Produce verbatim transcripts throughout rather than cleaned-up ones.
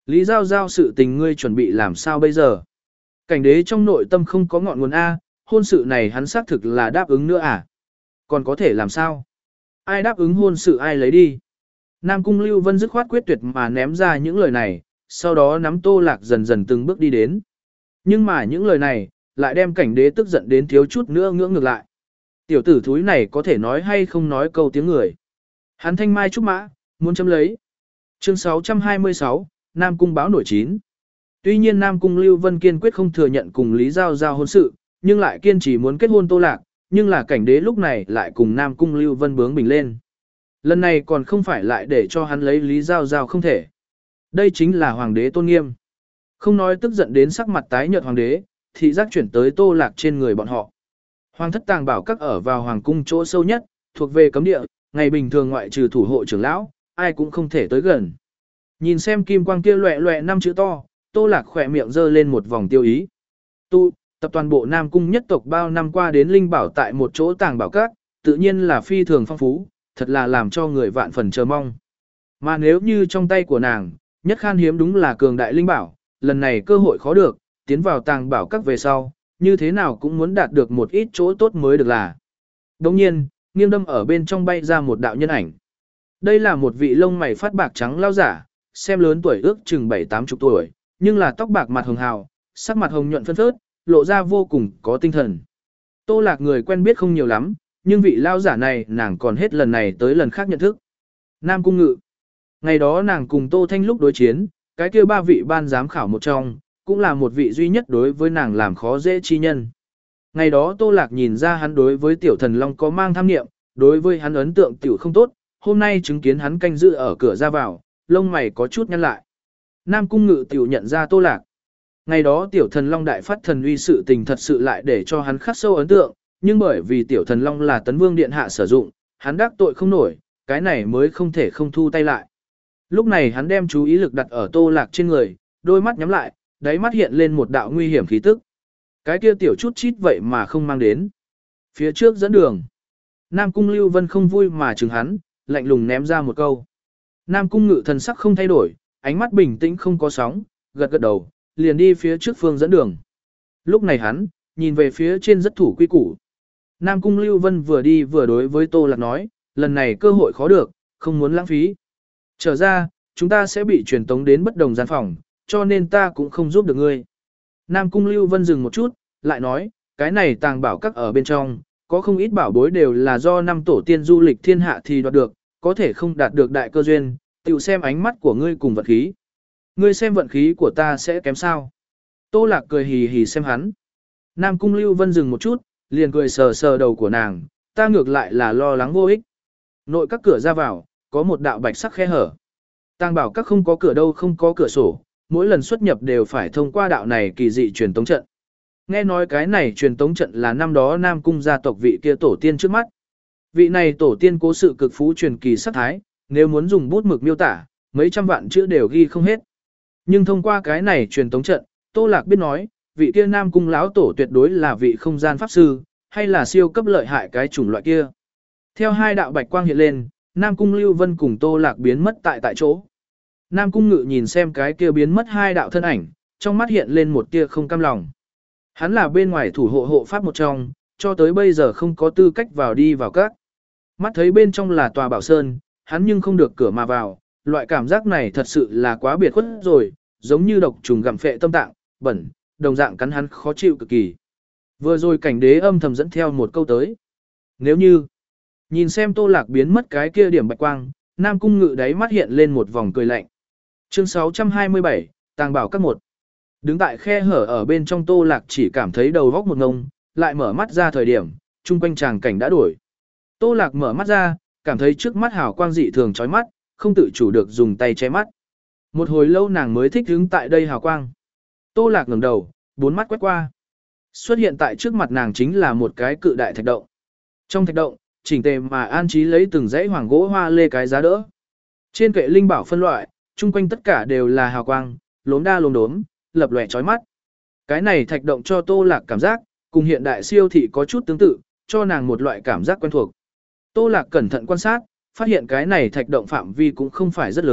Lý Giao Giao sự tình ngươi chuẩn bị làm sao bây giờ? Cảnh đế trong nội tâm không có ngọn nguồn A, hôn sự này hắn xác thực là đáp ứng nữa à? Còn có thể làm sao? Ai đáp ứng hôn sự ai lấy đi? Nam Cung Lưu Vân dứt khoát quyết tuyệt mà ném ra những lời này, sau đó nắm Tô Lạc dần dần từng bước đi đến. Nhưng mà những lời này, lại đem cảnh đế tức giận đến thiếu chút nữa ngưỡng ngược lại. Tiểu tử thúi này có thể nói hay không nói câu tiếng người. Hắn thanh mai trúc mã, muốn chấm lấy. Chương sáu trăm hai mươi sáu, Nam Cung báo nổi chín. Tuy nhiên Nam Cung Lưu Vân kiên quyết không thừa nhận cùng Lý Giao Giao hôn sự, nhưng lại kiên trì muốn kết hôn Tô Lạc, nhưng là cảnh đế lúc này lại cùng Nam Cung Lưu Vân bướng bình lên. Lần này còn không phải lại để cho hắn lấy Lý Giao Giao không thể. Đây chính là hoàng đế tôn nghiêm. Không nói tức giận đến sắc mặt tái nhợt hoàng đế, thị giác chuyển tới Tô Lạc trên người bọn họ. Hoàng thất Tàng Bảo Các ở vào hoàng cung chỗ sâu nhất, thuộc về cấm địa, ngày bình thường ngoại trừ thủ hộ trưởng lão, ai cũng không thể tới gần. Nhìn xem kim quang kia loẹ loẹ năm chữ to, Tô Lạc khỏe miệng giơ lên một vòng tiêu ý. Tu, tập toàn bộ Nam Cung nhất tộc bao năm qua đến linh bảo tại một chỗ Tàng Bảo Các, tự nhiên là phi thường phong phú, thật là làm cho người vạn phần chờ mong. Mà nếu như trong tay của nàng, nhất khan hiếm đúng là cường đại linh bảo, lần này cơ hội khó được, tiến vào Tàng Bảo Các về sau, như thế nào cũng muốn đạt được một ít chỗ tốt mới được là. Đồng nhiên, nghiêng đâm ở bên trong bay ra một đạo nhân ảnh. Đây là một vị lông mày phát bạc trắng lao giả, xem lớn tuổi ước chừng bảy tám chục tuổi, nhưng là tóc bạc mặt hồng hào, sắc mặt hồng nhuận phân phớt, lộ ra vô cùng có tinh thần. Tô Lạc người quen biết không nhiều lắm, nhưng vị lao giả này nàng còn hết lần này tới lần khác nhận thức. Nam Cung Ngự. Ngày đó nàng cùng Tô Thanh lúc đối chiến, cái kia ba vị ban giám khảo một trong, cũng là một vị duy nhất đối với nàng làm khó dễ chi nhân. Ngày đó Tô Lạc nhìn ra hắn đối với tiểu thần long có mang tham niệm, đối với hắn ấn tượng tiểu không tốt, hôm nay chứng kiến hắn canh giữ ở cửa ra vào, lông mày có chút nhăn lại. Nam Cung Ngự tiểu nhận ra Tô Lạc. Ngày đó tiểu thần long đại phát thần uy sự tình thật sự lại để cho hắn khắc sâu ấn tượng, nhưng bởi vì tiểu thần long là tấn vương điện hạ sử dụng, hắn đắc tội không nổi, cái này mới không thể không thu tay lại. Lúc này hắn đem chú ý lực đặt ở Tô Lạc trên người, đôi mắt nhắm lại, đáy mắt hiện lên một đạo nguy hiểm khí tức. Cái kia tiểu chút chít vậy mà không mang đến. Phía trước dẫn đường. Nam Cung Lưu Vân không vui mà chừng hắn, lạnh lùng ném ra một câu. Nam Cung Ngự thần sắc không thay đổi, ánh mắt bình tĩnh không có sóng, gật gật đầu, liền đi phía trước phương dẫn đường. Lúc này hắn, nhìn về phía trên rất thủ quy củ. Nam Cung Lưu Vân vừa đi vừa đối với Tô Lạc nói, lần này cơ hội khó được, không muốn lãng phí. Trở ra, chúng ta sẽ bị truyền tống đến bất đồng gian phòng, cho nên ta cũng không giúp được ngươi. Nam Cung Lưu Vân dừng một chút, lại nói, cái này Tàng Bảo Các ở bên trong, có không ít bảo bối đều là do năm tổ tiên du lịch thiên hạ thì đoạt được, có thể không đạt được đại cơ duyên, tiểu xem ánh mắt của ngươi cùng vận khí. Ngươi xem vận khí của ta sẽ kém sao? Tô Lạc cười hì hì xem hắn. Nam Cung Lưu Vân dừng một chút, liền cười sờ sờ đầu của nàng, ta ngược lại là lo lắng vô ích. Nội các cửa ra vào, có một đạo bạch sắc khe hở. Tàng Bảo Các không có cửa đâu không có cửa sổ, mỗi lần xuất nhập đều phải thông qua đạo này kỳ dị truyền tống trận. Nghe nói cái này truyền tống trận là năm đó Nam Cung gia tộc vị kia tổ tiên trước mắt. Vị này tổ tiên cố sự cực phú truyền kỳ sắc thái, nếu muốn dùng bút mực miêu tả, mấy trăm vạn chữ đều ghi không hết. Nhưng thông qua cái này truyền tống trận, Tô Lạc biết nói, vị kia Nam Cung lão tổ tuyệt đối là vị không gian pháp sư, hay là siêu cấp lợi hại cái chủng loại kia. Theo hai đạo bạch quang hiện lên, Nam Cung Lưu Vân cùng Tô Lạc biến mất tại tại chỗ. Nam Cung Ngự nhìn xem cái kia biến mất hai đạo thân ảnh, trong mắt hiện lên một tia không cam lòng. Hắn là bên ngoài thủ hộ hộ pháp một trong, cho tới bây giờ không có tư cách vào đi vào các. Mắt thấy bên trong là tòa bảo sơn, hắn nhưng không được cửa mà vào, loại cảm giác này thật sự là quá biệt khuất rồi, giống như độc trùng gặm phệ tâm tạng, bẩn, đồng dạng cắn hắn khó chịu cực kỳ. Vừa rồi cảnh đế âm thầm dẫn theo một câu tới. Nếu như, nhìn xem Tô Lạc biến mất cái kia điểm bạch quang, Nam Cung Ngự đáy mắt hiện lên một vòng cười lạnh. Chương sáu trăm hai mươi bảy, Tàng Bảo Các một. Đứng tại khe hở ở bên trong Tô Lạc chỉ cảm thấy đầu góc một ngông, lại mở mắt ra thời điểm, chung quanh tràng cảnh đã đổi. Tô Lạc mở mắt ra, cảm thấy trước mắt hào quang dị thường chói mắt, không tự chủ được dùng tay che mắt. Một hồi lâu nàng mới thích đứng tại đây hào quang. Tô Lạc ngẩng đầu, bốn mắt quét qua. Xuất hiện tại trước mặt nàng chính là một cái cự đại thạch động. Trong thạch động, chỉnh tề mà an trí lấy từng dãy hoàng gỗ hoa lê cái giá đỡ. Trên kệ linh bảo phân loại, chung quanh tất cả đều là hào quang, lốm đa lốm đốm, lập lòe chói mắt. Cái này thạch động cho Tô Lạc cảm giác, cùng hiện đại siêu thị có chút tương tự, cho nàng một loại cảm giác quen thuộc. Tô Lạc cẩn thận quan sát, phát hiện cái này thạch động phạm vi cũng không phải rất lớn,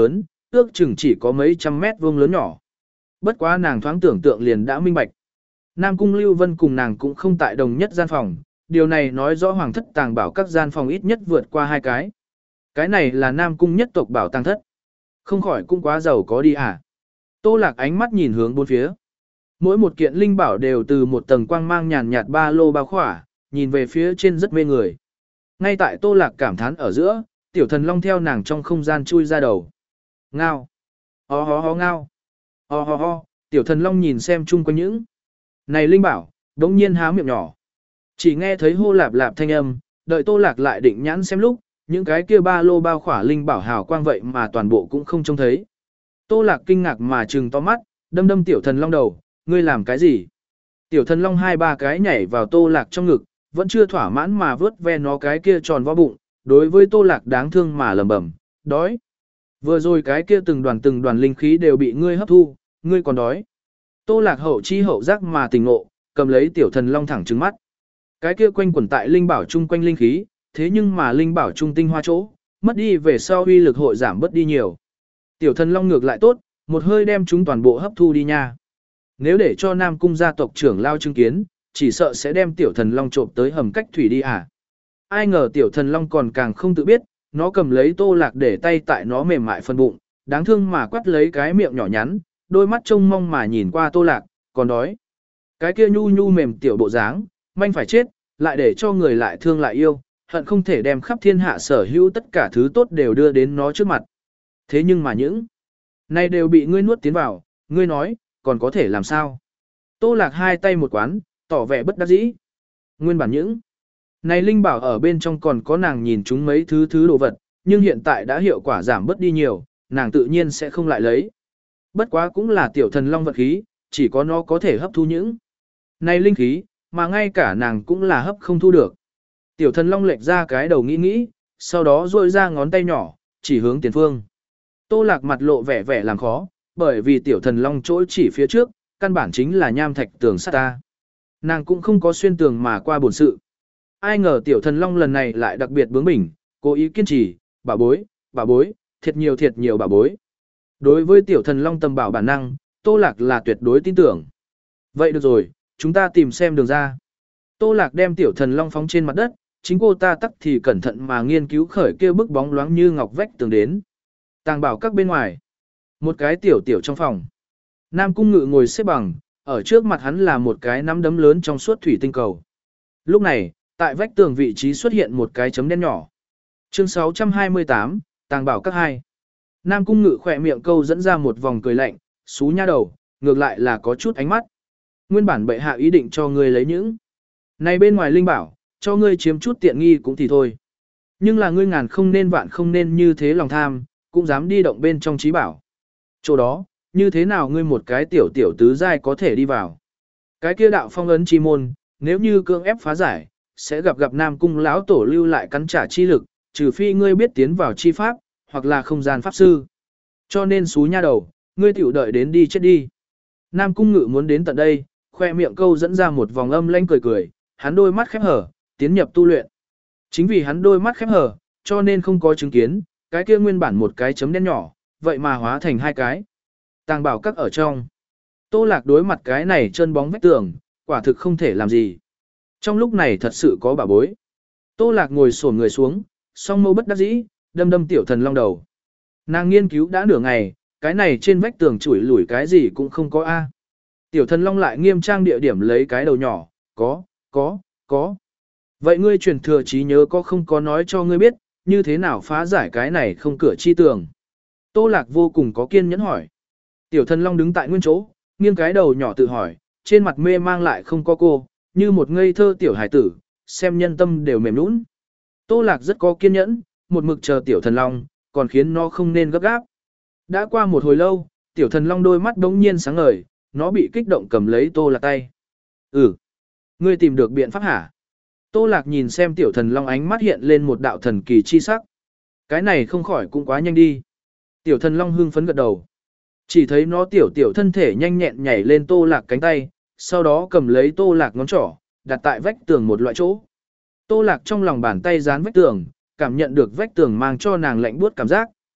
ước chừng chỉ có mấy trăm mét vuông lớn nhỏ. Bất quá nàng thoáng tưởng tượng liền đã minh bạch. Nam Cung Lưu Vân cùng nàng cũng không tại đồng nhất gian phòng, điều này nói rõ hoàng thất tàng bảo các gian phòng ít nhất vượt qua hai cái. Cái này là Nam Cung nhất tộc bảo tàng thất. Không khỏi cũng quá giàu có đi à. Tô Lạc ánh mắt nhìn hướng bốn phía. Mỗi một kiện linh bảo đều từ một tầng quang mang nhàn nhạt ba lô bao khỏa, nhìn về phía trên rất mê người. Ngay tại Tô Lạc cảm thán ở giữa, tiểu thần long theo nàng trong không gian chui ra đầu. Ngao. Ho ho ho ngao. Ho ho ho, tiểu thần long nhìn xem chung quanh những. Này linh bảo, đống nhiên há miệng nhỏ. Chỉ nghe thấy hô lạp lạp thanh âm, đợi Tô Lạc lại định nhãn xem lúc, những cái kia ba lô bao khỏa linh bảo hào quang vậy mà toàn bộ cũng không trông thấy. Tô Lạc kinh ngạc mà trừng to mắt, đâm đâm tiểu thần long đầu, ngươi làm cái gì? Tiểu thần long hai ba cái nhảy vào Tô Lạc trong ngực, vẫn chưa thỏa mãn mà vớt ve nó cái kia tròn vo bụng, đối với Tô Lạc đáng thương mà lẩm bẩm, đói. Vừa rồi cái kia từng đoàn từng đoàn linh khí đều bị ngươi hấp thu, ngươi còn đói. Tô Lạc hậu chi hậu giác mà tỉnh ngộ, cầm lấy tiểu thần long thẳng trừng mắt. Cái kia quanh quẩn tại linh bảo chung quanh linh khí, thế nhưng mà linh bảo trung tinh hoa chỗ, mất đi về sau uy lực hội giảm bớt đi nhiều. Tiểu thần long ngược lại tốt, một hơi đem chúng toàn bộ hấp thu đi nha. Nếu để cho Nam Cung gia tộc trưởng lao chứng kiến, chỉ sợ sẽ đem tiểu thần long trộm tới hầm cách thủy đi à. Ai ngờ tiểu thần long còn càng không tự biết, nó cầm lấy Tô Lạc để tay tại nó mềm mại phần bụng, đáng thương mà quắt lấy cái miệng nhỏ nhắn, đôi mắt trông mong mà nhìn qua Tô Lạc, còn đói. Cái kia nhu nhu mềm tiểu bộ dáng, manh phải chết, lại để cho người lại thương lại yêu, hận không thể đem khắp thiên hạ sở hữu tất cả thứ tốt đều đưa đến nó trước mặt. Thế nhưng mà những này đều bị ngươi nuốt tiến vào, ngươi nói, còn có thể làm sao? Tô Lạc hai tay một quán, tỏ vẻ bất đắc dĩ. Nguyên bản những này linh bảo ở bên trong còn có nàng nhìn chúng mấy thứ thứ đồ vật, nhưng hiện tại đã hiệu quả giảm bớt đi nhiều, nàng tự nhiên sẽ không lại lấy. Bất quá cũng là tiểu thần long vật khí, chỉ có nó có thể hấp thu những này linh khí, mà ngay cả nàng cũng là hấp không thu được. Tiểu thần long lệch ra cái đầu nghĩ nghĩ, sau đó duỗi ra ngón tay nhỏ, chỉ hướng tiền phương. Tô Lạc mặt lộ vẻ vẻ làm khó, bởi vì tiểu thần long chỗ chỉ phía trước, căn bản chính là nham thạch tường sắt ta. Nàng cũng không có xuyên tường mà qua bổn sự. Ai ngờ tiểu thần long lần này lại đặc biệt bướng bỉnh, cố ý kiên trì, bà bối, bà bối, thiệt nhiều thiệt nhiều bà bối. Đối với tiểu thần long tầm bảo bản năng, Tô Lạc là tuyệt đối tin tưởng. Vậy được rồi, chúng ta tìm xem đường ra. Tô Lạc đem tiểu thần long phóng trên mặt đất, chính cô ta tắc thì cẩn thận mà nghiên cứu khởi kia bức bóng loáng như ngọc vách tường đến. Tàng bảo các bên ngoài. Một cái tiểu tiểu trong phòng. Nam Cung Ngự ngồi xếp bằng, ở trước mặt hắn là một cái nắm đấm lớn trong suốt thủy tinh cầu. Lúc này, tại vách tường vị trí xuất hiện một cái chấm đen nhỏ. Chương sáu trăm hai mươi tám, Tàng bảo các hai. Nam Cung Ngự khỏe miệng câu dẫn ra một vòng cười lạnh, xú nha đầu, ngược lại là có chút ánh mắt. Nguyên bản bệ hạ ý định cho ngươi lấy những này bên ngoài linh bảo, cho ngươi chiếm chút tiện nghi cũng thì thôi. Nhưng là ngươi ngàn không nên vạn không nên như thế lòng tham, cũng dám đi động bên trong trí bảo. Chỗ đó, như thế nào ngươi một cái tiểu tiểu tứ giai có thể đi vào. Cái kia đạo phong ấn chi môn, nếu như cưỡng ép phá giải, sẽ gặp gặp Nam Cung lão tổ lưu lại cắn trả chi lực, trừ phi ngươi biết tiến vào chi pháp, hoặc là không gian pháp sư. Cho nên xú nha đầu, ngươi tiểu đợi đến đi chết đi. Nam Cung Ngự muốn đến tận đây, khoe miệng câu dẫn ra một vòng âm lanh cười cười, hắn đôi mắt khép hở, tiến nhập tu luyện. Chính vì hắn đôi mắt khép hở, cho nên không có chứng kiến, cái kia nguyên bản một cái chấm đen nhỏ, vậy mà hóa thành hai cái. Tàng bảo các ở trong. Tô Lạc đối mặt cái này chân bóng vách tường, quả thực không thể làm gì. Trong lúc này thật sự có bà bối. Tô Lạc ngồi xổm người xuống, song mâu bất đắc dĩ, đâm đâm tiểu thần long đầu. Nàng nghiên cứu đã nửa ngày, cái này trên vách tường chủi lủi cái gì cũng không có a. Tiểu thần long lại nghiêm trang địa điểm lấy cái đầu nhỏ, có, có, có. Vậy ngươi truyền thừa trí nhớ có không có nói cho ngươi biết, như thế nào phá giải cái này không cửa chi tường. Tô Lạc vô cùng có kiên nhẫn hỏi. Tiểu thần long đứng tại nguyên chỗ, nghiêng cái đầu nhỏ tự hỏi, trên mặt mê mang lại không có cô, như một ngây thơ tiểu hải tử, xem nhân tâm đều mềm nũng. Tô Lạc rất có kiên nhẫn, một mực chờ tiểu thần long, còn khiến nó không nên gấp gáp. Đã qua một hồi lâu, tiểu thần long đôi mắt đống nhiên sáng ngời, nó bị kích động cầm lấy Tô Lạc tay. Ừ, ngươi tìm được biện pháp hả? Tô Lạc nhìn xem tiểu thần long ánh mắt hiện lên một đạo thần kỳ chi sắc. Cái này không khỏi cũng quá nhanh đi. Tiểu thần long hưng phấn gật đầu. Chỉ thấy nó tiểu tiểu thân thể nhanh nhẹn nhảy lên Tô Lạc cánh tay, sau đó cầm lấy Tô Lạc ngón trỏ, đặt tại vách tường một loại chỗ. Tô Lạc trong lòng bàn tay dán vách tường, cảm nhận được vách tường mang cho nàng lạnh buốt cảm giác,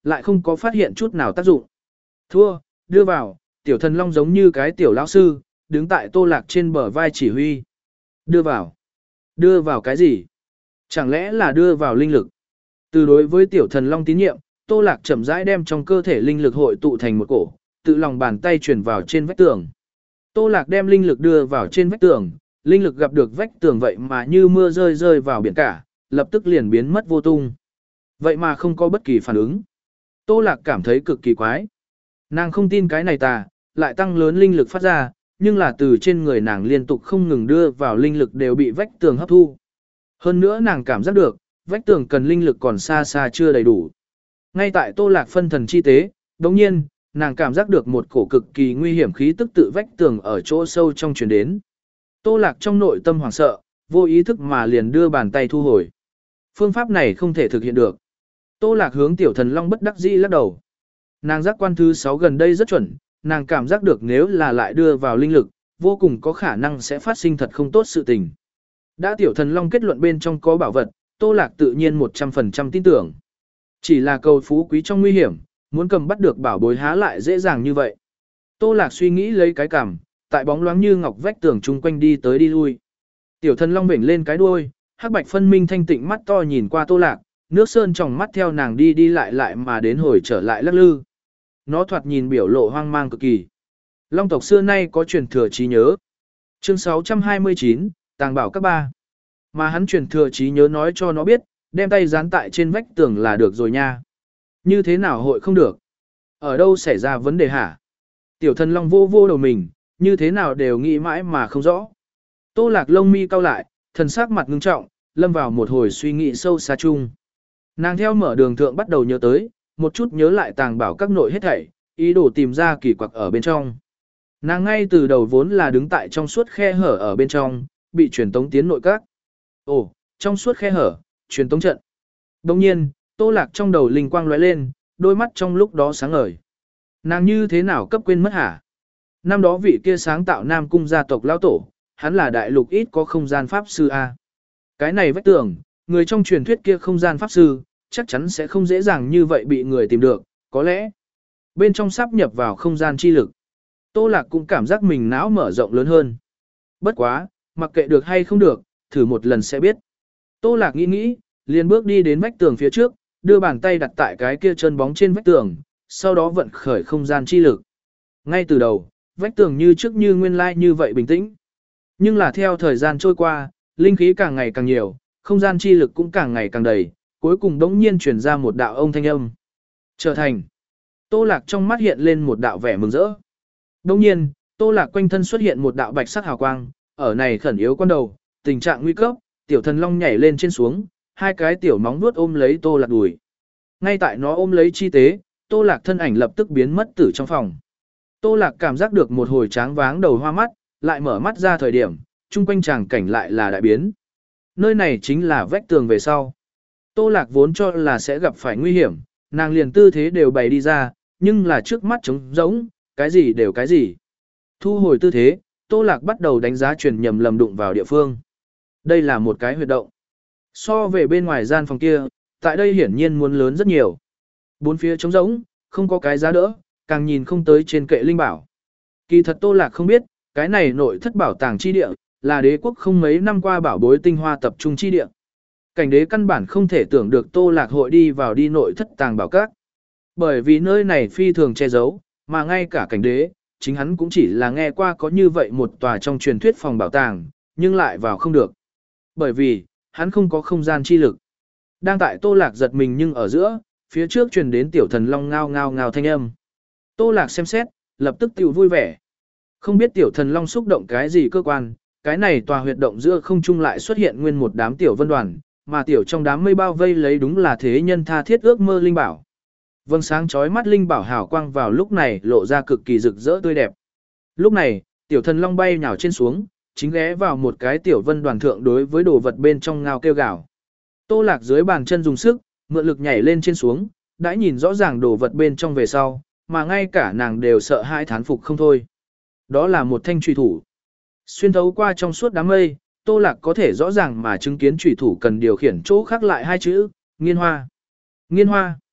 lại không có phát hiện chút nào tác dụng. Thua, đưa vào, tiểu thần long giống như cái tiểu lão sư, đứng tại Tô Lạc trên bờ vai chỉ huy. Đưa vào. Đưa vào cái gì? Chẳng lẽ là đưa vào linh lực? Từ đối với tiểu thần long tín nhiệm, Tô Lạc chậm rãi đem trong cơ thể linh lực hội tụ thành một cổ, tự lòng bàn tay truyền vào trên vách tường. Tô Lạc đem linh lực đưa vào trên vách tường, linh lực gặp được vách tường vậy mà như mưa rơi rơi vào biển cả, lập tức liền biến mất vô tung. Vậy mà không có bất kỳ phản ứng. Tô Lạc cảm thấy cực kỳ quái. Nàng không tin cái này tà, lại tăng lớn linh lực phát ra, nhưng là từ trên người nàng liên tục không ngừng đưa vào linh lực đều bị vách tường hấp thu. Hơn nữa nàng cảm giác được, vách tường cần linh lực còn xa xa chưa đầy đủ. Ngay tại Tô Lạc phân thần chi tế, đồng nhiên, nàng cảm giác được một cổ cực kỳ nguy hiểm khí tức tự vách tường ở chỗ sâu trong truyền đến. Tô Lạc trong nội tâm hoảng sợ, vô ý thức mà liền đưa bàn tay thu hồi. Phương pháp này không thể thực hiện được. Tô Lạc hướng tiểu thần long bất đắc dĩ lắc đầu. Nàng giác quan thứ sáu gần đây rất chuẩn, nàng cảm giác được nếu là lại đưa vào linh lực, vô cùng có khả năng sẽ phát sinh thật không tốt sự tình. Đã tiểu thần long kết luận bên trong có bảo vật, Tô Lạc tự nhiên một trăm phần trăm tin tưởng. Chỉ là cầu phú quý trong nguy hiểm, muốn cầm bắt được bảo bối há lại dễ dàng như vậy. Tô Lạc suy nghĩ lấy cái cằm, tại bóng loáng như ngọc vách tường chung quanh đi tới đi lui. Tiểu thần long vểnh lên cái đuôi, hắc bạch phân minh thanh tịnh mắt to nhìn qua Tô Lạc, nước sơn trong mắt theo nàng đi đi lại lại mà đến hồi trở lại lắc lư. Nó thoạt nhìn biểu lộ hoang mang cực kỳ. Long tộc xưa nay có truyền thừa trí nhớ. Chương sáu trăm hai mươi chín, Tàng bảo các ba. Mà hắn truyền thừa trí nhớ nói cho nó biết, đem tay dán tại trên vách tường là được rồi nha. Như thế nào hội không được? Ở đâu xảy ra vấn đề hả? Tiểu thần long vô vô đầu mình, như thế nào đều nghĩ mãi mà không rõ. Tô Lạc lông mi cau lại, thần sắc mặt ngưng trọng, lâm vào một hồi suy nghĩ sâu xa chung. Nàng theo mở đường thượng bắt đầu nhớ tới, một chút nhớ lại tàng bảo các nội hết thảy, ý đồ tìm ra kỳ quặc ở bên trong. Nàng ngay từ đầu vốn là đứng tại trong suốt khe hở ở bên trong, bị truyền tống tiến nội các. Ồ, trong suốt khe hở, truyền tống trận. Đồng nhiên, Tô Lạc trong đầu linh quang lóe lên, đôi mắt trong lúc đó sáng ngời. Nàng như thế nào cấp quên mất hả? Năm đó vị kia sáng tạo Nam Cung gia tộc lão tổ, hắn là đại lục ít có không gian pháp sư A. Cái này vách tưởng, người trong truyền thuyết kia không gian pháp sư, chắc chắn sẽ không dễ dàng như vậy bị người tìm được, có lẽ bên trong sắp nhập vào không gian chi lực. Tô Lạc cũng cảm giác mình não mở rộng lớn hơn. Bất quá, mặc kệ được hay không được, thử một lần sẽ biết. Tô Lạc nghĩ nghĩ, liền bước đi đến vách tường phía trước, đưa bàn tay đặt tại cái kia chân bóng trên vách tường, sau đó vận khởi không gian chi lực. Ngay từ đầu, vách tường như trước như nguyên lai như vậy bình tĩnh. Nhưng là theo thời gian trôi qua, linh khí càng ngày càng nhiều, không gian chi lực cũng càng ngày càng đầy, cuối cùng đống nhiên truyền ra một đạo ông thanh âm. Trở thành. Tô Lạc trong mắt hiện lên một đạo vẻ mừng rỡ. Đống nhiên, Tô Lạc quanh thân xuất hiện một đạo bạch sắc hào quang, ở này khẩn yếu quan đầu, tình trạng nguy cấp, tiểu thần long nhảy lên trên xuống, hai cái tiểu móng vuốt ôm lấy Tô Lạc đùi. Ngay tại nó ôm lấy chi tế, Tô Lạc thân ảnh lập tức biến mất từ trong phòng. Tô Lạc cảm giác được một hồi tráng váng đầu hoa mắt, lại mở mắt ra thời điểm, chung quanh tràng cảnh lại là đại biến. Nơi này chính là vách tường về sau. Tô Lạc vốn cho là sẽ gặp phải nguy hiểm, nàng liền tư thế đều bày đi ra, nhưng là trước mắt trống rỗng, cái gì đều cái gì. Thu hồi tư thế, Tô Lạc bắt đầu đánh giá truyền nhầm lầm đụng vào địa phương. Đây là một cái huyệt động. So về bên ngoài gian phòng kia, tại đây hiển nhiên muốn lớn rất nhiều. Bốn phía trống rỗng, không có cái giá đỡ, càng nhìn không tới trên kệ linh bảo. Kỳ thật Tô Lạc không biết, cái này nội thất bảo tàng chi địa, là đế quốc không mấy năm qua bảo bối tinh hoa tập trung chi địa. Cảnh đế căn bản không thể tưởng được Tô Lạc hội đi vào đi nội thất tàng bảo các. Bởi vì nơi này phi thường che giấu, mà ngay cả cảnh đế, chính hắn cũng chỉ là nghe qua có như vậy một tòa trong truyền thuyết phòng bảo tàng, nhưng lại vào không được. Bởi vì, hắn không có không gian chi lực. Đang tại Tô Lạc giật mình nhưng ở giữa, phía trước truyền đến tiểu thần long ngao ngao ngao thanh âm. Tô Lạc xem xét, lập tức tiểu vui vẻ. Không biết tiểu thần long xúc động cái gì cơ quan, cái này tòa huyệt động giữa không trung lại xuất hiện nguyên một đám tiểu vân đoàn, mà tiểu trong đám mây bao vây lấy đúng là thế nhân tha thiết ước mơ linh bảo. Vâng sáng chói mắt linh bảo hào quang vào lúc này lộ ra cực kỳ rực rỡ tươi đẹp. Lúc này, tiểu thần long bay nhào trên xuống, chính ghé vào một cái tiểu vân đoàn thượng đối với đồ vật bên trong ngao kêu gào. Tô Lạc dưới bàn chân dùng sức, mượn lực nhảy lên trên xuống, đã nhìn rõ ràng đồ vật bên trong về sau, mà ngay cả nàng đều sợ hãi thán phục không thôi. Đó là một thanh chùy thủ. Xuyên thấu qua trong suốt đám mây, Tô Lạc có thể rõ ràng mà chứng kiến chùy thủ cần điều khiển chỗ khác lại hai chữ, nghiên hoa. Nghiên hoa.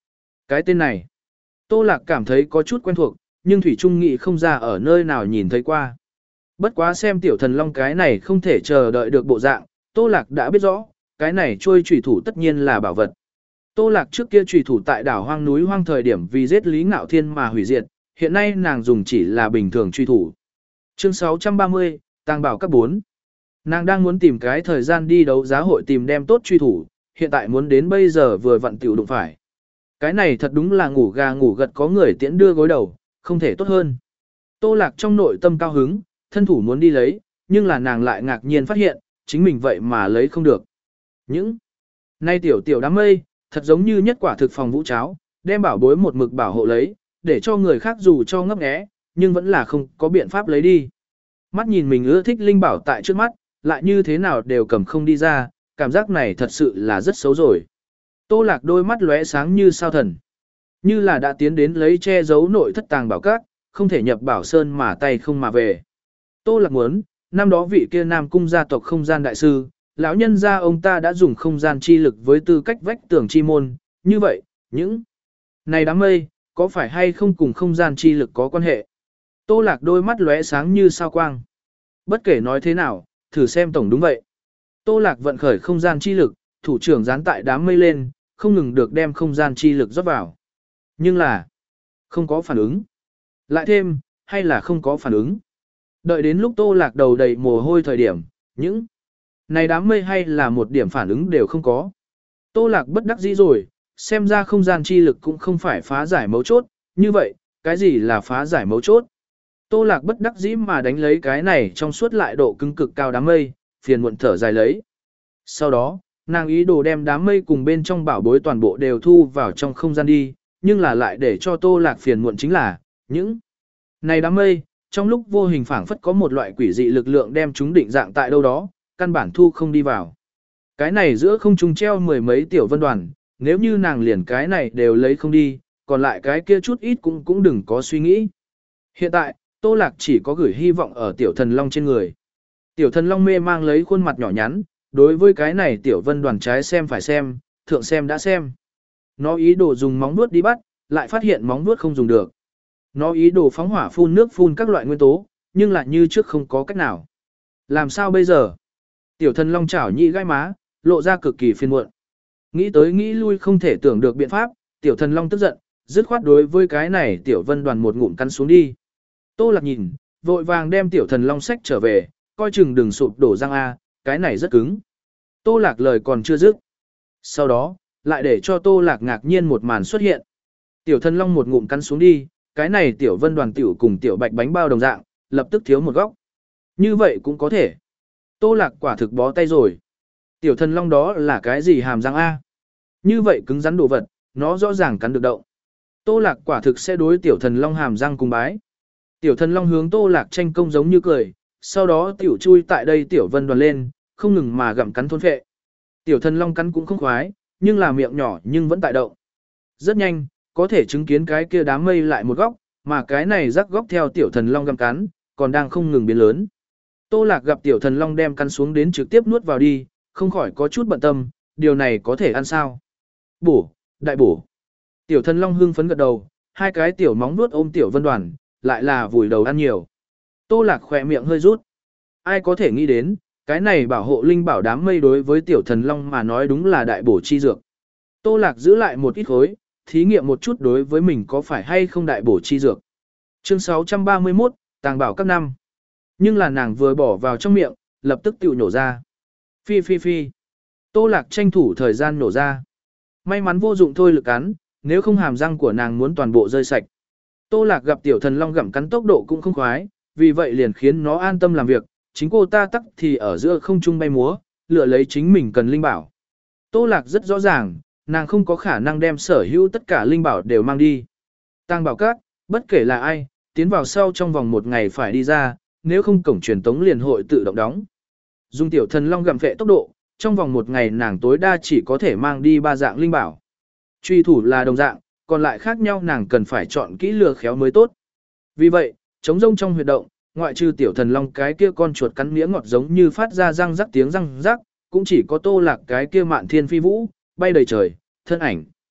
Cái tên này, Tô Lạc cảm thấy có chút quen thuộc, nhưng Thủy Trung nghĩ không ra ở nơi nào nhìn thấy qua. Bất quá xem tiểu thần long cái này không thể chờ đợi được bộ dạng, Tô Lạc đã biết rõ, cái này trôi chủy thủ tất nhiên là bảo vật. Tô Lạc trước kia chủy thủ tại đảo hoang núi hoang thời điểm vì giết Lý Ngạo Thiên mà hủy diệt, hiện nay nàng dùng chỉ là bình thường chủy thủ. Chương sáu trăm ba mươi, Tàng bảo các bốn. Nàng đang muốn tìm cái thời gian đi đấu giá hội tìm đem tốt chủy thủ, hiện tại muốn đến bây giờ vừa vặn tiểu đụng phải. Cái này thật đúng là ngủ gà ngủ gật có người tiễn đưa gối đầu, không thể tốt hơn. Tô Lạc trong nội tâm cao hứng, thân thủ muốn đi lấy, nhưng là nàng lại ngạc nhiên phát hiện, chính mình vậy mà lấy không được. Những nay tiểu tiểu đám mây, thật giống như nhất quả thực phòng vũ cháo, đem bảo bối một mực bảo hộ lấy, để cho người khác dù cho ngấp nghé, nhưng vẫn là không có biện pháp lấy đi. Mắt nhìn mình ưa thích linh bảo tại trước mắt, lại như thế nào đều cầm không đi ra, cảm giác này thật sự là rất xấu rồi. Tô Lạc đôi mắt lóe sáng như sao thần, như là đã tiến đến lấy che giấu nội thất tàng bảo các, không thể nhập bảo sơn mà tay không mà về. Tô Lạc muốn, năm đó vị kia Nam cung gia tộc không gian đại sư, lão nhân gia ông ta đã dùng không gian chi lực với tư cách vách tường chi môn, như vậy, những này đám mây, có phải hay không cùng không gian chi lực có quan hệ? Tô Lạc đôi mắt lóe sáng như sao quang. Bất kể nói thế nào, thử xem tổng đúng vậy. Tô Lạc vận khởi không gian chi lực, thủ trưởng dán tại đám mây lên, không ngừng được đem không gian chi lực rót vào. Nhưng là, không có phản ứng. Lại thêm, hay là không có phản ứng. Đợi đến lúc Tô Lạc đầu đầy mồ hôi thời điểm, những này đám mây hay là một điểm phản ứng đều không có. Tô Lạc bất đắc dĩ rồi, xem ra không gian chi lực cũng không phải phá giải mấu chốt, như vậy, cái gì là phá giải mấu chốt? Tô Lạc bất đắc dĩ mà đánh lấy cái này trong suốt lại độ cứng cực cao đám mây, phiền muộn thở dài lấy. Sau đó, nàng ý đồ đem đám mây cùng bên trong bảo bối toàn bộ đều thu vào trong không gian đi, nhưng là lại để cho Tô Lạc phiền muộn chính là, những này đám mây, trong lúc vô hình phảng phất có một loại quỷ dị lực lượng đem chúng định dạng tại đâu đó, căn bản thu không đi vào. Cái này giữa không trung treo mười mấy tiểu vân đoàn, nếu như nàng liền cái này đều lấy không đi, còn lại cái kia chút ít cũng cũng đừng có suy nghĩ. Hiện tại, Tô Lạc chỉ có gửi hy vọng ở tiểu thần long trên người. Tiểu thần long mê mang lấy khuôn mặt nhỏ nhắn, đối với cái này tiểu vân đoàn trái xem phải xem, thượng xem đã xem. Nó ý đồ dùng móng vuốt đi bắt, lại phát hiện móng vuốt không dùng được. Nó ý đồ phóng hỏa phun nước phun các loại nguyên tố, nhưng lại như trước không có cách nào. Làm sao bây giờ? Tiểu thần long chảo nhị gai má, lộ ra cực kỳ phiền muộn. Nghĩ tới nghĩ lui không thể tưởng được biện pháp, tiểu thần long tức giận, dứt khoát đối với cái này tiểu vân đoàn một ngụm cắn xuống đi. Tô Lạc nhìn, vội vàng đem tiểu thần long sách trở về, coi chừng đừng sụp đổ răng A, cái này rất cứng. Tô Lạc lời còn chưa dứt. Sau đó, lại để cho Tô Lạc ngạc nhiên một màn xuất hiện. Tiểu thần long một ngụm cắn xuống đi, cái này tiểu vân đoàn tiểu cùng tiểu bạch bánh bao đồng dạng, lập tức thiếu một góc. Như vậy cũng có thể. Tô Lạc quả thực bó tay rồi. Tiểu thần long đó là cái gì hàm răng A? Như vậy cứng rắn đồ vật, nó rõ ràng cắn được động. Tô Lạc quả thực sẽ đối tiểu thần long hàm răng cùng bái. Tiểu thần long hướng Tô Lạc tranh công giống như cười, sau đó tiểu chui tại đây tiểu vân đoàn lên, không ngừng mà gặm cắn thôn phệ. Tiểu thần long cắn cũng không khoái, nhưng là miệng nhỏ nhưng vẫn tại động. Rất nhanh, có thể chứng kiến cái kia đám mây lại một góc, mà cái này rắc góc theo tiểu thần long gặm cắn, còn đang không ngừng biến lớn. Tô Lạc gặp tiểu thần long đem cắn xuống đến trực tiếp nuốt vào đi, không khỏi có chút bận tâm, điều này có thể ăn sao? Bổ, đại bổ. Tiểu thần long hưng phấn gật đầu, hai cái tiểu móng nuốt ôm tiểu vân đoàn, lại là vùi đầu ăn nhiều. Tô Lạc khỏe miệng hơi rút. Ai có thể nghĩ đến, cái này bảo hộ linh bảo đám mây đối với tiểu thần long mà nói đúng là đại bổ chi dược. Tô Lạc giữ lại một ít khối, thí nghiệm một chút đối với mình có phải hay không đại bổ chi dược. Chương sáu trăm ba mươi mốt, Tàng bảo các năm. Nhưng là nàng vừa bỏ vào trong miệng, lập tức tiểu nổ ra. Phi phi phi. Tô Lạc tranh thủ thời gian nổ ra. May mắn vô dụng thôi lực cắn, nếu không hàm răng của nàng muốn toàn bộ rơi sạch. Tô Lạc gặp tiểu thần long gặm cắn tốc độ cũng không khoái, vì vậy liền khiến nó an tâm làm việc, chính cô ta tắc thì ở giữa không trung bay múa, lựa lấy chính mình cần linh bảo. Tô Lạc rất rõ ràng, nàng không có khả năng đem sở hữu tất cả linh bảo đều mang đi. Tàng bảo các, bất kể là ai, tiến vào sau trong vòng một ngày phải đi ra, nếu không cổng truyền tống liền hội tự động đóng. Dùng tiểu thần long gặm vệ tốc độ, trong vòng một ngày nàng tối đa chỉ có thể mang đi ba dạng linh bảo. Truy thủ là đồng dạng, còn lại khác nhau nàng cần phải chọn kỹ lừa khéo mới tốt. Vì vậy, trống rông trong huyệt động, ngoại trừ tiểu thần long cái kia con chuột cắn mía ngọt giống như phát ra răng rắc tiếng răng rắc, cũng chỉ có Tô Lạc cái kia mạn thiên phi vũ, bay đầy trời, thân ảnh.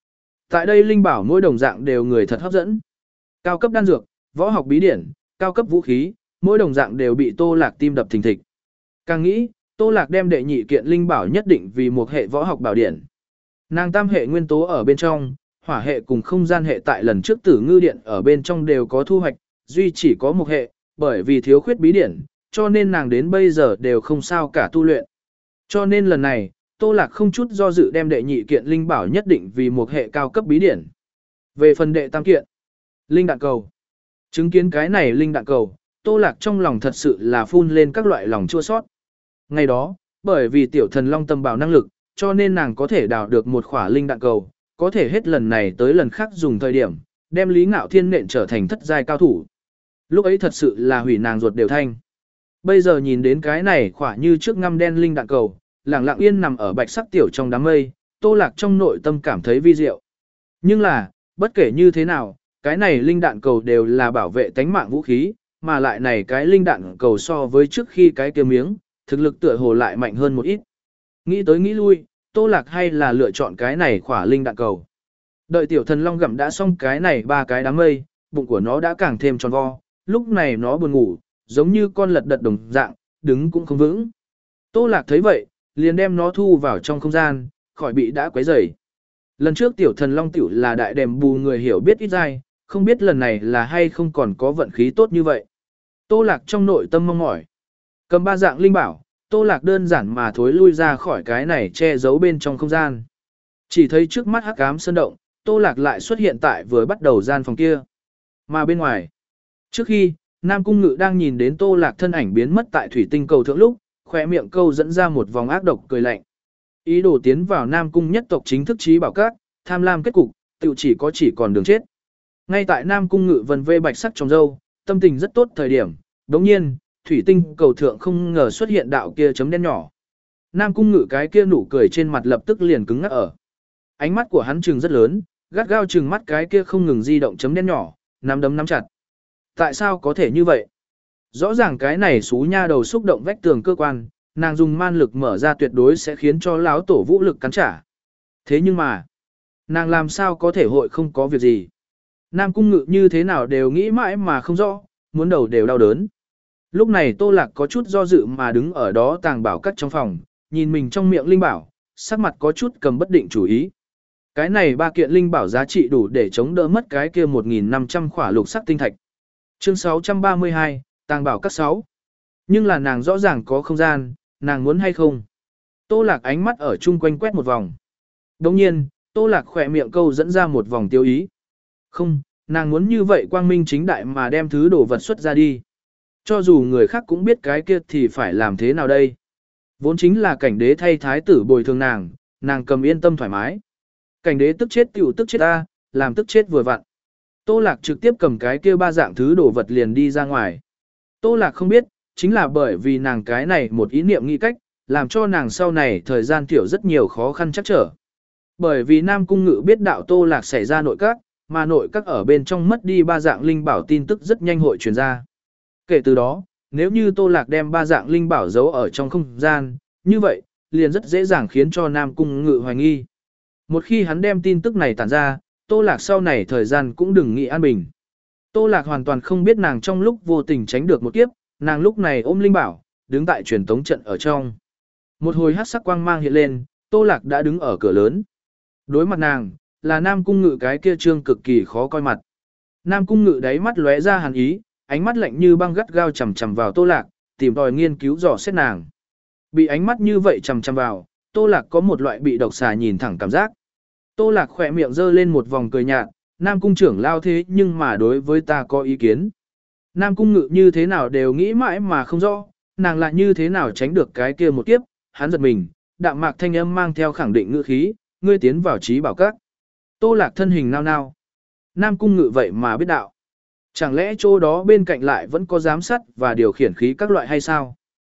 Tại đây linh bảo mỗi đồng dạng đều người thật hấp dẫn. Cao cấp đan dược, võ học bí điển, cao cấp vũ khí, mỗi đồng dạng đều bị Tô Lạc tim đập thình thịch. Càng nghĩ, Tô Lạc đem đệ nhị kiện linh bảo nhất định vì một hệ võ học bảo điển. Nàng tam hệ nguyên tố ở bên trong, hỏa hệ cùng không gian hệ tại lần trước Tử Ngư Điện ở bên trong đều có thu hoạch, duy chỉ có một hệ, bởi vì thiếu khuyết bí điển, cho nên nàng đến bây giờ đều không sao cả tu luyện. Cho nên lần này, Tô Lạc không chút do dự đem đệ nhị kiện linh bảo nhất định vì một hệ cao cấp bí điển. Về phần đệ tam kiện, linh đạn cầu. Chứng kiến cái này linh đạn cầu, Tô Lạc trong lòng thật sự là phun lên các loại lòng chua sót. Ngày đó, bởi vì tiểu thần long tâm bảo năng lực, cho nên nàng có thể đào được một khỏa linh đạn cầu, có thể hết lần này tới lần khác dùng thời điểm, đem Lý Ngạo Thiên nện trở thành thất giai cao thủ. Lúc ấy thật sự là hủy nàng ruột đều thanh. Bây giờ nhìn đến cái này khỏa như trước ngăm đen linh đạn cầu, lặng lặng yên nằm ở bạch sắc tiểu trong đám mây, Tô Lạc trong nội tâm cảm thấy vi diệu. Nhưng là, bất kể như thế nào, cái này linh đạn cầu đều là bảo vệ tánh mạng vũ khí, mà lại này cái linh đạn cầu so với trước khi cái kia miếng, thực lực tựa hồ lại mạnh hơn một ít. Nghĩ tới nghĩ lui, Tô Lạc hay là lựa chọn cái này khỏa linh đạn cầu. Đợi tiểu thần long gặm đã xong cái này ba cái đám mây, bụng của nó đã càng thêm tròn vo, lúc này nó buồn ngủ, giống như con lật đật đồng dạng, đứng cũng không vững. Tô Lạc thấy vậy, liền đem nó thu vào trong không gian, khỏi bị đã quấy rầy. Lần trước tiểu thần long tiểu là đại đềm bù người hiểu biết ít dai, không biết lần này là hay không còn có vận khí tốt như vậy. Tô Lạc trong nội tâm mong mỏi. Cầm ba dạng linh bảo, Tô Lạc đơn giản mà thối lui ra khỏi cái này che giấu bên trong không gian. Chỉ thấy trước mắt hắc ám sơn động, Tô Lạc lại xuất hiện tại vừa bắt đầu gian phòng kia. Mà bên ngoài, trước khi, Nam Cung Ngự đang nhìn đến Tô Lạc thân ảnh biến mất tại thủy tinh cầu thượng lúc, khỏe miệng câu dẫn ra một vòng ác độc cười lạnh. Ý đồ tiến vào Nam Cung nhất tộc chính thức trí bảo các, tham lam kết cục, tự chỉ có chỉ còn đường chết. Ngay tại Nam Cung Ngự vần vê bạch sắc trong râu, tâm tình rất tốt thời điểm, đồng nhiên, thủy tinh cầu thượng không ngờ xuất hiện đạo kia chấm đen nhỏ. Nam Cung Ngự cái kia nụ cười trên mặt lập tức liền cứng ngắc ở. Ánh mắt của hắn trừng rất lớn, gắt gao trừng mắt cái kia không ngừng di động chấm đen nhỏ, nắm đấm nắm chặt. Tại sao có thể như vậy? Rõ ràng cái này xú nha đầu xúc động vách tường cơ quan, nàng dùng man lực mở ra tuyệt đối sẽ khiến cho lão tổ vũ lực cắn trả. Thế nhưng mà, nàng làm sao có thể hội không có việc gì? Nam Cung Ngự như thế nào đều nghĩ mãi mà không rõ, muốn đầu đều đau đớn. Lúc này Tô Lạc có chút do dự mà đứng ở đó tàng bảo cắt trong phòng, nhìn mình trong miệng linh bảo, sắc mặt có chút cầm bất định chủ ý. Cái này ba kiện linh bảo giá trị đủ để chống đỡ mất cái kia một nghìn năm trăm khỏa lục sắc tinh thạch. Chương sáu trăm ba mươi hai, tàng bảo cắt sáu. Nhưng là nàng rõ ràng có không gian, nàng muốn hay không? Tô Lạc ánh mắt ở chung quanh quét một vòng. Đồng nhiên, Tô Lạc khỏe miệng câu dẫn ra một vòng tiêu ý. Không, nàng muốn như vậy quang minh chính đại mà đem thứ đồ vật xuất ra đi. Cho dù người khác cũng biết cái kia thì phải làm thế nào đây? Vốn chính là cảnh đế thay thái tử bồi thường nàng, nàng cầm yên tâm thoải mái. Cảnh đế tức chết tiểu tức chết ta, làm tức chết vừa vặn. Tô Lạc trực tiếp cầm cái kia ba dạng thứ đồ vật liền đi ra ngoài. Tô Lạc không biết, chính là bởi vì nàng cái này một ý niệm nghĩ cách, làm cho nàng sau này thời gian tiểu rất nhiều khó khăn chắc trở. Bởi vì Nam Cung Ngự biết đạo Tô Lạc xảy ra nội các, mà nội các ở bên trong mất đi ba dạng linh bảo tin tức rất nhanh hội truyền ra. Kể từ đó, nếu như Tô Lạc đem ba dạng linh bảo giấu ở trong không gian, như vậy, liền rất dễ dàng khiến cho Nam Cung Ngự hoài nghi. Một khi hắn đem tin tức này tản ra, Tô Lạc sau này thời gian cũng đừng nghĩ an bình. Tô Lạc hoàn toàn không biết nàng trong lúc vô tình tránh được một kiếp, nàng lúc này ôm linh bảo, đứng tại truyền tống trận ở trong. Một hồi hắc sắc quang mang hiện lên, Tô Lạc đã đứng ở cửa lớn. Đối mặt nàng, là Nam Cung Ngự cái kia trương cực kỳ khó coi mặt. Nam Cung Ngự đáy mắt lóe ra hàn ý, ánh mắt lạnh như băng gắt gao chằm chằm vào Tô Lạc, tìm tòi nghiên cứu dò xét nàng. Bị ánh mắt như vậy chằm chằm vào, Tô Lạc có một loại bị độc xà nhìn thẳng cảm giác. Tô Lạc khỏe miệng giơ lên một vòng cười nhạt, Nam Cung trưởng lao thế nhưng mà đối với ta có ý kiến. Nam Cung Ngự như thế nào đều nghĩ mãi mà không rõ, nàng lại như thế nào tránh được cái kia một kiếp, hắn giật mình, đạm mạc thanh âm mang theo khẳng định ngữ khí, ngươi tiến vào trí bảo các. Tô Lạc thân hình nao nao. Nam Cung Ngự vậy mà biết đạo. Chẳng lẽ chỗ đó bên cạnh lại vẫn có giám sát và điều khiển khí các loại hay sao?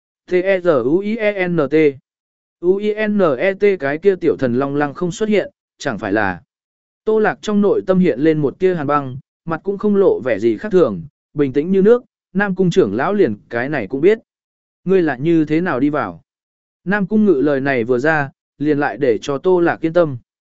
T-E-Z-U-I-E-N-T U-I-N-E-T cái kia tiểu thần long lăng không xuất hiện, chẳng phải là. Tô Lạc trong nội tâm hiện lên một tia hàn băng, mặt cũng không lộ vẻ gì khác thường, bình tĩnh như nước, Nam Cung trưởng lão liền cái này cũng biết. Ngươi là như thế nào đi vào? Nam Cung Ngự lời này vừa ra, liền lại để cho Tô Lạc yên tâm.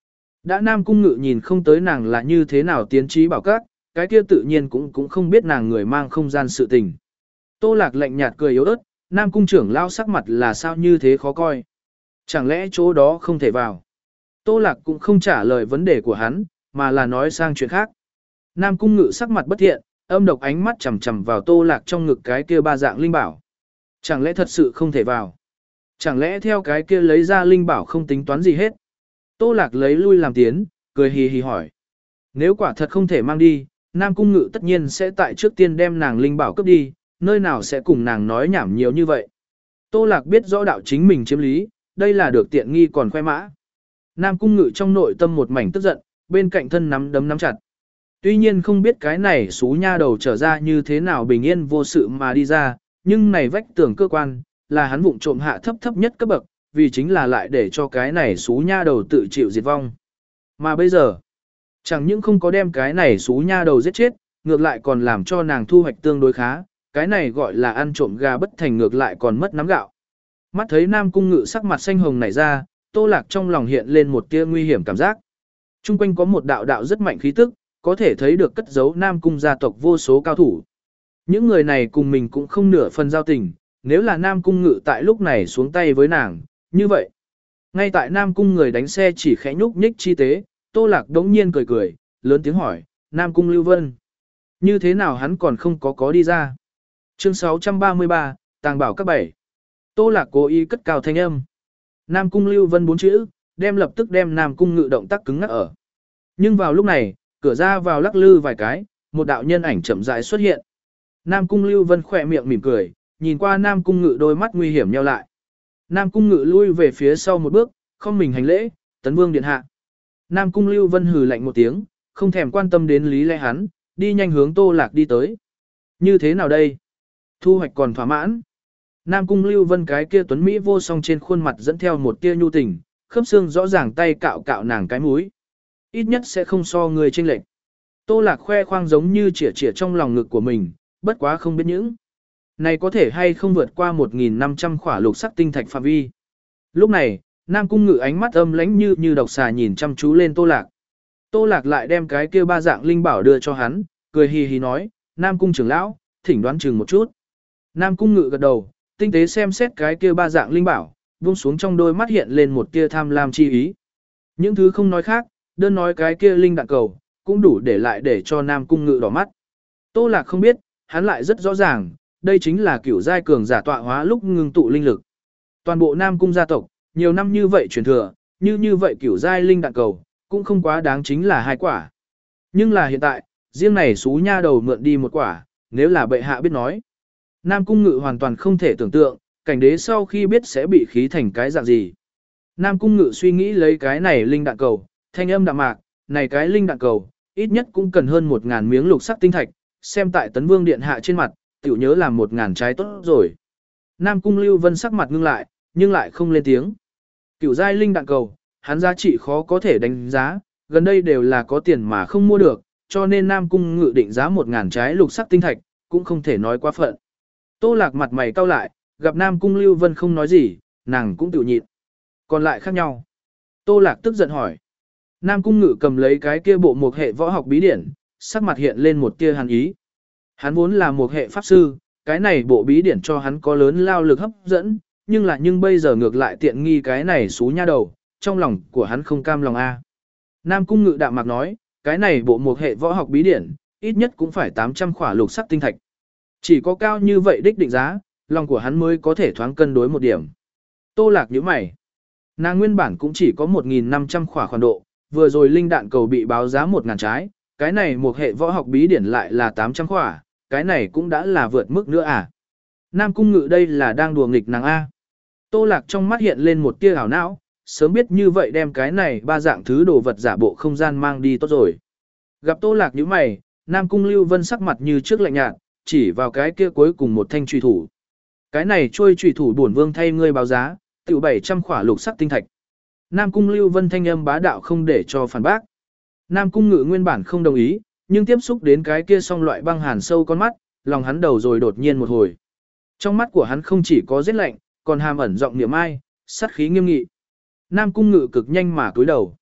Đã Nam Cung Ngự nhìn không tới nàng là như thế nào tiến trí bảo các, cái kia tự nhiên cũng cũng không biết nàng người mang không gian sự tình. Tô Lạc lạnh nhạt cười yếu ớt, Nam Cung trưởng lao sắc mặt là sao như thế khó coi. Chẳng lẽ chỗ đó không thể vào? Tô Lạc cũng không trả lời vấn đề của hắn, mà là nói sang chuyện khác. Nam Cung Ngự sắc mặt bất thiện, âm độc ánh mắt chằm chằm vào Tô Lạc trong ngực cái kia ba dạng linh bảo. Chẳng lẽ thật sự không thể vào? Chẳng lẽ theo cái kia lấy ra linh bảo không tính toán gì hết? Tô Lạc lấy lui làm tiến, cười hì hì hỏi. Nếu quả thật không thể mang đi, Nam Cung Ngự tất nhiên sẽ tại trước tiên đem nàng linh bảo cướp đi, nơi nào sẽ cùng nàng nói nhảm nhiều như vậy. Tô Lạc biết rõ đạo chính mình chiếm lý, đây là được tiện nghi còn khoe mã. Nam Cung Ngự trong nội tâm một mảnh tức giận, bên cạnh thân nắm đấm nắm chặt. Tuy nhiên không biết cái này xú nha đầu trở ra như thế nào bình yên vô sự mà đi ra, nhưng này vách tường cơ quan, là hắn vụng trộm hạ thấp thấp nhất cấp bậc, vì chính là lại để cho cái này xú nha đầu tự chịu diệt vong. Mà bây giờ, chẳng những không có đem cái này xú nha đầu giết chết, ngược lại còn làm cho nàng thu hoạch tương đối khá, cái này gọi là ăn trộm gà bất thành ngược lại còn mất nắm gạo. Mắt thấy Nam Cung Ngự sắc mặt xanh hồng nảy ra, Tô Lạc trong lòng hiện lên một tia nguy hiểm cảm giác. Trung quanh có một đạo đạo rất mạnh khí tức, có thể thấy được cất giấu Nam Cung gia tộc vô số cao thủ. Những người này cùng mình cũng không nửa phần giao tình, nếu là Nam Cung Ngự tại lúc này xuống tay với nàng, như vậy. Ngay tại Nam Cung người đánh xe chỉ khẽ nhúc nhích chi tế, Tô Lạc đống nhiên cười cười, lớn tiếng hỏi, Nam Cung Lưu Vân. Như thế nào hắn còn không có có đi ra? Chương sáu trăm ba mươi ba, Tàng bảo các bảy. Tô Lạc cố ý cất cao thanh âm. Nam Cung Lưu Vân bốn chữ, đem lập tức đem Nam Cung Ngự động tác cứng ngắc ở. Nhưng vào lúc này, cửa ra vào lắc lư vài cái, một đạo nhân ảnh chậm rãi xuất hiện. Nam Cung Lưu Vân khỏe miệng mỉm cười, nhìn qua Nam Cung Ngự đôi mắt nguy hiểm nheo lại. Nam Cung Ngự lui về phía sau một bước, không mình hành lễ, tấn vương điện hạ. Nam Cung Lưu Vân hừ lạnh một tiếng, không thèm quan tâm đến lý lẽ hắn, đi nhanh hướng Tô Lạc đi tới. Như thế nào đây? Thu hoạch còn thỏa mãn. Nam Cung Lưu Vân cái kia tuấn Mỹ vô song trên khuôn mặt dẫn theo một tia nhu tình, khớp xương rõ ràng tay cạo cạo nàng cái mũi. Ít nhất sẽ không so người chênh lệch. Tô Lạc khoe khoang giống như chĩa chĩa trong lòng ngực của mình, bất quá không biết những. Này có thể hay không vượt qua một nghìn năm trăm khỏa lục sắc tinh thạch phạm vi. Lúc này, Nam Cung Ngự ánh mắt âm lãnh như như độc xà nhìn chăm chú lên Tô Lạc. Tô Lạc lại đem cái kia ba dạng linh bảo đưa cho hắn, cười hì hì nói, Nam Cung trưởng lão, thỉnh đoán chừng một chút. Nam Cung Ngự gật đầu, tinh tế xem xét cái kia ba dạng linh bảo, buông xuống trong đôi mắt hiện lên một tia tham lam chi ý. Những thứ không nói khác, đơn nói cái kia linh đạn cầu, cũng đủ để lại để cho Nam Cung Ngự đỏ mắt. Tô Lạc không biết, hắn lại rất rõ ràng, đây chính là kiểu giai cường giả tọa hóa lúc ngưng tụ linh lực. Toàn bộ Nam Cung gia tộc, nhiều năm như vậy truyền thừa, như như vậy kiểu giai linh đạn cầu, cũng không quá đáng chính là hai quả. Nhưng là hiện tại, riêng này xú nha đầu mượn đi một quả, nếu là bệ hạ biết nói. Nam Cung Ngự hoàn toàn không thể tưởng tượng, cảnh đế sau khi biết sẽ bị khí thành cái dạng gì. Nam Cung Ngự suy nghĩ lấy cái này linh đạn cầu, thanh âm đạm mạc, này cái linh đạn cầu, ít nhất cũng cần hơn một ngàn miếng lục sắc tinh thạch, xem tại Tấn Vương điện hạ trên mặt, tiểu nhớ làm một ngàn trái tốt rồi. Nam Cung Lưu Vân sắc mặt ngưng lại, nhưng lại không lên tiếng. Cửu giai linh đạn cầu, hắn giá trị khó có thể đánh giá, gần đây đều là có tiền mà không mua được, cho nên Nam Cung Ngự định giá một ngàn trái lục sắc tinh thạch, cũng không thể nói quá phận. Tô Lạc mặt mày cau lại, gặp Nam Cung Lưu Vân không nói gì, nàng cũng tự nhịn. Còn lại khác nhau. Tô Lạc tức giận hỏi. Nam Cung Ngự cầm lấy cái kia bộ một hệ võ học bí điển, sắc mặt hiện lên một tia hàn ý. Hắn vốn là một hệ pháp sư, cái này bộ bí điển cho hắn có lớn lao lực hấp dẫn, nhưng là nhưng bây giờ ngược lại tiện nghi cái này xú nha đầu, trong lòng của hắn không cam lòng a. Nam Cung Ngự đạm mạc nói, cái này bộ một hệ võ học bí điển, ít nhất cũng phải tám trăm khỏa lục sắc tinh thạch. Chỉ có cao như vậy đích định giá, lòng của hắn mới có thể thoáng cân đối một điểm. Tô Lạc nhíu mày. Nàng nguyên bản cũng chỉ có một nghìn năm trăm khỏa khoản độ, vừa rồi linh đạn cầu bị báo giá một ngàn trái, cái này một hệ võ học bí điển lại là tám trăm khỏa, cái này cũng đã là vượt mức nữa à. Nam Cung Ngự đây là đang đùa nghịch nàng A. Tô Lạc trong mắt hiện lên một tia ảo não, sớm biết như vậy đem cái này ba dạng thứ đồ vật giả bộ không gian mang đi tốt rồi. Gặp Tô Lạc nhíu mày, Nam Cung Lưu Vân sắc mặt như trước lạnh nhạt, chỉ vào cái kia cuối cùng một thanh truy thủ. Cái này trôi truy thủ bổn vương thay ngươi báo giá, tiểu bảy trăm khỏa lục sắc tinh thạch. Nam Cung Lưu Vân thanh âm bá đạo không để cho phản bác. Nam Cung Ngự nguyên bản không đồng ý, nhưng tiếp xúc đến cái kia song loại băng hàn sâu con mắt, lòng hắn đầu rồi đột nhiên một hồi. Trong mắt của hắn không chỉ có rét lạnh, còn hàm ẩn giọng niệm ai, sát khí nghiêm nghị. Nam Cung Ngự cực nhanh mà cúi đầu.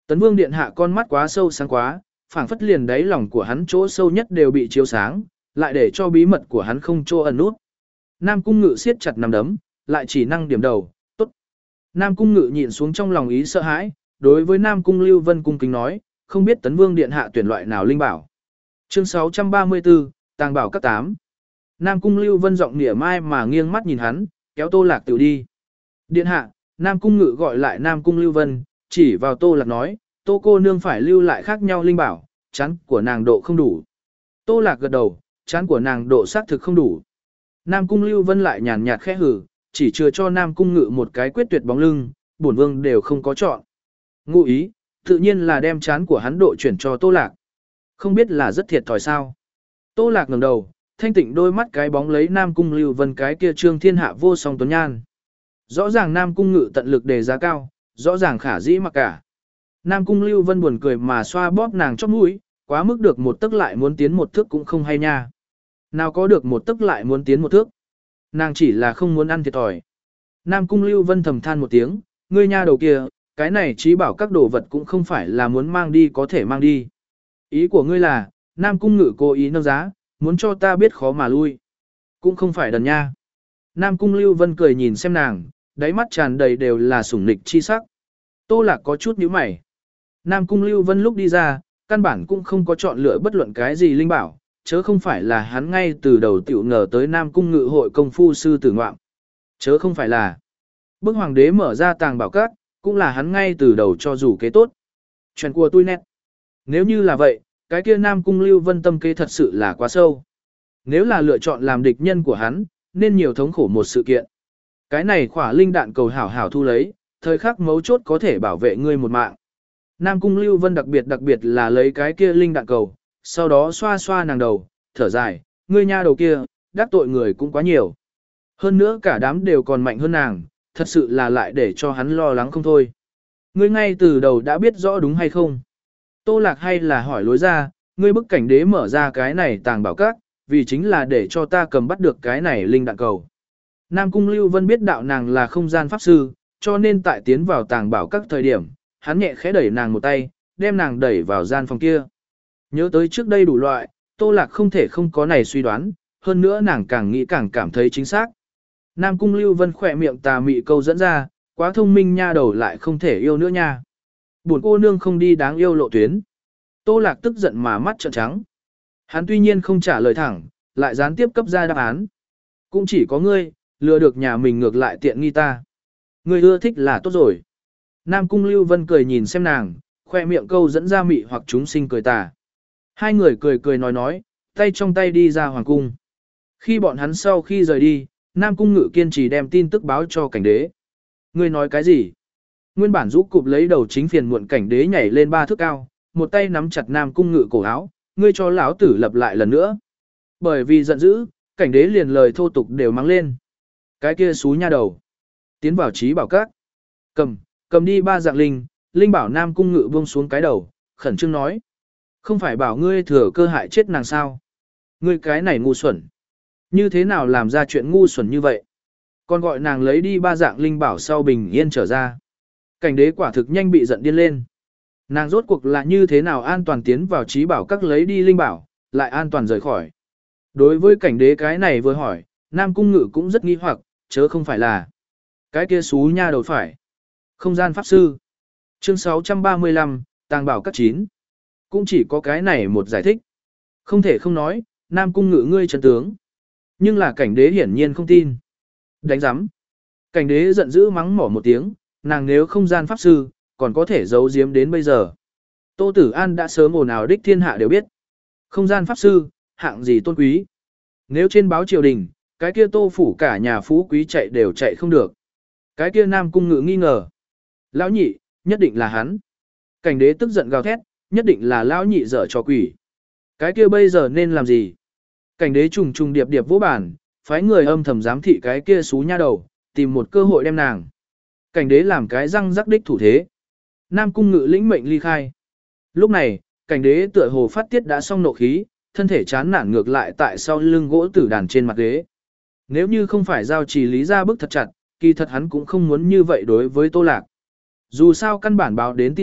Tấn Vương điện hạ con mắt quá sâu sáng quá, phảng phất liền đáy lòng của hắn chỗ sâu nhất đều bị chiếu sáng, lại để cho bí mật của hắn không chỗ ẩn nút. Nam Cung Ngự siết chặt nắm đấm, lại chỉ năng điểm đầu, tốt. Nam Cung Ngự nhịn xuống trong lòng ý sợ hãi, đối với Nam Cung Lưu Vân cung kính nói, không biết Tấn Vương điện hạ tuyển loại nào linh bảo. Chương sáu trăm ba mươi tư, Tàng bảo các tám. Nam Cung Lưu Vân giọng nỉa mai mà nghiêng mắt nhìn hắn, kéo Tô Lạc tiểu đi. Điện hạ, Nam Cung Ngự gọi lại Nam Cung Lưu Vân, chỉ vào Tô Lạc nói, Tô cô nương phải lưu lại khác nhau linh bảo, chán của nàng độ không đủ. Tô Lạc gật đầu, chán của nàng độ xác thực không đủ. Nam Cung Lưu Vân lại nhàn nhạt khẽ hử, chỉ chừa cho Nam Cung Ngự một cái quyết tuyệt bóng lưng, bổn vương đều không có chọn. Ngụ ý, tự nhiên là đem chán của hắn độ chuyển cho Tô Lạc. Không biết là rất thiệt thòi sao. Tô Lạc ngẩng đầu, thanh tịnh đôi mắt cái bóng lấy Nam Cung Lưu Vân cái kia trương thiên hạ vô song tuấn nhan. Rõ ràng Nam Cung Ngự tận lực đề giá cao, rõ ràng khả dĩ mặc cả. Nam Cung Lưu Vân buồn cười mà xoa bóp nàng chóp mũi, quá mức được một tức lại muốn tiến một thước cũng không hay nha. Nào có được một tức lại muốn tiến một thước. Nàng chỉ là không muốn ăn thiệt thòi. Nam Cung Lưu Vân thầm than một tiếng, ngươi nha đầu kia, cái này trí bảo các đồ vật cũng không phải là muốn mang đi có thể mang đi. Ý của ngươi là, Nam Cung Ngự cố ý nâng giá, muốn cho ta biết khó mà lui. Cũng không phải đần nha. Nam Cung Lưu Vân cười nhìn xem nàng, đáy mắt tràn đầy đều là sủng nịch chi sắc. Tô Lạc có chút nhíu mày. Nam Cung Lưu Vân lúc đi ra, căn bản cũng không có chọn lựa bất luận cái gì linh bảo, chớ không phải là hắn ngay từ đầu tiểu ngờ tới Nam Cung Ngự hội công phu sư tử ngoạm. Chớ không phải là bức hoàng đế mở ra tàng bảo các, cũng là hắn ngay từ đầu cho dù kế tốt. Chuyện của tôi nét. Nếu như là vậy, cái kia Nam Cung Lưu Vân tâm kế thật sự là quá sâu. Nếu là lựa chọn làm địch nhân của hắn, nên nhiều thống khổ một sự kiện. Cái này khỏa linh đạn cầu hảo hảo thu lấy, thời khắc mấu chốt có thể bảo vệ ngươi một mạng. Nam Cung Lưu Vân đặc biệt đặc biệt là lấy cái kia linh đạn cầu, sau đó xoa xoa nàng đầu, thở dài, ngươi nha đầu kia, đắc tội người cũng quá nhiều. Hơn nữa cả đám đều còn mạnh hơn nàng, thật sự là lại để cho hắn lo lắng không thôi. Ngươi ngay từ đầu đã biết rõ đúng hay không? Tô Lạc hay là hỏi lối ra, ngươi bức cảnh đế mở ra cái này tàng bảo các, vì chính là để cho ta cầm bắt được cái này linh đạn cầu. Nam Cung Lưu Vân biết đạo nàng là không gian pháp sư, cho nên tại tiến vào tàng bảo các thời điểm, hắn nhẹ khẽ đẩy nàng một tay, đem nàng đẩy vào gian phòng kia. Nhớ tới trước đây đủ loại, Tô Lạc không thể không có này suy đoán, hơn nữa nàng càng nghĩ càng cảm thấy chính xác. Nam Cung Lưu Vân khỏe miệng tà mị câu dẫn ra, quá thông minh nha đầu lại không thể yêu nữa nha. Buồn cô nương không đi đáng yêu lộ tuyến. Tô Lạc tức giận mà mắt trợn trắng. Hắn tuy nhiên không trả lời thẳng, lại gián tiếp cấp ra đáp án. Cũng chỉ có ngươi, lừa được nhà mình ngược lại tiện nghi ta. Ngươi ưa thích là tốt rồi. Nam Cung Lưu Vân cười nhìn xem nàng, khoe miệng câu dẫn ra mị hoặc chúng sinh cười tà. Hai người cười cười nói nói, tay trong tay đi ra hoàng cung. Khi bọn hắn sau khi rời đi, Nam Cung Ngự kiên trì đem tin tức báo cho cảnh đế. Ngươi nói cái gì? Nguyên bản rũ cụp lấy đầu chính phiền muộn cảnh đế nhảy lên ba thước cao, một tay nắm chặt Nam Cung Ngự cổ áo, ngươi cho lão tử lập lại lần nữa. Bởi vì giận dữ, cảnh đế liền lời thô tục đều mang lên. Cái kia xú nha đầu. Tiến vào trí bảo các. Cầm, cầm đi ba dạng linh, linh bảo Nam Cung Ngự buông xuống cái đầu, khẩn trương nói. Không phải bảo ngươi thừa cơ hại chết nàng sao? Ngươi cái này ngu xuẩn. Như thế nào làm ra chuyện ngu xuẩn như vậy? Còn gọi nàng lấy đi ba dạng linh bảo sau bình yên trở ra. Cảnh đế quả thực nhanh bị giận điên lên. Nàng rốt cuộc là như thế nào an toàn tiến vào trí bảo các lấy đi linh bảo, lại an toàn rời khỏi. Đối với cảnh đế cái này vừa hỏi, Nam Cung Ngự cũng rất nghi hoặc, chớ không phải là cái kia xú nha đầu phải. Không gian pháp sư. Chương sáu trăm ba mươi lăm, tàng bảo các chín. Cũng chỉ có cái này một giải thích. Không thể không nói, Nam Cung Ngự ngươi chân tướng. Nhưng là cảnh đế hiển nhiên không tin. Đánh giám. Cảnh đế giận dữ mắng mỏ một tiếng, nàng nếu không gian pháp sư, còn có thể giấu giếm đến bây giờ. Tô Tử An đã sớm ồn ào đích thiên hạ đều biết. Không gian pháp sư, hạng gì tôn quý. Nếu trên báo triều đình, cái kia Tô phủ cả nhà phú quý chạy đều chạy không được. Cái kia Nam Cung Ngự nghi ngờ. Lão nhị, nhất định là hắn. Cảnh đế tức giận gào thét, nhất định là lão nhị dở trò quỷ. Cái kia bây giờ nên làm gì? Cảnh đế trùng trùng điệp điệp vỗ bản, phái người âm thầm giám thị cái kia xú nha đầu, tìm một cơ hội đem nàng. Cảnh đế làm cái răng rắc đích thủ thế. Nam Cung Ngự lĩnh mệnh ly khai. Lúc này, cảnh đế tựa hồ phát tiết đã xong nộ khí, thân thể chán nản ngược lại tại sau lưng gỗ tử đàn trên mặt ghế. Nếu như không phải giao trì lý ra bức thật chặt, kỳ thật hắn cũng không muốn như vậy đối với Tô Lạc. Dù sao căn bản báo đến tin tức,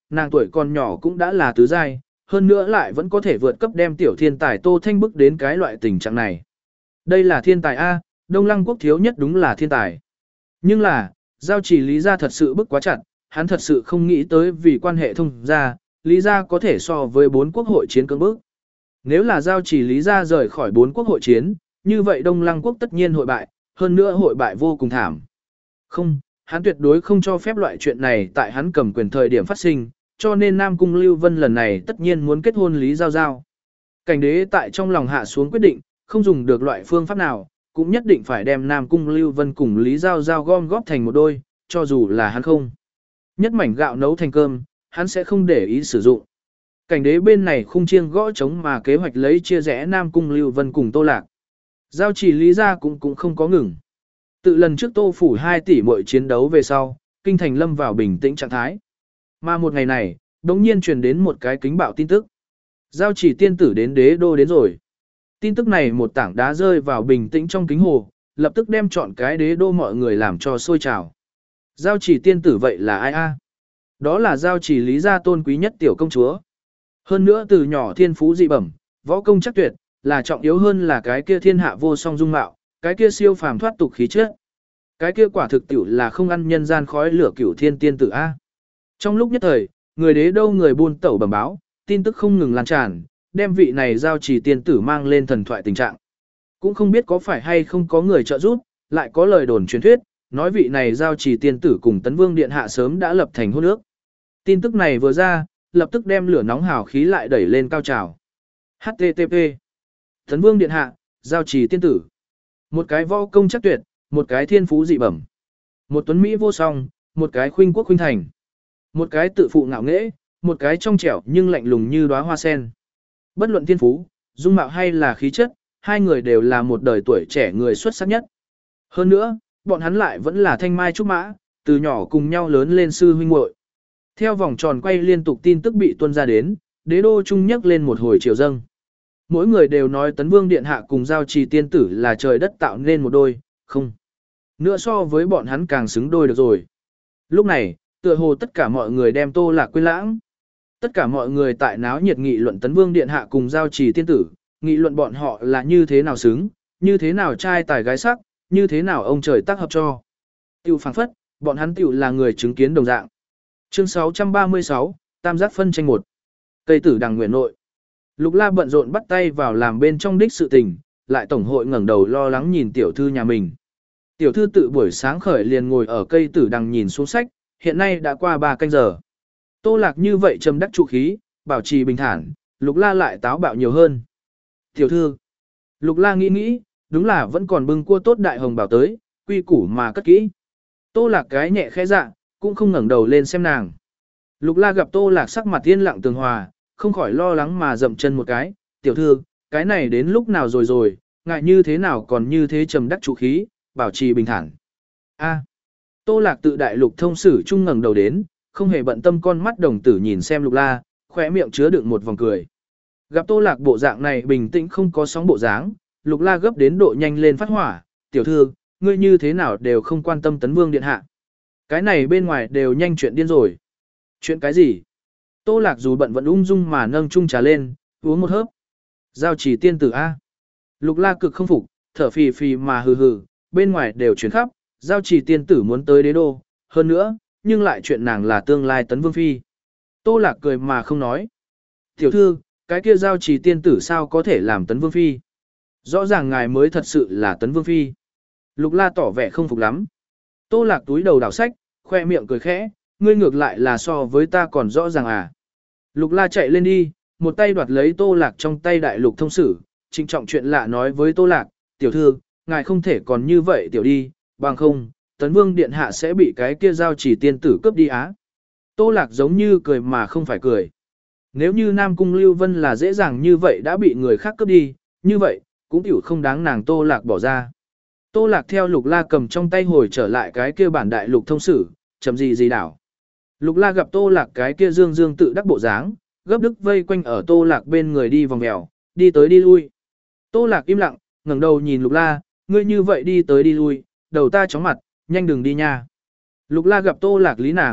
nàng tuổi còn nhỏ cũng đã là tứ giai, hơn nữa lại vẫn có thể vượt cấp đem tiểu thiên tài Tô Thanh bức đến cái loại tình trạng này. Đây là thiên tài A, Đông Lăng quốc thiếu nhất đúng là thiên tài. Nhưng là, giao chỉ Lý gia thật sự bức quá chặt, hắn thật sự không nghĩ tới vì quan hệ thông gia, Lý gia có thể so với bốn quốc hội chiến cưỡng bức. Nếu là giao chỉ Lý gia rời khỏi bốn quốc hội chiến, như vậy Đông Lăng quốc tất nhiên hội bại, hơn nữa hội bại vô cùng thảm. Không, hắn tuyệt đối không cho phép loại chuyện này tại hắn cầm quyền thời điểm phát sinh, cho nên Nam Cung Lưu Vân lần này tất nhiên muốn kết hôn Lý Giao Giao. Cảnh đế tại trong lòng hạ xuống quyết định, không dùng được loại phương pháp nào, cũng nhất định phải đem Nam Cung Lưu Vân cùng Lý Giao Giao gom góp thành một đôi, cho dù là hắn không. Nhất mảnh gạo nấu thành cơm, hắn sẽ không để ý sử dụng. Cảnh đế bên này khung chiêng gõ trống mà kế hoạch lấy chia rẽ Nam Cung Lưu Vân cùng Tô Lạc. Giao chỉ Lý gia cũng cũng không có ngừng. Tự lần trước Tô phủ hai tỷ muội chiến đấu về sau, kinh thành lâm vào bình tĩnh trạng thái. Mà một ngày này, đống nhiên truyền đến một cái kính bạo tin tức. Giao chỉ tiên tử đến đế đô đến rồi. Tin tức này một tảng đá rơi vào bình tĩnh trong kính hồ, lập tức đem chọn cái đế đô mọi người làm cho sôi trào. Giao chỉ tiên tử vậy là ai a? Đó là giao chỉ Lý gia tôn quý nhất tiểu công chúa. Hơn nữa từ nhỏ thiên phú dị bẩm, võ công chắc tuyệt, là trọng yếu hơn là cái kia thiên hạ vô song dung mạo, cái kia siêu phàm thoát tục khí chất. Cái kia quả thực tiểu là không ăn nhân gian khói lửa cửu thiên tiên tử a. Trong lúc nhất thời, người đế đâu người buôn tẩu bẩm báo, tin tức không ngừng lan tràn, đem vị này giao chỉ tiên tử mang lên thần thoại tình trạng. Cũng không biết có phải hay không có người trợ giúp, lại có lời đồn truyền thuyết, nói vị này giao chỉ tiên tử cùng Tấn Vương Điện Hạ sớm đã lập thành hôn ước. Tin tức này vừa ra, lập tức đem lửa nóng hào khí lại đẩy lên cao trào. hát tê tê pê Tấn Vương Điện Hạ, giao chỉ tiên tử. Một cái võ công chắc tuyệt, một cái thiên phú dị bẩm. Một tuấn Mỹ vô song, một cái khuynh quốc khuynh thành. Một cái tự phụ ngạo nghễ, một cái trong trẻo nhưng lạnh lùng như đóa hoa sen. Bất luận thiên phú, dung mạo hay là khí chất, hai người đều là một đời tuổi trẻ người xuất sắc nhất. Hơn nữa, bọn hắn lại vẫn là thanh mai trúc mã, từ nhỏ cùng nhau lớn lên sư huynh muội. Theo vòng tròn quay liên tục tin tức bị tuôn ra đến, đế đô trung nhấc lên một hồi triều dâng. Mỗi người đều nói Tấn Vương Điện Hạ cùng giao trì tiên tử là trời đất tạo nên một đôi, không. Nữa so với bọn hắn càng xứng đôi được rồi. Lúc này, tựa hồ tất cả mọi người đem Tô Lạc quên lãng. Tất cả mọi người tại náo nhiệt nghị luận Tấn Vương Điện Hạ cùng giao trì tiên tử, nghị luận bọn họ là như thế nào xứng, như thế nào trai tài gái sắc, như thế nào ông trời tác hợp cho. Tiêu phảng phất, bọn hắn tiểu là người chứng kiến đồng dạng. Chương sáu trăm ba mươi sáu, Tam giác phân tranh một. Cây tử đằng nguyện nội. Lục La bận rộn bắt tay vào làm bên trong đích sự tình, lại tổng hội ngẩng đầu lo lắng nhìn tiểu thư nhà mình. Tiểu thư tự buổi sáng khởi liền ngồi ở cây tử đằng nhìn xuống sách, hiện nay đã qua ba canh giờ. Tô Lạc như vậy trầm đắc trụ khí, bảo trì bình thản, Lục La lại táo bạo nhiều hơn. Tiểu thư. Lục La nghĩ nghĩ, đúng là vẫn còn bưng cua tốt đại hồng bảo tới, quy củ mà cất kỹ. Tô Lạc cái nhẹ khẽ dạ, cũng không ngẩng đầu lên xem nàng. Lục La gặp Tô Lạc sắc mặt yên lặng tường hòa, không khỏi lo lắng mà dậm chân một cái, tiểu thư, cái này đến lúc nào rồi rồi, ngại như thế nào còn như thế trầm đắc trụ khí, bảo trì bình thản. A. Tô Lạc tự đại lục thông sử trung ngẩng đầu đến, không hề bận tâm con mắt đồng tử nhìn xem Lục La, khóe miệng chứa đựng một vòng cười. Gặp Tô Lạc bộ dạng này bình tĩnh không có sóng bộ dáng, Lục La gấp đến độ nhanh lên phát hỏa, tiểu thư, ngươi như thế nào đều không quan tâm Tấn Vương Điện Hạ. Cái này bên ngoài đều nhanh chuyện điên rồi. Chuyện cái gì? Tô Lạc dù bận vẫn ung dung mà nâng chung trà lên, uống một hớp. Giao chỉ tiên tử A. Lục La cực không phục, thở phì phì mà hừ hừ, bên ngoài đều truyền khắp, giao chỉ tiên tử muốn tới đế đô, hơn nữa, nhưng lại chuyện nàng là tương lai Tấn Vương Phi. Tô Lạc cười mà không nói. Tiểu thư, cái kia giao chỉ tiên tử sao có thể làm Tấn Vương Phi? Rõ ràng ngài mới thật sự là Tấn Vương Phi. Lục La tỏ vẻ không phục lắm. Tô Lạc túi đầu đảo sách, khoe miệng cười khẽ, ngươi ngược lại là so với ta còn rõ ràng à. Lục La chạy lên đi, một tay đoạt lấy Tô Lạc trong tay đại lục thông sử, trịnh trọng chuyện lạ nói với Tô Lạc, tiểu thư, ngài không thể còn như vậy tiểu đi, bằng không, Tấn Vương Điện Hạ sẽ bị cái kia giao chỉ tiên tử cướp đi á. Tô Lạc giống như cười mà không phải cười. Nếu như Nam Cung Lưu Vân là dễ dàng như vậy đã bị người khác cướp đi, như vậy, cũng tiểu không đáng nàng Tô Lạc bỏ ra. Tô Lạc theo Lục La cầm trong tay hồi trở lại cái kia bản đại lục thông sử, chấm gì gì đảo. Lục La gặp Tô Lạc cái kia dương dương tự đắc bộ dáng, gấp đức vây quanh ở Tô Lạc bên người đi vòng mèo, đi tới đi lui. Tô Lạc im lặng, ngẩng đầu nhìn Lục La, ngươi như vậy đi tới đi lui, đầu ta chóng mặt, nhanh đừng đi nha. Lục La gặp Tô Lạc lý nàng,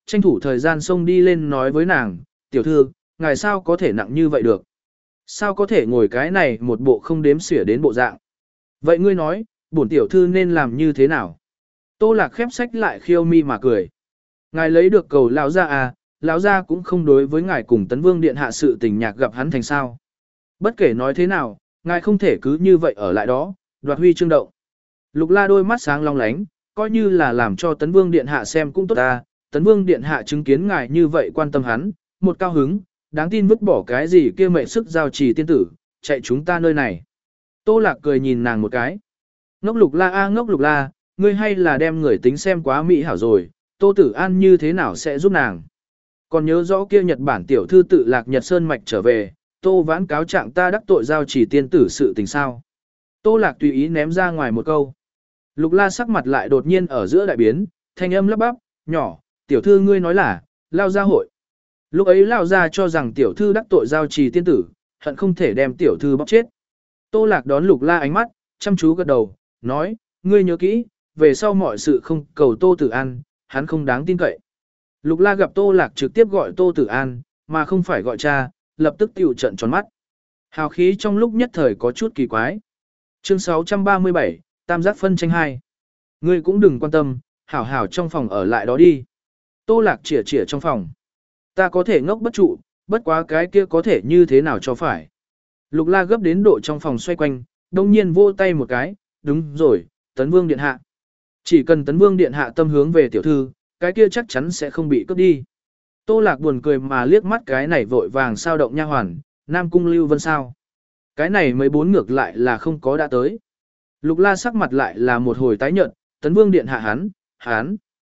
tranh thủ thời gian xông đi lên nói với nàng, tiểu thư, ngài sao có thể nặng như vậy được? Sao có thể ngồi cái này một bộ không đếm xỉa đến bộ dạng? Vậy ngươi nói, bổn tiểu thư nên làm như thế nào? Tô Lạc khép sách lại khiêu mi mà cười. Ngài lấy được cầu lão gia à, lão gia cũng không đối với ngài cùng Tấn Vương điện hạ sự tình nhạc gặp hắn thành sao? Bất kể nói thế nào, ngài không thể cứ như vậy ở lại đó, đoạt huy chương động. Lục La đôi mắt sáng long lánh, coi như là làm cho Tấn Vương điện hạ xem cũng tốt ta, Tấn Vương điện hạ chứng kiến ngài như vậy quan tâm hắn, một cao hứng, đáng tin vứt bỏ cái gì kia mệnh sức giao trì tiên tử, chạy chúng ta nơi này. Tô Lạc cười nhìn nàng một cái. Ngốc Lục La a ngốc Lục La, ngươi hay là đem người tính xem quá mỹ hảo rồi, Tô Tử An như thế nào sẽ giúp nàng. Còn nhớ rõ kia Nhật Bản tiểu thư tự Lạc Nhật Sơn Mạch trở về, Tô Vãn cáo trạng ta đắc tội giao trì tiên tử sự tình sao. Tô Lạc tùy ý ném ra ngoài một câu. Lục La sắc mặt lại đột nhiên ở giữa đại biến, thanh âm lắp bắp, nhỏ, tiểu thư ngươi nói là, lao gia hội. Lúc ấy lao gia cho rằng tiểu thư đắc tội giao trì tiên tử, hận không thể đem tiểu thư bóc chết. Tô Lạc đón Lục La ánh mắt, chăm chú gật đầu, nói, ngươi nhớ kỹ, về sau mọi sự không cầu Tô Tử An, hắn không đáng tin cậy. Lục La gặp Tô Lạc trực tiếp gọi Tô Tử An, mà không phải gọi cha, lập tức tiểu trận tròn mắt. Hào khí trong lúc nhất thời có chút kỳ quái. Chương sáu trăm ba mươi bảy, Tam giác phân tranh hai. Ngươi cũng đừng quan tâm, hảo hảo trong phòng ở lại đó đi. Tô Lạc chỉa chỉa trong phòng. Ta có thể ngốc bất trụ, bất quá cái kia có thể như thế nào cho phải. Lục La gấp đến độ trong phòng xoay quanh, đông nhiên vô tay một cái, đúng rồi, Tấn Vương điện hạ. Chỉ cần Tấn Vương điện hạ tâm hướng về tiểu thư, cái kia chắc chắn sẽ không bị cướp đi. Tô Lạc buồn cười mà liếc mắt cái này vội vàng sao động nha hoàn, Nam Cung Lưu Vân sao. Cái này mới bốn ngược lại là không có đã tới. Lục La sắc mặt lại là một hồi tái nhợt, Tấn Vương điện hạ hắn, hắn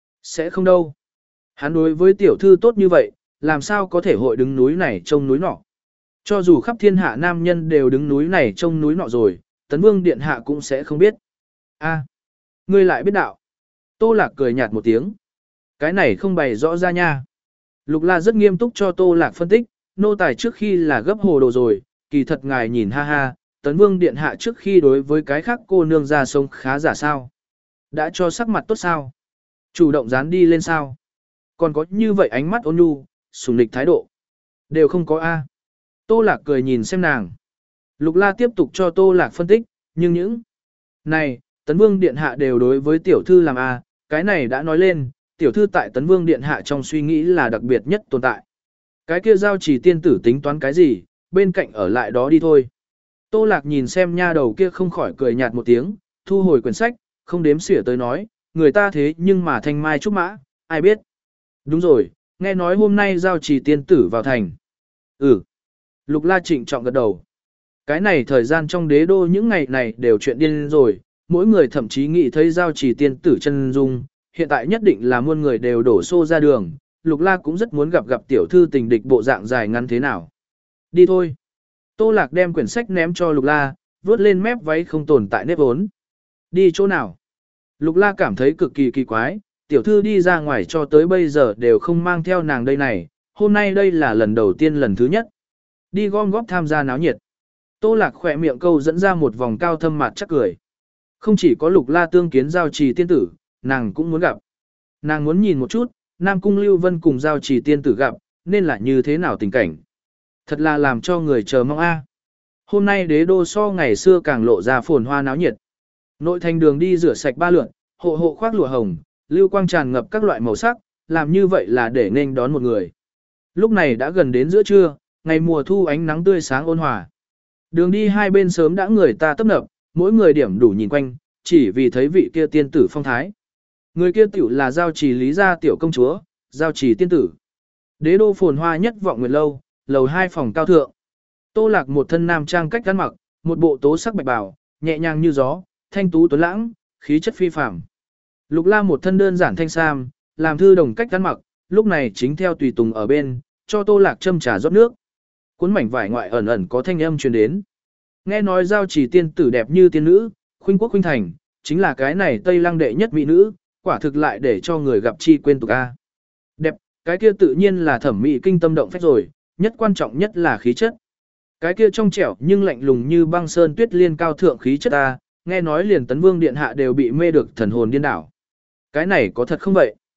sẽ không đâu. Hắn đối với tiểu thư tốt như vậy, làm sao có thể hội đứng núi này trông núi nọ. Cho dù khắp thiên hạ nam nhân đều đứng núi này trông núi nọ rồi, Tấn Vương điện hạ cũng sẽ không biết. A, ngươi lại biết đạo. Tô Lạc cười nhạt một tiếng. Cái này không bày rõ ra nha. Lục La rất nghiêm túc cho Tô Lạc phân tích, nô tài trước khi là gấp hồ đồ rồi, kỳ thật ngài nhìn ha ha, Tấn Vương điện hạ trước khi đối với cái khác cô nương ra sông khá giả sao. Đã cho sắc mặt tốt sao? Chủ động dán đi lên sao? Còn có như vậy ánh mắt ôn nhu, sủng nịch thái độ. Đều không có A. Tô Lạc cười nhìn xem nàng. Lục La tiếp tục cho Tô Lạc phân tích, nhưng những này, Tấn Vương điện hạ đều đối với tiểu thư làm A, cái này đã nói lên, tiểu thư tại Tấn Vương điện hạ trong suy nghĩ là đặc biệt nhất tồn tại. Cái kia giao trì tiên tử tính toán cái gì, bên cạnh ở lại đó đi thôi. Tô Lạc nhìn xem nha đầu kia không khỏi cười nhạt một tiếng, thu hồi quyển sách, không đếm xỉa tới nói, người ta thế nhưng mà thanh mai trúc mã, ai biết. Đúng rồi, nghe nói hôm nay giao trì tiên tử vào thành. Ừ. Lục La trịnh trọng gật đầu. Cái này thời gian trong đế đô những ngày này đều chuyện điên rồi, mỗi người thậm chí nghĩ thấy giao trì tiên tử chân dung, hiện tại nhất định là muôn người đều đổ xô ra đường, Lục La cũng rất muốn gặp gặp tiểu thư tình địch bộ dạng dài ngắn thế nào. Đi thôi. Tô Lạc đem quyển sách ném cho Lục La, vướt lên mép váy không tồn tại nếp ốn. Đi chỗ nào? Lục La cảm thấy cực kỳ kỳ quái, tiểu thư đi ra ngoài cho tới bây giờ đều không mang theo nàng đây này, hôm nay đây là lần đầu tiên lần thứ nhất. Đi gom góp tham gia náo nhiệt. Tô Lạc khỏe miệng câu dẫn ra một vòng cao thâm mặt chắc cười. Không chỉ có Lục La tương kiến giao trì tiên tử, nàng cũng muốn gặp. Nàng muốn nhìn một chút, Nam Cung Lưu Vân cùng giao trì tiên tử gặp, nên là như thế nào tình cảnh. Thật là làm cho người chờ mong a. Hôm nay đế đô so ngày xưa càng lộ ra phồn hoa náo nhiệt. Nội thành đường đi rửa sạch ba lượn, hộ hộ khoác lụa hồng, lưu quang tràn ngập các loại màu sắc, làm như vậy là để nên đón một người. Lúc này đã gần đến giữa trưa, ngày mùa thu ánh nắng tươi sáng ôn hòa. Đường đi hai bên sớm đã người ta tấp nập, mỗi người điểm đủ nhìn quanh, chỉ vì thấy vị kia tiên tử phong thái. Người kia tiểu là giao trì lý gia tiểu công chúa, giao trì tiên tử. Đế đô phồn hoa nhất vọng nguyệt lâu, lầu hai phòng cao thượng. Tô Lạc một thân nam trang cách ăn mặc, một bộ tố sắc bạch bào, nhẹ nhàng như gió, thanh tú tuấn lãng, khí chất phi phàm. Lục La một thân đơn giản thanh sam, làm thư đồng cách ăn mặc, lúc này chính theo tùy tùng ở bên, cho Tô Lạc châm trà rót nước. Cuốn mảnh vải ngoại ẩn ẩn có thanh âm truyền đến. Nghe nói giao trì tiên tử đẹp như tiên nữ, khuynh quốc khuynh thành, chính là cái này Tây Lăng đệ nhất mỹ nữ, quả thực lại để cho người gặp chi quên tục a. Đẹp, cái kia tự nhiên là thẩm mỹ kinh tâm động phách rồi, nhất quan trọng nhất là khí chất. Cái kia trong trẻo nhưng lạnh lùng như băng sơn tuyết liên cao thượng khí chất a, nghe nói liền Tấn Vương điện hạ đều bị mê được thần hồn điên đảo. Cái này có thật không vậy?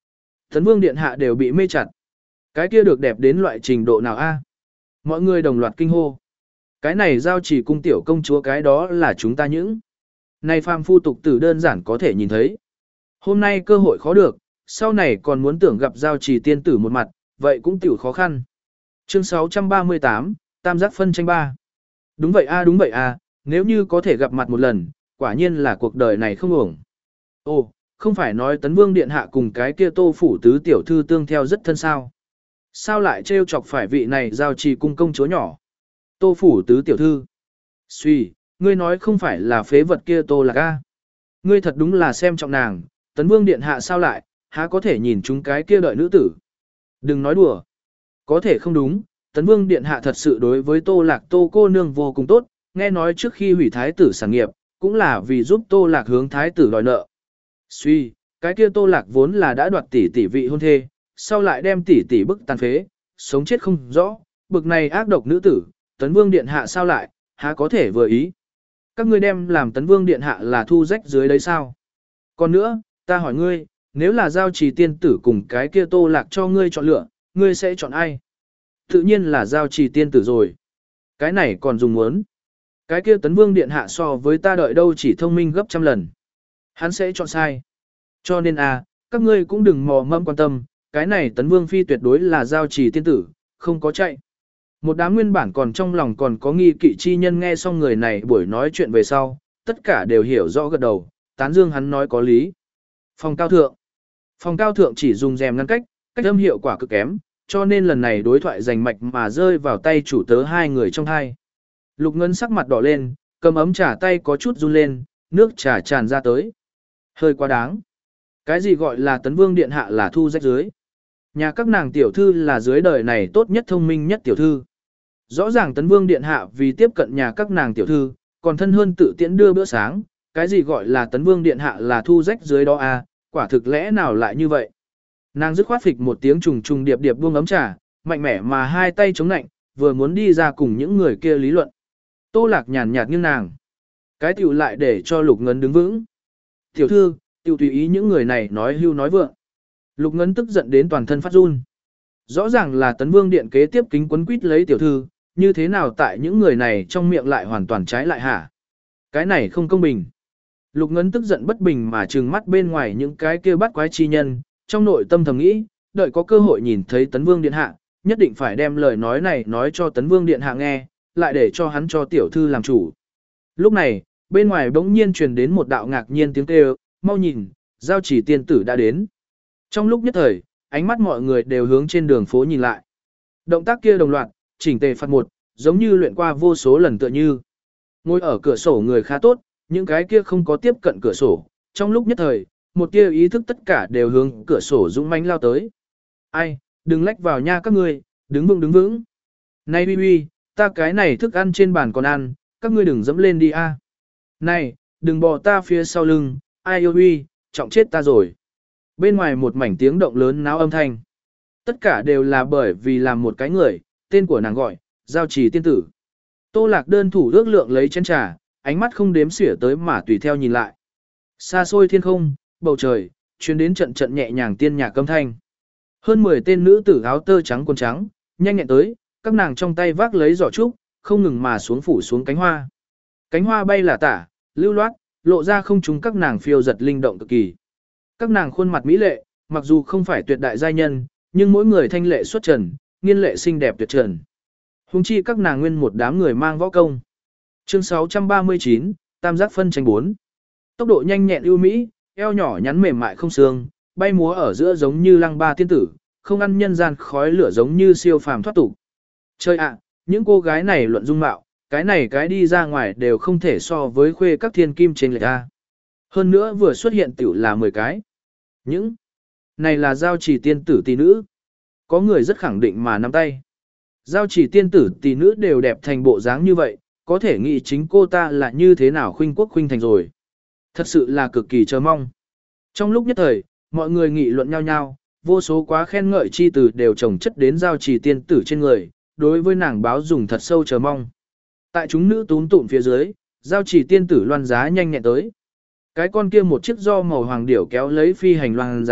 Tấn Vương điện hạ đều bị mê chặt. Cái kia được đẹp đến loại trình độ nào a? Mọi người đồng loạt kinh hô. Cái này giao chỉ cung tiểu công chúa cái đó là chúng ta những. Này phàm phu tục tử đơn giản có thể nhìn thấy. Hôm nay cơ hội khó được, sau này còn muốn tưởng gặp giao chỉ tiên tử một mặt, vậy cũng tiểu khó khăn. Chương sáu trăm ba mươi tám, Tam giác phân tranh ba. Đúng vậy a đúng vậy a, nếu như có thể gặp mặt một lần, quả nhiên là cuộc đời này không uổng. Ồ, không phải nói Tấn Vương điện hạ cùng cái kia Tô phủ tứ tiểu thư tương theo rất thân sao? Sao lại trêu chọc phải vị này giao trì cung công chúa nhỏ? Tô phủ tứ tiểu thư. Suy, ngươi nói không phải là phế vật kia Tô Lạc a? Ngươi thật đúng là xem trọng nàng, Tấn Vương điện hạ sao lại, há có thể nhìn chúng cái kia đợi nữ tử? Đừng nói đùa. Có thể không đúng, Tấn Vương điện hạ thật sự đối với Tô Lạc Tô cô nương vô cùng tốt, nghe nói trước khi hủy thái tử sản nghiệp, cũng là vì giúp Tô Lạc hướng thái tử đòi nợ. Suy, cái kia Tô Lạc vốn là đã đoạt tỷ tỷ vị hôn thê, sau lại đem tỷ tỷ bức tàn phế, sống chết không rõ, bực này ác độc nữ tử, Tấn Vương điện hạ sao lại, há có thể vừa ý. Các ngươi đem làm Tấn Vương điện hạ là thu rách dưới đấy sao? Còn nữa, ta hỏi ngươi, nếu là giao trì tiên tử cùng cái kia Tô Lạc cho ngươi chọn lựa, ngươi sẽ chọn ai? Tự nhiên là giao trì tiên tử rồi. Cái này còn dùng muốn. Cái kia Tấn Vương điện hạ so với ta đợi đâu chỉ thông minh gấp trăm lần. Hắn sẽ chọn sai. Cho nên à, các ngươi cũng đừng mò mẫm quan tâm, cái này Tấn Vương phi tuyệt đối là giao trì tiên tử, không có chạy. Một đám nguyên bản còn trong lòng còn có nghi kỵ chi nhân nghe xong người này buổi nói chuyện về sau, tất cả đều hiểu rõ gật đầu, tán dương hắn nói có lý. Phòng cao thượng. Phòng cao thượng chỉ dùng rèm ngăn cách, cách âm hiệu quả cực kém, cho nên lần này đối thoại giành mạch mà rơi vào tay chủ tớ hai người trong hai. Lục Ngân sắc mặt đỏ lên, cầm ấm trà tay có chút run lên, nước trà tràn ra tới. Hơi quá đáng. Cái gì gọi là Tấn Vương điện hạ là thu rách dưới? Nhà các nàng tiểu thư là dưới đời này tốt nhất thông minh nhất tiểu thư. Rõ ràng Tấn Vương điện hạ vì tiếp cận nhà các nàng tiểu thư, còn thân hơn tự tiễn đưa bữa sáng, cái gì gọi là Tấn Vương điện hạ là thu rách dưới đó à, quả thực lẽ nào lại như vậy? Nàng dứt khoát phịch một tiếng trùng trùng điệp điệp buông ấm trà, mạnh mẽ mà hai tay chống nạnh, vừa muốn đi ra cùng những người kia lý luận. Tô Lạc nhàn nhạt nghiêng nàng. Cái tiểu lại để cho Lục Ngân đứng vững. Tiểu thư, tiểu tùy ý những người này nói hưu nói vượng. Lục Ngân tức giận đến toàn thân phát run. Rõ ràng là Tấn Vương điện kế tiếp kính quấn quýt lấy tiểu thư, như thế nào tại những người này trong miệng lại hoàn toàn trái lại hả? Cái này không công bình. Lục Ngân tức giận bất bình mà trừng mắt bên ngoài những cái kia bắt quái chi nhân, trong nội tâm thầm nghĩ, đợi có cơ hội nhìn thấy Tấn Vương điện hạ, nhất định phải đem lời nói này nói cho Tấn Vương điện hạ nghe, lại để cho hắn cho tiểu thư làm chủ. Lúc này, bên ngoài bỗng nhiên truyền đến một đạo ngạc nhiên tiếng kêu, mau nhìn, giao chỉ tiên tử đã đến. Trong lúc nhất thời, ánh mắt mọi người đều hướng trên đường phố nhìn lại. Động tác kia đồng loạt, chỉnh tề phạt một, giống như luyện qua vô số lần tựa như. Ngồi ở cửa sổ người khá tốt, những cái kia không có tiếp cận cửa sổ, trong lúc nhất thời, một tia ý thức tất cả đều hướng cửa sổ dũng mãnh lao tới. Ai, đừng lách vào nha các ngươi, đứng vững đứng vững. Này uy uy, ta cái này thức ăn trên bàn còn ăn, các ngươi đừng dẫm lên đi a. Này, đừng bò ta phía sau lưng, ai yêu uy, trọng chết ta rồi. Bên ngoài một mảnh tiếng động lớn náo âm thanh. Tất cả đều là bởi vì làm một cái người, tên của nàng gọi, giao trì tiên tử. Tô Lạc đơn thủ ước lượng lấy chén trà, ánh mắt không đếm xỉa tới mà tùy theo nhìn lại. Xa xôi thiên không, bầu trời, chuyến đến trận trận nhẹ nhàng tiên nhạc âm thanh. Hơn mười tên nữ tử áo tơ trắng quần trắng, nhanh nhẹn tới, các nàng trong tay vác lấy giỏ trúc, không ngừng mà xuống phủ xuống cánh hoa. Cánh hoa bay là tả, lưu loát, lộ ra không trúng các nàng phiêu giật linh động cực kỳ. Các nàng khuôn mặt mỹ lệ, mặc dù không phải tuyệt đại giai nhân, nhưng mỗi người thanh lệ xuất trần, nghiên lệ xinh đẹp tuyệt trần. Huống chi các nàng nguyên một đám người mang võ công. Chương sáu trăm ba mươi chín, Tam giác phân tranh bốn. Tốc độ nhanh nhẹn ưu mỹ, eo nhỏ nhắn mềm mại không xương, bay múa ở giữa giống như lăng ba tiên tử, không ăn nhân gian khói lửa giống như siêu phàm thoát tục. Chơi ạ, những cô gái này luận dung mạo, cái này cái đi ra ngoài đều không thể so với khuê các thiên kim trên lệch a. Hơn nữa vừa xuất hiện tiểu là mười cái. Những này là giao chỉ tiên tử tỷ nữ. Có người rất khẳng định mà nắm tay. Giao chỉ tiên tử tỷ nữ đều đẹp thành bộ dáng như vậy, có thể nghĩ chính cô ta là như thế nào khuynh quốc khuynh thành rồi. Thật sự là cực kỳ chờ mong. Trong lúc nhất thời, mọi người nghị luận nhau nhau, vô số quá khen ngợi chi từ đều chồng chất đến giao chỉ tiên tử trên người, đối với nàng báo dùng thật sâu chờ mong. Tại chúng nữ túm tụm phía dưới, giao chỉ tiên tử loan giá nhanh nhẹn tới. Cái con kia một chiếc do màu hoàng điểu kéo lấy phi hành loan giá,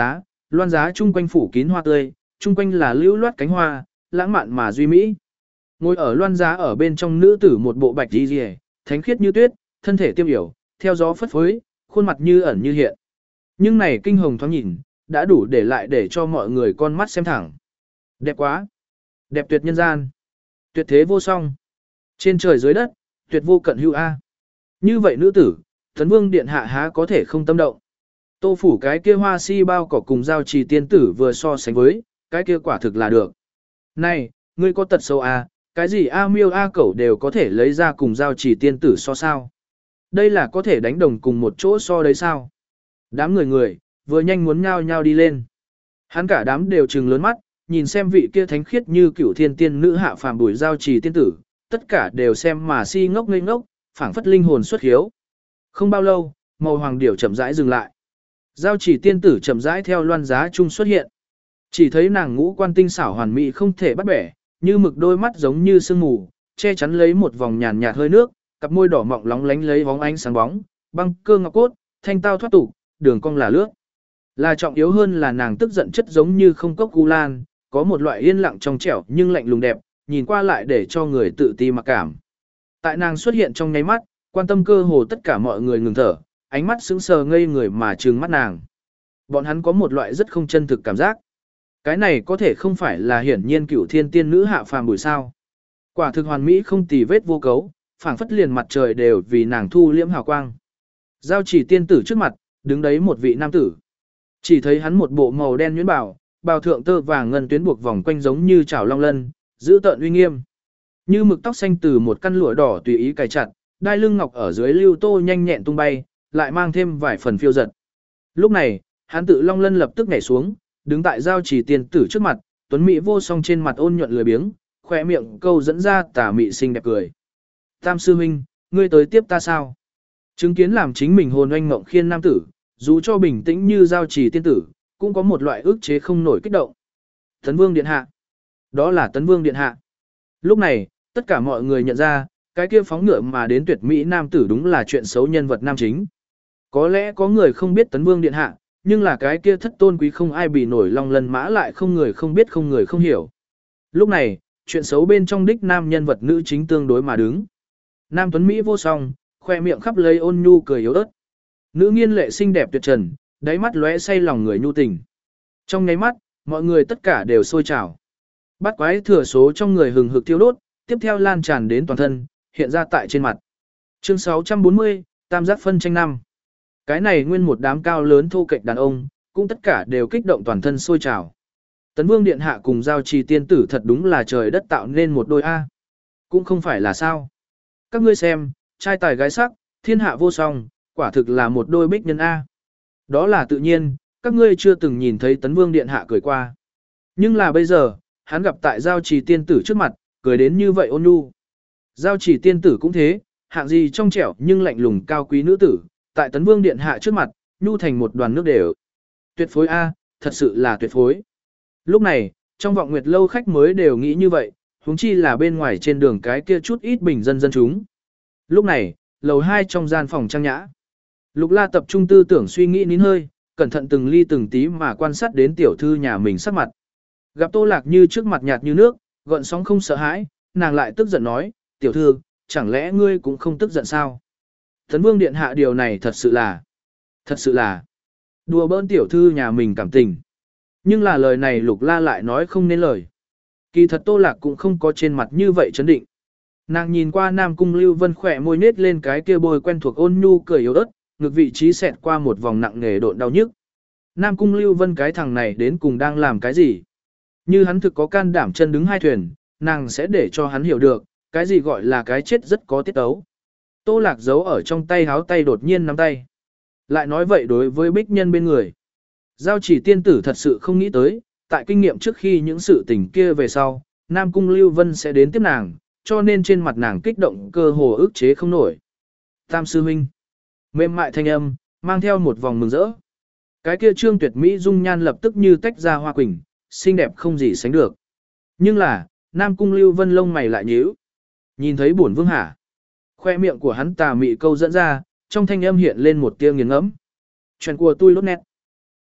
loan giá chung quanh phủ kín hoa tươi, chung quanh là lưu loát cánh hoa, lãng mạn mà duy mỹ. Ngồi ở loan giá ở bên trong nữ tử một bộ bạch y liễu, thánh khiết như tuyết, thân thể tiêm yểu, theo gió phất phới, khuôn mặt như ẩn như hiện. Nhưng này kinh hồng thoáng nhìn, đã đủ để lại để cho mọi người con mắt xem thẳng. Đẹp quá! Đẹp tuyệt nhân gian! Tuyệt thế vô song! Trên trời dưới đất, tuyệt vô cận hữu A. Như vậy nữ tử, Tấn Vương Điện Hạ há có thể không tâm động. Tô phủ cái kia hoa si bao cỏ cùng giao trì tiên tử vừa so sánh với, cái kia quả thực là được. Này, ngươi có tật xấu à, cái gì A miêu A cẩu đều có thể lấy ra cùng giao trì tiên tử so sao. Đây là có thể đánh đồng cùng một chỗ so đấy sao. Đám người người, vừa nhanh muốn nhao nhao đi lên. Hắn cả đám đều trừng lớn mắt, nhìn xem vị kia thánh khiết như cửu thiên tiên nữ hạ phàm bùi giao trì tiên tử, tất cả đều xem mà si ngốc ngây ngốc, phảng phất linh hồn xuất hiếu. Không bao lâu, màu hoàng điểu chậm rãi dừng lại. Giao chỉ tiên tử chậm rãi theo loan giá trung xuất hiện. Chỉ thấy nàng ngũ quan tinh xảo hoàn mỹ không thể bắt bẻ, như mực đôi mắt giống như sương mù, che chắn lấy một vòng nhàn nhạt hơi nước, cặp môi đỏ mọng lóng lánh lấy bóng ánh sáng bóng, băng cơ ngọc cốt, thanh tao thoát tục, đường cong là lướt. Là trọng yếu hơn là nàng tức giận chất giống như không cốc cu lan, có một loại yên lặng trong trẻo nhưng lạnh lùng đẹp, nhìn qua lại để cho người tự ti mặc cảm. Tại nàng xuất hiện trong nháy mắt, quan tâm cơ hồ tất cả mọi người ngừng thở, ánh mắt sững sờ ngây người mà trừng mắt nàng. Bọn hắn có một loại rất không chân thực cảm giác. Cái này có thể không phải là hiển nhiên cửu thiên tiên nữ hạ phàm buổi sao. Quả thực hoàn mỹ không tì vết vô cấu, phảng phất liền mặt trời đều vì nàng thu liễm hào quang. Giao chỉ tiên tử trước mặt, đứng đấy một vị nam tử. Chỉ thấy hắn một bộ màu đen nhuyễn bào, bào thượng tơ vàng ngân tuyến buộc vòng quanh giống như chảo long lân, giữ tợn uy nghiêm. Như mực tóc xanh từ một căn lụa đỏ tùy ý cài chặt, đai lưng ngọc ở dưới lưu tô nhanh nhẹn tung bay, lại mang thêm vài phần phiêu giật. Lúc này, hắn tự long lân lập tức nhảy xuống, đứng tại giao chỉ tiên tử trước mặt, tuấn mỹ vô song trên mặt ôn nhuận lười biếng, khỏe miệng câu dẫn ra tà mị xinh đẹp cười. Tam sư huynh, ngươi tới tiếp ta sao? Chứng kiến làm chính mình hồn oanh mộng khiên nam tử, dù cho bình tĩnh như giao chỉ tiên tử, cũng có một loại ức chế không nổi kích động. Tấn Vương Điện Hạ. Đó là Tấn Vương Điện Hạ. Lúc này, tất cả mọi người nhận ra, cái kia phóng ngựa mà đến tuyệt mỹ nam tử đúng là chuyện xấu nhân vật nam chính. Có lẽ có người không biết Tấn Vương Điện Hạ, nhưng là cái kia thất tôn quý không ai bị nổi long lân mã lại không người không biết không người không hiểu. Lúc này, chuyện xấu bên trong đích nam nhân vật nữ chính tương đối mà đứng. Nam tuấn Mỹ vô song, khoe miệng khắp lấy ôn nhu cười yếu ớt. Nữ nghiên lệ xinh đẹp tuyệt trần, đáy mắt lóe say lòng người nhu tình. Trong nháy mắt, mọi người tất cả đều sôi trào. Bắt quái thừa số trong người hừng hực thiêu đốt, tiếp theo lan tràn đến toàn thân, hiện ra tại trên mặt. Chương sáu trăm bốn mươi, Tam giác phân tranh năm. Cái này nguyên một đám cao lớn thô kệch đàn ông, cũng tất cả đều kích động toàn thân sôi trào. Tấn Vương Điện Hạ cùng giao trì tiên tử thật đúng là trời đất tạo nên một đôi A. Cũng không phải là sao. Các ngươi xem, trai tài gái sắc, thiên hạ vô song, quả thực là một đôi bích nhân A. Đó là tự nhiên, các ngươi chưa từng nhìn thấy Tấn Vương Điện Hạ cười qua. Nhưng là bây giờ, hắn gặp tại giao trì tiên tử trước mặt, cười đến như vậy ôn nhu. Giao trì tiên tử cũng thế, hạng gì trong trẻo nhưng lạnh lùng cao quý nữ tử, tại Tấn Vương Điện Hạ trước mặt, nhu thành một đoàn nước đều. Tuyệt phối A, thật sự là tuyệt phối. Lúc này, trong vọng nguyệt lâu khách mới đều nghĩ như vậy, huống chi là bên ngoài trên đường cái kia chút ít bình dân dân chúng. Lúc này, lầu hai trong gian phòng trang nhã. Lục La tập trung tư tưởng suy nghĩ nín hơi, cẩn thận từng ly từng tí mà quan sát đến tiểu thư nhà mình sắc mặt. Gặp Tô Lạc Như trước mặt nhạt như nước, gợn sóng không sợ hãi, nàng lại tức giận nói, tiểu thư, chẳng lẽ ngươi cũng không tức giận sao? Tấn Vương Điện Hạ điều này thật sự là, thật sự là, đùa bỡn tiểu thư nhà mình cảm tình. Nhưng là lời này Lục La lại nói không nên lời. Kỳ thật Tô Lạc cũng không có trên mặt như vậy chấn định. Nàng nhìn qua Nam Cung Lưu Vân khỏe môi nết lên cái kia bôi quen thuộc ôn nhu cười yếu ớt, ngực vị trí xẹt qua một vòng nặng nề độn đau nhức. Nam Cung Lưu Vân cái thằng này đến cùng đang làm cái gì? Như hắn thực có can đảm chân đứng hai thuyền, nàng sẽ để cho hắn hiểu được, cái gì gọi là cái chết rất có tiết tấu. Tô Lạc giấu ở trong tay háo tay đột nhiên nắm tay. Lại nói vậy đối với bích nhân bên người. Giao chỉ tiên tử thật sự không nghĩ tới, tại kinh nghiệm trước khi những sự tình kia về sau, Nam Cung Lưu Vân sẽ đến tiếp nàng, cho nên trên mặt nàng kích động cơ hồ ức chế không nổi. Tam sư huynh. Mềm mại thanh âm, mang theo một vòng mừng rỡ. Cái kia trương tuyệt mỹ dung nhan lập tức như tách ra hoa quỳnh, xinh đẹp không gì sánh được. Nhưng là, Nam Cung Lưu Vân lông mày lại nhíu. Nhìn thấy bổn vương hả? Khoe miệng của hắn tà mị câu dẫn ra, trong thanh âm hiện lên một tia nghiền ngẫm. Chuyện của tôi lốt nét.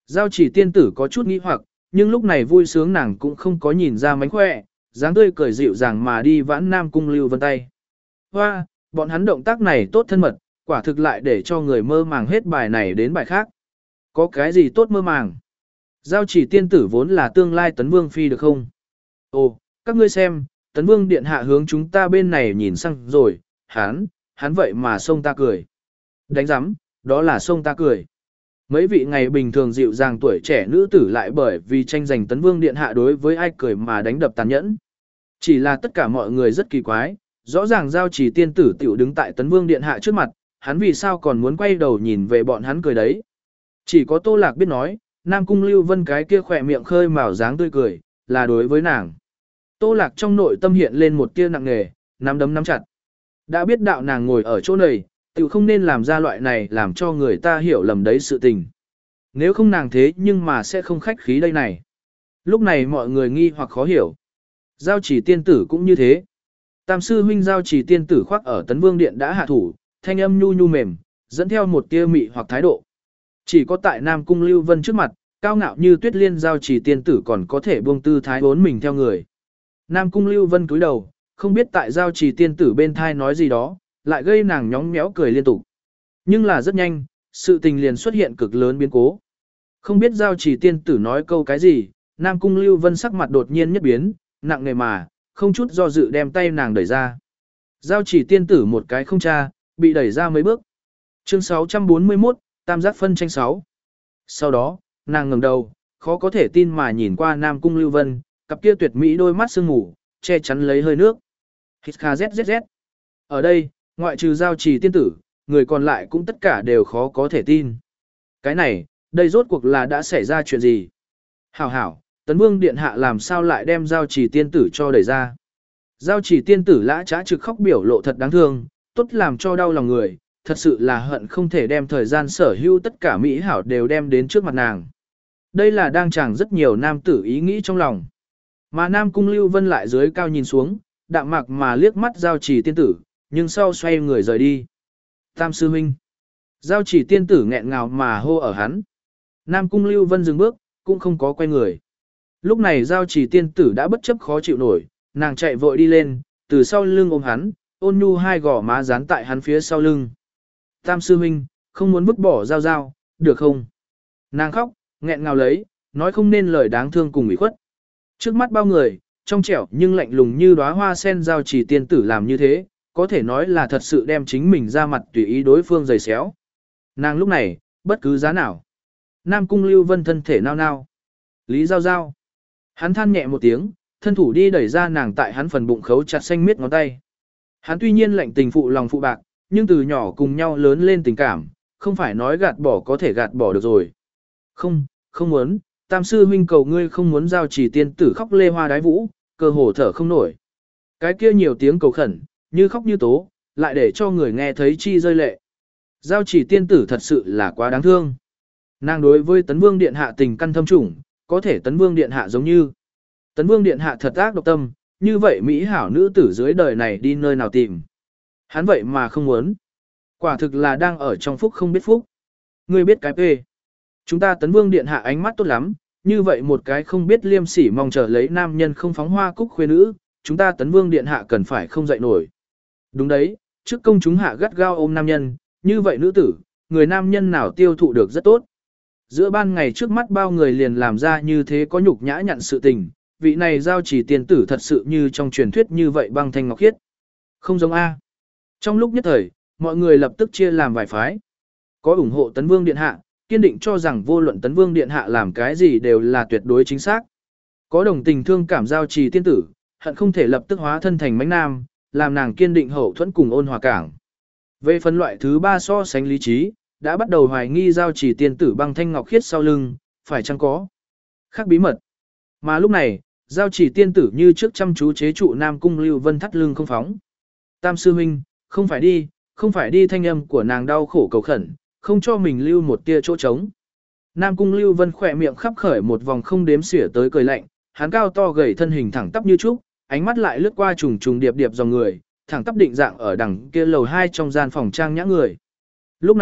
Giao chỉ tiên tử có chút nghi hoặc, nhưng lúc này vui sướng nàng cũng không có nhìn ra mánh khỏe, dáng tươi cười dịu dàng mà đi vãn Nam Cung Lưu Vân tay. Hoa, bọn hắn động tác này tốt thân mật, quả thực lại để cho người mơ màng hết bài này đến bài khác. Có cái gì tốt mơ màng? Giao chỉ tiên tử vốn là tương lai Tấn Vương Phi được không? Ồ, các ngươi xem, Tấn Vương Điện Hạ hướng chúng ta bên này nhìn sang rồi, hắn, hắn vậy mà xông ta cười. Đánh giám, đó là xông ta cười. Mấy vị ngày bình thường dịu dàng tuổi trẻ nữ tử lại bởi vì tranh giành Tấn Vương Điện Hạ đối với ai cười mà đánh đập tàn nhẫn. Chỉ là tất cả mọi người rất kỳ quái, rõ ràng giao chỉ tiên tử tiểu đứng tại Tấn Vương Điện Hạ trước mặt, hắn vì sao còn muốn quay đầu nhìn về bọn hắn cười đấy. Chỉ có Tô Lạc biết nói, Nam Cung Lưu Vân cái kia khỏe miệng khơi mào dáng tươi cười, là đối với nàng. Tô Lạc trong nội tâm hiện lên một tia nặng nề, nắm đấm nắm chặt. Đã biết đạo nàng ngồi ở chỗ này, tiểu không nên làm ra loại này làm cho người ta hiểu lầm đấy sự tình. Nếu không nàng thế nhưng mà sẽ không khách khí đây này. Lúc này mọi người nghi hoặc khó hiểu. Giao chỉ tiên tử cũng như thế. Tam sư huynh giao chỉ tiên tử khoác ở Tấn Vương Điện đã hạ thủ, thanh âm nhu nhu mềm, dẫn theo một tia mị hoặc thái độ. Chỉ có tại Nam Cung Lưu Vân trước mặt, cao ngạo như tuyết liên giao chỉ tiên tử còn có thể buông tư thái bốn mình theo người. Nam Cung Lưu Vân cúi đầu, không biết tại giao chỉ tiên tử bên thai nói gì đó, lại gây nàng nhóng méo cười liên tục. Nhưng là rất nhanh, sự tình liền xuất hiện cực lớn biến cố. Không biết giao chỉ tiên tử nói câu cái gì, Nam Cung Lưu Vân sắc mặt đột nhiên nhất biến, nặng nề mà, không chút do dự đem tay nàng đẩy ra. Giao chỉ tiên tử một cái không tra, bị đẩy ra mấy bước. Chương sáu trăm bốn mươi mốt, Tam giác phân tranh sáu. Sau đó, nàng ngẩng đầu, khó có thể tin mà nhìn qua Nam Cung Lưu Vân, cặp kia tuyệt mỹ đôi mắt sương ngủ, che chắn lấy hơi nước. Hít kha zzz. Ở đây, ngoại trừ giao chỉ tiên tử, người còn lại cũng tất cả đều khó có thể tin. Cái này, đây rốt cuộc là đã xảy ra chuyện gì? Hảo hảo, Tấn Vương Điện Hạ làm sao lại đem giao chỉ tiên tử cho đẩy ra? Giao chỉ tiên tử lã trá trực khóc biểu lộ thật đáng thương, tốt làm cho đau lòng người, thật sự là hận không thể đem thời gian sở hữu tất cả mỹ hảo đều đem đến trước mặt nàng. Đây là đang chàng rất nhiều nam tử ý nghĩ trong lòng. Mà Nam Cung Lưu Vân lại dưới cao nhìn xuống, đạm mạc mà liếc mắt giao chỉ tiên tử, nhưng sau xoay người rời đi. Tam sư huynh. Giao chỉ tiên tử nghẹn ngào mà hô ở hắn. Nam Cung Lưu Vân dừng bước, cũng không có quay người. Lúc này giao chỉ tiên tử đã bất chấp khó chịu nổi, nàng chạy vội đi lên, từ sau lưng ôm hắn, ôn nhu hai gò má dán tại hắn phía sau lưng. Tam sư huynh, không muốn vứt bỏ giao giao, được không? Nàng khóc, nghẹn ngào lấy, nói không nên lời đáng thương cùng ủy khuất. Trước mắt bao người, trong trẻo nhưng lạnh lùng như đóa hoa sen giao chỉ tiên tử làm như thế, có thể nói là thật sự đem chính mình ra mặt tùy ý đối phương giày xéo. Nàng lúc này, bất cứ giá nào. Nam Cung Lưu Vân thân thể nao nao. Lý Giao Giao. Hắn than nhẹ một tiếng, thân thủ đi đẩy ra nàng tại hắn phần bụng khấu chặt xanh miết ngón tay. Hắn tuy nhiên lạnh tình phụ lòng phụ bạc, nhưng từ nhỏ cùng nhau lớn lên tình cảm, không phải nói gạt bỏ có thể gạt bỏ được rồi. Không, không muốn, Tam sư huynh cầu ngươi không muốn giao chỉ tiên tử khóc lê hoa đái vũ, cơ hồ thở không nổi. Cái kia nhiều tiếng cầu khẩn, như khóc như tố, lại để cho người nghe thấy chi rơi lệ. Giao chỉ tiên tử thật sự là quá đáng thương. Nàng đối với Tấn Vương Điện Hạ tình căn thâm trùng, có thể Tấn Vương Điện Hạ giống như. Tấn Vương Điện Hạ thật ác độc tâm, như vậy Mỹ hảo nữ tử dưới đời này đi nơi nào tìm. Hắn vậy mà không muốn. Quả thực là đang ở trong phúc không biết phúc. Ngươi biết cái phê. Chúng ta Tấn Vương Điện Hạ ánh mắt tốt lắm, như vậy một cái không biết liêm sỉ mong chờ lấy nam nhân không phóng hoa cúc khuê nữ, chúng ta Tấn Vương Điện Hạ cần phải không dậy nổi. Đúng đấy, trước công chúng hạ gắt gao ôm nam nhân, như vậy nữ tử, người nam nhân nào tiêu thụ được rất tốt. Giữa ban ngày trước mắt bao người liền làm ra như thế có nhục nhã nhận sự tình, vị này giao chỉ tiên tử thật sự như trong truyền thuyết như vậy băng thanh ngọc khiết. Không giống A. Trong lúc nhất thời, mọi người lập tức chia làm vài phái. Có ủng hộ Tấn Vương Điện Hạ, kiên định cho rằng vô luận Tấn Vương Điện Hạ làm cái gì đều là tuyệt đối chính xác. Có đồng tình thương cảm giao trì tiên tử, hận không thể lập tức hóa thân thành mãnh nam, làm nàng kiên định hậu thuẫn cùng ôn hòa cảng. Về phân loại thứ ba so sánh lý trí, đã bắt đầu hoài nghi giao trì tiên tử băng thanh ngọc khiết sau lưng, phải chăng có khác bí mật. Mà lúc này, giao trì tiên tử như trước chăm chú chế trụ Nam Cung Lưu Vân thắt lưng không phóng. Tam sư huynh, không phải đi, không phải đi, thanh âm của nàng đau khổ cầu khẩn, không cho mình lưu một tia chỗ trống. Nam Cung Lưu Vân khỏe miệng khắp khởi một vòng không đếm xỉa tới cười lạnh, hắn cao to gầy thân hình thẳng tắp như trúc, ánh mắt lại lướt qua trùng trùng điệp điệp dòng người, thẳng tắp định dạng ở đằng kia lầu hai trong gian phòng trang nhã người. Lúc này,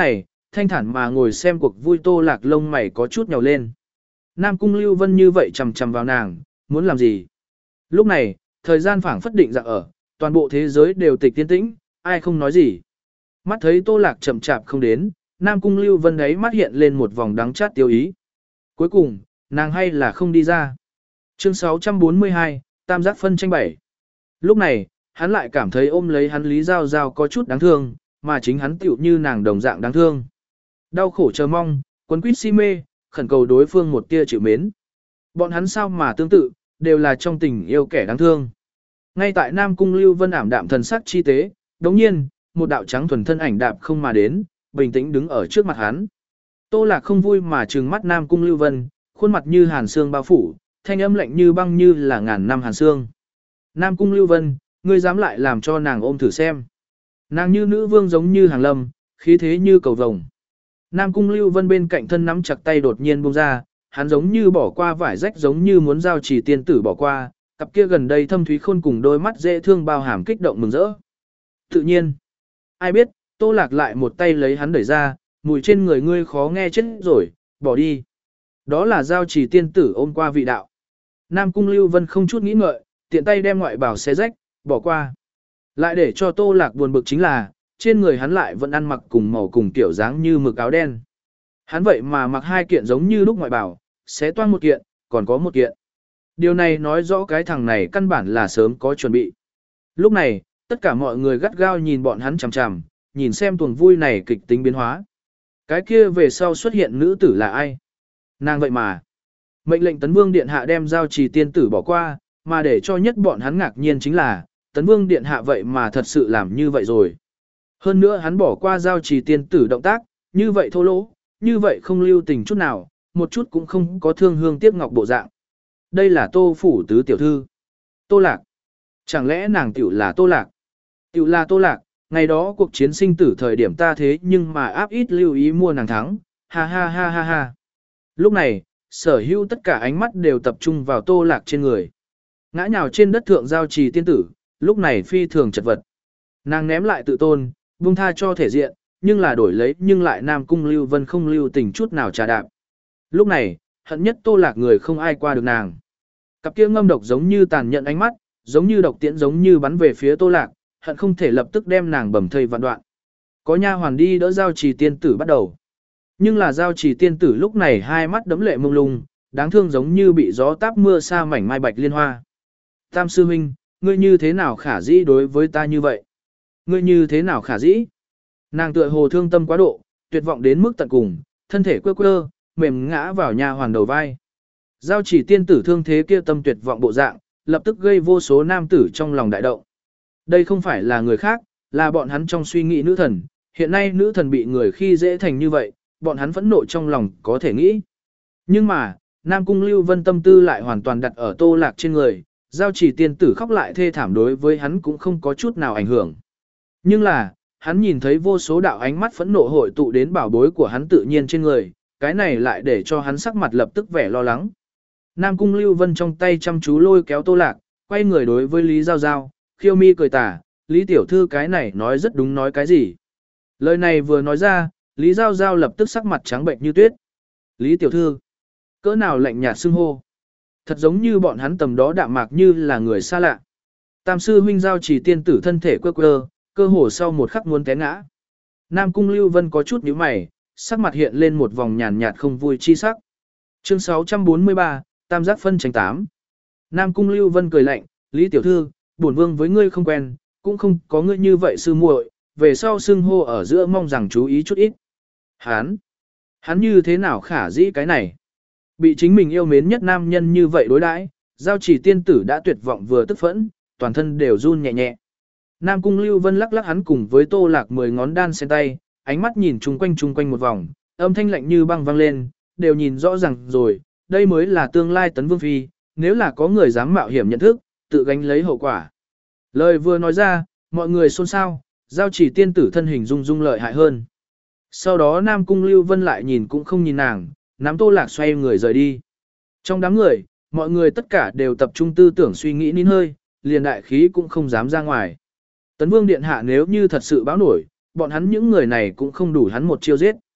thanh thản mà ngồi xem cuộc vui. Tô Lạc lông mày có chút nhàu lên. Nam Cung Lưu Vân như vậy chằm chằm vào nàng, muốn làm gì? Lúc này, thời gian phảng phất định dạng ở, toàn bộ thế giới đều tịch tiến tĩnh, ai không nói gì. Mắt thấy Tô Lạc chậm chạp không đến, Nam Cung Lưu Vân ấy mắt hiện lên một vòng đắng chát tiêu ý. Cuối cùng, nàng hay là không đi ra. Chương sáu trăm bốn mươi hai, Tam giác phân tranh bảy. Lúc này, hắn lại cảm thấy ôm lấy hắn Lý Giao Giao có chút đáng thương, mà chính hắn tựu như nàng đồng dạng đáng thương. Đau khổ chờ mong, quấn quýt si mê, khẩn cầu đối phương một tia chịu mến. Bọn hắn sao mà tương tự, đều là trong tình yêu kẻ đáng thương. Ngay tại Nam Cung Lưu Vân ảm đạm thần sắc chi tế, đống nhiên, một đạo trắng thuần thân ảnh đạp không mà đến, bình tĩnh đứng ở trước mặt hắn. Tô Lạc không vui mà trừng mắt Nam Cung Lưu Vân, khuôn mặt như hàn xương bao phủ, thanh âm lạnh như băng như là ngàn năm hàn xương. Nam Cung Lưu Vân, ngươi dám lại làm cho nàng ôm thử xem. Nàng như nữ vương giống như hàng lâm, khí thế như cầu vồng. Nam Cung Lưu Vân bên cạnh thân nắm chặt tay đột nhiên buông ra, hắn giống như bỏ qua vải rách giống như muốn giao chỉ tiên tử bỏ qua, cặp kia gần đây thâm thúy khôn cùng đôi mắt dễ thương bao hàm kích động mừng rỡ. Tự nhiên, ai biết, Tô Lạc lại một tay lấy hắn đẩy ra, mùi trên người ngươi khó nghe chết rồi, bỏ đi. Đó là giao chỉ tiên tử ôm qua vị đạo. Nam Cung Lưu Vân không chút nghĩ ngợi, tiện tay đem ngoại bảo xé rách, bỏ qua. Lại để cho Tô Lạc buồn bực chính là, trên người hắn lại vẫn ăn mặc cùng màu cùng kiểu dáng như mực áo đen. Hắn vậy mà mặc hai kiện giống như lúc ngoại bảo, xé toan một kiện, còn có một kiện. Điều này nói rõ cái thằng này căn bản là sớm có chuẩn bị. Lúc này, tất cả mọi người gắt gao nhìn bọn hắn chằm chằm, nhìn xem tuồng vui này kịch tính biến hóa. Cái kia về sau xuất hiện nữ tử là ai? Nàng vậy mà. Mệnh lệnh Tấn Vương Điện Hạ đem giao trì tiên tử bỏ qua, mà để cho nhất bọn hắn ngạc nhiên chính là, Tấn Vương Điện Hạ vậy mà thật sự làm như vậy rồi. Hơn nữa hắn bỏ qua giao trì tiên tử động tác, như vậy thô lỗ, như vậy không lưu tình chút nào, một chút cũng không có thương hương tiếc ngọc bộ dạng. Đây là Tô Phủ tứ tiểu thư. Tô Lạc. Chẳng lẽ nàng tiểu là Tô Lạc? Tiểu là Tô Lạc, ngày đó cuộc chiến sinh tử thời điểm ta thế nhưng mà áp ít lưu ý mua nàng thắng, ha ha ha ha ha. Lúc này, sở hữu tất cả ánh mắt đều tập trung vào Tô Lạc trên người. Ngã nhào trên đất thượng giao trì tiên tử, lúc này phi thường chật vật. Nàng ném lại tự tôn, buông tha cho thể diện, nhưng là đổi lấy nhưng lại Nam Cung Lưu Vân không lưu tình chút nào trà đạp. Lúc này, hận nhất Tô Lạc người không ai qua được nàng. Cặp kia ngâm độc giống như tàn nhẫn ánh mắt, giống như độc tiễn giống như bắn về phía Tô Lạc, hận không thể lập tức đem nàng bầm thây vạn đoạn. Có nha hoàn đi đỡ giao trì tiên tử bắt đầu. Nhưng là giao trì tiên tử lúc này hai mắt đấm lệ mông lung, đáng thương giống như bị gió táp mưa sa mảnh mai bạch liên hoa. Tam sư huynh, ngươi như thế nào khả dĩ đối với ta như vậy? Ngươi như thế nào khả dĩ? Nàng tựa hồ thương tâm quá độ, tuyệt vọng đến mức tận cùng, thân thể quơ quơ, mềm ngã vào nha hoàn đầu vai. Giao chỉ tiên tử thương thế kia tâm tuyệt vọng bộ dạng, lập tức gây vô số nam tử trong lòng đại động. Đây không phải là người khác, là bọn hắn trong suy nghĩ nữ thần, hiện nay nữ thần bị người khi dễ thành như vậy, bọn hắn phẫn nộ trong lòng có thể nghĩ. Nhưng mà, Nam Cung Lưu Vân tâm tư lại hoàn toàn đặt ở Tô Lạc trên người, giao chỉ tiên tử khóc lại thê thảm đối với hắn cũng không có chút nào ảnh hưởng. Nhưng là, hắn nhìn thấy vô số đạo ánh mắt phẫn nộ hội tụ đến bảo bối của hắn tự nhiên trên người, cái này lại để cho hắn sắc mặt lập tức vẻ lo lắng. Nam Cung Lưu Vân trong tay chăm chú lôi kéo Tô Lạc, quay người đối với Lý Giao Giao, khiêu mi cười tà, Lý tiểu thư cái này nói rất đúng nói cái gì. Lời này vừa nói ra, Lý Giao Giao lập tức sắc mặt trắng bệnh như tuyết. Lý tiểu thư, cỡ nào lạnh nhạt xưng hô. Thật giống như bọn hắn tầm đó đạm mạc như là người xa lạ. Tam sư huynh giao chỉ tiên tử thân thể quơ quơ, cơ hồ sau một khắc muốn té ngã. Nam Cung Lưu Vân có chút nhíu mày, sắc mặt hiện lên một vòng nhàn nhạt không vui chi sắc. Chương sáu trăm bốn mươi ba, Tam giác phân tranh tám. Nam Cung Lưu Vân cười lạnh, Lý tiểu thư, bổn vương với ngươi không quen, cũng không có ngươi như vậy sư muội, về sau xưng hô ở giữa mong rằng chú ý chút ít. Hắn, hắn như thế nào khả dĩ cái này? Bị chính mình yêu mến nhất nam nhân như vậy đối đãi, giao chỉ tiên tử đã tuyệt vọng vừa tức phẫn, toàn thân đều run nhẹ nhẹ. Nam Cung Lưu Vân lắc lắc hắn cùng với Tô Lạc mười ngón đan xen tay, ánh mắt nhìn chung quanh chung quanh một vòng, âm thanh lạnh như băng vang lên, đều nhìn rõ ràng rồi, đây mới là tương lai Tấn Vương Phi, nếu là có người dám mạo hiểm nhận thức, tự gánh lấy hậu quả. Lời vừa nói ra, mọi người xôn xao, giao chỉ tiên tử thân hình rung rung lợi hại hơn. Sau đó Nam Cung Lưu Vân lại nhìn cũng không nhìn nàng, nắm Tô Lạc xoay người rời đi. Trong đám người, mọi người tất cả đều tập trung tư tưởng suy nghĩ nín hơi, liền đại khí cũng không dám ra ngoài. Tấn Vương Điện Hạ nếu như thật sự báo nổi, bọn hắn những người này cũng không đủ hắn một chiêu giết.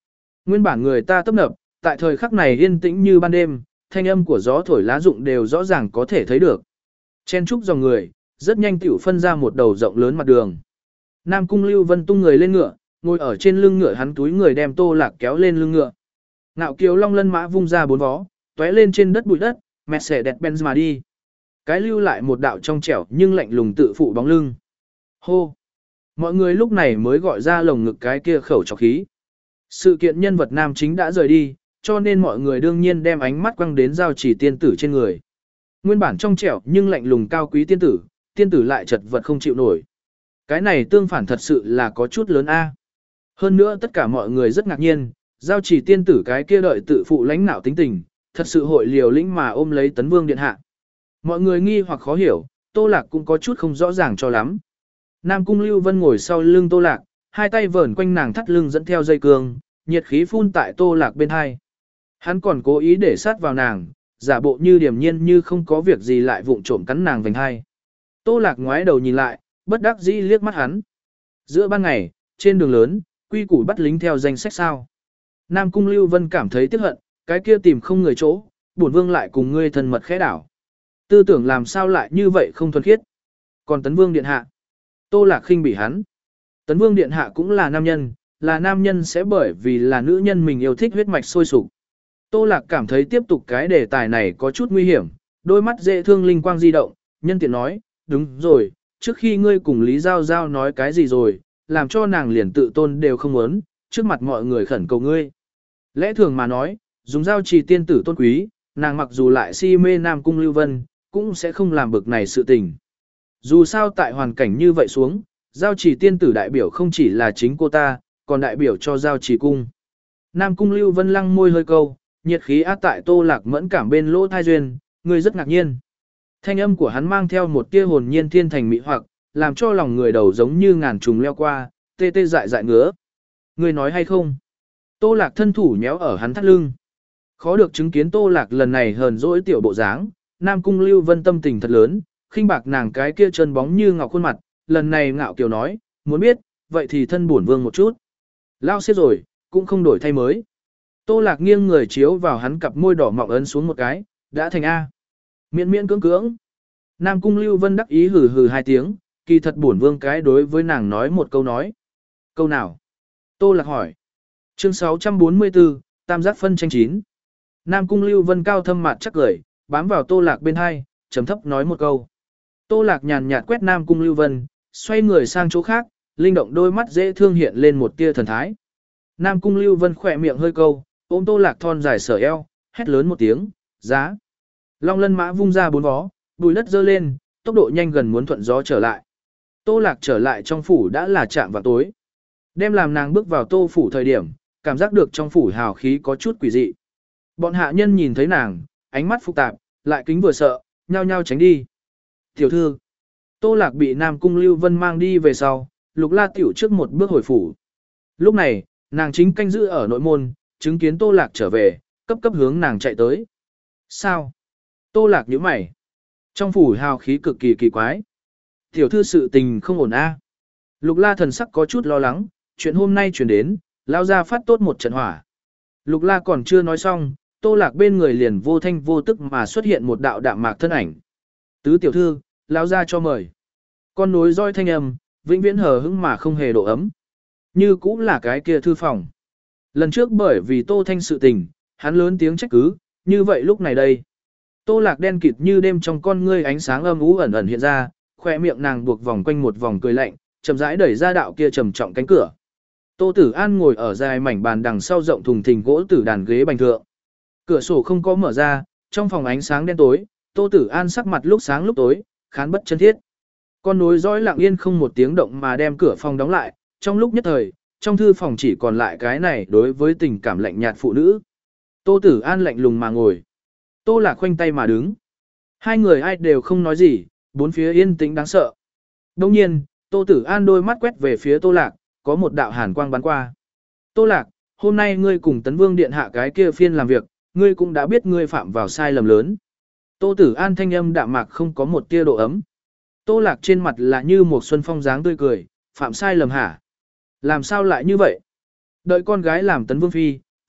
Nguyên bản người ta tấp nập, tại thời khắc này yên tĩnh như ban đêm, thanh âm của gió thổi lá rụng đều rõ ràng có thể thấy được. Chen trúc dòng người, rất nhanh tiểu phân ra một đầu rộng lớn mặt đường. Nam Cung Lưu Vân tung người lên ngựa, ngồi ở trên lưng ngựa, hắn túi người đem Tô Lạc kéo lên lưng ngựa. Ngạo kiều long lân mã vung ra bốn vó, tóe lên trên đất bụi đất, Mercedes-Benz mà đi. Cái lưu lại một đạo trong trẻo nhưng lạnh lùng tự phụ bóng lưng. Hô! Mọi người lúc này mới gọi ra lồng ngực cái kia khẩu trọc khí. Sự kiện nhân vật nam chính đã rời đi, cho nên mọi người đương nhiên đem ánh mắt quăng đến giao chỉ tiên tử trên người. Nguyên bản trong trẻo nhưng lạnh lùng cao quý tiên tử, tiên tử lại chật vật không chịu nổi. Cái này tương phản thật sự là có chút lớn a. Hơn nữa tất cả mọi người rất ngạc nhiên, giao chỉ tiên tử cái kia đợi tự phụ lãnh nạo tính tình, thật sự hội liều lĩnh mà ôm lấy Tấn Vương điện hạ. Mọi người nghi hoặc khó hiểu, Tô Lạc cũng có chút không rõ ràng cho lắm. Nam Cung Lưu Vân ngồi sau lưng Tô Lạc, hai tay vờn quanh nàng thắt lưng dẫn theo dây cương, nhiệt khí phun tại Tô Lạc bên hai. Hắn còn cố ý để sát vào nàng, giả bộ như điềm nhiên như không có việc gì lại vụng trộm cắn nàng vành hai. Tô Lạc ngoái đầu nhìn lại, bất đắc dĩ liếc mắt hắn. Giữa ban ngày, trên đường lớn, quy củ bắt lính theo danh sách sao. Nam Cung Lưu Vân cảm thấy tiếc hận, cái kia tìm không người chỗ, bổn vương lại cùng ngươi thân mật khẽ đảo. Tư tưởng làm sao lại như vậy không thuần khiết. Còn Tấn Vương điện hạ, Tô Lạc khinh bỉ hắn. Tấn Vương điện hạ cũng là nam nhân, là nam nhân sẽ bởi vì là nữ nhân mình yêu thích huyết mạch sôi sục. Tô Lạc cảm thấy tiếp tục cái đề tài này có chút nguy hiểm, đôi mắt dễ thương linh quang di động, nhân tiện nói, đúng rồi, trước khi ngươi cùng Lý Giao Giao nói cái gì rồi, làm cho nàng liền tự tôn đều không muốn, trước mặt mọi người khẩn cầu ngươi. Lẽ thường mà nói, dùng giao trì tiên tử tôn quý, nàng mặc dù lại si mê Nam Cung Lưu Vân, cũng sẽ không làm bực này sự tình. Dù sao tại hoàn cảnh như vậy xuống, giao trì tiên tử đại biểu không chỉ là chính cô ta, còn đại biểu cho giao trì cung. Nam Cung Lưu Vân lăng môi hơi câu, nhiệt khí áp tại Tô Lạc mẫn cảm bên lỗ thai duyên, người rất ngạc nhiên. Thanh âm của hắn mang theo một tia hồn nhiên thiên thành mỹ hoặc, làm cho lòng người đầu giống như ngàn trùng leo qua, tê tê dại dại ngứa. Người nói hay không? Tô Lạc thân thủ nhéo ở hắn thắt lưng. Khó được chứng kiến Tô Lạc lần này hờn dỗi tiểu bộ dáng, Nam Cung Lưu Vân tâm tình thật lớn, khinh bạc nàng cái kia chân bóng như ngọc khuôn mặt, lần này ngạo kiều nói, muốn biết, vậy thì thân bổn vương một chút. Lao xếp rồi, cũng không đổi thay mới. Tô Lạc nghiêng người chiếu vào hắn cặp môi đỏ mọng ấn xuống một cái, đã thành A. Miễn miễn cưỡng cưỡng. Nam Cung Lưu Vân đắc ý hừ hừ hai tiếng, kỳ thật bổn vương cái đối với nàng nói một câu nói. Câu nào? Tô Lạc hỏi. Chương sáu trăm bốn mươi tư, Tam giác phân tranh chín. Nam Cung Lưu Vân cao thâm mặt chắc cười, bám vào Tô Lạc bên hai, trầm thấp nói một câu. Tô Lạc nhàn nhạt quét Nam Cung Lưu Vân, xoay người sang chỗ khác, linh động đôi mắt dễ thương hiện lên một tia thần thái. Nam Cung Lưu Vân khỏe miệng hơi câu, ôm Tô Lạc thon dài sở eo, hét lớn một tiếng, giá. Long lân mã vung ra bốn vó, bùi đất dơ lên, tốc độ nhanh gần muốn thuận gió trở lại. Tô Lạc trở lại trong phủ đã là chạm vào tối. Đem làm nàng bước vào Tô phủ thời điểm, cảm giác được trong phủ hào khí có chút quỷ dị. Bọn hạ nhân nhìn thấy nàng, ánh mắt phức tạp, lại kính vừa sợ, nhao nhao tránh đi. Tiểu thư, Tô Lạc bị Nam Cung Lưu Vân mang đi về sau, Lục La tiểu trước một bước hồi phủ. Lúc này, nàng chính canh giữ ở nội môn, chứng kiến Tô Lạc trở về, cấp cấp hướng nàng chạy tới. Sao? Tô Lạc nhíu mày. Trong phủ hào khí cực kỳ kỳ quái. Tiểu thư sự tình không ổn a. Lục La thần sắc có chút lo lắng, chuyện hôm nay chuyển đến, lao ra phát tốt một trận hỏa. Lục La còn chưa nói xong, Tô Lạc bên người liền vô thanh vô tức mà xuất hiện một đạo đạm mạc thân ảnh. Tứ tiểu thư, lao ra cho mời. Con nối roi thanh âm, vĩnh viễn hờ hững mà không hề độ ấm. Như cũng là cái kia thư phòng. Lần trước bởi vì Tô Thanh sự tình, hắn lớn tiếng trách cứ, như vậy lúc này đây. Tô Lạc đen kịt như đêm trong con ngươi ánh sáng âm u ẩn ẩn hiện ra, khoe miệng nàng buộc vòng quanh một vòng cười lạnh, chậm rãi đẩy ra đạo kia trầm trọng cánh cửa. Tô Tử An ngồi ở dài mảnh bàn đằng sau rộng thùng thình gỗ tử đàn ghế bành thượng. Cửa sổ không có mở ra, trong phòng ánh sáng đen tối, Tô Tử An sắc mặt lúc sáng lúc tối, khán bất chân thiết. Con nối dõi lặng yên không một tiếng động mà đem cửa phòng đóng lại, trong lúc nhất thời, trong thư phòng chỉ còn lại cái này đối với tình cảm lạnh nhạt phụ nữ. Tô Tử An lạnh lùng mà ngồi. Tô Lạc khoanh tay mà đứng. Hai người ai đều không nói gì, bốn phía yên tĩnh đáng sợ. Đồng nhiên, Tô Tử An đôi mắt quét về phía Tô Lạc, có một đạo hàn quang bắn qua. Tô Lạc, hôm nay ngươi cùng Tấn Vương điện hạ cái kia phiên làm việc, ngươi cũng đã biết ngươi phạm vào sai lầm lớn. Tô Tử An thanh âm đạm mạc không có một tia độ ấm. Tô Lạc trên mặt là như một xuân phong dáng tươi cười, phạm sai lầm hả? Làm sao lại như vậy? Đợi con gái làm Tấn Vương phi,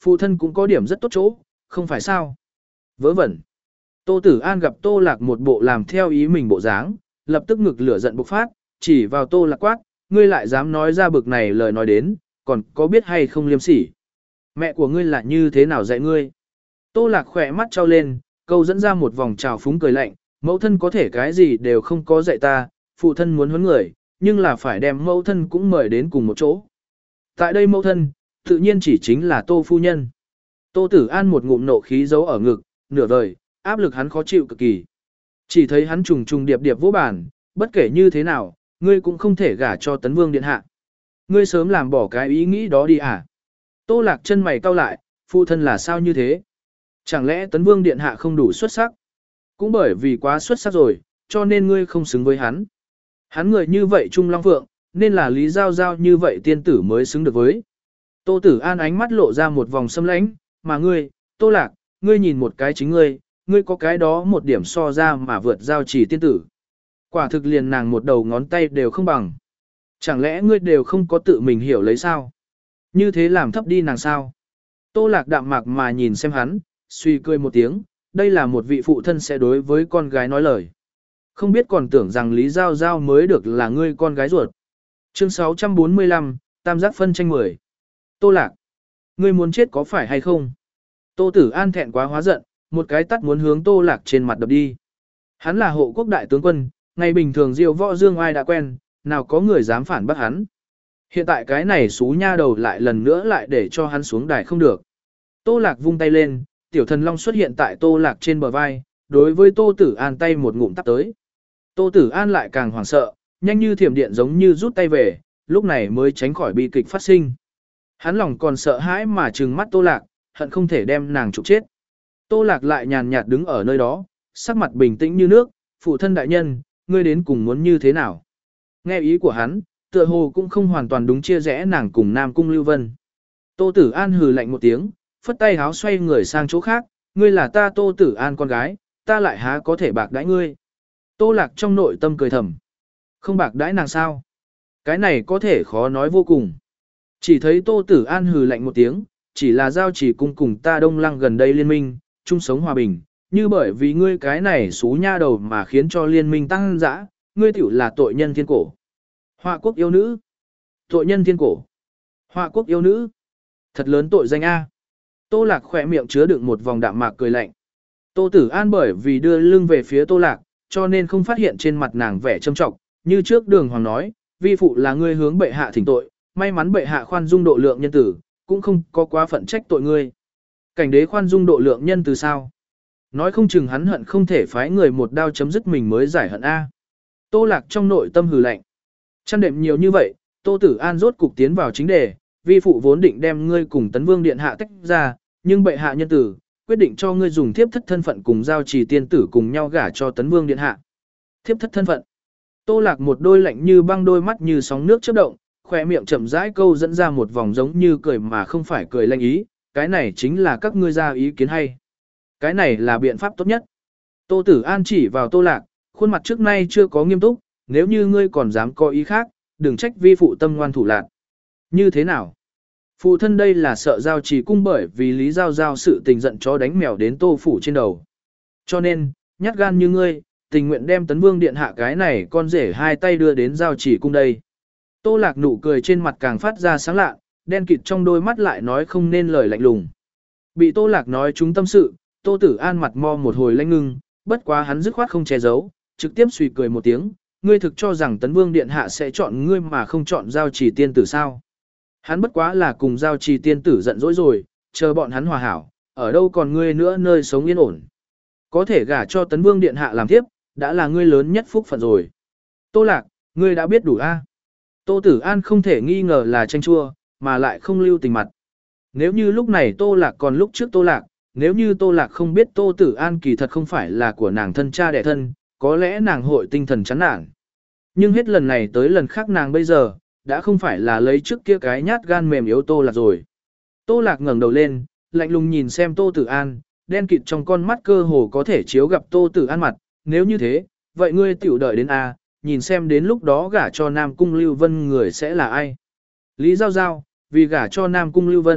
Phụ thân cũng có điểm rất tốt chỗ, không phải sao? Vớ vẩn. Tô Tử An gặp Tô Lạc một bộ làm theo ý mình bộ dáng, lập tức ngực lửa giận bộc phát, chỉ vào Tô Lạc quát, ngươi lại dám nói ra bực này lời nói đến, còn có biết hay không liêm sỉ. Mẹ của ngươi là như thế nào dạy ngươi? Tô Lạc khỏe mắt trao lên, câu dẫn ra một vòng trào phúng cười lạnh, mẫu thân có thể cái gì đều không có dạy ta, phụ thân muốn huấn người, nhưng là phải đem mẫu thân cũng mời đến cùng một chỗ. Tại đây mẫu thân, tự nhiên chỉ chính là Tô phu nhân. Tô Tử An một ngụm nộ khí giấu ở ngực, nửa vời, áp lực hắn khó chịu cực kỳ. Chỉ thấy hắn trùng trùng điệp điệp vỗ bàn, bất kể như thế nào, ngươi cũng không thể gả cho Tấn Vương điện hạ. Ngươi sớm làm bỏ cái ý nghĩ đó đi à? Tô Lạc chân mày cau lại, phụ thân là sao như thế? Chẳng lẽ Tấn Vương điện hạ không đủ xuất sắc? Cũng bởi vì quá xuất sắc rồi, cho nên ngươi không xứng với hắn. Hắn người như vậy Trung Long Phượng, nên là Lý Giao Giao như vậy tiên tử mới xứng được với. Tô Tử An ánh mắt lộ ra một vòng xâm lãnh, mà ngươi, Tô Lạc, ngươi nhìn một cái chính ngươi, ngươi có cái đó một điểm so ra mà vượt Giao Chỉ tiên tử. Quả thực liền nàng một đầu ngón tay đều không bằng. Chẳng lẽ ngươi đều không có tự mình hiểu lấy sao? Như thế làm thấp đi nàng sao? Tô Lạc đạm mạc mà nhìn xem hắn, suy cười một tiếng, đây là một vị phụ thân sẽ đối với con gái nói lời. Không biết còn tưởng rằng Lý Giao Giao mới được là ngươi con gái ruột. Chương sáu trăm bốn mươi lăm, Tam giác phân tranh mười. Tô Lạc, ngươi muốn chết có phải hay không? Tô Tử An thẹn quá hóa giận, một cái tắt muốn hướng Tô Lạc trên mặt đập đi. Hắn là hộ quốc đại tướng quân, ngày bình thường diêu võ dương ai đã quen, nào có người dám phản bác hắn. Hiện tại cái này xú nha đầu lại lần nữa lại để cho hắn xuống đài không được. Tô Lạc vung tay lên, tiểu thần long xuất hiện tại Tô Lạc trên bờ vai, đối với Tô Tử An tay một ngụm tắp tới. Tô Tử An lại càng hoảng sợ, nhanh như thiểm điện giống như rút tay về, lúc này mới tránh khỏi bi kịch phát sinh. Hắn lòng còn sợ hãi mà trừng mắt Tô Lạc, hận không thể đem nàng trục chết. Tô Lạc lại nhàn nhạt đứng ở nơi đó, sắc mặt bình tĩnh như nước, phụ thân đại nhân, ngươi đến cùng muốn như thế nào? Nghe ý của hắn, tựa hồ cũng không hoàn toàn đúng chia rẽ nàng cùng Nam Cung Lưu Vân. Tô Tử An hừ lạnh một tiếng, phất tay háo xoay người sang chỗ khác, ngươi là ta Tô Tử An con gái, ta lại há có thể bạc đãi ngươi. Tô Lạc trong nội tâm cười thầm. Không bạc đãi nàng sao? Cái này có thể khó nói vô cùng. Chỉ thấy Tô Tử An hừ lạnh một tiếng, chỉ là giao chỉ cung cùng ta Đông Lăng gần đây liên minh, chung sống hòa bình, như bởi vì ngươi cái này xú nha đầu mà khiến cho liên minh tăng dã, ngươi tiểu là tội nhân thiên cổ. Họa quốc yêu nữ. Tội nhân thiên cổ. Họa quốc yêu nữ. Thật lớn tội danh A. Tô Lạc khỏe miệng chứa đựng một vòng đạm mạc cười lạnh. Tô Tử An bởi vì đưa lưng về phía Tô Lạc, cho nên không phát hiện trên mặt nàng vẻ châm trọng, như trước Đường Hoàng nói, vi phụ là ngươi hướng bệ hạ thỉnh tội, may mắn bệ hạ khoan dung độ lượng nhân tử, cũng không có quá phận trách tội ngươi. Cảnh đế khoan dung độ lượng nhân từ sao? Nói không chừng hắn hận không thể phái người một đao chấm dứt mình mới giải hận A. Tô Lạc trong nội tâm hừ lạnh. Chăn đệm nhiều như vậy, Tô Tử An rốt cục tiến vào chính đề, vi phụ vốn định đem ngươi cùng Tấn Vương điện hạ tách ra, nhưng bệ hạ nhân tử, quyết định cho ngươi dùng thiếp thất thân phận cùng giao trì tiên tử cùng nhau gả cho Tấn Vương điện hạ. Thiếp thất thân phận. Tô Lạc một đôi lạnh như băng đôi mắt như sóng nước chớp động, khỏe miệng chậm rãi câu dẫn ra một vòng giống như cười mà không phải cười lanh ý, cái này chính là các ngươi ra ý kiến hay. Cái này là biện pháp tốt nhất. Tô Tử An chỉ vào Tô Lạc, khuôn mặt trước nay chưa có nghiêm túc, nếu như ngươi còn dám có ý khác, đừng trách vi phụ tâm ngoan thủ lạn. Như thế nào? Phụ thân đây là sợ giao trì cung bởi vì Lý Giao Giao sự tình giận chó đánh mèo đến Tô phủ trên đầu. Cho nên, nhát gan như ngươi, tình nguyện đem Tấn Vương điện hạ cái này con rể hai tay đưa đến giao trì cung đây. Tô Lạc nụ cười trên mặt càng phát ra sáng lạ, đen kịt trong đôi mắt lại nói không nên lời lạnh lùng. Bị Tô Lạc nói trúng tâm sự, Tô Tử An mặt mo một hồi lanh ngưng, bất quá hắn dứt khoát không che giấu, trực tiếp suy cười một tiếng, ngươi thực cho rằng Tấn Vương điện hạ sẽ chọn ngươi mà không chọn giao trì tiên tử sao? Hắn bất quá là cùng giao trì tiên tử giận dỗi rồi, chờ bọn hắn hòa hảo, ở đâu còn ngươi nữa nơi sống yên ổn. Có thể gả cho Tấn Vương điện hạ làm thiếp, đã là ngươi lớn nhất phúc phận rồi. Tô Lạc, ngươi đã biết đủ a? Tô Tử An không thể nghi ngờ là tranh chua, mà lại không lưu tình mặt. Nếu như lúc này Tô Lạc còn lúc trước Tô Lạc, nếu như Tô Lạc không biết Tô Tử An kỳ thật không phải là của nàng thân cha đẻ thân, có lẽ nàng hội tinh thần chán nản. Nhưng hết lần này tới lần khác nàng bây giờ, đã không phải là lấy trước kia cái nhát gan mềm yếu Tô Lạc rồi. Tô Lạc ngẩng đầu lên, lạnh lùng nhìn xem Tô Tử An, đen kịt trong con mắt cơ hồ có thể chiếu gặp Tô Tử An mặt, nếu như thế, vậy ngươi tiểu đợi đến A, nhìn xem đến lúc đó gả cho Nam Cung Lưu Vân người sẽ là ai. Lý Giao Giao, vì gả cho Nam Cung Lưu Vân,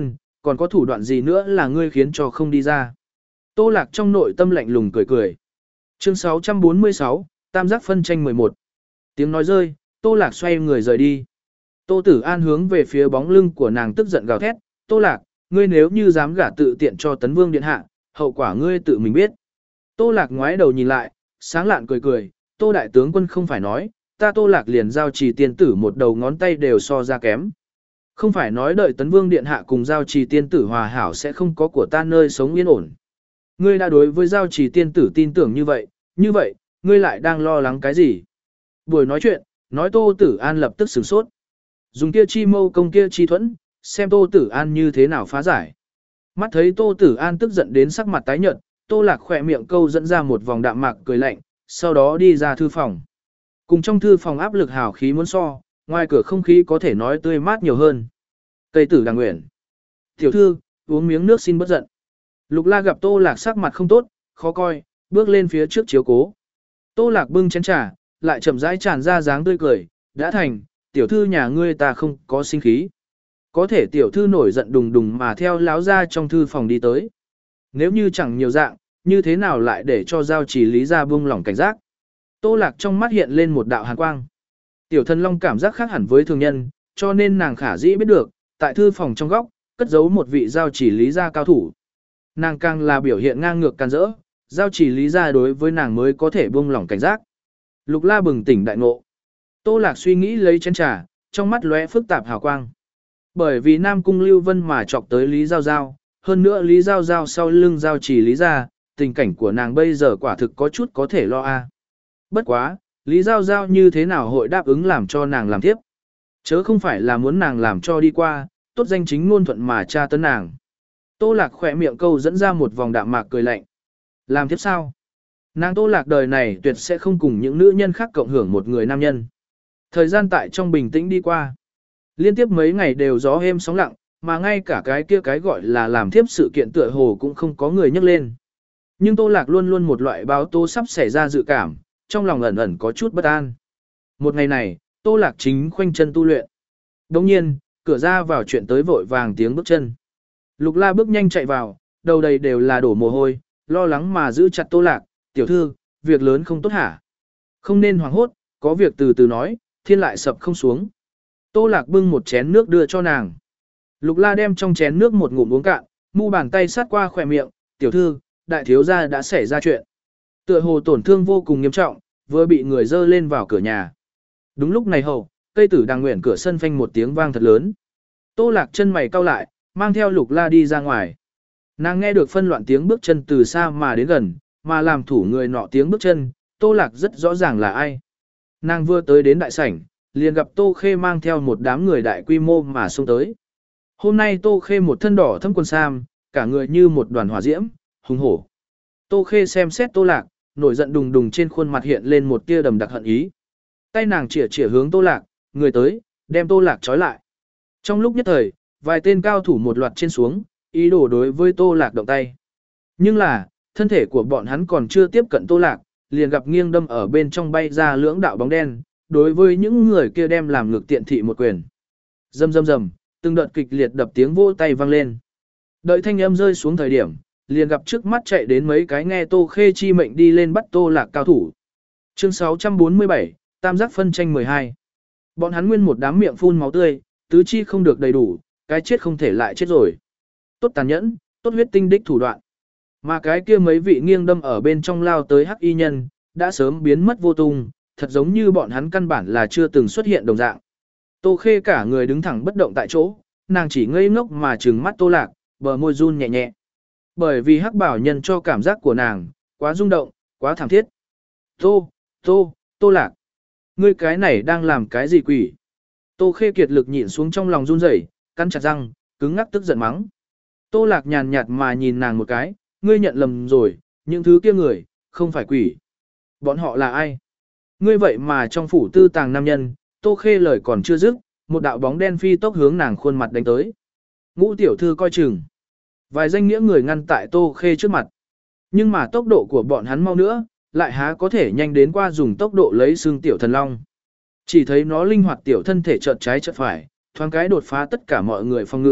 còn có thủ đoạn gì nữa là ngươi khiến cho không đi ra. Tô Lạc trong nội tâm lạnh lùng cười cười. Chương sáu trăm bốn mươi sáu, Tam giác phân tranh mười một. Tiếng nói rơi, Tô Lạc xoay người rời đi. Tô Tử An hướng về phía bóng lưng của nàng tức giận gào thét, Tô Lạc, ngươi nếu như dám gả tự tiện cho Tấn Vương điện hạ, hậu quả ngươi tự mình biết. Tô Lạc ngoái đầu nhìn lại, sáng lạn cười cười, Tô đại tướng quân không phải nói, ta Tô Lạc liền giao trì tiên tử một đầu ngón tay đều so ra kém. Không phải nói đợi Tấn Vương điện hạ cùng giao trì tiên tử hòa hảo sẽ không có của ta nơi sống yên ổn. Ngươi đã đối với giao trì tiên tử tin tưởng như vậy, như vậy, ngươi lại đang lo lắng cái gì? Buổi nói chuyện, nói Tô Tử An lập tức sửng sốt. Dùng kia chi mâu công kia chi thuẫn, xem Tô Tử An như thế nào phá giải. Mắt thấy Tô Tử An tức giận đến sắc mặt tái nhợt, Tô Lạc khỏe miệng câu dẫn ra một vòng đạm mạc cười lạnh, sau đó đi ra thư phòng. Cùng trong thư phòng áp lực hào khí muốn so, ngoài cửa không khí có thể nói tươi mát nhiều hơn. Tây tử Đàng Uyển. Tiểu thư, uống miếng nước xin bất giận. Lục La gặp Tô Lạc sắc mặt không tốt, khó coi, bước lên phía trước chiếu cố. Tô Lạc bưng chén trà, lại chậm rãi tràn ra dáng tươi cười, đã thành, tiểu thư nhà ngươi ta không có sinh khí. Có thể tiểu thư nổi giận đùng đùng mà theo láo ra trong thư phòng đi tới. Nếu như chẳng nhiều dạng, như thế nào lại để cho giao trì lý ra buông lỏng cảnh giác. Tô Lạc trong mắt hiện lên một đạo hàn quang. Tiểu thần long cảm giác khác hẳn với thường nhân, cho nên nàng khả dĩ biết được, tại thư phòng trong góc, cất giấu một vị giao trì lý gia cao thủ. Nàng càng là biểu hiện ngang ngược can rỡ, giao trì lý gia đối với nàng mới có thể buông lỏng cảnh giác. Lục La bừng tỉnh đại ngộ. Tô Lạc suy nghĩ lấy chén trà, trong mắt lóe phức tạp hào quang. Bởi vì Nam Cung Lưu Vân mà chọc tới Lý Giao Giao, hơn nữa Lý Giao Giao sau lưng giao trì Lý gia, tình cảnh của nàng bây giờ quả thực có chút có thể lo a. Bất quá, Lý Giao Giao như thế nào hội đáp ứng làm cho nàng làm tiếp? Chớ không phải là muốn nàng làm cho đi qua, tốt danh chính ngôn thuận mà tra tấn nàng. Tô Lạc khỏe miệng câu dẫn ra một vòng đạm mạc cười lạnh. Làm tiếp sao? Nàng Tô Lạc đời này tuyệt sẽ không cùng những nữ nhân khác cộng hưởng một người nam nhân. Thời gian tại trong bình tĩnh đi qua. Liên tiếp mấy ngày đều gió êm sóng lặng, mà ngay cả cái kia cái gọi là làm thiếp sự kiện tựa hồ cũng không có người nhắc lên. Nhưng Tô Lạc luôn luôn một loại báo tố sắp xảy ra dự cảm, trong lòng ẩn ẩn có chút bất an. Một ngày này, Tô Lạc chính khoanh chân tu luyện. Đồng nhiên, cửa ra vào chuyện tới vội vàng tiếng bước chân. Lục La bước nhanh chạy vào, đầu đầy đều là đổ mồ hôi, lo lắng mà giữ chặt Tô Lạc, tiểu thư, việc lớn không tốt hả? Không nên hoảng hốt, có việc từ từ nói, thiên lại sập không xuống. Tô Lạc bưng một chén nước đưa cho nàng. Lục La đem trong chén nước một ngụm uống cạn, mu bàn tay sát qua khỏe miệng, tiểu thư, đại thiếu gia đã xảy ra chuyện. Tựa hồ tổn thương vô cùng nghiêm trọng, vừa bị người dơ lên vào cửa nhà. Đúng lúc này hậu, cây tử Đàng Uyển cửa sân phanh một tiếng vang thật lớn. Tô Lạc chân mày cau lại, mang theo Lục La đi ra ngoài. Nàng nghe được phân loạn tiếng bước chân từ xa mà đến gần, mà làm thủ người nọ tiếng bước chân, Tô Lạc rất rõ ràng là ai. Nàng vừa tới đến đại sảnh, liền gặp Tô Khê mang theo một đám người đại quy mô mà xông tới. Hôm nay Tô Khê một thân đỏ thâm quần sam, cả người như một đoàn hỏa diễm, hùng hổ. Tô Khê xem xét Tô Lạc, nổi giận đùng đùng trên khuôn mặt hiện lên một tia đầm đặc hận ý. Tay nàng chĩa chĩa hướng Tô Lạc, người tới, đem Tô Lạc trói lại. Trong lúc nhất thời, vài tên cao thủ một loạt trên xuống, ý đồ đối với Tô Lạc động tay. Nhưng là, thân thể của bọn hắn còn chưa tiếp cận Tô Lạc, liền gặp nghiêng đâm ở bên trong bay ra lưỡng đạo bóng đen, đối với những người kia đem làm ngược tiện thị một quyền. Rầm rầm rầm, từng đợt kịch liệt đập tiếng vỗ tay vang lên. Đợi thanh âm rơi xuống thời điểm, liền gặp trước mắt chạy đến mấy cái nghe Tô Khê chi mệnh đi lên bắt Tô Lạc cao thủ. Chương sáu trăm bốn mươi bảy, Tam giác phân tranh mười hai. Bọn hắn nguyên một đám miệng phun máu tươi, tứ chi không được đầy đủ, cái chết không thể lại chết rồi. Tốt tàn nhẫn, tốt huyết tinh đích thủ đoạn. Mà cái kia mấy vị nghiêng đâm ở bên trong lao tới hắc y nhân, đã sớm biến mất vô tung, thật giống như bọn hắn căn bản là chưa từng xuất hiện đồng dạng. Tô Khê cả người đứng thẳng bất động tại chỗ, nàng chỉ ngây ngốc mà trừng mắt Tô Lạc, bờ môi run nhẹ nhẹ. Bởi vì hắc bảo nhân cho cảm giác của nàng, quá rung động, quá thảm thiết. Tô, Tô, Tô Lạc. Ngươi cái này đang làm cái gì quỷ? Tô Khê kiệt lực nhịn xuống trong lòng run rẩy, cắn chặt răng, cứng ngắc tức giận mắng. Tô Lạc nhàn nhạt mà nhìn nàng một cái, ngươi nhận lầm rồi, những thứ kia người, không phải quỷ. Bọn họ là ai? Ngươi vậy mà trong phủ tư tàng nam nhân, Tô Khê lời còn chưa dứt, một đạo bóng đen phi tốc hướng nàng khuôn mặt đánh tới. Ngũ tiểu thư coi chừng. Vài danh nghĩa người ngăn tại Tô Khê trước mặt. Nhưng mà tốc độ của bọn hắn mau nữa, lại há có thể nhanh đến qua dùng tốc độ lấy xương tiểu thần long. Chỉ thấy nó linh hoạt tiểu thân thể chợt trái chợt phải, thoáng cái đột phá tất cả mọi người phòng ngự,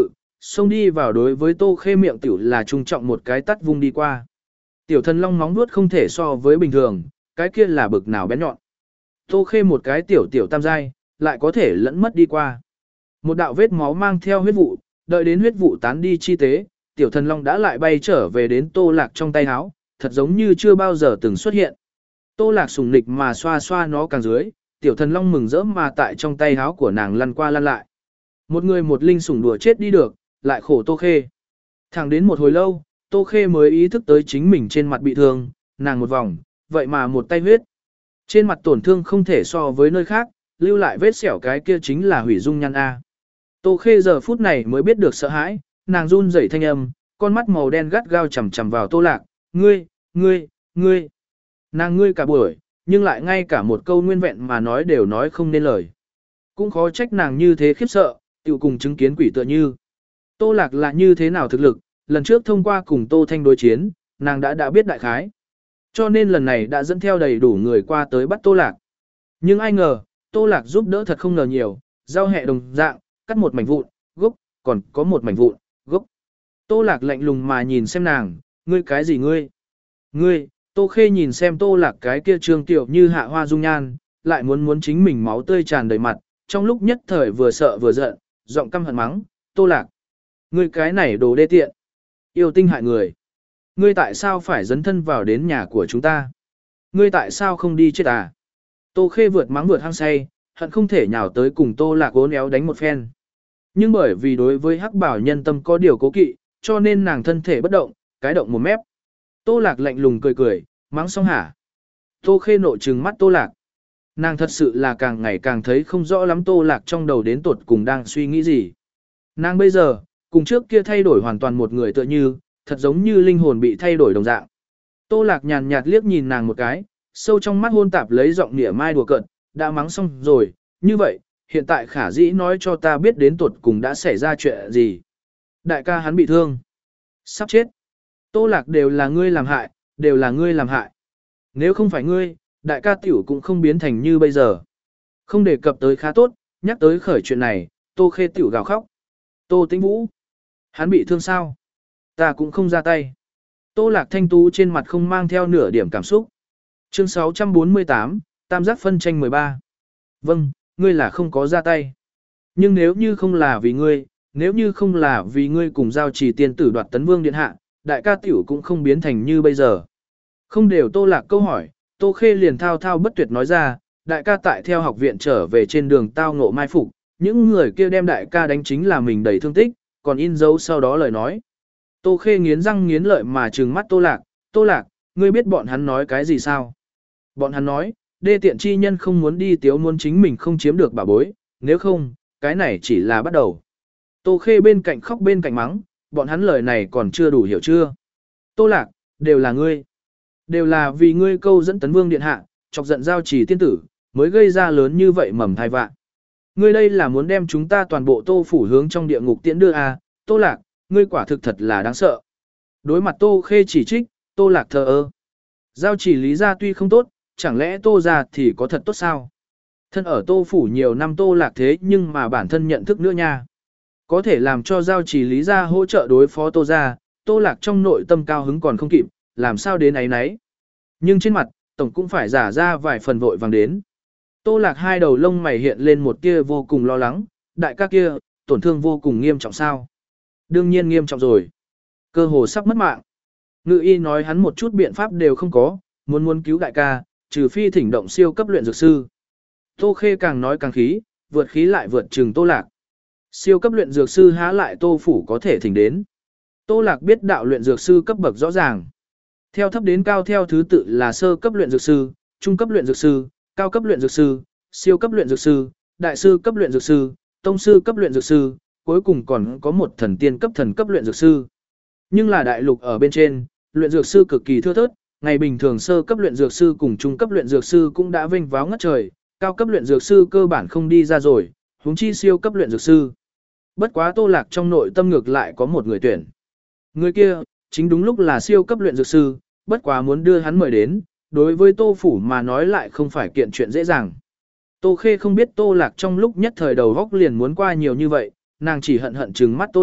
xông đi vào đối với Tô Khê miệng tiểu là trung trọng một cái tắt vung đi qua. Tiểu thần long móng vuốt không thể so với bình thường, cái kia là bực nào bén nhọn. Tô Khê một cái tiểu tiểu tam giai, lại có thể lẫn mất đi qua. Một đạo vết máu mang theo huyết vụ, đợi đến huyết vụ tán đi chi tế, tiểu thần long đã lại bay trở về đến Tô Lạc trong tay áo, thật giống như chưa bao giờ từng xuất hiện. Tô Lạc sùng nịch mà xoa xoa nó càng dưới, tiểu thần long mừng rỡ mà tại trong tay áo của nàng lăn qua lăn lại. Một người một linh sủng đùa chết đi được, lại khổ Tô Khê. Thẳng đến một hồi lâu, Tô Khê mới ý thức tới chính mình trên mặt bị thương, nàng một vòng, vậy mà một tay huyết. Trên mặt tổn thương không thể so với nơi khác, lưu lại vết sẹo cái kia chính là hủy dung nhan A. Tô Khê giờ phút này mới biết được sợ hãi, nàng run rẩy thanh âm, con mắt màu đen gắt gao chằm chằm vào Tô Lạc, ngươi, ngươi, ngươi. Nàng ngươi cả buổi, nhưng lại ngay cả một câu nguyên vẹn mà nói đều nói không nên lời. Cũng khó trách nàng như thế khiếp sợ, tiểu cùng chứng kiến quỷ tựa như. Tô Lạc là như thế nào thực lực, lần trước thông qua cùng Tô Thanh đối chiến, nàng đã đã biết đại khái. Cho nên lần này đã dẫn theo đầy đủ người qua tới bắt Tô Lạc. Nhưng ai ngờ, Tô Lạc giúp đỡ thật không ngờ nhiều, giao hệ đồng dạng, cắt một mảnh vụn, gốc, còn có một mảnh vụn, gốc. Tô Lạc lạnh lùng mà nhìn xem nàng, ngươi cái gì ngươi? Ngươi, Tô Khê nhìn xem Tô Lạc cái kia trương tiểu như hạ hoa dung nhan, lại muốn muốn chính mình máu tươi tràn đầy mặt, trong lúc nhất thời vừa sợ vừa giận, giọng căm hận mắng, Tô Lạc. Ngươi cái này đồ đê tiện, yêu tinh hại người. Ngươi tại sao phải dấn thân vào đến nhà của chúng ta? Ngươi tại sao không đi chết à? Tô Khê vượt mắng vượt hăng say, hận không thể nhào tới cùng Tô Lạc uốn éo đánh một phen. Nhưng bởi vì đối với hắc bảo nhân tâm có điều cố kỵ, cho nên nàng thân thể bất động, cái động một mép. Tô Lạc lạnh lùng cười cười, mắng xong hả? Tô Khê nộ trừng mắt Tô Lạc. Nàng thật sự là càng ngày càng thấy không rõ lắm Tô Lạc trong đầu đến tuột cùng đang suy nghĩ gì. Nàng bây giờ, cùng trước kia thay đổi hoàn toàn một người tựa như, thật giống như linh hồn bị thay đổi đồng dạng. Tô Lạc nhàn nhạt liếc nhìn nàng một cái, sâu trong mắt hôn tạp lấy giọng nịa mai đùa cợt, đã mắng xong rồi, như vậy, hiện tại khả dĩ nói cho ta biết đến tuột cùng đã xảy ra chuyện gì. Đại ca hắn bị thương, sắp chết. Tô Lạc đều là ngươi làm hại, đều là ngươi làm hại. Nếu không phải ngươi, đại ca tiểu cũng không biến thành như bây giờ. Không đề cập tới khá tốt, nhắc tới khởi chuyện này, Tô Khê tiểu gào khóc. Tô Tĩnh Vũ, hắn bị thương sao? Ta cũng không ra tay. Tô Lạc thanh tú trên mặt không mang theo nửa điểm cảm xúc. Chương sáu trăm bốn mươi tám, Tam giác phân tranh mười ba. Vâng, ngươi là không có ra tay. Nhưng nếu như không là vì ngươi, nếu như không là vì ngươi cùng giao trì tiên tử đoạt tấn vương điện hạ, đại ca tiểu cũng không biến thành như bây giờ. Không đều Tô Lạc câu hỏi, Tô Khê liền thao thao bất tuyệt nói ra, đại ca tại theo học viện trở về trên đường tao ngộ mai phục, những người kia đem đại ca đánh chính là mình đầy thương tích, còn in dấu sau đó lời nói. Tô Khê nghiến răng nghiến lợi mà trừng mắt Tô Lạc, Tô Lạc, ngươi biết bọn hắn nói cái gì sao? Bọn hắn nói, đê tiện chi nhân không muốn đi tiếu muốn chính mình không chiếm được bà bối, nếu không, cái này chỉ là bắt đầu. Tô Khê bên cạnh khóc bên cạnh mắng, bọn hắn lời này còn chưa đủ hiểu chưa? Tô Lạc, đều là ngươi. Đều là vì ngươi câu dẫn tấn vương điện hạ, chọc giận giao trì tiên tử, mới gây ra lớn như vậy mầm thai vạn. Ngươi đây là muốn đem chúng ta toàn bộ Tô phủ hướng trong địa ngục tiễn đưa à, Tô Lạc, ngươi quả thực thật là đáng sợ. Đối mặt Tô Khê chỉ trích, Tô Lạc thờ ơ. Giao chỉ lý ra tuy không tốt, chẳng lẽ Tô ra thì có thật tốt sao? Thân ở Tô phủ nhiều năm Tô Lạc thế nhưng mà bản thân nhận thức nữa nha. Có thể làm cho giao chỉ lý ra hỗ trợ đối phó Tô ra, Tô Lạc trong nội tâm cao hứng còn không kịp, làm sao đến ấy nấy. Nhưng trên mặt, tổng cũng phải giả ra vài phần vội vàng đến. Tô Lạc hai đầu lông mày hiện lên một tia vô cùng lo lắng, đại ca kia, tổn thương vô cùng nghiêm trọng sao? Đương nhiên nghiêm trọng rồi. Cơ hồ sắp mất mạng. Ngự y nói hắn một chút biện pháp đều không có, muốn muốn cứu đại ca, trừ phi thỉnh động siêu cấp luyện dược sư. Tô Khê càng nói càng khí, vượt khí lại vượt trừng Tô Lạc. Siêu cấp luyện dược sư há lại Tô phủ có thể thỉnh đến. Tô Lạc biết đạo luyện dược sư cấp bậc rõ ràng. Theo thấp đến cao theo thứ tự là sơ cấp luyện dược sư, trung cấp luyện dược sư, cao cấp luyện dược sư, siêu cấp luyện dược sư, đại sư cấp luyện dược sư, tông sư cấp luyện dược sư, cuối cùng còn có một thần tiên cấp thần cấp luyện dược sư. Nhưng là đại lục ở bên trên, luyện dược sư cực kỳ thưa thớt, ngày bình thường sơ cấp luyện dược sư cùng trung cấp luyện dược sư cũng đã vinh váo ngất trời, cao cấp luyện dược sư cơ bản không đi ra rồi, huống chi siêu cấp luyện dược sư. Bất quá Tô Lạc trong nội tâm ngược lại có một người tuyển. Người kia, chính đúng lúc là siêu cấp luyện dược sư, bất quá muốn đưa hắn mời đến, đối với Tô phủ mà nói lại không phải kiện chuyện dễ dàng. Tô Khê không biết Tô Lạc trong lúc nhất thời đầu góc liền muốn qua nhiều như vậy, nàng chỉ hận hận trừng mắt Tô Lạc,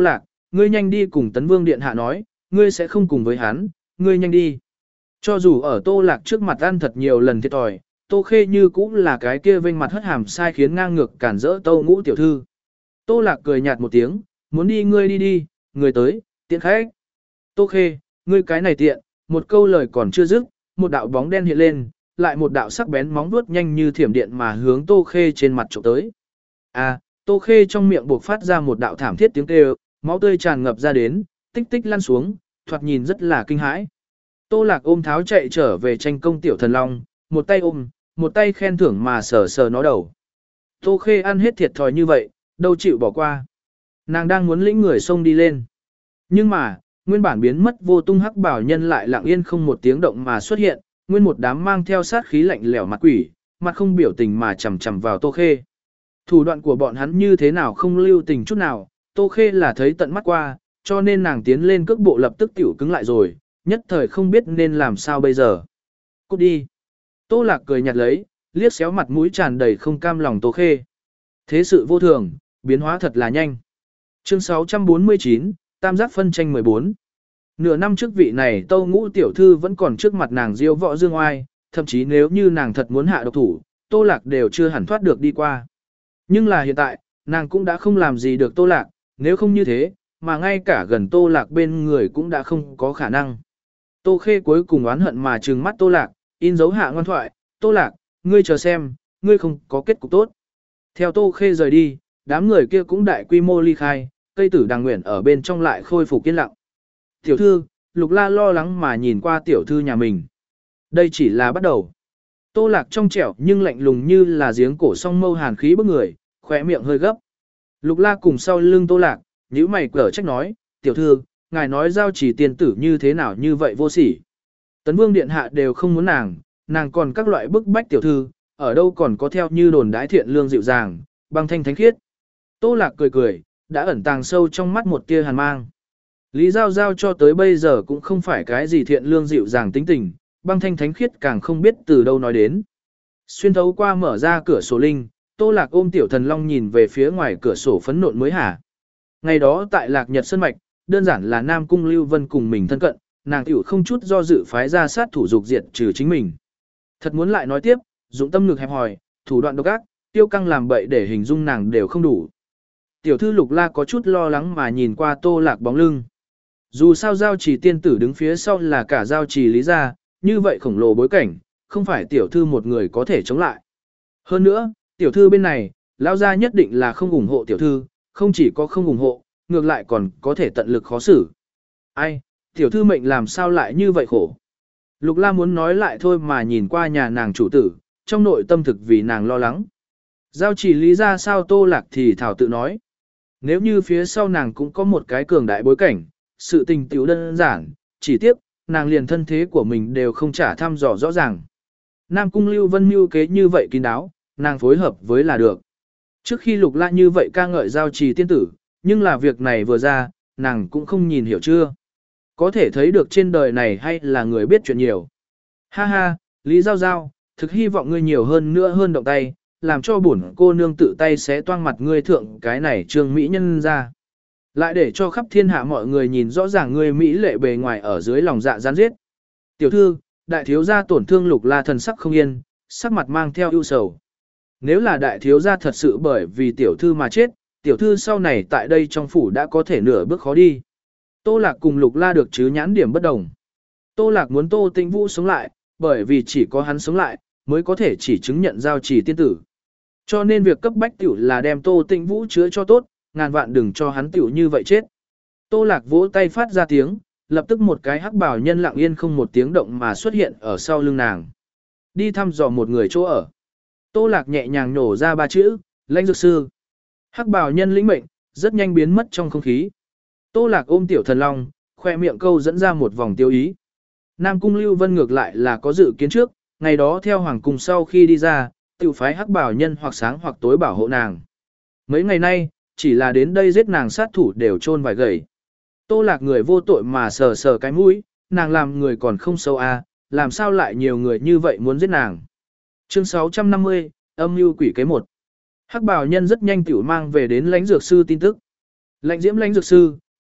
ngươi nhanh đi cùng Tấn Vương Điện Hạ nói, ngươi sẽ không cùng với hắn, ngươi nhanh đi. Cho dù ở Tô Lạc trước mặt ăn thật nhiều lần thiệt thòi, Tô Khê như cũng là cái kia vênh mặt hất hàm sai khiến ngang ngược cản rỡ Tâu Ngũ tiểu thư. Tô Lạc cười nhạt một tiếng, muốn đi ngươi đi đi, người tới, tiện khách. Tô Khê, ngươi cái này tiện, một câu lời còn chưa dứt, một đạo bóng đen hiện lên, lại một đạo sắc bén móng vuốt nhanh như thiểm điện mà hướng Tô Khê trên mặt chụp tới. À, Tô Khê trong miệng buộc phát ra một đạo thảm thiết tiếng kêu, máu tươi tràn ngập ra đến, tích tích lăn xuống, thoạt nhìn rất là kinh hãi. Tô Lạc ôm tháo chạy trở về tranh công tiểu thần long, một tay ôm, một tay khen thưởng mà sờ sờ nó đầu. Tô Khê ăn hết thiệt thòi như vậy, đâu chịu bỏ qua. Nàng đang muốn lĩnh người xông đi lên. Nhưng mà, nguyên bản biến mất vô tung hắc bảo nhân lại lặng yên không một tiếng động mà xuất hiện, nguyên một đám mang theo sát khí lạnh lẽo mặt quỷ, mặt không biểu tình mà chầm chầm vào Tô Khê. Thủ đoạn của bọn hắn như thế nào không lưu tình chút nào, Tô Khê là thấy tận mắt qua, cho nên nàng tiến lên cước bộ lập tức tiểu cứng lại rồi, nhất thời không biết nên làm sao bây giờ. Cút đi. Tô Lạc cười nhạt lấy, liếc xéo mặt mũi tràn đầy không cam lòng Tô Khê. Thế sự vô thường, biến hóa thật là nhanh. Chương sáu trăm bốn mươi chín, Tam giác phân tranh mười bốn. Nửa năm trước vị này Tâu Ngũ tiểu thư vẫn còn trước mặt nàng diêu võ dương oai, thậm chí nếu như nàng thật muốn hạ độc thủ, Tô Lạc đều chưa hẳn thoát được đi qua. Nhưng là hiện tại, nàng cũng đã không làm gì được Tô Lạc, nếu không như thế, mà ngay cả gần Tô Lạc bên người cũng đã không có khả năng. Tô Khê cuối cùng oán hận mà trừng mắt Tô Lạc, in dấu hạ ngoan thoại, Tô Lạc, ngươi chờ xem, ngươi không có kết cục tốt. Theo Tô Khê rời đi, đám người kia cũng đại quy mô ly khai, cây tử đàng nguyện ở bên trong lại khôi phục yên lặng. Tiểu thư, Lục La lo lắng mà nhìn qua tiểu thư nhà mình. Đây chỉ là bắt đầu. Tô Lạc trong trẻo nhưng lạnh lùng như là giếng cổ song mâu hàn khí bức người, khỏe miệng hơi gấp. Lục La cùng sau lưng Tô Lạc, nhíu mày cở trách nói, tiểu thư, ngài nói giao chỉ tiên tử như thế nào như vậy vô sỉ. Tấn Vương Điện Hạ đều không muốn nàng, nàng còn các loại bức bách tiểu thư, ở đâu còn có theo như đồn đái thiện lương dịu dàng, băng thanh thánh khiết. Tô Lạc cười cười, đã ẩn tàng sâu trong mắt một tia hàn mang. Lý Giao Giao cho tới bây giờ cũng không phải cái gì thiện lương dịu dàng tính tình, băng thanh thánh khiết càng không biết từ đâu nói đến. Xuyên thấu qua mở ra cửa sổ linh, Tô Lạc ôm tiểu thần long nhìn về phía ngoài cửa sổ phấn nộn mới hả. Ngày đó tại Lạc Nhật Sơn Mạch, đơn giản là Nam Cung Lưu Vân cùng mình thân cận, nàng tiểu không chút do dự phái ra sát thủ dục diệt trừ chính mình. Thật muốn lại nói tiếp, dụng tâm ngực hẹp hòi, thủ đoạn độc ác, tiêu căng làm bậy để hình dung nàng đều không đủ. Tiểu thư Lục La có chút lo lắng mà nhìn qua Tô Lạc bóng lưng. Dù sao giao trì tiên tử đứng phía sau là cả giao trì Lý gia, như vậy khổng lồ bối cảnh, không phải tiểu thư một người có thể chống lại. Hơn nữa, tiểu thư bên này, lão gia nhất định là không ủng hộ tiểu thư, không chỉ có không ủng hộ, ngược lại còn có thể tận lực khó xử. Ai, tiểu thư mệnh làm sao lại như vậy khổ. Lục La muốn nói lại thôi mà nhìn qua nhà nàng chủ tử, trong nội tâm thực vì nàng lo lắng. Giao chỉ Lý gia sao Tô Lạc thì thảo tự nói. Nếu như phía sau nàng cũng có một cái cường đại bối cảnh, sự tình tiểu đơn giản, chỉ tiếc, nàng liền thân thế của mình đều không trả thăm dò rõ ràng. Nam Cung Lưu Vân mưu kế như vậy kín đáo, nàng phối hợp với là được. Trước khi Lục La như vậy ca ngợi giao trì tiên tử, nhưng là việc này vừa ra, nàng cũng không nhìn hiểu chưa. Có thể thấy được trên đời này hay là người biết chuyện nhiều. Ha ha, Lý Giao Giao, thực hy vọng ngươi nhiều hơn nữa hơn động tay, làm cho bổn cô nương tự tay xé toang mặt ngươi thượng cái này trương mỹ nhân ra. Lại để cho khắp thiên hạ mọi người nhìn rõ ràng ngươi mỹ lệ bề ngoài ở dưới lòng dạ gián giết. Tiểu thư, đại thiếu gia tổn thương Lục La thần sắc không yên, sắc mặt mang theo ưu sầu. Nếu là đại thiếu gia thật sự bởi vì tiểu thư mà chết, tiểu thư sau này tại đây trong phủ đã có thể nửa bước khó đi. Tô Lạc cùng Lục La được chứ nhãn điểm bất đồng. Tô Lạc muốn Tô Tĩnh Vũ sống lại, bởi vì chỉ có hắn sống lại, mới có thể chỉ chứng nhận giao trì tiên tử. Cho nên việc cấp bách tiểu là đem Tô Tĩnh Vũ chữa cho tốt, ngàn vạn đừng cho hắn tiểu như vậy chết. Tô Lạc vỗ tay phát ra tiếng, lập tức một cái hắc bào nhân lặng yên không một tiếng động mà xuất hiện ở sau lưng nàng. Đi thăm dò một người chỗ ở. Tô Lạc nhẹ nhàng nổ ra ba chữ, lãnh dược sư. Hắc bào nhân lĩnh mệnh, rất nhanh biến mất trong không khí. Tô Lạc ôm tiểu thần long, khoe miệng câu dẫn ra một vòng tiêu ý. Nam Cung Lưu Vân ngược lại là có dự kiến trước, ngày đó theo hoàng cung sau khi đi ra, tiểu phái hắc bào nhân hoặc sáng hoặc tối bảo hộ nàng. Mấy ngày nay, chỉ là đến đây giết nàng sát thủ đều chôn vài gầy. Tô Lạc người vô tội mà sờ sờ cái mũi, nàng làm người còn không xấu à, làm sao lại nhiều người như vậy muốn giết nàng. Chương sáu trăm năm mươi, âm mưu quỷ kế một. Hắc bào nhân rất nhanh tiểu mang về đến lãnh dược sư tin tức. Lãnh diễm lãnh dược sư,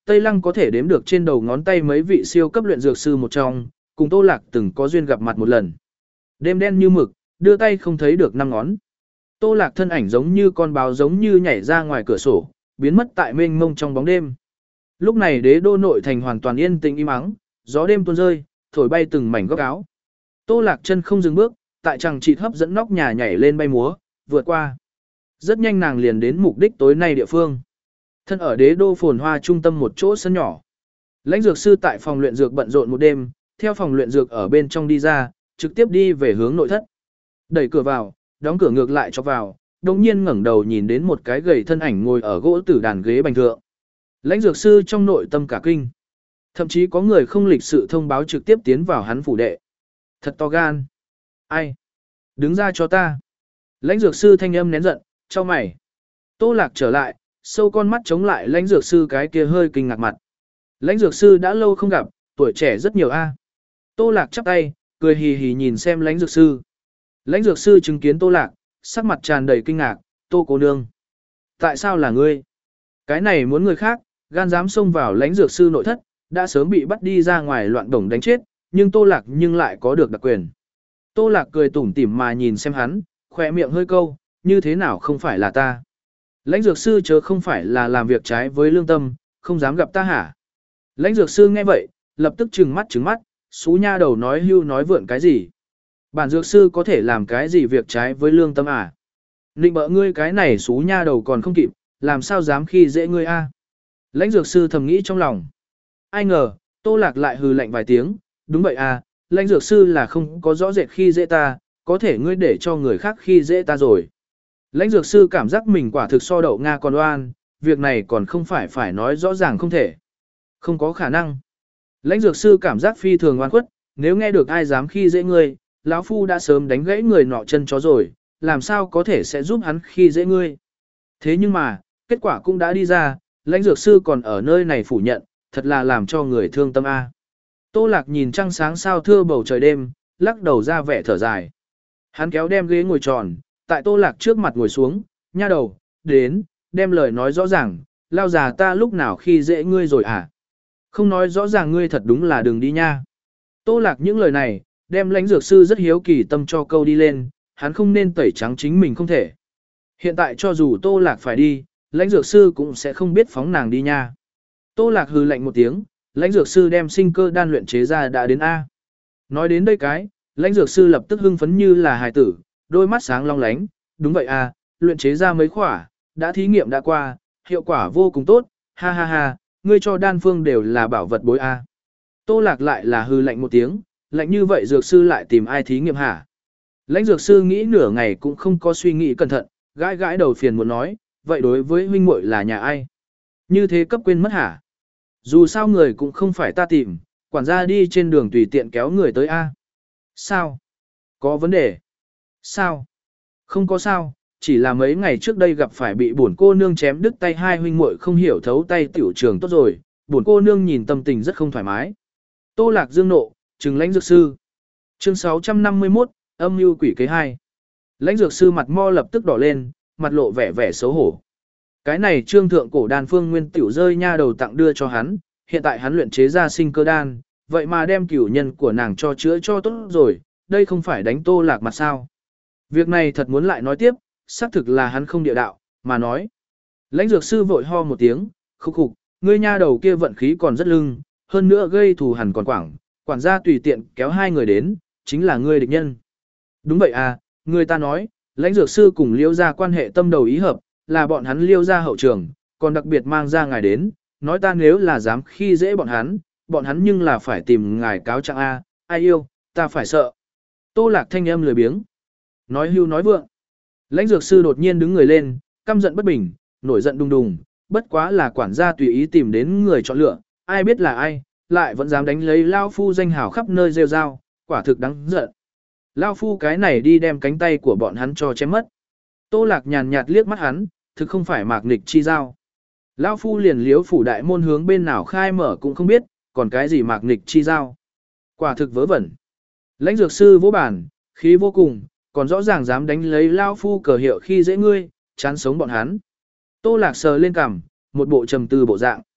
Tây Lăng có thể đếm được trên đầu ngón tay mấy vị siêu cấp luyện dược sư một trong, cùng Tô Lạc từng có duyên gặp mặt một lần. Đêm đen như mực, đưa tay không thấy được năm ngón. Tô Lạc thân ảnh giống như con báo giống như nhảy ra ngoài cửa sổ, biến mất tại mênh mông trong bóng đêm. Lúc này đế đô nội thành hoàn toàn yên tĩnh im ắng, gió đêm tuôn rơi, thổi bay từng mảnh góc áo. Tô Lạc chân không dừng bước, tại chằng chịt hấp dẫn nóc nhà nhảy lên bay múa, vượt qua. Rất nhanh nàng liền đến mục đích tối nay địa phương. Thân ở đế đô phồn hoa trung tâm một chỗ sân nhỏ. Lãnh dược sư tại phòng luyện dược bận rộn một đêm, theo phòng luyện dược ở bên trong đi ra, trực tiếp đi về hướng nội thất. Đẩy cửa vào, đóng cửa ngược lại cho vào, đồng nhiên ngẩng đầu nhìn đến một cái gầy thân ảnh ngồi ở gỗ tử đàn ghế bành thượng. Lãnh dược sư trong nội tâm cả kinh. Thậm chí có người không lịch sự thông báo trực tiếp tiến vào hắn phủ đệ. Thật to gan. Ai? Đứng ra cho ta. Lãnh dược sư thanh âm nén giận, cho mày. Tô Lạc trở lại, sâu con mắt chống lại lãnh dược sư cái kia hơi kinh ngạc mặt. Lãnh dược sư đã lâu không gặp, tuổi trẻ rất nhiều a. Tô Lạc chắp tay, cười hì hì nhìn xem lãnh dược sư. Lãnh dược sư chứng kiến Tô Lạc, sắc mặt tràn đầy kinh ngạc, Tô cô nương. Tại sao là ngươi? Cái này muốn người khác, gan dám xông vào lãnh dược sư nội thất, đã sớm bị bắt đi ra ngoài loạn đồng đánh chết, nhưng Tô Lạc nhưng lại có được đặc quyền. Tô Lạc cười tủm tỉm mà nhìn xem hắn, khỏe miệng hơi câu, như thế nào không phải là ta. Lãnh dược sư chớ không phải là làm việc trái với lương tâm, không dám gặp ta hả? Lãnh dược sư nghe vậy, lập tức trừng mắt trừng mắt, xú nha đầu nói hưu nói vượn cái gì. Bản dược sư có thể làm cái gì việc trái với lương tâm à? Nịnh bợ ngươi cái này xú nha đầu còn không kịp, làm sao dám khi dễ ngươi a? Lãnh dược sư thầm nghĩ trong lòng. Ai ngờ, Tô Lạc lại hừ lạnh vài tiếng, đúng vậy à, lãnh dược sư là không có rõ rệt khi dễ ta, có thể ngươi để cho người khác khi dễ ta rồi. Lãnh dược sư cảm giác mình quả thực so đậu Nga còn oan, việc này còn không phải phải nói rõ ràng không thể. Không có khả năng. Lãnh dược sư cảm giác phi thường oan khuất, nếu nghe được ai dám khi dễ ngươi, lão phu đã sớm đánh gãy người nọ chân chó rồi, làm sao có thể sẽ giúp hắn khi dễ ngươi. Thế nhưng mà, kết quả cũng đã đi ra, lãnh dược sư còn ở nơi này phủ nhận, thật là làm cho người thương tâm a. Tô Lạc nhìn trăng sáng sao thưa bầu trời đêm, lắc đầu ra vẻ thở dài. Hắn kéo đem ghế ngồi tròn, tại Tô Lạc trước mặt ngồi xuống, nha đầu, đến, đem lời nói rõ ràng, lao già ta lúc nào khi dễ ngươi rồi à? Không nói rõ ràng ngươi thật đúng là đừng đi nha. Tô Lạc những lời này, đem lãnh dược sư rất hiếu kỳ tâm cho câu đi lên, hắn không nên tẩy trắng chính mình không thể. Hiện tại cho dù Tô Lạc phải đi, lãnh dược sư cũng sẽ không biết phóng nàng đi nha. Tô Lạc hừ lạnh một tiếng, lãnh dược sư đem sinh cơ đan luyện chế ra đã đến A. Nói đến đây cái, lãnh dược sư lập tức hưng phấn như là hài tử, đôi mắt sáng long lánh, đúng vậy A, luyện chế ra mấy khỏa, đã thí nghiệm đã qua, hiệu quả vô cùng tốt, ha ha ha, ngươi cho đan phương đều là bảo vật bối A. Tô Lạc lại là hừ lạnh một tiếng, lạnh như vậy dược sư lại tìm ai thí nghiệm hả? Lãnh dược sư nghĩ nửa ngày cũng không có suy nghĩ cẩn thận, gãi gãi đầu phiền muốn nói, vậy đối với huynh muội là nhà ai? Như thế cấp quên mất hả? Dù sao người cũng không phải ta tìm, quản gia đi trên đường tùy tiện kéo người tới A. Sao? Có vấn đề? Sao? Không có sao, chỉ là mấy ngày trước đây gặp phải bị bổn cô nương chém đứt tay hai huynh muội không hiểu thấu tay tiểu trường tốt rồi, bổn cô nương nhìn tâm tình rất không thoải mái. Tô Lạc dương nộ, trừng lãnh dược sư. Chương sáu trăm năm mươi mốt, âm mưu quỷ kế hai. Lãnh dược sư mặt mo lập tức đỏ lên, mặt lộ vẻ vẻ xấu hổ. Cái này trương thượng cổ đan phương nguyên tiểu rơi nha đầu tặng đưa cho hắn, hiện tại hắn luyện chế ra sinh cơ đan, vậy mà đem cửu nhân của nàng cho chữa cho tốt rồi, đây không phải đánh Tô Lạc mặt sao. Việc này thật muốn lại nói tiếp, xác thực là hắn không địa đạo, mà nói. Lãnh dược sư vội ho một tiếng, khúc khục, ngươi nha đầu kia vận khí còn rất lưng, hơn nữa gây thù hằn còn quảng, quản gia tùy tiện kéo hai người đến, chính là ngươi địch nhân. Đúng vậy à, người ta nói, lãnh dược sư cùng liêu ra quan hệ tâm đầu ý hợp, là bọn hắn liêu ra hậu trường, còn đặc biệt mang ra ngài đến, nói ta nếu là dám khi dễ bọn hắn, bọn hắn nhưng là phải tìm ngài cáo trạng A, ai yêu, ta phải sợ. Tô Lạc thanh âm lười biếng, nói hưu nói vượng. Lãnh dược sư đột nhiên đứng người lên, căm giận bất bình, nổi giận đùng đùng, bất quá là quản gia tùy ý tìm đến người chọn lựa, ai biết là ai, lại vẫn dám đánh lấy lao phu danh hào khắp nơi rêu rao, quả thực đáng giận. Lao phu cái này đi đem cánh tay của bọn hắn cho chém mất. Tô Lạc nhàn nhạt liếc mắt hắn, thực không phải mạc nghịch chi giao. Lao phu liền liếu phủ đại môn hướng bên nào khai mở cũng không biết, còn cái gì mạc nghịch chi giao. Quả thực vớ vẩn. Lãnh dược sư vỗ bản, khí vô cùng, còn rõ ràng dám đánh lấy Lao phu cờ hiệu khi dễ ngươi, chán sống bọn hắn. Tô Lạc sờ lên cằm, một bộ trầm tư bộ dạng.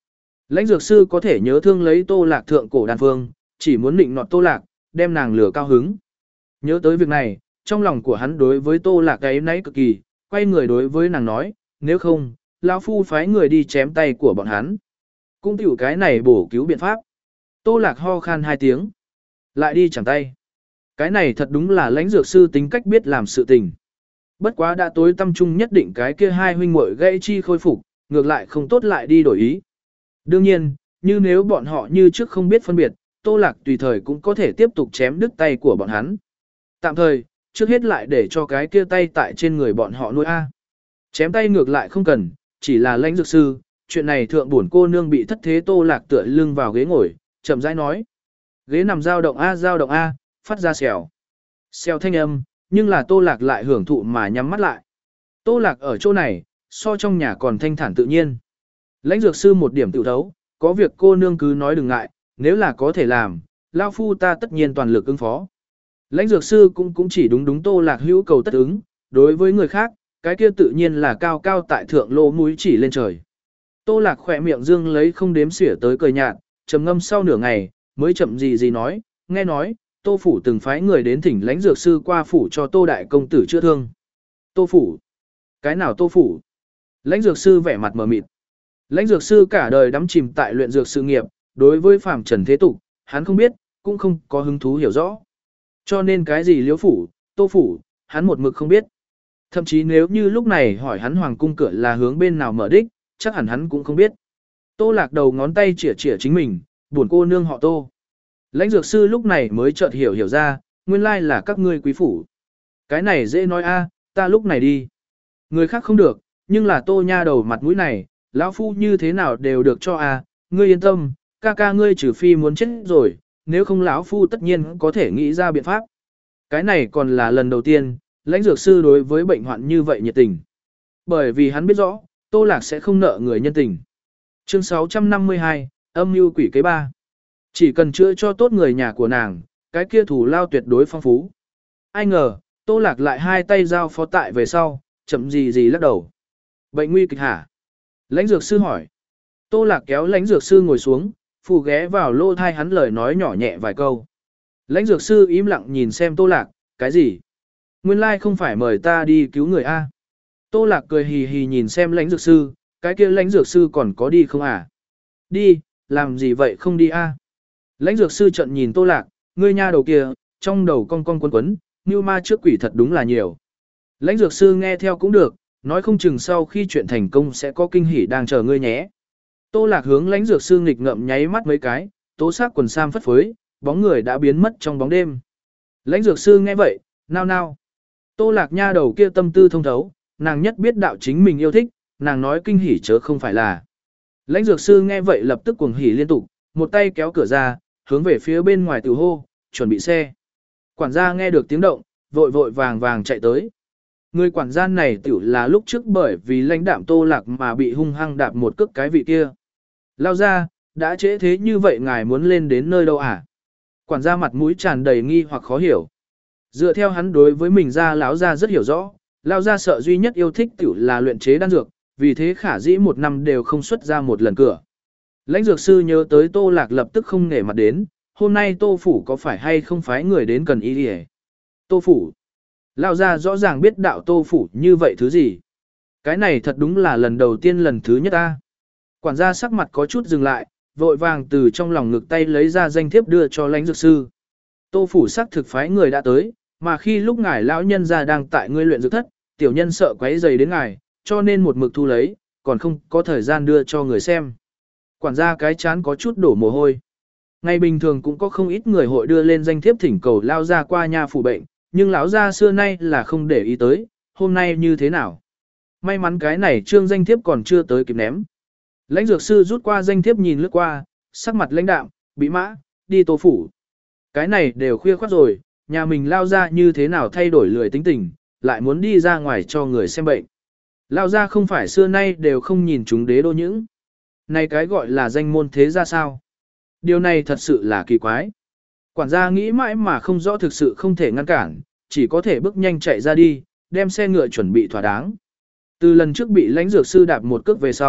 Lãnh dược sư có thể nhớ thương lấy Tô Lạc thượng cổ đàn phương, chỉ muốn định nọt Tô Lạc, đem nàng lửa cao hứng. Nhớ tới việc này, trong lòng của hắn đối với Tô Lạc ấy nấy cực kỳ, quay người đối với nàng nói, nếu không, lão phu phái người đi chém tay của bọn hắn. Cũng tiểu cái này bổ cứu biện pháp. Tô Lạc ho khan hai tiếng, lại đi chẳng tay. Cái này thật đúng là lãnh dược sư tính cách biết làm sự tình. Bất quá đã tối tâm trung nhất định cái kia hai huynh muội gây chi khôi phục, ngược lại không tốt lại đi đổi ý. Đương nhiên, như nếu bọn họ như trước không biết phân biệt, Tô Lạc tùy thời cũng có thể tiếp tục chém đứt tay của bọn hắn. Tạm thời, trước hết lại để cho cái kia tay tại trên người bọn họ nuôi A. Chém tay ngược lại không cần, chỉ là lãnh dược sư, chuyện này thượng bổn cô nương bị thất thế Tô Lạc tựa lưng vào ghế ngồi, chậm rãi nói. Ghế nằm dao động A dao động A, phát ra xèo. Xèo thanh âm, nhưng là Tô Lạc lại hưởng thụ mà nhắm mắt lại. Tô Lạc ở chỗ này, so trong nhà còn thanh thản tự nhiên. Lãnh dược sư một điểm tự thấu, có việc cô nương cứ nói đừng ngại, nếu là có thể làm, lao phu ta tất nhiên toàn lực ứng phó. Lãnh dược sư cũng cũng chỉ đúng đúng Tô Lạc hữu cầu tất ứng, đối với người khác, cái kia tự nhiên là cao cao tại thượng lô mũi chỉ lên trời. Tô Lạc khỏe miệng dương lấy không đếm xỉa tới cười nhạt, trầm ngâm sau nửa ngày, mới chậm gì gì nói, nghe nói, Tô phủ từng phái người đến thỉnh lãnh dược sư qua phủ cho Tô đại công tử chữa thương. Tô phủ? Cái nào Tô phủ? Lãnh dược sư vẻ mặt mờ mịt. Lãnh dược sư cả đời đắm chìm tại luyện dược sự nghiệp, đối với phàm trần thế tục, hắn không biết, cũng không có hứng thú hiểu rõ. Cho nên cái gì Liễu phủ, Tô phủ, hắn một mực không biết. Thậm chí nếu như lúc này hỏi hắn hoàng cung cửa là hướng bên nào mở đích, chắc hẳn hắn cũng không biết. Tô Lạc đầu ngón tay chỉa chỉa chính mình, buồn cô nương họ Tô. Lãnh dược sư lúc này mới chợt hiểu hiểu ra, nguyên lai là các ngươi quý phủ. Cái này dễ nói a, ta lúc này đi. Người khác không được, nhưng là Tô nha đầu mặt mũi này, lão phu như thế nào đều được cho a, ngươi yên tâm, ca ca ngươi trừ phi muốn chết rồi, nếu không lão phu tất nhiên có thể nghĩ ra biện pháp. Cái này còn là lần đầu tiên, lãnh dược sư đối với bệnh hoạn như vậy nhiệt tình. Bởi vì hắn biết rõ, Tô Lạc sẽ không nợ người nhân tình. Chương sáu trăm năm mươi hai, âm mưu quỷ kế ba. Chỉ cần chữa cho tốt người nhà của nàng, cái kia thủ lao tuyệt đối phong phú. Ai ngờ, Tô Lạc lại hai tay giao phó tại về sau, chậm gì gì lắc đầu. Bệnh nguy kịch hả? Lãnh dược sư hỏi. Tô Lạc kéo lãnh dược sư ngồi xuống, phù ghé vào lô thai hắn lời nói nhỏ nhẹ vài câu. Lãnh dược sư im lặng nhìn xem Tô Lạc, cái gì? Nguyên lai không phải mời ta đi cứu người A. Tô Lạc cười hì hì nhìn xem lãnh dược sư, cái kia lãnh dược sư còn có đi không à? Đi, làm gì vậy không đi A? Lãnh dược sư trận nhìn Tô Lạc, ngươi nha đầu kia, trong đầu cong cong quấn quấn, như ma trước quỷ thật đúng là nhiều. Lãnh dược sư nghe theo cũng được, nói không chừng sau khi chuyện thành công sẽ có kinh hỉ đang chờ ngươi nhé. Tô Lạc hướng lãnh dược sư nghịch ngậm nháy mắt mấy cái, tố sắc quần sam phất phới, bóng người đã biến mất trong bóng đêm. Lãnh dược sư nghe vậy, nao nao. Tô Lạc nha đầu kia tâm tư thông thấu, nàng nhất biết đạo chính mình yêu thích, nàng nói kinh hỉ chớ không phải là. Lãnh dược sư nghe vậy lập tức cuồng hỉ liên tục, một tay kéo cửa ra, hướng về phía bên ngoài tiểu hô, chuẩn bị xe. Quản gia nghe được tiếng động, vội vội vàng vàng chạy tới. Người quản gia này tiểu là lúc trước bởi vì lãnh đạm Tô Lạc mà bị hung hăng đạp một cước cái vị kia. Lao ra, đã trễ thế như vậy ngài muốn lên đến nơi đâu à? Quản gia mặt mũi tràn đầy nghi hoặc khó hiểu. Dựa theo hắn đối với mình ra lão gia rất hiểu rõ, lão gia sợ duy nhất yêu thích tiểu là luyện chế đan dược, vì thế khả dĩ một năm đều không xuất ra một lần cửa. Lãnh dược sư nhớ tới Tô Lạc lập tức không nể mặt đến, hôm nay Tô phủ có phải hay không phái người đến cần y đi. Tô phủ. Lão gia rõ ràng biết đạo Tô phủ như vậy thứ gì. Cái này thật đúng là lần đầu tiên lần thứ nhất ta. Quản gia sắc mặt có chút dừng lại, vội vàng từ trong lòng ngực tay lấy ra danh thiếp đưa cho lãnh dược sư. Tô phủ sắc thực phái người đã tới, mà khi lúc ngài lão nhân gia đang tại ngươi luyện dược thất, tiểu nhân sợ quấy rầy đến ngài, cho nên một mực thu lấy, còn không có thời gian đưa cho người xem. Quản gia cái chán có chút đổ mồ hôi. Ngày bình thường cũng có không ít người hội đưa lên danh thiếp thỉnh cầu lao ra qua nha phủ bệnh, nhưng lão gia xưa nay là không để ý tới, hôm nay như thế nào. May mắn cái này trương danh thiếp còn chưa tới kịp ném. Lãnh dược sư rút qua danh thiếp nhìn lướt qua, sắc mặt lãnh đạm, bị mã, đi Tô phủ. Cái này đều khuya khoắt rồi, nhà mình lao ra như thế nào thay đổi lười tính tình, lại muốn đi ra ngoài cho người xem bệnh. Lao ra không phải xưa nay đều không nhìn chúng đế đô những. Này cái gọi là danh môn thế ra sao? Điều này thật sự là kỳ quái. Quản gia nghĩ mãi mà không rõ thực sự không thể ngăn cản, chỉ có thể bước nhanh chạy ra đi, đem xe ngựa chuẩn bị thỏa đáng. Từ lần trước bị lãnh dược sư đạp một cước về sau,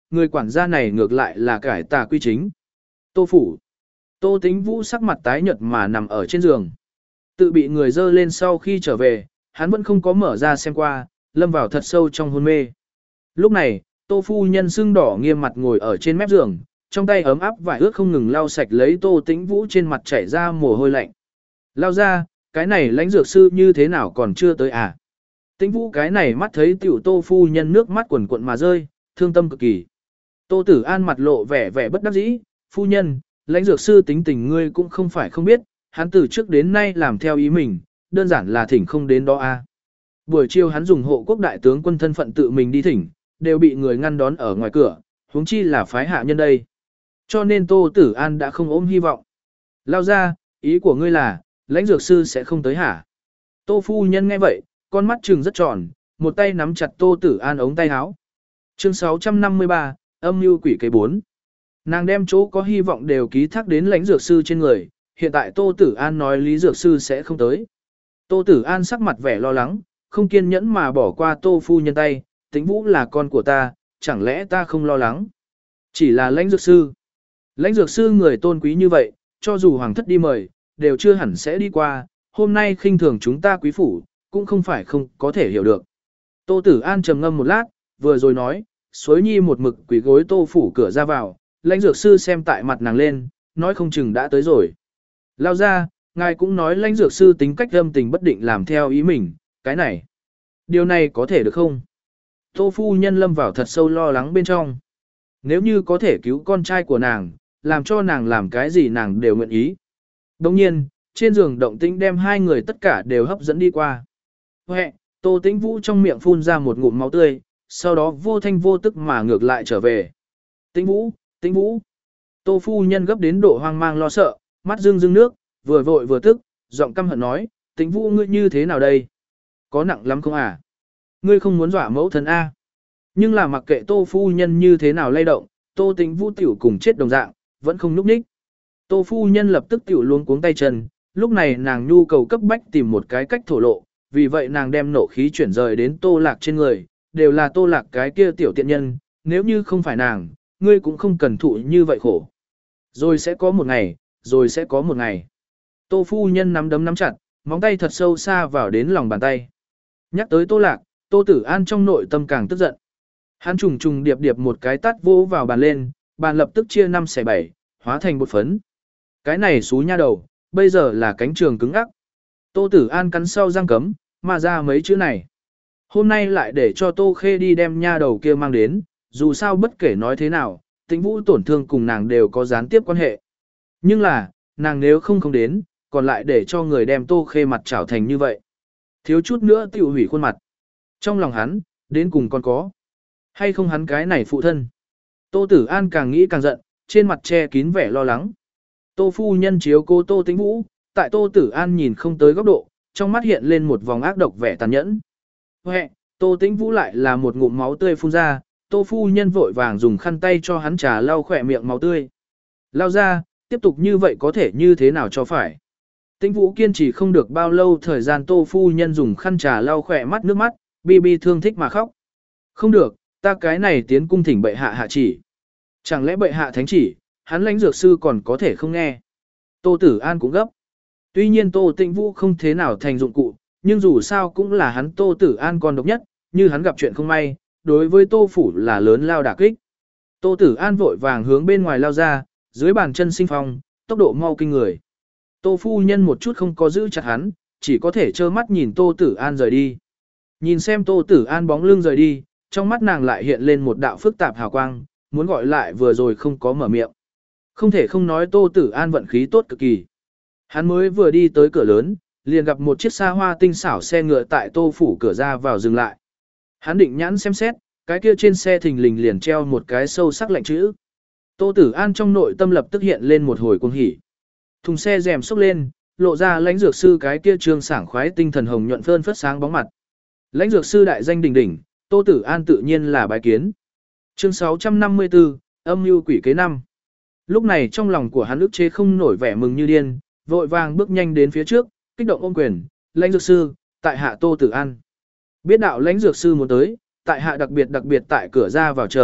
người quản gia này ngược lại là cải tà quy chính. Tô phủ. Tô Tĩnh Vũ sắc mặt tái nhợt mà nằm ở trên giường. Tự bị người dơ lên sau khi trở về, hắn vẫn không có mở ra xem qua, lâm vào thật sâu trong hôn mê. Lúc này, Tô phu nhân sưng đỏ nghiêm mặt ngồi ở trên mép giường, trong tay ấm áp vải ướt không ngừng lau sạch lấy Tô Tĩnh Vũ trên mặt chảy ra mồ hôi lạnh. Lao ra, cái này lãnh dược sư như thế nào còn chưa tới à? Tĩnh Vũ cái này mắt thấy tiểu Tô phu nhân nước mắt quần cuộn mà rơi, thương tâm cực kỳ. Tô Tử An mặt lộ vẻ vẻ bất đắc dĩ, phu nhân, lãnh dược sư tính tình ngươi cũng không phải không biết, hắn từ trước đến nay làm theo ý mình, đơn giản là thỉnh không đến đó a. Buổi chiều hắn dùng hộ quốc đại tướng quân thân phận tự mình đi thỉnh, đều bị người ngăn đón ở ngoài cửa, huống chi là phái hạ nhân đây. Cho nên Tô Tử An đã không ôm hy vọng. Lao ra, ý của ngươi là, lãnh dược sư sẽ không tới hả? Tô phu nhân nghe vậy, con mắt trừng rất tròn, một tay nắm chặt Tô Tử An ống tay áo. Chương sáu trăm năm mươi ba, âm mưu quỷ kế bốn. Nàng đem chỗ có hy vọng đều ký thác đến lãnh dược sư trên người, hiện tại Tô Tử An nói Lý dược sư sẽ không tới. Tô Tử An sắc mặt vẻ lo lắng, không kiên nhẫn mà bỏ qua Tô phu nhân tay, Tĩnh Vũ là con của ta, chẳng lẽ ta không lo lắng? Chỉ là lãnh dược sư. Lãnh dược sư người tôn quý như vậy, cho dù hoàng thất đi mời, đều chưa hẳn sẽ đi qua, hôm nay khinh thường chúng ta quý phủ, cũng không phải không có thể hiểu được. Tô Tử An trầm ngâm một lát, vừa rồi nói, Suối Nhi một mực quỳ gối Tô phủ cửa ra vào, lãnh dược sư xem tại mặt nàng lên, nói không chừng đã tới rồi. Lao ra, ngài cũng nói lãnh dược sư tính cách âm tình bất định làm theo ý mình, cái này. Điều này có thể được không? Tô phu nhân lâm vào thật sâu lo lắng bên trong. Nếu như có thể cứu con trai của nàng, làm cho nàng làm cái gì nàng đều nguyện ý. Đồng nhiên, trên giường động tĩnh đem hai người tất cả đều hấp dẫn đi qua. Huệ, Tô Tĩnh Vũ trong miệng phun ra một ngụm máu tươi, sau đó vô thanh vô tức mà ngược lại trở về. Tĩnh Vũ, Tĩnh Vũ. Tô phu nhân gấp đến độ hoang mang lo sợ, mắt rưng rưng nước, vừa vội vừa tức, giọng căm hận nói, Tĩnh Vũ ngươi như thế nào đây? Có nặng lắm không à? Ngươi không muốn dọa mẫu thân a? Nhưng là mặc kệ Tô phu nhân như thế nào lay động, Tô Tĩnh Vũ tiểu cùng chết đồng dạng, vẫn không nhúc nhích. Tô phu nhân lập tức tiểu luống cuống tay chân, lúc này nàng nhu cầu cấp bách tìm một cái cách thổ lộ, vì vậy nàng đem nộ khí chuyển rời đến Tô Lạc trên người, đều là Tô Lạc cái kia tiểu tiện nhân, nếu như không phải nàng, ngươi cũng không cần thụ như vậy khổ. Rồi sẽ có một ngày, rồi sẽ có một ngày. Tô phu nhân nắm đấm nắm chặt, móng tay thật sâu xa vào đến lòng bàn tay. Nhắc tới Tô Lạc, Tô Tử An trong nội tâm càng tức giận. Hắn trùng trùng điệp điệp một cái tát vô vào bàn lên, bàn lập tức chia năm xẻ bảy, hóa thành bột phấn. Cái này xú nha đầu, bây giờ là cánh trường cứng ắc. Tô Tử An cắn sau răng cấm, mà ra mấy chữ này. Hôm nay lại để cho Tô Khê đi đem nha đầu kia mang đến, dù sao bất kể nói thế nào, Tĩnh Vũ tổn thương cùng nàng đều có gián tiếp quan hệ. Nhưng là, nàng nếu không không đến, còn lại để cho người đem Tô Khê mặt trảo thành như vậy. Thiếu chút nữa tiêu hủy khuôn mặt. Trong lòng hắn, đến cùng còn có. Hay không hắn cái này phụ thân. Tô Tử An càng nghĩ càng giận, trên mặt che kín vẻ lo lắng. Tô phu nhân chiếu cô Tô Tĩnh Vũ, tại Tô Tử An nhìn không tới góc độ, trong mắt hiện lên một vòng ác độc vẻ tàn nhẫn. Huệ, Tô Tĩnh Vũ lại là một ngụm máu tươi phun ra, Tô phu nhân vội vàng dùng khăn tay cho hắn trà lau khỏe miệng máu tươi. Lao ra, tiếp tục như vậy có thể như thế nào cho phải. Tĩnh Vũ kiên trì không được bao lâu thời gian Tô phu nhân dùng khăn trà lau khỏe mắt nước mắt, bi bi thương thích mà khóc. Không được, ta cái này tiến cung thỉnh bệ hạ hạ chỉ. Chẳng lẽ bệ hạ thánh chỉ, hắn lãnh dược sư còn có thể không nghe. Tô Tử An cũng gấp. Tuy nhiên Tô Tĩnh Vũ không thế nào thành dụng cụ, nhưng dù sao cũng là hắn Tô Tử An còn độc nhất, như hắn gặp chuyện không may, đối với Tô phủ là lớn lao đả kích. Tô Tử An vội vàng hướng bên ngoài lao ra, dưới bàn chân sinh phong, tốc độ mau kinh người. Tô phu nhân một chút không có giữ chặt hắn, chỉ có thể trơ mắt nhìn Tô Tử An rời đi. Nhìn xem Tô Tử An bóng lưng rời đi, trong mắt nàng lại hiện lên một đạo phức tạp hào quang, muốn gọi lại vừa rồi không có mở miệng. Không thể không nói Tô Tử An vận khí tốt cực kỳ. Hắn mới vừa đi tới cửa lớn, liền gặp một chiếc xa hoa tinh xảo xe ngựa tại Tô phủ cửa ra vào dừng lại. Hắn định nhãn xem xét, cái kia trên xe thình lình liền treo một cái sâu sắc lạnh chữ. Tô Tử An trong nội tâm lập tức hiện lên một hồi cuồng hỉ. Thùng xe rèm xốc lên, lộ ra lãnh dược sư cái kia trương sảng khoái tinh thần hồng nhuận phơn phất sáng bóng mặt. Lãnh dược sư đại danh đỉnh đỉnh, Tô Tử An tự nhiên là bái kiến. Chương sáu trăm năm mươi tư, âm mưu quỷ kế năm. Lúc này trong lòng của hắn ức chế không nổi vẻ mừng như điên, vội vàng bước nhanh đến phía trước, kích động ôm quyền, lãnh dược sư, tại hạ Tô Tử An. Biết đạo lãnh dược sư muốn tới, tại hạ đặc biệt đặc biệt tại cửa ra vào chờ,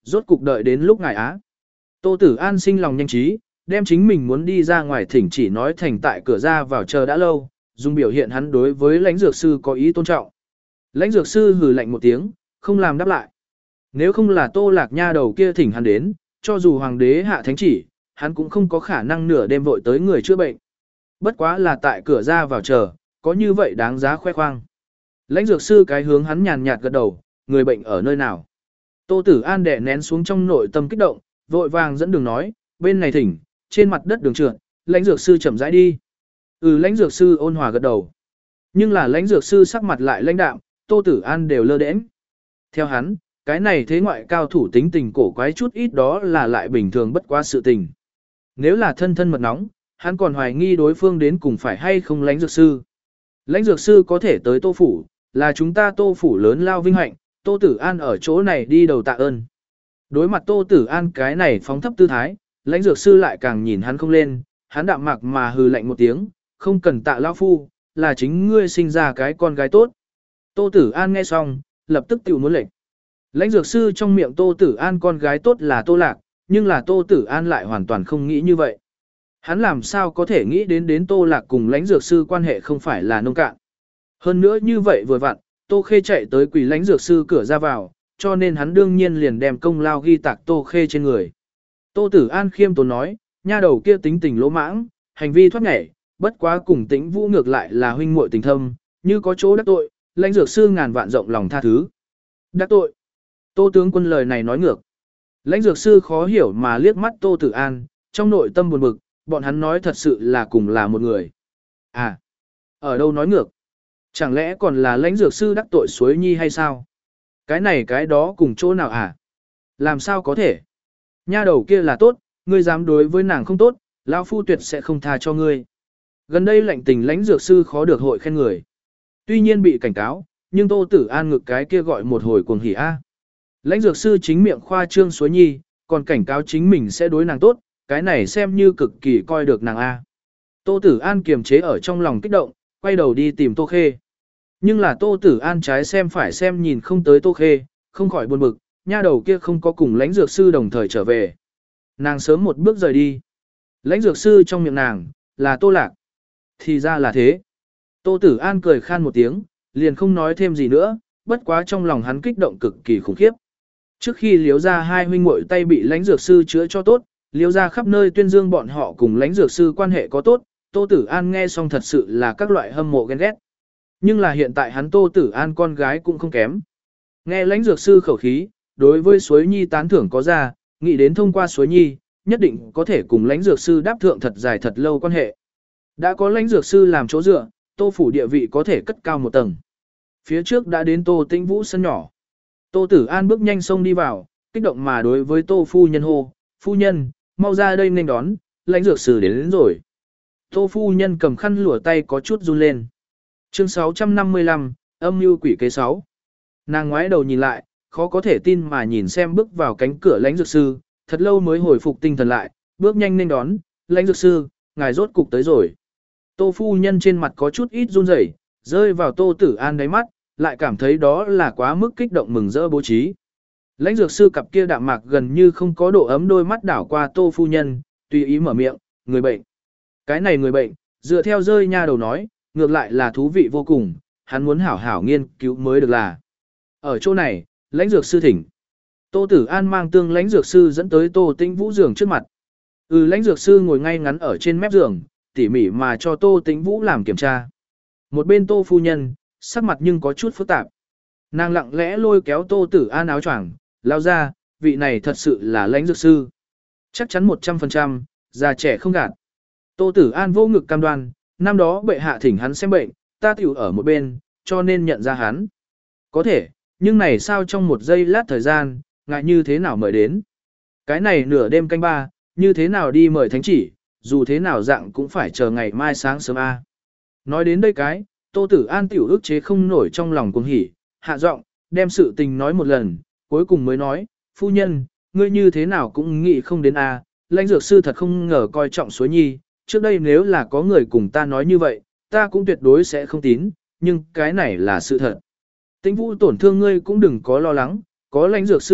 Rốt cục đợi đến lúc ngài á. Tô Tử An sinh lòng nhanh trí, đem chính mình muốn đi ra ngoài thỉnh chỉ nói thành tại cửa ra vào chờ đã lâu, dùng biểu hiện hắn đối với lãnh dược sư có ý tôn trọng. Lãnh dược sư hừ lạnh một tiếng, không làm đáp lại. Nếu không là Tô Lạc nha đầu kia thỉnh hắn đến, cho dù hoàng đế hạ thánh chỉ, hắn cũng không có khả năng nửa đêm vội tới người chữa bệnh. Bất quá là tại cửa ra vào chờ, có như vậy đáng giá khoe khoang. Lãnh dược sư cái hướng hắn nhàn nhạt gật đầu, người bệnh ở nơi nào. Tô Tử An đè nén xuống trong nội tâm kích động, vội vàng dẫn đường nói, bên này thỉnh, trên mặt đất đường trượt, lãnh dược sư chậm rãi đi. Ừ, lãnh dược sư ôn hòa gật đầu. Nhưng là lãnh dược sư sắc mặt lại lãnh đạm, Tô Tử An đều lơ đễnh. Theo hắn, cái này thế ngoại cao thủ tính tình cổ quái chút ít đó là lại bình thường bất quá sự tình. Nếu là thân thân mật nóng, hắn còn hoài nghi đối phương đến cùng phải hay không lãnh dược sư. Lãnh dược sư có thể tới Tô phủ, là chúng ta Tô phủ lớn lao vinh hạnh, Tô Tử An ở chỗ này đi đầu tạ ơn. Đối mặt Tô Tử An cái này phóng thấp tư thái, lãnh dược sư lại càng nhìn hắn không lên, hắn đạm mạc mà hừ lạnh một tiếng, không cần tạ lão phu, là chính ngươi sinh ra cái con gái tốt. Tô Tử An nghe xong, lập tức tiểu muốn lệnh. Lãnh dược sư trong miệng Tô Tử An con gái tốt là Tô Lạc, nhưng là Tô Tử An lại hoàn toàn không nghĩ như vậy. Hắn làm sao có thể nghĩ đến đến Tô Lạc cùng lãnh dược sư quan hệ không phải là nông cạn. Hơn nữa như vậy vừa vặn, Tô Khê chạy tới quỳ lãnh dược sư cửa ra vào, cho nên hắn đương nhiên liền đem công lao ghi tạc Tô Khê trên người. Tô Tử An khiêm tốn nói, nha đầu kia tính tình lỗ mãng, hành vi thoát nhảy, bất quá cùng Tĩnh Vũ ngược lại là huynh muội tình thâm, như có chỗ đắc tội, lãnh dược sư ngàn vạn rộng lòng tha thứ. Đắc tội? Tô tướng quân lời này nói ngược. Lãnh dược sư khó hiểu mà liếc mắt Tô Tử An, trong nội tâm buồn bực, bọn hắn nói thật sự là cùng là một người. À, ở đâu nói ngược? Chẳng lẽ còn là lãnh dược sư đắc tội Suối Nhi hay sao? Cái này cái đó cùng chỗ nào à? Làm sao có thể? Nha đầu kia là tốt, ngươi dám đối với nàng không tốt, lão phu tuyệt sẽ không tha cho ngươi. Gần đây lệnh tình lãnh dược sư khó được hội khen người. Tuy nhiên bị cảnh cáo, nhưng Tô Tử An ngực cái kia gọi một hồi cuồng hỉ a. Lãnh dược sư chính miệng khoa trương Suối Nhi, còn cảnh cáo chính mình sẽ đối nàng tốt, cái này xem như cực kỳ coi được nàng a. Tô Tử An kiềm chế ở trong lòng kích động, quay đầu đi tìm Tô Khê. Nhưng là Tô Tử An trái xem phải xem nhìn không tới Tô Khê, không khỏi buồn bực, nha đầu kia không có cùng lãnh dược sư đồng thời trở về. Nàng sớm một bước rời đi. Lãnh dược sư trong miệng nàng, là Tô Lạc. Thì ra là thế. Tô Tử An cười khan một tiếng, liền không nói thêm gì nữa, bất quá trong lòng hắn kích động cực kỳ khủng khiếp. Trước khi Liếu ra hai huynh muội tay bị lãnh dược sư chữa cho tốt, Liếu ra khắp nơi tuyên dương bọn họ cùng lãnh dược sư quan hệ có tốt, Tô Tử An nghe xong thật sự là các loại hâm mộ ghen ghét. Nhưng là hiện tại hắn Tô Tử An con gái cũng không kém. Nghe lãnh dược sư khẩu khí, đối với Suối Nhi tán thưởng có ra, nghĩ đến thông qua Suối Nhi, nhất định có thể cùng lãnh dược sư đáp thượng thật dài thật lâu quan hệ. Đã có lãnh dược sư làm chỗ dựa, Tô phủ địa vị có thể cất cao một tầng. Phía trước đã đến Tô Tĩnh Vũ sân nhỏ. Tô Tử An bước nhanh xông đi vào, kích động mà đối với Tô phu nhân hô, phu nhân, mau ra đây nên đón, lãnh dược sư đến, đến rồi. Tô phu nhân cầm khăn lụa tay có chút run lên. Chương sáu trăm năm mươi lăm, âm mưu quỷ kế sáu. Nàng ngoái đầu nhìn lại, khó có thể tin mà nhìn xem bước vào cánh cửa lãnh dược sư, thật lâu mới hồi phục tinh thần lại, bước nhanh nên đón, lãnh dược sư, ngài rốt cục tới rồi. Tô phu nhân trên mặt có chút ít run rẩy, rơi vào Tô Tử An đáy mắt, lại cảm thấy đó là quá mức kích động mừng rỡ bố trí. Lãnh dược sư cặp kia đạm mạc gần như không có độ ấm đôi mắt đảo qua Tô phu nhân, tùy ý mở miệng, người bệnh. Cái này người bệnh, dựa theo rơi nha đầu nói, ngược lại là thú vị vô cùng, hắn muốn hảo hảo nghiên cứu mới được là. Ở chỗ này, lãnh dược sư thỉnh. Tô Tử An mang tương lãnh dược sư dẫn tới Tô Tĩnh Vũ giường trước mặt. Ừ, lãnh dược sư ngồi ngay ngắn ở trên mép giường, tỉ mỉ mà cho Tô Tĩnh Vũ làm kiểm tra. Một bên Tô phu nhân, sắc mặt nhưng có chút phức tạp. Nàng lặng lẽ lôi kéo Tô Tử An áo choàng, lao ra, vị này thật sự là lãnh dược sư. Chắc chắn một trăm phần trăm, già trẻ không gạt. Tô Tử An vô ngực cam đoan, năm đó bệ hạ thỉnh hắn xem bệnh, ta tiểu ở một bên, cho nên nhận ra hắn. Có thể, nhưng này sao trong một giây lát thời gian, ngại như thế nào mời đến. Cái này nửa đêm canh ba, như thế nào đi mời thánh chỉ, dù thế nào dạng cũng phải chờ ngày mai sáng sớm a. Nói đến đây cái, Tô Tử An tiểu ức chế không nổi trong lòng cuồng hỉ, hạ giọng, đem sự tình nói một lần, cuối cùng mới nói, phu nhân, ngươi như thế nào cũng nghĩ không đến a, lãnh dược sư thật không ngờ coi trọng Suối Nhi, trước đây nếu là có người cùng ta nói như vậy, ta cũng tuyệt đối sẽ không tín, nhưng cái này là sự thật. Tĩnh Vũ tổn thương ngươi cũng đừng có lo lắng, có lãnh dược sư tại,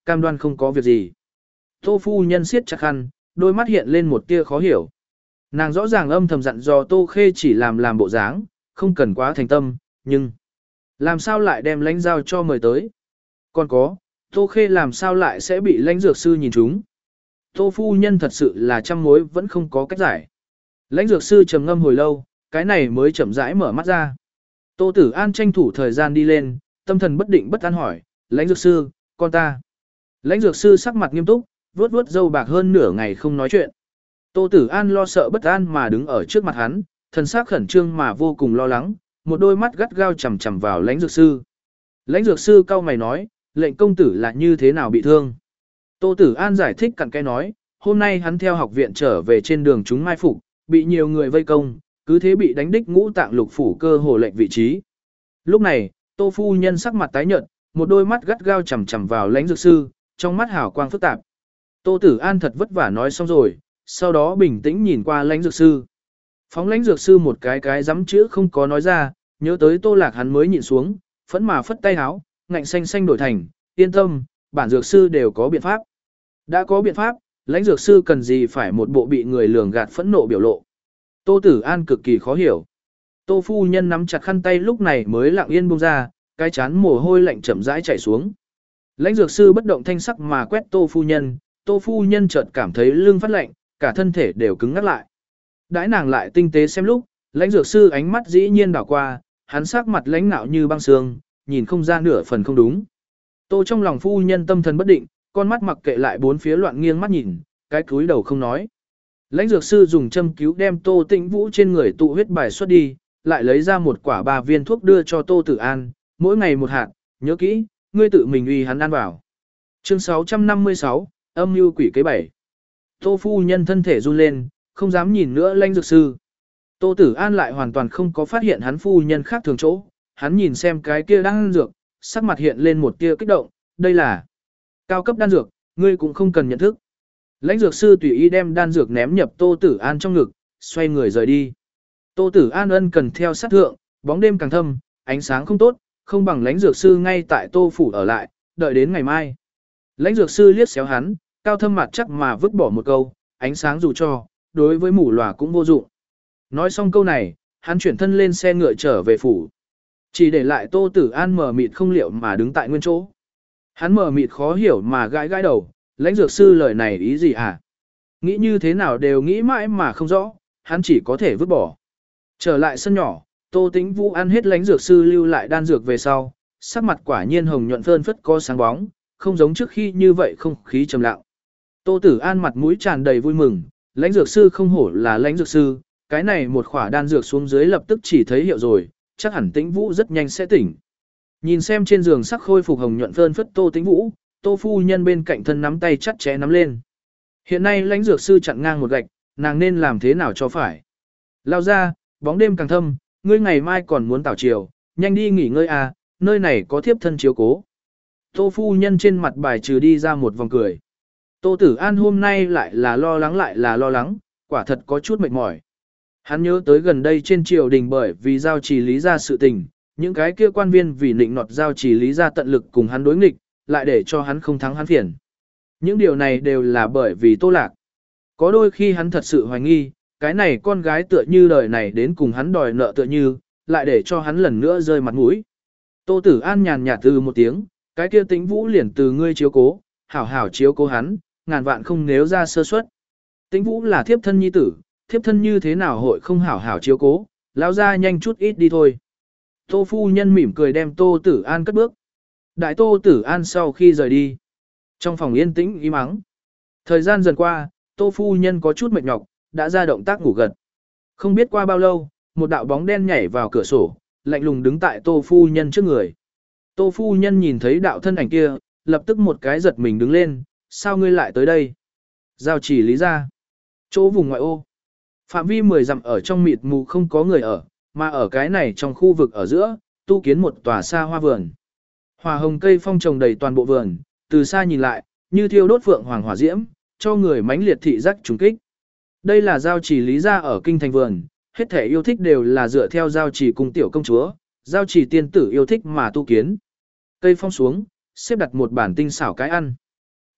cam đoan không có việc gì. Tô phu nhân siết chặt khăn, đôi mắt hiện lên một tia khó hiểu. Nàng rõ ràng âm thầm dặn dò Tô Khê chỉ làm làm bộ dáng, không cần quá thành tâm, nhưng làm sao lại đem lãnh giao cho mời tới. Còn có, Tô Khê làm sao lại sẽ bị lãnh dược sư nhìn trúng. Tô phu nhân thật sự là trăm mối vẫn không có cách giải. Lãnh dược sư trầm ngâm hồi lâu, cái này mới chậm rãi mở mắt ra. Tô Tử An tranh thủ thời gian đi lên, tâm thần bất định bất an hỏi, lãnh dược sư, con ta. Lãnh dược sư sắc mặt nghiêm túc, vuốt vuốt râu bạc hơn nửa ngày không nói chuyện. Tô Tử An lo sợ bất an mà đứng ở trước mặt hắn, thần sắc khẩn trương mà vô cùng lo lắng, một đôi mắt gắt gao chằm chằm vào lãnh dược sư. Lãnh dược sư cau mày nói, lệnh công tử là như thế nào bị thương. Tô Tử An giải thích cặn kẽ nói, hôm nay hắn theo học viện trở về trên đường chúng mai phục, bị nhiều người vây công, cứ thế bị đánh đích ngũ tạng lục phủ cơ hồ lệnh vị trí. Lúc này, Tô phu nhân sắc mặt tái nhợt, một đôi mắt gắt gao chằm chằm vào lãnh dược sư, trong mắt hào quang phức tạp. Tô Tử An thật vất vả nói xong rồi, sau đó bình tĩnh nhìn qua lãnh dược sư. Phóng lãnh dược sư một cái cái dám chữ không có nói ra, nhớ tới Tô Lạc hắn mới nhịn xuống, phẫn mà phất tay háo, ngạnh xanh xanh đổi thành, yên tâm, bản dược sư đều có biện pháp. Đã có biện pháp, lãnh dược sư cần gì phải một bộ bị người lường gạt phẫn nộ biểu lộ. Tô Tử An cực kỳ khó hiểu. Tô phu nhân nắm chặt khăn tay lúc này mới lặng yên buông ra, cái chán mồ hôi lạnh chậm rãi chảy xuống. Lãnh dược sư bất động thanh sắc mà quét Tô phu nhân, Tô phu nhân chợt cảm thấy lưng phát lạnh, cả thân thể đều cứng ngắc lại. Đãi nàng lại tinh tế xem lúc, lãnh dược sư ánh mắt dĩ nhiên đảo qua, hắn sắc mặt lãnh nạo như băng sương, nhìn không ra nửa phần không đúng. Tô trong lòng phu nhân tâm thần bất định, con mắt mặc kệ lại bốn phía loạn nghiêng mắt nhìn, cái cúi đầu không nói. Lãnh dược sư dùng châm cứu đem Tô Tĩnh Vũ trên người tụ huyết bài xuất đi, lại lấy ra một quả ba viên thuốc đưa cho Tô Tử An, mỗi ngày một hạt, nhớ kỹ, ngươi tự mình uy hắn ăn vào. Chương sáu trăm năm mươi sáu, âm mưu quỷ kế bảy. Tô phu nhân thân thể run lên, không dám nhìn nữa lãnh dược sư. Tô Tử An lại hoàn toàn không có phát hiện hắn phu nhân khác thường chỗ, hắn nhìn xem cái kia đang ăn dược, sắc mặt hiện lên một tia kích động, đây là cao cấp đan dược, ngươi cũng không cần nhận thức. Lãnh dược sư tùy ý đem đan dược ném nhập Tô Tử An trong ngực, xoay người rời đi. Tô Tử An ân cần theo sát thượng, bóng đêm càng thâm, ánh sáng không tốt, không bằng lãnh dược sư ngay tại Tô phủ ở lại, đợi đến ngày mai. Lãnh dược sư liếc xéo hắn, cao thâm mặt chắc mà vứt bỏ một câu, ánh sáng dù cho, đối với mù lòa cũng vô dụng. Nói xong câu này, hắn chuyển thân lên xe ngựa trở về phủ. Chỉ để lại Tô Tử An mờ mịt không liệu mà đứng tại nguyên chỗ. Hắn mờ mịt khó hiểu mà gãi gãi đầu, lãnh dược sư lời này ý gì à? Nghĩ như thế nào đều nghĩ mãi mà không rõ, hắn chỉ có thể vứt bỏ. Trở lại sân nhỏ, Tô Tĩnh Vũ ăn hết lãnh dược sư lưu lại đan dược về sau, sắc mặt quả nhiên hồng nhuận phơn phất có sáng bóng, không giống trước khi như vậy không khí trầm lặng. Tô Tử An mặt mũi tràn đầy vui mừng, lãnh dược sư không hổ là lãnh dược sư, cái này một khỏa đan dược xuống dưới lập tức chỉ thấy hiệu rồi, chắc hẳn Tĩnh Vũ rất nhanh sẽ tỉnh. Nhìn xem trên giường sắc khôi phục hồng nhuận phơn phất Tô Tĩnh Vũ, Tô phu nhân bên cạnh thân nắm tay chặt chẽ nắm lên. Hiện nay lãnh dược sư chặn ngang một gạch, nàng nên làm thế nào cho phải. Lao ra, bóng đêm càng thâm, ngươi ngày mai còn muốn tảo chiều, nhanh đi nghỉ ngơi à, nơi này có thiếp thân chiếu cố. Tô phu nhân trên mặt bài trừ đi ra một vòng cười. Tô Tử An hôm nay lại là lo lắng lại là lo lắng, quả thật có chút mệt mỏi. Hắn nhớ tới gần đây trên triều đình bởi vì giao trì lý ra sự tình, những cái kia quan viên vì nịnh nọt giao trì lý ra tận lực cùng hắn đối nghịch, lại để cho hắn không thắng hắn phiền. Những điều này đều là bởi vì Tô Lạc. Có đôi khi hắn thật sự hoài nghi, cái này con gái tựa như đời này đến cùng hắn đòi nợ tựa như, lại để cho hắn lần nữa rơi mặt mũi. Tô Tử An nhàn nhạt từ một tiếng, cái kia Tĩnh Vũ liền từ ngươi chiếu cố, hảo hảo chiếu cố hắn, ngàn vạn không nếu ra sơ suất. Tĩnh Vũ là thiếp thân nhi tử, thiếp thân như thế nào hội không hảo hảo chiếu cố, lão ra nhanh chút ít đi thôi. Tô phu nhân mỉm cười đem Tô Tử An cất bước. Đại Tô Tử An sau khi rời đi, trong phòng yên tĩnh im ắng. Thời gian dần qua, Tô phu nhân có chút mệt nhọc, đã ra động tác ngủ gật. Không biết qua bao lâu, một đạo bóng đen nhảy vào cửa sổ, lạnh lùng đứng tại Tô phu nhân trước người. Tô phu nhân nhìn thấy đạo thân ảnh kia, lập tức một cái giật mình đứng lên, sao ngươi lại tới đây? Giao chỉ lý ra. Chỗ vùng ngoại ô. Phạm vi mười dặm ở trong mịt mù không có người ở, mà ở cái này trong khu vực ở giữa, tu kiến một tòa xa hoa vườn. Hoa hồng cây phong trồng đầy toàn bộ vườn, từ xa nhìn lại, như thiêu đốt phượng hoàng hỏa diễm, cho người mãnh liệt thị giác trùng kích. Đây là giao chỉ lý ra ở kinh thành vườn, hết thể yêu thích đều là dựa theo giao chỉ cung tiểu công chúa, giao chỉ tiên tử yêu thích mà tu kiến. Cây phong xuống, xếp đặt một bản tinh xảo cái ăn.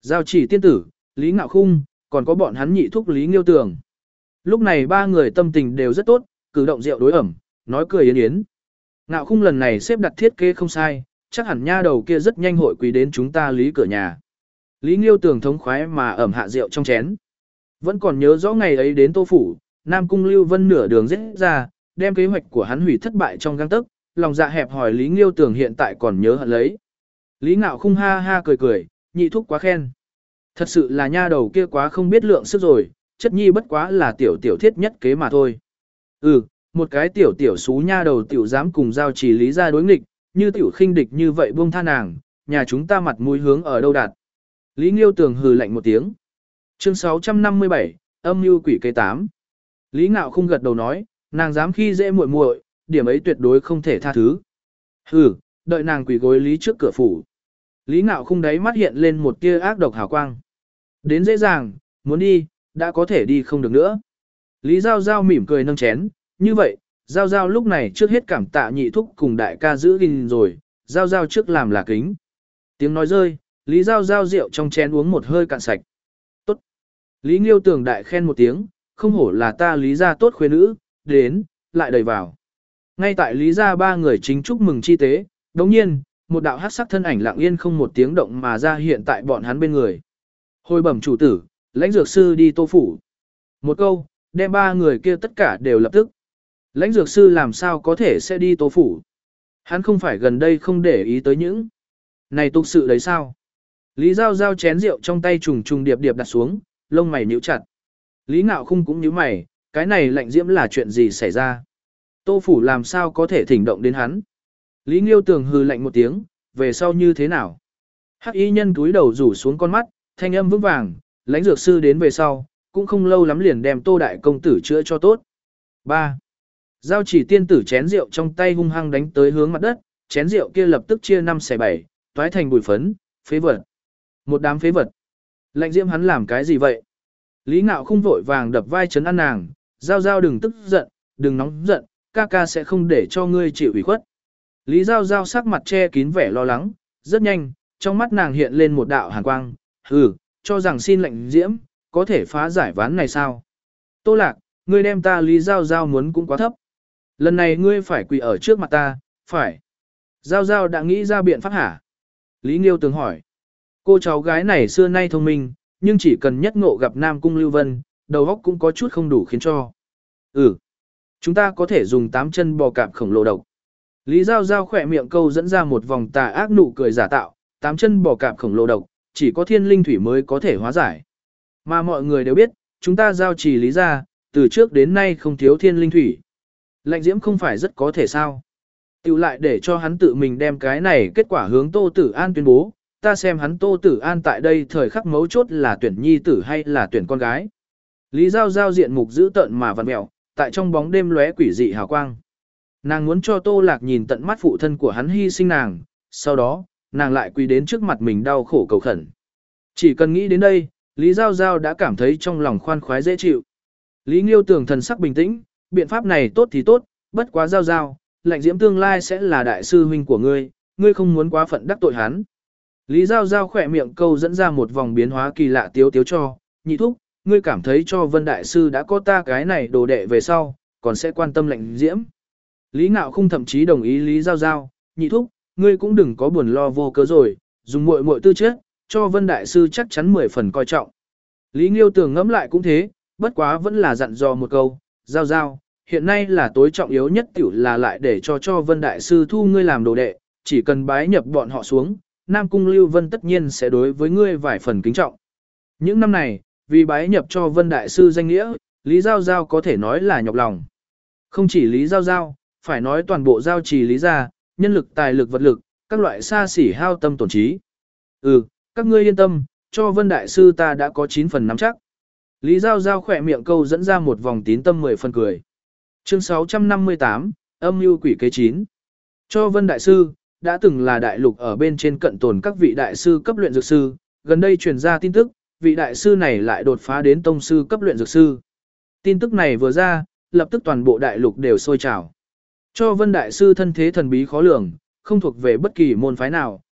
Giao chỉ tiên tử, Lý Ngạo Khung, còn có bọn hắn nhị thúc Lý Nghiêu Tường. Lúc này ba người tâm tình đều rất tốt, cử động rượu đối ẩm, nói cười yến yến. Ngạo Khung lần này xếp đặt thiết kế không sai, chắc hẳn nha đầu kia rất nhanh hội quý đến chúng ta Lý cửa nhà. Lý Nghiêu Tường thống khoái mà ẩm hạ rượu trong chén. Vẫn còn nhớ rõ ngày ấy đến Tô Phủ, Nam Cung Lưu Vân nửa đường giết ra, đem kế hoạch của hắn hủy thất bại trong gang tấc, lòng dạ hẹp hỏi Lý Nghiêu Tường hiện tại còn nhớ hận lấy. Lý Ngạo Khung ha ha cười cười, nhị thúc quá khen. Thật sự là nha đầu kia quá không biết lượng sức rồi, chất nhi bất quá là tiểu tiểu thiết nhất kế mà thôi. Ừ, một cái tiểu tiểu xú nha đầu tiểu dám cùng giao trì Lý ra đối nghịch, như tiểu khinh địch như vậy buông tha nàng, nhà chúng ta mặt mũi hướng ở đâu đạt. Lý Nghiêu Tường hừ lạnh một tiếng. Chương sáu trăm năm mươi bảy, âm mưu quỷ kế tám. Lý Ngạo Khung gật đầu nói, nàng dám khi dễ muội muội, điểm ấy tuyệt đối không thể tha thứ. Hừ, đợi nàng quỳ gối Lý trước cửa phủ. Lý Ngạo Khung đáy mắt hiện lên một tia ác độc hào quang. Đến dễ dàng, muốn đi, đã có thể đi không được nữa. Lý Giao Giao mỉm cười nâng chén, như vậy, Giao Giao lúc này trước hết cảm tạ nhị thúc cùng đại ca giữ gìn rồi, Giao Giao trước làm là kính. Tiếng nói rơi, Lý Giao Giao rượu trong chén uống một hơi cạn sạch. Tốt. Lý Nghiêu Tường đại khen một tiếng, không hổ là ta Lý gia tốt khuê nữ, đến, lại đầy vào. Ngay tại Lý gia ba người chính chúc mừng chi tế, đồng nhiên, một đạo hắc sắc thân ảnh lặng yên không một tiếng động mà ra hiện tại bọn hắn bên người. Hồi bẩm chủ tử, lãnh dược sư đi Tô Phủ. Một câu, đem ba người kia tất cả đều lập tức. Lãnh dược sư làm sao có thể sẽ đi Tô Phủ? Hắn không phải gần đây không để ý tới những này tục sự đấy sao? Lý Giao Giao chén rượu trong tay trùng trùng điệp điệp đặt xuống, lông mày nhíu chặt. Lý Ngạo Khung cũng nhíu mày, cái này lạnh diễm là chuyện gì xảy ra? Tô Phủ làm sao có thể thỉnh động đến hắn? Lý Nghiêu Tường hừ lạnh một tiếng, về sau như thế nào? Hắc y nhân túi đầu rủ xuống con mắt, thanh âm vững vàng, lãnh dược sư đến về sau, cũng không lâu lắm liền đem Tô đại công tử chữa cho tốt. ba. Giao chỉ tiên tử chén rượu trong tay hung hăng đánh tới hướng mặt đất, chén rượu kia lập tức chia năm xẻ bảy, toái thành bụi phấn, phế vật. Một đám phế vật. Lạnh diễm hắn làm cái gì vậy? Lý Ngạo Khung vội vàng đập vai chấn an nàng, Giao Giao đừng tức giận, đừng nóng giận, ca ca sẽ không để cho ngươi chịu ủy khuất. Lý Giao Giao sắc mặt che kín vẻ lo lắng, rất nhanh, trong mắt nàng hiện lên một đạo hàn quang, hừ, cho rằng xin lệnh diễm, có thể phá giải ván này sao? Tô Lạc, ngươi đem ta Lý Giao Giao muốn cũng quá thấp. Lần này ngươi phải quỳ ở trước mặt ta, phải. Giao Giao đã nghĩ ra biện pháp hả? Lý Nghiêu Tường hỏi. Cô cháu gái này xưa nay thông minh, nhưng chỉ cần nhất ngộ gặp Nam Cung Lưu Vân, đầu óc cũng có chút không đủ khiến cho. Ừ, chúng ta có thể dùng tám chân bò cạp khổng lồ độc. Lý Giao Giao khỏe miệng câu dẫn ra một vòng tà ác nụ cười giả tạo, tám chân bò cạp khổng lồ độc, chỉ có thiên linh thủy mới có thể hóa giải. Mà mọi người đều biết, chúng ta giao trì Lý gia, từ trước đến nay không thiếu thiên linh thủy. Lạnh diễm không phải rất có thể sao. Tiểu lại để cho hắn tự mình đem cái này kết quả hướng Tô Tử An tuyên bố, ta xem hắn Tô Tử An tại đây thời khắc mấu chốt là tuyển nhi tử hay là tuyển con gái. Lý Giao Giao diện mục dữ tợn mà vặn mẹo, tại trong bóng đêm lóe quỷ dị hào quang. Nàng muốn cho Tô Lạc nhìn tận mắt phụ thân của hắn hy sinh nàng, sau đó, nàng lại quỳ đến trước mặt mình đau khổ cầu khẩn. Chỉ cần nghĩ đến đây, Lý Giao Giao đã cảm thấy trong lòng khoan khoái dễ chịu. Lý Nghiêu Tường thần sắc bình tĩnh, biện pháp này tốt thì tốt, bất quá Giao Giao, lạnh diễm tương lai sẽ là đại sư huynh của ngươi, ngươi không muốn quá phận đắc tội hắn. Lý Giao Giao khỏe miệng câu dẫn ra một vòng biến hóa kỳ lạ tiếu tiếu cho, nhị thúc, ngươi cảm thấy cho Vân Đại Sư đã có ta cái này đồ đệ về sau, còn sẽ quan tâm lạnh diễm. Lý Ngạo Khung thậm chí đồng ý Lý Giao Giao, nhị thúc, ngươi cũng đừng có buồn lo vô cớ rồi, dùng muội muội tư chất, cho Vân Đại Sư chắc chắn mười phần coi trọng. Lý Nghiêu Tường ngẫm lại cũng thế, bất quá vẫn là dặn dò một câu, Giao Giao, hiện nay là tối trọng yếu nhất tiểu là lại để cho cho Vân Đại Sư thu ngươi làm đồ đệ, chỉ cần bái nhập bọn họ xuống, Nam Cung Lưu Vân tất nhiên sẽ đối với ngươi vài phần kính trọng. Những năm này, vì bái nhập cho Vân Đại Sư danh nghĩa, Lý Giao Giao có thể nói là nhọc lòng. Không chỉ Lý Giao Giao, phải nói toàn bộ giao trì Lý gia, nhân lực tài lực vật lực, các loại xa xỉ hao tâm tổn trí. Ừ, các ngươi yên tâm, cho Vân Đại Sư ta đã có chín phần nắm chắc. Lý Giao Giao khỏe miệng câu dẫn ra một vòng tín tâm mười phần cười. Chương sáu trăm năm mươi tám, âm mưu quỷ kế chín. Cho Vân Đại Sư, đã từng là đại lục ở bên trên cận tồn các vị đại sư cấp luyện dược sư, gần đây truyền ra tin tức, vị đại sư này lại đột phá đến tông sư cấp luyện dược sư. Tin tức này vừa ra, lập tức toàn bộ đại lục đều sôi trào. Cho Vân Đại Sư thân thế thần bí khó lường, không thuộc về bất kỳ môn phái nào,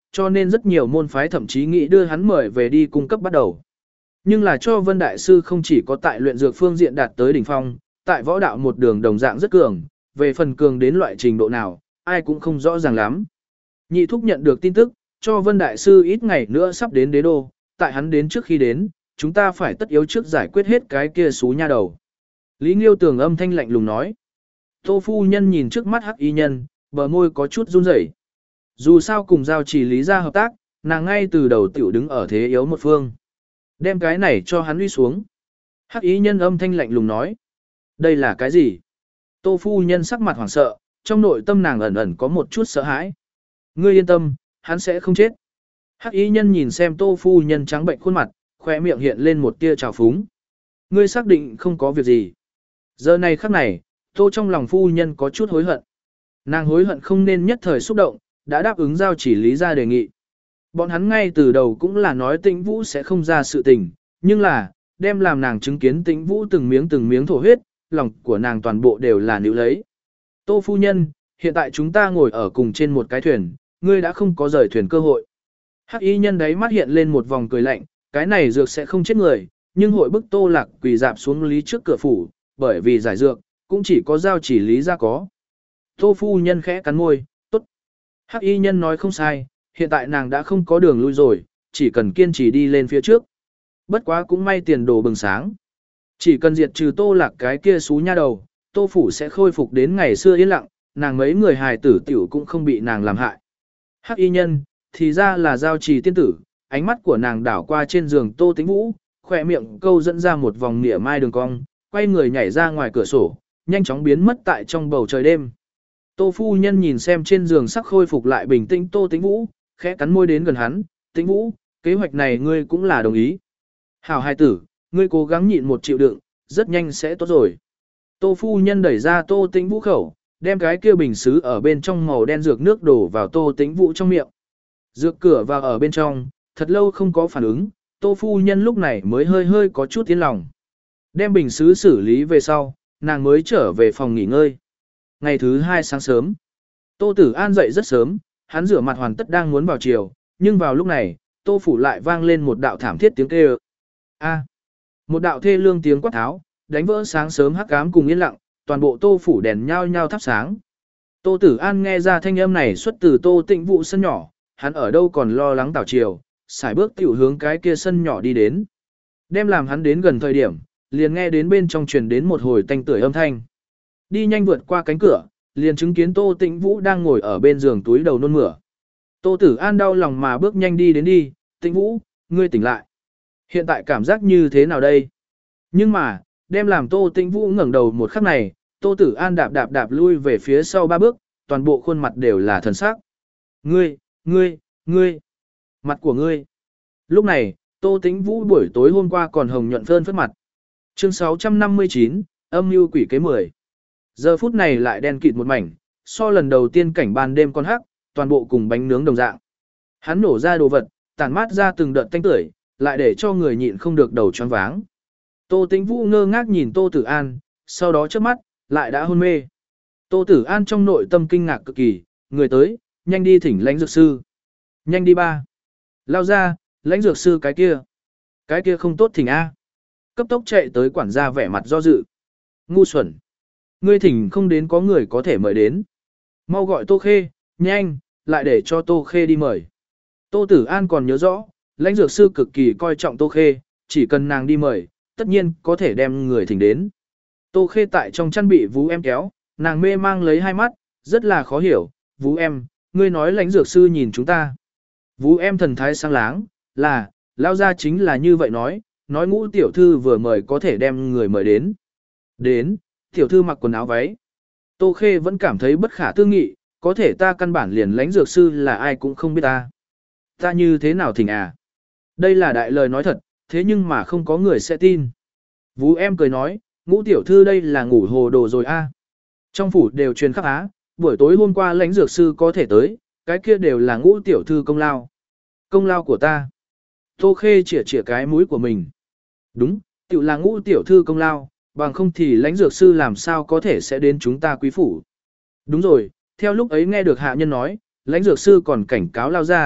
cho nên rất nhiều môn phái thậm chí nghĩ đưa hắn mời về đi cung cấp bắt đầu. Nhưng là cho Vân Đại Sư không chỉ có tại luyện dược phương diện đạt tới đỉnh phong, tại võ đạo một đường đồng dạng rất cường, về phần cường đến loại trình độ nào, ai cũng không rõ ràng lắm. Nhị thúc nhận được tin tức, cho Vân Đại Sư ít ngày nữa sắp đến đế đô, tại hắn đến trước khi đến, chúng ta phải tất yếu trước giải quyết hết cái kia xú nha đầu. Lý Nghiêu Tường âm thanh lạnh lùng nói. Tô phu nhân nhìn trước mắt hắc y nhân, bờ môi có chút run rẩy. Dù sao cùng giao chỉ Lý ra hợp tác, nàng ngay từ đầu tiểu đứng ở thế yếu một phương. Đem cái này cho hắn uy xuống. Hắc y nhân âm thanh lạnh lùng nói. Đây là cái gì? Tô phu nhân sắc mặt hoảng sợ, trong nội tâm nàng ẩn ẩn có một chút sợ hãi. Ngươi yên tâm, hắn sẽ không chết. Hắc y nhân nhìn xem tô phu nhân trắng bệnh khuôn mặt, khóe miệng hiện lên một tia trào phúng. Ngươi xác định không có việc gì. Giờ này khắc này, tô trong lòng phu nhân có chút hối hận. Nàng hối hận không nên nhất thời xúc động, đã đáp ứng giao chỉ Lý ra đề nghị. Bọn hắn ngay từ đầu cũng là nói Tĩnh Vũ sẽ không ra sự tình, nhưng là, đem làm nàng chứng kiến Tĩnh Vũ từng miếng từng miếng thổ huyết, lòng của nàng toàn bộ đều là níu lấy. Tô phu nhân, hiện tại chúng ta ngồi ở cùng trên một cái thuyền, ngươi đã không có rời thuyền cơ hội. Hắc y nhân đấy mắt hiện lên một vòng cười lạnh, cái này dược sẽ không chết người, nhưng hội bức Tô Lạc quỳ dạp xuống Lý trước cửa phủ, bởi vì giải dược, cũng chỉ có giao chỉ Lý ra có. Tô phu nhân khẽ cắn môi, tốt. Hắc y nhân nói không sai, hiện tại nàng đã không có đường lui rồi, chỉ cần kiên trì đi lên phía trước. Bất quá cũng may tiền đồ bừng sáng. Chỉ cần diệt trừ Tô Lạc cái kia xú nha đầu, Tô phủ sẽ khôi phục đến ngày xưa yên lặng, nàng mấy người hài tử tiểu cũng không bị nàng làm hại. Hắc y nhân, thì ra là giao trì tiên tử, ánh mắt của nàng đảo qua trên giường Tô Tĩnh Vũ, khỏe miệng câu dẫn ra một vòng mỉa mai đường cong, quay người nhảy ra ngoài cửa sổ, nhanh chóng biến mất tại trong bầu trời đêm. Tô phu nhân nhìn xem trên giường sắc khôi phục lại bình tĩnh Tô Tĩnh Vũ, khẽ cắn môi đến gần hắn, Tĩnh Vũ, kế hoạch này ngươi cũng là đồng ý. Hảo hài tử, ngươi cố gắng nhịn một chịu đựng, rất nhanh sẽ tốt rồi. Tô phu nhân đẩy ra Tô Tĩnh Vũ khẩu, đem cái kia bình sứ ở bên trong màu đen dược nước đổ vào Tô Tĩnh Vũ trong miệng. Dược cửa vào ở bên trong, thật lâu không có phản ứng, Tô phu nhân lúc này mới hơi hơi có chút tiến lòng. Đem bình sứ xử lý về sau, nàng mới trở về phòng nghỉ ngơi. Ngày thứ hai sáng sớm, Tô Tử An dậy rất sớm, hắn rửa mặt hoàn tất đang muốn vào chiều, nhưng vào lúc này, Tô phủ lại vang lên một đạo thảm thiết tiếng kêu. A. Một đạo thê lương tiếng quát tháo, đánh vỡ sáng sớm hắc ám cùng yên lặng, toàn bộ Tô phủ đèn nhao nhao thắp sáng. Tô Tử An nghe ra thanh âm này xuất từ Tô Tĩnh Vũ sân nhỏ, hắn ở đâu còn lo lắng tảo chiều, sải bước tiểu hướng cái kia sân nhỏ đi đến. Đem làm hắn đến gần thời điểm, liền nghe đến bên trong truyền đến một hồi tanh tưởi âm thanh. Đi nhanh vượt qua cánh cửa, liền chứng kiến Tô Tĩnh Vũ đang ngồi ở bên giường túi đầu nôn mửa. Tô Tử An đau lòng mà bước nhanh đi đến đi, Tĩnh Vũ, ngươi tỉnh lại. Hiện tại cảm giác như thế nào đây? Nhưng mà, đem làm Tô Tĩnh Vũ ngẩng đầu một khắc này, Tô Tử An đạp đạp đạp lui về phía sau ba bước, toàn bộ khuôn mặt đều là thần sắc. Ngươi, ngươi, ngươi, mặt của ngươi. Lúc này, Tô Tĩnh Vũ buổi tối hôm qua còn hồng nhuận phơn phất mặt. Chương sáu trăm năm mươi chín, âm mưu quỷ kế mười. Giờ phút này lại đen kịt một mảnh, so lần đầu tiên cảnh ban đêm con hắc, toàn bộ cùng bánh nướng đồng dạng. Hắn nổ ra đồ vật, tản mát ra từng đợt tanh tưởi, lại để cho người nhịn không được đầu choáng váng. Tô Tĩnh Vũ ngơ ngác nhìn Tô Tử An, sau đó chớp mắt, lại đã hôn mê. Tô Tử An trong nội tâm kinh ngạc cực kỳ, người tới, nhanh đi thỉnh lãnh dược sư. Nhanh đi ba. Lao ra, lãnh dược sư cái kia. Cái kia không tốt thỉnh A. Cấp tốc chạy tới quản gia vẻ mặt do dự. Ngu xuẩn. Ngươi thỉnh không đến có người có thể mời đến. Mau gọi Tô Khê, nhanh, lại để cho Tô Khê đi mời. Tô Tử An còn nhớ rõ, lãnh dược sư cực kỳ coi trọng Tô Khê, chỉ cần nàng đi mời, tất nhiên có thể đem người thỉnh đến. Tô Khê tại trong chăn bị Vú Em kéo, nàng mê mang lấy hai mắt, rất là khó hiểu. Vú Em, ngươi nói lãnh dược sư nhìn chúng ta. Vú Em thần thái sáng láng, là, lao ra chính là như vậy nói, nói Ngũ tiểu thư vừa mời có thể đem người mời đến. Đến, tiểu thư mặc quần áo váy. Tô Khê vẫn cảm thấy bất khả tư nghị, có thể ta căn bản liền lãnh dược sư là ai cũng không biết ta. Ta như thế nào thỉnh à? Đây là đại lời nói thật, thế nhưng mà không có người sẽ tin. Vú Em cười nói, Ngũ tiểu thư đây là ngủ hồ đồ rồi a. Trong phủ đều truyền khắp Á, buổi tối hôm qua lãnh dược sư có thể tới, cái kia đều là Ngũ tiểu thư công lao. Công lao của ta. Tô Khê chĩa chĩa cái mũi của mình. Đúng, tiểu là Ngũ tiểu thư công lao, bằng không thì lãnh dược sư làm sao có thể sẽ đến chúng ta quý phủ. Đúng rồi, theo lúc ấy nghe được hạ nhân nói, lãnh dược sư còn cảnh cáo lao ra,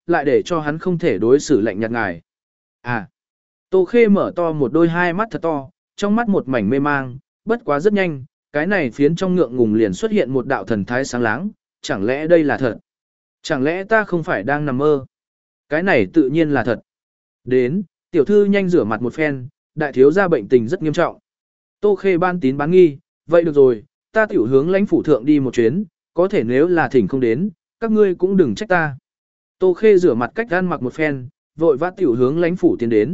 lại để cho hắn không thể đối xử lạnh nhạt ngài. À, Tô Khê mở to một đôi hai mắt thật to, trong mắt một mảnh mê mang, bất quá rất nhanh, cái này phiến trong ngượng ngùng liền xuất hiện một đạo thần thái sáng láng, chẳng lẽ đây là thật? Chẳng lẽ ta không phải đang nằm mơ? Cái này tự nhiên là thật. Đến, tiểu thư nhanh rửa mặt một phen, đại thiếu gia bệnh tình rất nghiêm trọng. Tô Khê ban tín bán nghi, vậy được rồi, ta tiểu hướng lãnh phủ thượng đi một chuyến, có thể nếu là thỉnh không đến, các ngươi cũng đừng trách ta. Tô Khê rửa mặt cách ăn mặc một phen, vội vã tiểu hướng lãnh phủ tiến đến.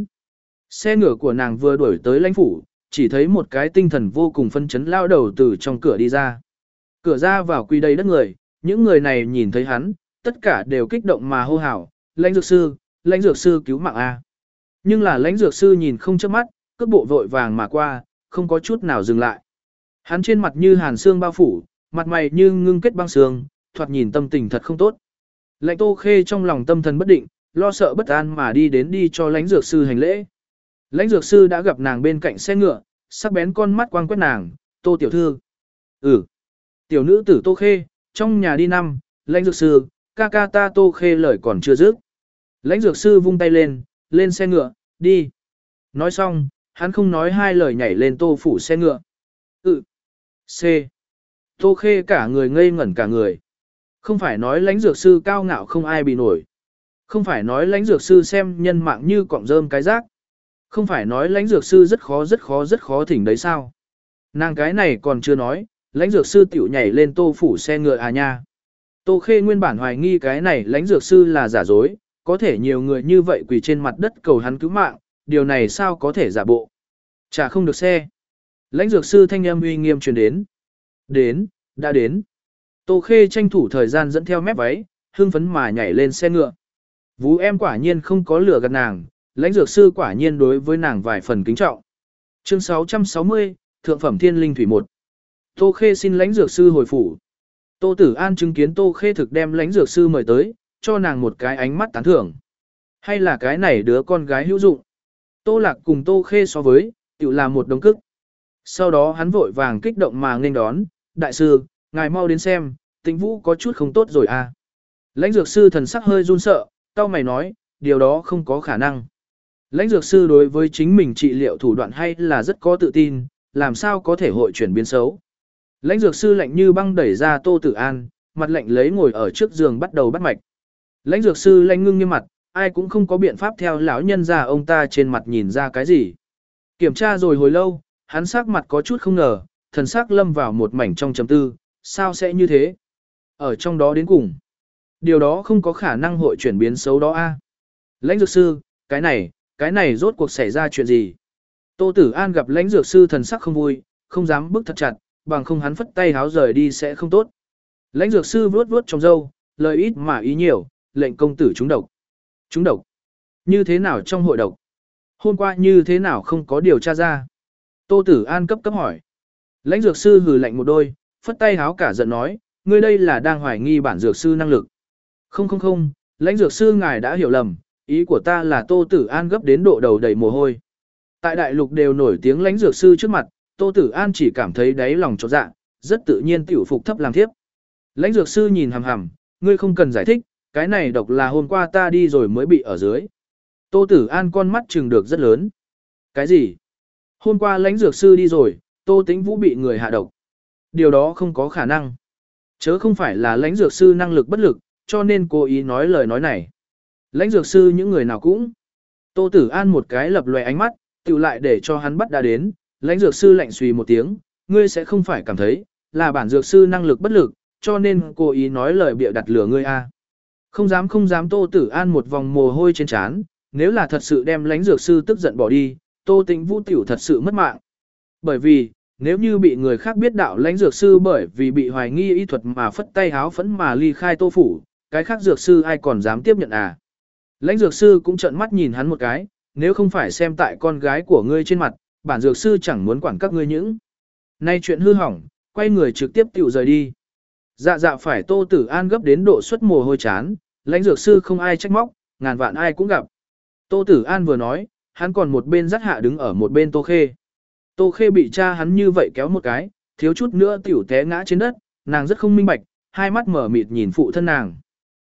Xe ngựa của nàng vừa đuổi tới lãnh phủ, chỉ thấy một cái tinh thần vô cùng phân chấn lao đầu từ trong cửa đi ra. Cửa ra vào quy đầy đất người, những người này nhìn thấy hắn, tất cả đều kích động mà hô hào, lãnh dược sư, lãnh dược sư cứu mạng A. Nhưng là lãnh dược sư nhìn không chớp mắt, cước bộ vội vàng mà qua, không có chút nào dừng lại. Hắn trên mặt như hàn xương bao phủ, mặt mày như ngưng kết băng xương, thoạt nhìn tâm tình thật không tốt. Lãnh Tô Khê trong lòng tâm thần bất định, lo sợ bất an mà đi đến đi cho lãnh dược sư hành lễ. Lãnh dược sư đã gặp nàng bên cạnh xe ngựa, sắc bén con mắt quang quét nàng, Tô tiểu thư. Ừ. Tiểu nữ tử Tô Khê, trong nhà đi năm, lãnh dược sư, ca ca ta Tô Khê lời còn chưa dứt. Lãnh dược sư vung tay lên, lên xe ngựa, đi. Nói xong, hắn không nói hai lời nhảy lên Tô phủ xe ngựa. Ừ. C. Tô Khê cả người ngây ngẩn cả người. Không phải nói lãnh dược sư cao ngạo không ai bị nổi. Không phải nói lãnh dược sư xem nhân mạng như cọng rơm cái rác. Không phải nói lãnh dược sư rất khó rất khó rất khó thỉnh đấy sao. Nàng cái này còn chưa nói, lãnh dược sư tiểu nhảy lên Tô phủ xe ngựa à nha. Tô Khê nguyên bản hoài nghi cái này lãnh dược sư là giả dối, có thể nhiều người như vậy quỳ trên mặt đất cầu hắn cứu mạng, điều này sao có thể giả bộ. Chả không được xe. Lãnh dược sư thanh âm uy nghiêm truyền đến. Đến, đã đến. Tô Khê tranh thủ thời gian dẫn theo mép váy, hưng phấn mà nhảy lên xe ngựa. Vú em quả nhiên không có lửa gạt nàng, lãnh dược sư quả nhiên đối với nàng vài phần kính trọng. Chương sáu trăm sáu mươi, Thượng phẩm Thiên Linh Thủy một. Tô Khê xin lãnh dược sư hồi phủ. Tô Tử An chứng kiến Tô Khê thực đem lãnh dược sư mời tới, cho nàng một cái ánh mắt tán thưởng. Hay là cái này đứa con gái hữu dụng. Tô Lạc cùng Tô Khê so với, tự làm một đống cức. Sau đó hắn vội vàng kích động mà nghênh đón, đại sư, ngài mau đến xem, Tĩnh Vũ có chút không tốt rồi à. Lãnh dược sư thần sắc hơi run sợ, cau mày nói, điều đó không có khả năng. Lãnh dược sư đối với chính mình trị liệu thủ đoạn hay là rất có tự tin, làm sao có thể hội chuyển biến xấu. Lãnh dược sư lạnh như băng đẩy ra Tô Tử An, mặt lạnh lấy ngồi ở trước giường bắt đầu bắt mạch. Lãnh dược sư lạnh ngưng như mặt, ai cũng không có biện pháp theo lão nhân già ông ta trên mặt nhìn ra cái gì. Kiểm tra rồi hồi lâu, hắn sắc mặt có chút không ngờ, thần sắc lâm vào một mảnh trong trầm tư, sao sẽ như thế? Ở trong đó đến cùng, điều đó không có khả năng hội chuyển biến xấu đó a. Lãnh dược sư, cái này, cái này rốt cuộc xảy ra chuyện gì? Tô Tử An gặp lãnh dược sư thần sắc không vui, không dám bước thật chặt, bằng không hắn phất tay háo rời đi sẽ không tốt. Lãnh dược sư vuốt vuốt trong râu, lời ít mà ý nhiều, lệnh công tử trúng độc. Trúng độc? Như thế nào trong hội độc? Hôm qua như thế nào không có điều tra ra? Tô Tử An cấp cấp hỏi. Lãnh dược sư hừ lạnh một đôi, phất tay háo cả giận nói, ngươi đây là đang hoài nghi bản dược sư năng lực. Không không không, lãnh dược sư ngài đã hiểu lầm, ý của ta là Tô Tử An gấp đến độ đầu đầy mồ hôi. Tại đại lục đều nổi tiếng lãnh dược sư trước mặt, Tô Tử An chỉ cảm thấy đáy lòng chột dạ, rất tự nhiên tiểu phục thấp làm thiếp. Lãnh dược sư nhìn hằm hằm, ngươi không cần giải thích, cái này độc là hôm qua ta đi rồi mới bị ở dưới. Tô Tử An con mắt trừng được rất lớn. Cái gì? Hôm qua lãnh dược sư đi rồi, Tô Tĩnh Vũ bị người hạ độc. Điều đó không có khả năng. Chớ không phải là lãnh dược sư năng lực bất lực, cho nên cố ý nói lời nói này. Lãnh dược sư những người nào cũng. Tô Tử An một cái lập lòe ánh mắt, tự lại để cho hắn bắt đã đến. Lãnh dược sư lạnh xùy một tiếng, ngươi sẽ không phải cảm thấy, là bản dược sư năng lực bất lực, cho nên cố ý nói lời bịa đặt lửa ngươi a. Không dám không dám. Tô Tử An một vòng mồ hôi trên trán, nếu là thật sự đem lãnh dược sư tức giận bỏ đi, Tô Tĩnh Vũ tiểu thật sự mất mạng. Bởi vì, nếu như bị người khác biết đạo lãnh dược sư bởi vì bị hoài nghi y thuật mà phất tay háo phẫn mà ly khai Tô phủ, cái khác dược sư ai còn dám tiếp nhận à? Lãnh dược sư cũng trợn mắt nhìn hắn một cái, nếu không phải xem tại con gái của ngươi trên mặt, bản dược sư chẳng muốn quản các ngươi những. Nay chuyện hư hỏng, quay người trực tiếp tiểu rời đi. Dạ dạ phải. Tô Tử An gấp đến độ xuất mồ hôi chán, lãnh dược sư không ai trách móc, ngàn vạn ai cũng gặp. Tô Tử An vừa nói, hắn còn một bên dắt hạ đứng ở một bên Tô Khê. Tô Khê bị cha hắn như vậy kéo một cái, thiếu chút nữa tiểu té ngã trên đất, nàng rất không minh bạch, hai mắt mở mịt nhìn phụ thân nàng.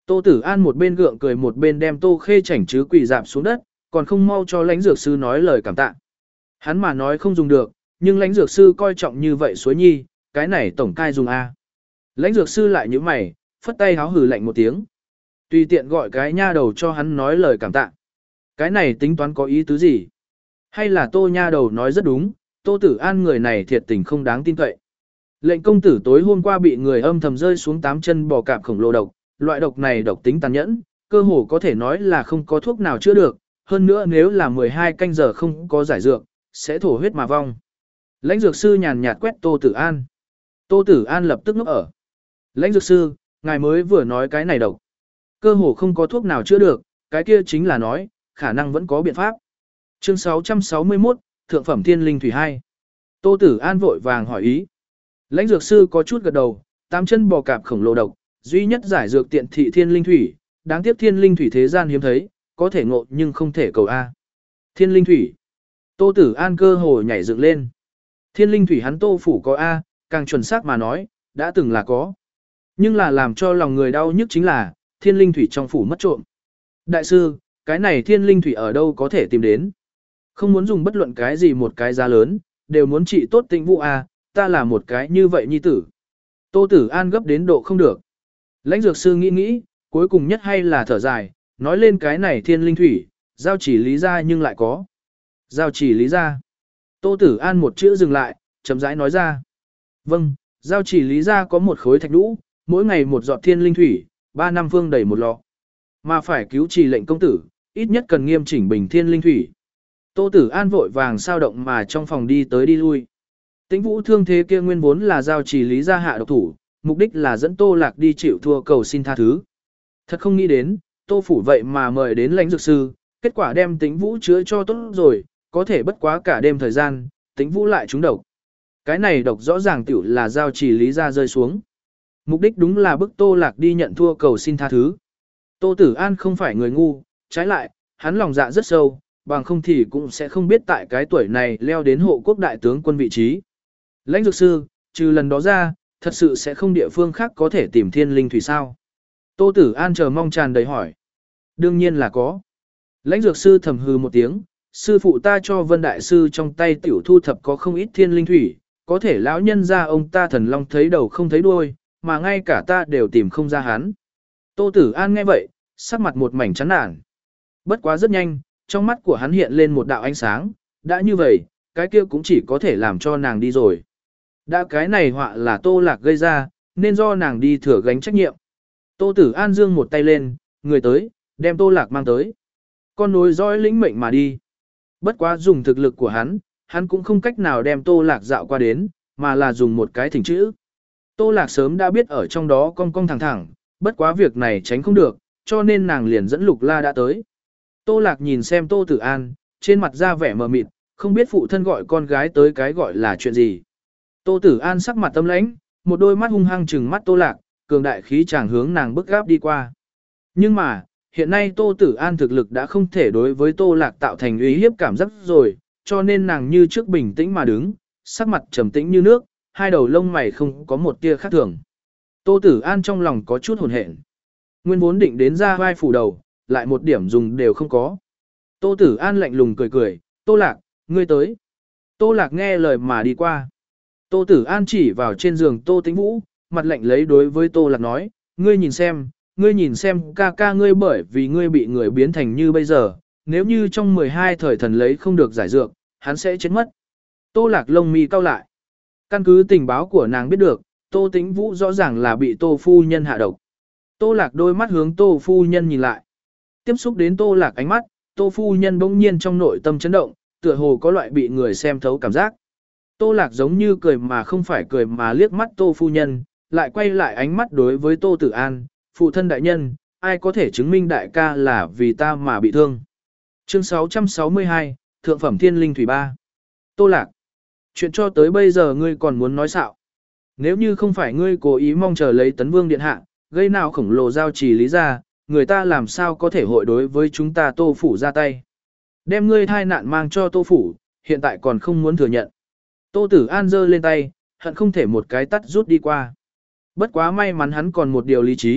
Tô Tử An một bên gượng cười một bên đem Tô Khê chảnh chứ quỳ dạp xuống đất, còn không mau cho lãnh dược sư nói lời cảm tạ. Hắn mà nói không dùng được, nhưng lãnh dược sư coi trọng như vậy suối nhi, cái này tổng cai dùng A. Lãnh dược sư lại như mày, phất tay háo hừ lạnh một tiếng. Tùy tiện gọi cái nha đầu cho hắn nói lời cảm tạ. Cái này tính toán có ý tứ gì? Hay là Tô nha đầu nói rất đúng, Tô Tử An người này thiệt tình không đáng tin cậy. Lệnh công tử tối hôm qua bị người âm thầm rơi xuống tám chân bò cạp khổng lồ độc, loại độc này độc tính tàn nhẫn, cơ hồ có thể nói là không có thuốc nào chữa được, hơn nữa nếu là mười hai canh giờ không có giải dược, sẽ thổ huyết mà vong. Lãnh dược sư nhàn nhạt quét Tô Tử An. Tô Tử An lập tức ngốc ở. Lãnh dược sư, ngài mới vừa nói cái này độc. Cơ hồ không có thuốc nào chữa được, cái kia chính là nói, khả năng vẫn có biện pháp. Chương sáu trăm sáu mươi mốt, Thượng phẩm Thiên Linh Thủy hai. Tô Tử An vội vàng hỏi ý. Lãnh dược sư có chút gật đầu, tám chân bò cạp khổng lồ độc, duy nhất giải dược tiện thị Thiên Linh Thủy, đáng tiếc Thiên Linh Thủy thế gian hiếm thấy, có thể ngộ nhưng không thể cầu A. Thiên Linh Thủy. Tô Tử An cơ hồ nhảy dựng lên. Thiên Linh Thủy hắn Tô phủ có A, càng chuẩn xác mà nói, đã từng là có. Nhưng là làm cho lòng người đau nhất chính là, Thiên Linh Thủy trong phủ mất trộm. Đại sư, cái này Thiên Linh Thủy ở đâu có thể tìm đến? Không muốn dùng bất luận cái gì một cái giá lớn, đều muốn trị tốt Tĩnh Vũ A, ta là một cái như vậy nhi tử. Tô Tử An gấp đến độ không được. Lãnh dược sư nghĩ nghĩ, cuối cùng nhất hay là thở dài, nói lên cái này Thiên Linh Thủy, giao chỉ lý ra nhưng lại có. Giao chỉ lý ra. Tô Tử An một chữ dừng lại, chậm rãi nói ra. Vâng, giao chỉ lý ra có một khối thạch nhũ, mỗi ngày một giọt Thiên Linh Thủy, ba năm phương đầy một lọ. Mà phải cứu trì lệnh công tử, ít nhất cần nghiêm chỉnh bình Thiên Linh Thủy. Tô Tử An vội vàng sao động mà trong phòng đi tới đi lui. Tĩnh Vũ thương thế kia nguyên vốn là giao chỉ lý ra hạ độc thủ, mục đích là dẫn Tô Lạc đi chịu thua cầu xin tha thứ. Thật không nghĩ đến, Tô phủ vậy mà mời đến lãnh dược sư, kết quả đem Tĩnh Vũ chữa cho tốt rồi, có thể bất quá cả đêm thời gian, Tĩnh Vũ lại trúng độc. Cái này độc rõ ràng tiểu là giao chỉ lý ra rơi xuống. Mục đích đúng là bức Tô Lạc đi nhận thua cầu xin tha thứ. Tô Tử An không phải người ngu, trái lại, hắn lòng dạ rất sâu, bằng không thì cũng sẽ không biết tại cái tuổi này leo đến hộ quốc đại tướng quân vị trí. Lãnh dược sư, trừ lần đó ra, thật sự sẽ không địa phương khác có thể tìm Thiên Linh Thủy sao? Tô Tử An chờ mong tràn đầy hỏi. Đương nhiên là có. Lãnh dược sư thầm hừ một tiếng, sư phụ ta cho Vân Đại Sư trong tay tiểu thu thập có không ít Thiên Linh Thủy, có thể lão nhân ra ông ta thần long thấy đầu không thấy đuôi, mà ngay cả ta đều tìm không ra hắn. Tô Tử An nghe vậy, sắc mặt một mảnh chán nản. Bất quá rất nhanh, trong mắt của hắn hiện lên một đạo ánh sáng, đã như vậy, cái kia cũng chỉ có thể làm cho nàng đi rồi. Đã cái này họa là Tô Lạc gây ra, nên do nàng đi thừa gánh trách nhiệm. Tô Tử An giương một tay lên, người tới, đem Tô Lạc mang tới. Con nối dõi lĩnh mệnh mà đi. Bất quá dùng thực lực của hắn, hắn cũng không cách nào đem Tô Lạc dạo qua đến, mà là dùng một cái thỉnh chữ. Tô Lạc sớm đã biết ở trong đó cong cong thẳng thẳng, bất quá việc này tránh không được, cho nên nàng liền dẫn Lục La đã tới. Tô Lạc nhìn xem Tô Tử An, trên mặt ra vẻ mờ mịt, không biết phụ thân gọi con gái tới cái gọi là chuyện gì. Tô Tử An sắc mặt tâm lãnh, một đôi mắt hung hăng trừng mắt Tô Lạc, cường đại khí chàng hướng nàng bức gáp đi qua. Nhưng mà, hiện nay Tô Tử An thực lực đã không thể đối với Tô Lạc tạo thành uy hiếp cảm giác rồi, cho nên nàng như trước bình tĩnh mà đứng, sắc mặt trầm tĩnh như nước, hai đầu lông mày không có một tia khác thường. Tô Tử An trong lòng có chút hồn hện. Nguyên vốn định đến ra vai phủ đầu, lại một điểm dùng đều không có. Tô Tử An lạnh lùng cười cười, Tô Lạc, ngươi tới. Tô Lạc nghe lời mà đi qua. Tô Tử An chỉ vào trên giường Tô Tĩnh Vũ, mặt lạnh lấy đối với Tô Lạc nói, ngươi nhìn xem, ngươi nhìn xem ca ca ngươi bởi vì ngươi bị người biến thành như bây giờ, nếu như trong mười hai thời thần lấy không được giải dược, hắn sẽ chết mất. Tô Lạc lông mi cau lại. Căn cứ tình báo của nàng biết được, Tô Tĩnh Vũ rõ ràng là bị Tô phu nhân hạ độc. Tô Lạc đôi mắt hướng Tô phu nhân nhìn lại. Tiếp xúc đến Tô Lạc ánh mắt, Tô phu nhân bỗng nhiên trong nội tâm chấn động, tựa hồ có loại bị người xem thấu cảm giác. Tô Lạc giống như cười mà không phải cười mà liếc mắt Tô phu nhân, lại quay lại ánh mắt đối với Tô Tử An, phụ thân đại nhân, ai có thể chứng minh đại ca là vì ta mà bị thương. Chương sáu trăm sáu mươi hai, Thượng phẩm Thiên Linh Thủy ba. Tô Lạc, chuyện cho tới bây giờ ngươi còn muốn nói xạo. Nếu như không phải ngươi cố ý mong chờ lấy Tấn Vương điện hạ, gây nào khổng lồ giao trì lý ra, người ta làm sao có thể hội đối với chúng ta Tô phủ ra tay. Đem ngươi thai nạn mang cho Tô phủ, hiện tại còn không muốn thừa nhận. Tô Tử An giơ lên tay, hận không thể một cái tắt rút đi qua. Bất quá may mắn hắn còn một điều lý trí,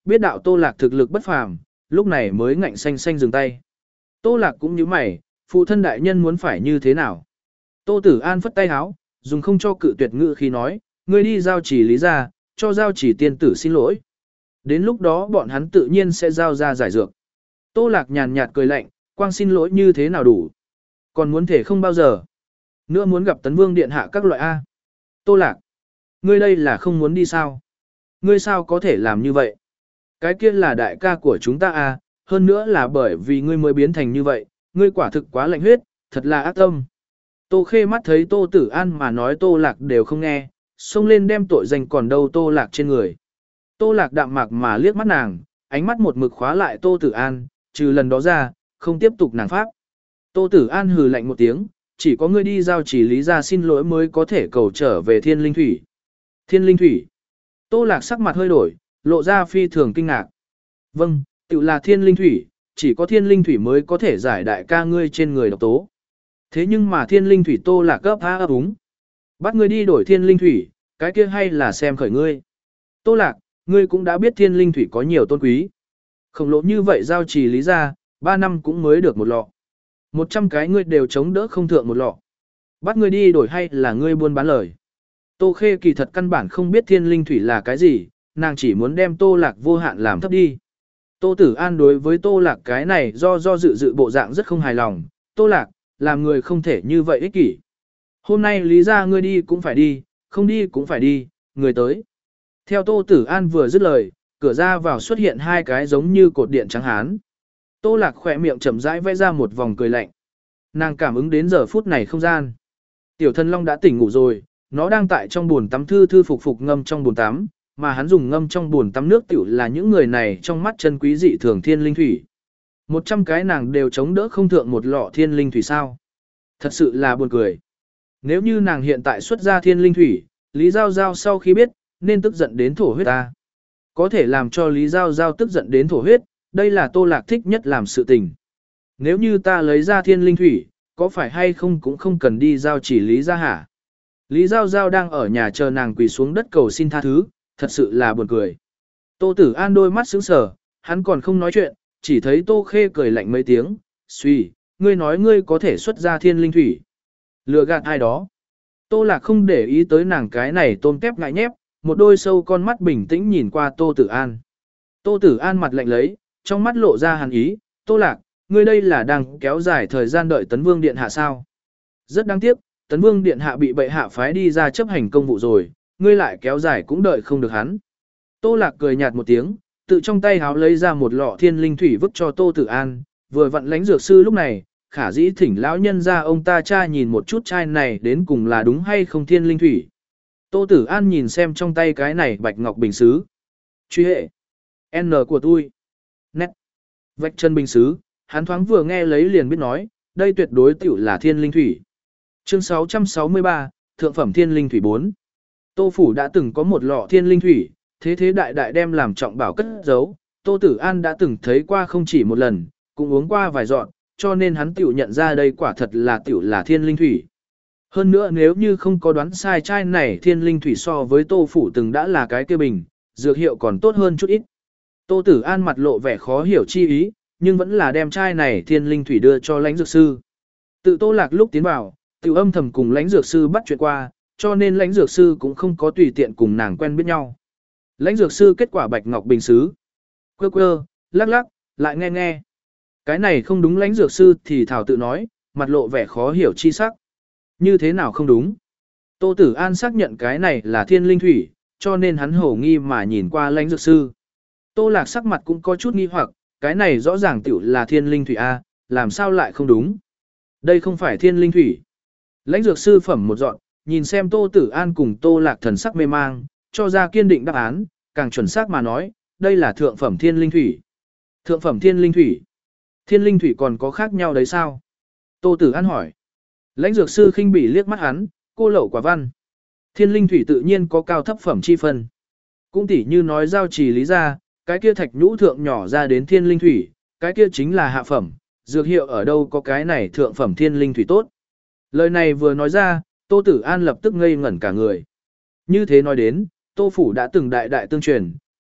biết đạo Tô Lạc thực lực bất phàm, lúc này mới ngạnh xanh xanh dừng tay. Tô Lạc cũng như mày, phụ thân đại nhân muốn phải như thế nào? Tô Tử An phất tay háo, dùng không cho cự tuyệt ngữ khi nói, ngươi đi giao chỉ lý ra, cho giao chỉ tiên tử xin lỗi. Đến lúc đó bọn hắn tự nhiên sẽ giao ra giải dược. Tô Lạc nhàn nhạt cười lạnh, quang xin lỗi như thế nào đủ. Còn muốn thể không bao giờ. Nữa muốn gặp Tấn Vương Điện Hạ các loại A. Tô Lạc, ngươi đây là không muốn đi sao? Ngươi sao có thể làm như vậy? Cái kia là đại ca của chúng ta A, hơn nữa là bởi vì ngươi mới biến thành như vậy, ngươi quả thực quá lạnh huyết, thật là ác tâm. Tô Khê mắt thấy Tô Tử An mà nói Tô Lạc đều không nghe, xông lên đem tội danh còn đâu Tô Lạc trên người. Tô Lạc đạm mạc mà liếc mắt nàng, ánh mắt một mực khóa lại Tô Tử An, trừ lần đó ra, không tiếp tục nàng pháp. Tô Tử An hừ lạnh một tiếng, chỉ có ngươi đi giao chỉ lý ra xin lỗi mới có thể cầu trở về Thiên Linh Thủy. Thiên Linh Thủy. Tô Lạc sắc mặt hơi đổi, lộ ra phi thường kinh ngạc. Vâng, tự là Thiên Linh Thủy, chỉ có Thiên Linh Thủy mới có thể giải đại ca ngươi trên người độc tố. Thế nhưng mà Thiên Linh Thủy Tô Lạc cấp há ấp úng. Bắt ngươi đi đổi Thiên Linh Thủy, cái kia hay là xem khởi ngươi. Tô Lạc, ngươi cũng đã biết Thiên Linh Thủy có nhiều tôn quý. Khổng lồ như vậy giao trì lý ra, ba năm cũng mới được một lọ. Một trăm cái ngươi đều chống đỡ không thượng một lọ. Bắt ngươi đi đổi hay là ngươi buôn bán lời. Tô Khê kỳ thật căn bản không biết Thiên Linh Thủy là cái gì, nàng chỉ muốn đem Tô Lạc vô hạn làm thấp đi. Tô Tử An đối với Tô Lạc cái này do do dự dự bộ dạng rất không hài lòng. Tô Lạc, làm người không thể như vậy ích kỷ. Hôm nay lý ra ngươi đi cũng phải đi, không đi cũng phải đi, người tới. Theo Tô Tử An vừa dứt lời, cửa ra vào xuất hiện hai cái giống như cột điện trắng hán. Tô Lạc khỏe miệng chậm rãi vẽ ra một vòng cười lạnh. Nàng cảm ứng đến giờ phút này không gian. Tiểu Thần Long đã tỉnh ngủ rồi, nó đang tại trong bồn tắm thư thư phục phục ngâm trong bồn tắm, mà hắn dùng ngâm trong bồn tắm nước tiểu là những người này trong mắt chân quý dị thường Thiên Linh Thủy. Một trăm cái nàng đều chống đỡ không thượng một lọ Thiên Linh Thủy sao. Thật sự là buồn cười. Nếu như nàng hiện tại xuất ra Thiên Linh Thủy, Lý Giao Giao sau khi biết, nên tức giận đến thổ huyết ta. Có thể làm cho Lý Giao Giao tức giận đến thổ huyết, đây là Tô Lạc thích nhất làm sự tình. Nếu như ta lấy ra Thiên Linh Thủy, có phải hay không cũng không cần đi giao chỉ Lý ra hả? Lý Giao Giao đang ở nhà chờ nàng quỳ xuống đất cầu xin tha thứ, thật sự là buồn cười. Tô Tử An đôi mắt sững sờ, hắn còn không nói chuyện, chỉ thấy Tô Khê cười lạnh mấy tiếng, suy, ngươi nói ngươi có thể xuất ra Thiên Linh Thủy. Lừa gạt ai đó. Tô Lạc không để ý tới nàng cái này tôm tép ngại nhép, một đôi sâu con mắt bình tĩnh nhìn qua Tô Tử An. Tô Tử An mặt lạnh lấy, trong mắt lộ ra hàn ý, Tô Lạc, ngươi đây là đang kéo dài thời gian đợi Tấn Vương Điện Hạ sao. Rất đáng tiếc, Tấn Vương Điện Hạ bị bệ hạ phái đi ra chấp hành công vụ rồi, ngươi lại kéo dài cũng đợi không được hắn. Tô Lạc cười nhạt một tiếng, tự trong tay háo lấy ra một lọ Thiên Linh Thủy vứt cho Tô Tử An, vừa vặn lãnh dược sư lúc này, khả dĩ thỉnh lão nhân ra ông ta cha nhìn một chút chai này đến cùng là đúng hay không Thiên Linh Thủy. Tô Tử An nhìn xem trong tay cái này bạch ngọc bình sứ. Truy hệ. N của tôi. Nét. Vạch chân bình sứ, hắn thoáng vừa nghe lấy liền biết nói, đây tuyệt đối tiểu là Thiên Linh Thủy. Chương sáu trăm sáu mươi ba, Thượng phẩm Thiên Linh Thủy bốn. Tô Phủ đã từng có một lọ Thiên Linh Thủy, thế thế đại đại đem làm trọng bảo cất giấu. Tô Tử An đã từng thấy qua không chỉ một lần, cũng uống qua vài dọn, cho nên hắn tiểu nhận ra đây quả thật là tiểu là Thiên Linh Thủy. Hơn nữa nếu như không có đoán sai chai này Thiên Linh Thủy so với Tô Phủ từng đã là cái kia bình, dược hiệu còn tốt hơn chút ít. Tô Tử An mặt lộ vẻ khó hiểu chi ý, nhưng vẫn là đem chai này Thiên Linh Thủy đưa cho lãnh dược sư. Tự Tô Lạc lúc tiến vào, tiểu âm thầm cùng lãnh dược sư bắt chuyện qua, cho nên lãnh dược sư cũng không có tùy tiện cùng nàng quen biết nhau. Lãnh dược sư kết quả bạch ngọc bình sứ. Quơ quơ, lắc lắc, lại nghe nghe. Cái này không đúng lãnh dược sư thì thảo tự nói, mặt lộ vẻ khó hiểu chi sắc. Như thế nào không đúng? Tô Tử An xác nhận cái này là Thiên Linh Thủy, cho nên hắn hổ nghi mà nhìn qua lãnh dược sư. Tô Lạc sắc mặt cũng có chút nghi hoặc, cái này rõ ràng tiểu là Thiên Linh Thủy A, làm sao lại không đúng? Đây không phải Thiên Linh Thủy. Lãnh dược sư phẩm một dọn, nhìn xem Tô Tử An cùng Tô Lạc thần sắc mê mang, cho ra kiên định đáp án, càng chuẩn xác mà nói, đây là thượng phẩm Thiên Linh Thủy. Thượng phẩm Thiên Linh Thủy. Thiên Linh Thủy còn có khác nhau đấy sao? Tô Tử An hỏi. Lãnh dược sư khinh bỉ liếc mắt hắn, cô lậu quả văn. Thiên Linh Thủy tự nhiên có cao thấp phẩm chi phân. Cũng tỉ như nói giao trì lý ra, cái kia thạch nhũ thượng nhỏ ra đến Thiên Linh Thủy, cái kia chính là hạ phẩm, dược hiệu ở đâu có cái này thượng phẩm Thiên Linh Thủy tốt. Lời này vừa nói ra, Tô Tử An lập tức ngây ngẩn cả người. Như thế nói đến, Tô Phủ đã từng đại đại tương truyền,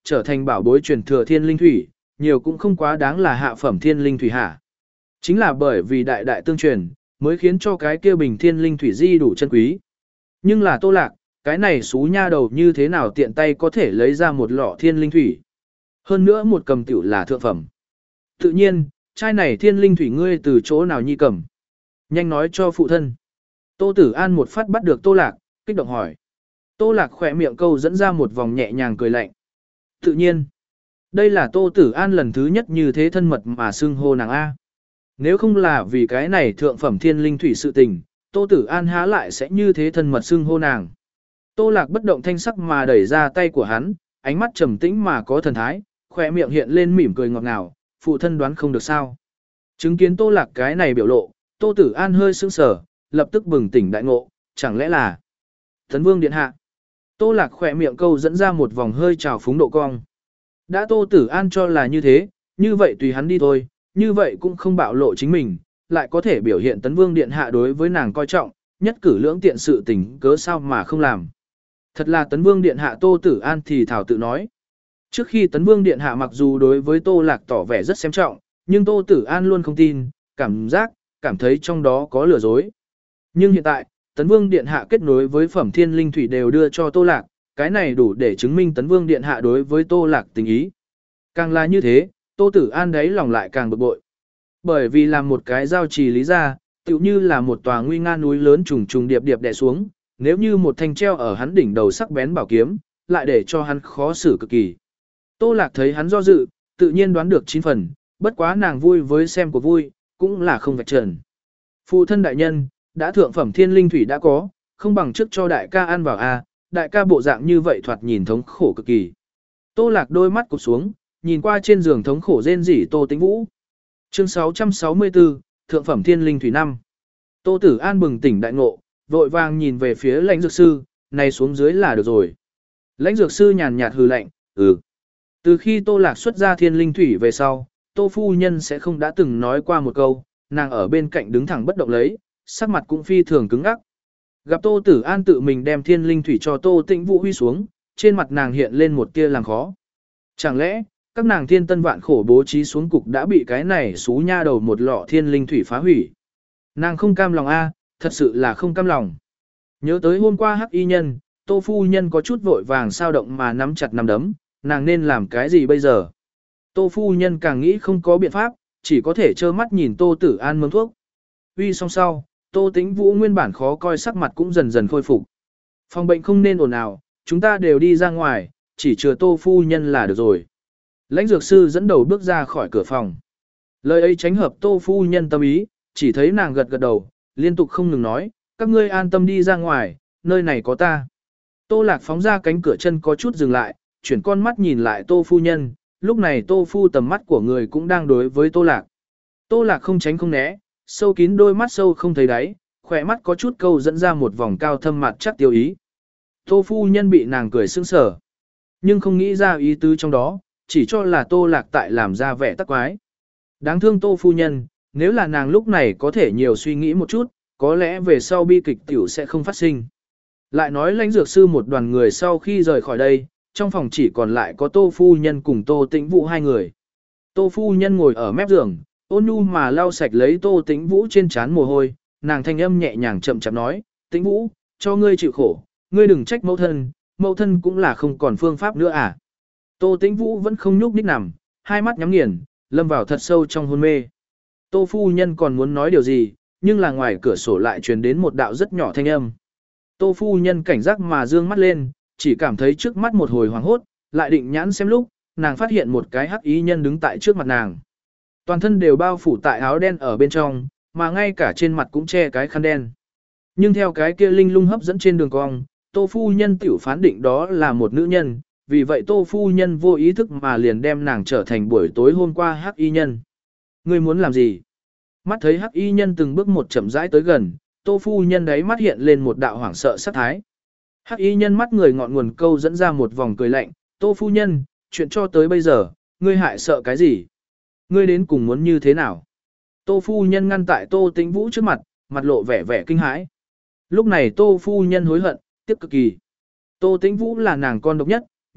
trở thành bảo bối truyền thừa thiên linh thủy, nhiều cũng không quá đáng là hạ phẩm thiên linh thủy hả. Chính là bởi vì đại đại tương truyền, mới khiến cho cái kia bình thiên linh thủy di đủ chân quý. Nhưng là Tô Lạc, cái này xú nha đầu như thế nào tiện tay có thể lấy ra một lọ thiên linh thủy. Hơn nữa một cầm tiểu là thượng phẩm. Tự nhiên, chai này thiên linh thủy ngươi từ chỗ nào nhi cầm. Nhanh nói cho phụ thân. Tô Tử An một phát bắt được Tô Lạc, kích động hỏi. Tô Lạc khỏe miệng câu dẫn ra một vòng nhẹ nhàng cười lạnh. Tự nhiên, đây là Tô Tử An lần thứ nhất như thế thân mật mà xưng hô nàng A. Nếu không là vì cái này thượng phẩm thiên linh thủy sự tình, Tô Tử An há lại sẽ như thế thân mật xưng hô nàng. Tô Lạc bất động thanh sắc mà đẩy ra tay của hắn, ánh mắt trầm tĩnh mà có thần thái, khỏe miệng hiện lên mỉm cười ngọt ngào, phụ thân đoán không được sao. Chứng kiến Tô Lạc cái này biểu lộ, Tô Tử An hơi sững sờ, lập tức bừng tỉnh đại ngộ, chẳng lẽ là Tấn Vương điện hạ. Tô Lạc khỏe miệng câu dẫn ra một vòng hơi trào phúng độ cong. Đã Tô Tử An cho là như thế, như vậy tùy hắn đi thôi, như vậy cũng không bạo lộ chính mình, lại có thể biểu hiện Tấn Vương điện hạ đối với nàng coi trọng, nhất cử lưỡng tiện sự tình cớ sao mà không làm. Thật là Tấn Vương điện hạ Tô Tử An thì thảo tự nói. Trước khi Tấn Vương điện hạ mặc dù đối với Tô Lạc tỏ vẻ rất xem trọng, nhưng Tô Tử An luôn không tin, cảm giác, cảm thấy trong đó có lừa dối. Nhưng hiện tại, Tấn Vương điện hạ kết nối với phẩm thiên linh thủy đều đưa cho Tô Lạc, cái này đủ để chứng minh Tấn Vương điện hạ đối với Tô Lạc tình ý. Càng là như thế, Tô Tử An đấy lòng lại càng bực bội. Bởi vì làm một cái giao trì lý ra, tựu như là một tòa nguy nga núi lớn trùng trùng điệp điệp đè xuống, nếu như một thanh treo ở hắn đỉnh đầu sắc bén bảo kiếm, lại để cho hắn khó xử cực kỳ. Tô Lạc thấy hắn do dự, tự nhiên đoán được chín phần, bất quá nàng vui với xem của vui, cũng là không vạch trần. Phụ thân đại nhân, đã thượng phẩm thiên linh thủy đã có, không bằng trước cho đại ca ăn vào a, đại ca bộ dạng như vậy thoạt nhìn thống khổ cực kỳ. Tô Lạc đôi mắt cụp xuống, nhìn qua trên giường thống khổ rên rỉ Tô Tĩnh Vũ. Chương sáu trăm sáu mươi tư, thượng phẩm thiên linh thủy năm. Tô Tử An bừng tỉnh đại ngộ, vội vàng nhìn về phía Lãnh Dược Sư, này xuống dưới là được rồi. Lãnh Dược Sư nhàn nhạt hừ lạnh, ừ. Từ khi Tô Lạc xuất ra thiên linh thủy về sau, Tô phu nhân sẽ không đã từng nói qua một câu, nàng ở bên cạnh đứng thẳng bất động lấy, sắc mặt cũng phi thường cứng ngắc. Gặp Tô Tử An tự mình đem thiên linh thủy cho Tô Tĩnh Vũ huy xuống, trên mặt nàng hiện lên một tia làm khó. Chẳng lẽ, các nàng thiên tân vạn khổ bố trí xuống cục đã bị cái này xú nha đầu một lọ thiên linh thủy phá hủy. Nàng không cam lòng a, thật sự là không cam lòng. Nhớ tới hôm qua hắc y nhân, Tô phu nhân có chút vội vàng sao động mà nắm chặt nắm đấm, nàng nên làm cái gì bây giờ? Tô phu nhân càng nghĩ không có biện pháp, chỉ có thể trơ mắt nhìn Tô Tử An mớm thuốc. Uy xong sau, Tô Tĩnh Vũ nguyên bản khó coi sắc mặt cũng dần dần khôi phục. Phòng bệnh không nên ồn ào, chúng ta đều đi ra ngoài, chỉ chừa Tô phu nhân là được rồi. Lãnh Dược Sư dẫn đầu bước ra khỏi cửa phòng. Lời ấy tránh hợp Tô phu nhân tâm ý, chỉ thấy nàng gật gật đầu, liên tục không ngừng nói, các ngươi an tâm đi ra ngoài, nơi này có ta. Tô Lạc phóng ra cánh cửa chân có chút dừng lại, chuyển con mắt nhìn lại Tô phu nhân, lúc này Tô phu tầm mắt của người cũng đang đối với Tô Lạc. Tô Lạc không tránh không né, sâu kín đôi mắt sâu không thấy đáy, khỏe mắt có chút câu dẫn ra một vòng cao thâm mặt chắc tiêu ý. Tô phu nhân bị nàng cười sững sờ, nhưng không nghĩ ra ý tứ trong đó, chỉ cho là Tô Lạc tại làm ra vẻ tắc quái. Đáng thương Tô phu nhân, nếu là nàng lúc này có thể nhiều suy nghĩ một chút, có lẽ về sau bi kịch tiểu sẽ không phát sinh. Lại nói Lãnh Dược Sư một đoàn người sau khi rời khỏi đây, trong phòng chỉ còn lại có Tô phu nhân cùng Tô Tĩnh Vũ hai người. Tô phu nhân ngồi ở mép giường, ôn nhu mà lau sạch lấy Tô Tĩnh Vũ trên trán mồ hôi, nàng thanh âm nhẹ nhàng chậm chạp nói, Tĩnh Vũ, cho ngươi chịu khổ, ngươi đừng trách mẫu thân, mẫu thân cũng là không còn phương pháp nữa à. Tô Tĩnh Vũ vẫn không nhúc nhích nằm, hai mắt nhắm nghiền, lâm vào thật sâu trong hôn mê. Tô phu nhân còn muốn nói điều gì, nhưng là ngoài cửa sổ lại truyền đến một đạo rất nhỏ thanh âm. Tô phu nhân cảnh giác mà dương mắt lên, chỉ cảm thấy trước mắt một hồi hoảng hốt, lại định nhãn xem lúc, nàng phát hiện một cái hắc y nhân đứng tại trước mặt nàng. Toàn thân đều bao phủ tại áo đen ở bên trong, mà ngay cả trên mặt cũng che cái khăn đen. Nhưng theo cái kia linh lung hấp dẫn trên đường cong, Tô phu nhân tiểu phán định đó là một nữ nhân, vì vậy Tô phu nhân vô ý thức mà liền đem nàng trở thành buổi tối hôm qua hắc y nhân. Ngươi muốn làm gì? Mắt thấy hắc y nhân từng bước một chậm rãi tới gần, Tô phu nhân đấy mắt hiện lên một đạo hoảng sợ sát thái. Hắc y nhân mắt người ngọn nguồn câu dẫn ra một vòng cười lạnh, Tô phu nhân, chuyện cho tới bây giờ, ngươi hại sợ cái gì? Ngươi đến cùng muốn như thế nào? Tô phu nhân ngăn tại Tô Tĩnh Vũ trước mặt, mặt lộ vẻ vẻ kinh hãi. Lúc này Tô phu nhân hối hận, tiếc cực kỳ. Tô Tĩnh Vũ là nàng con độc nhất,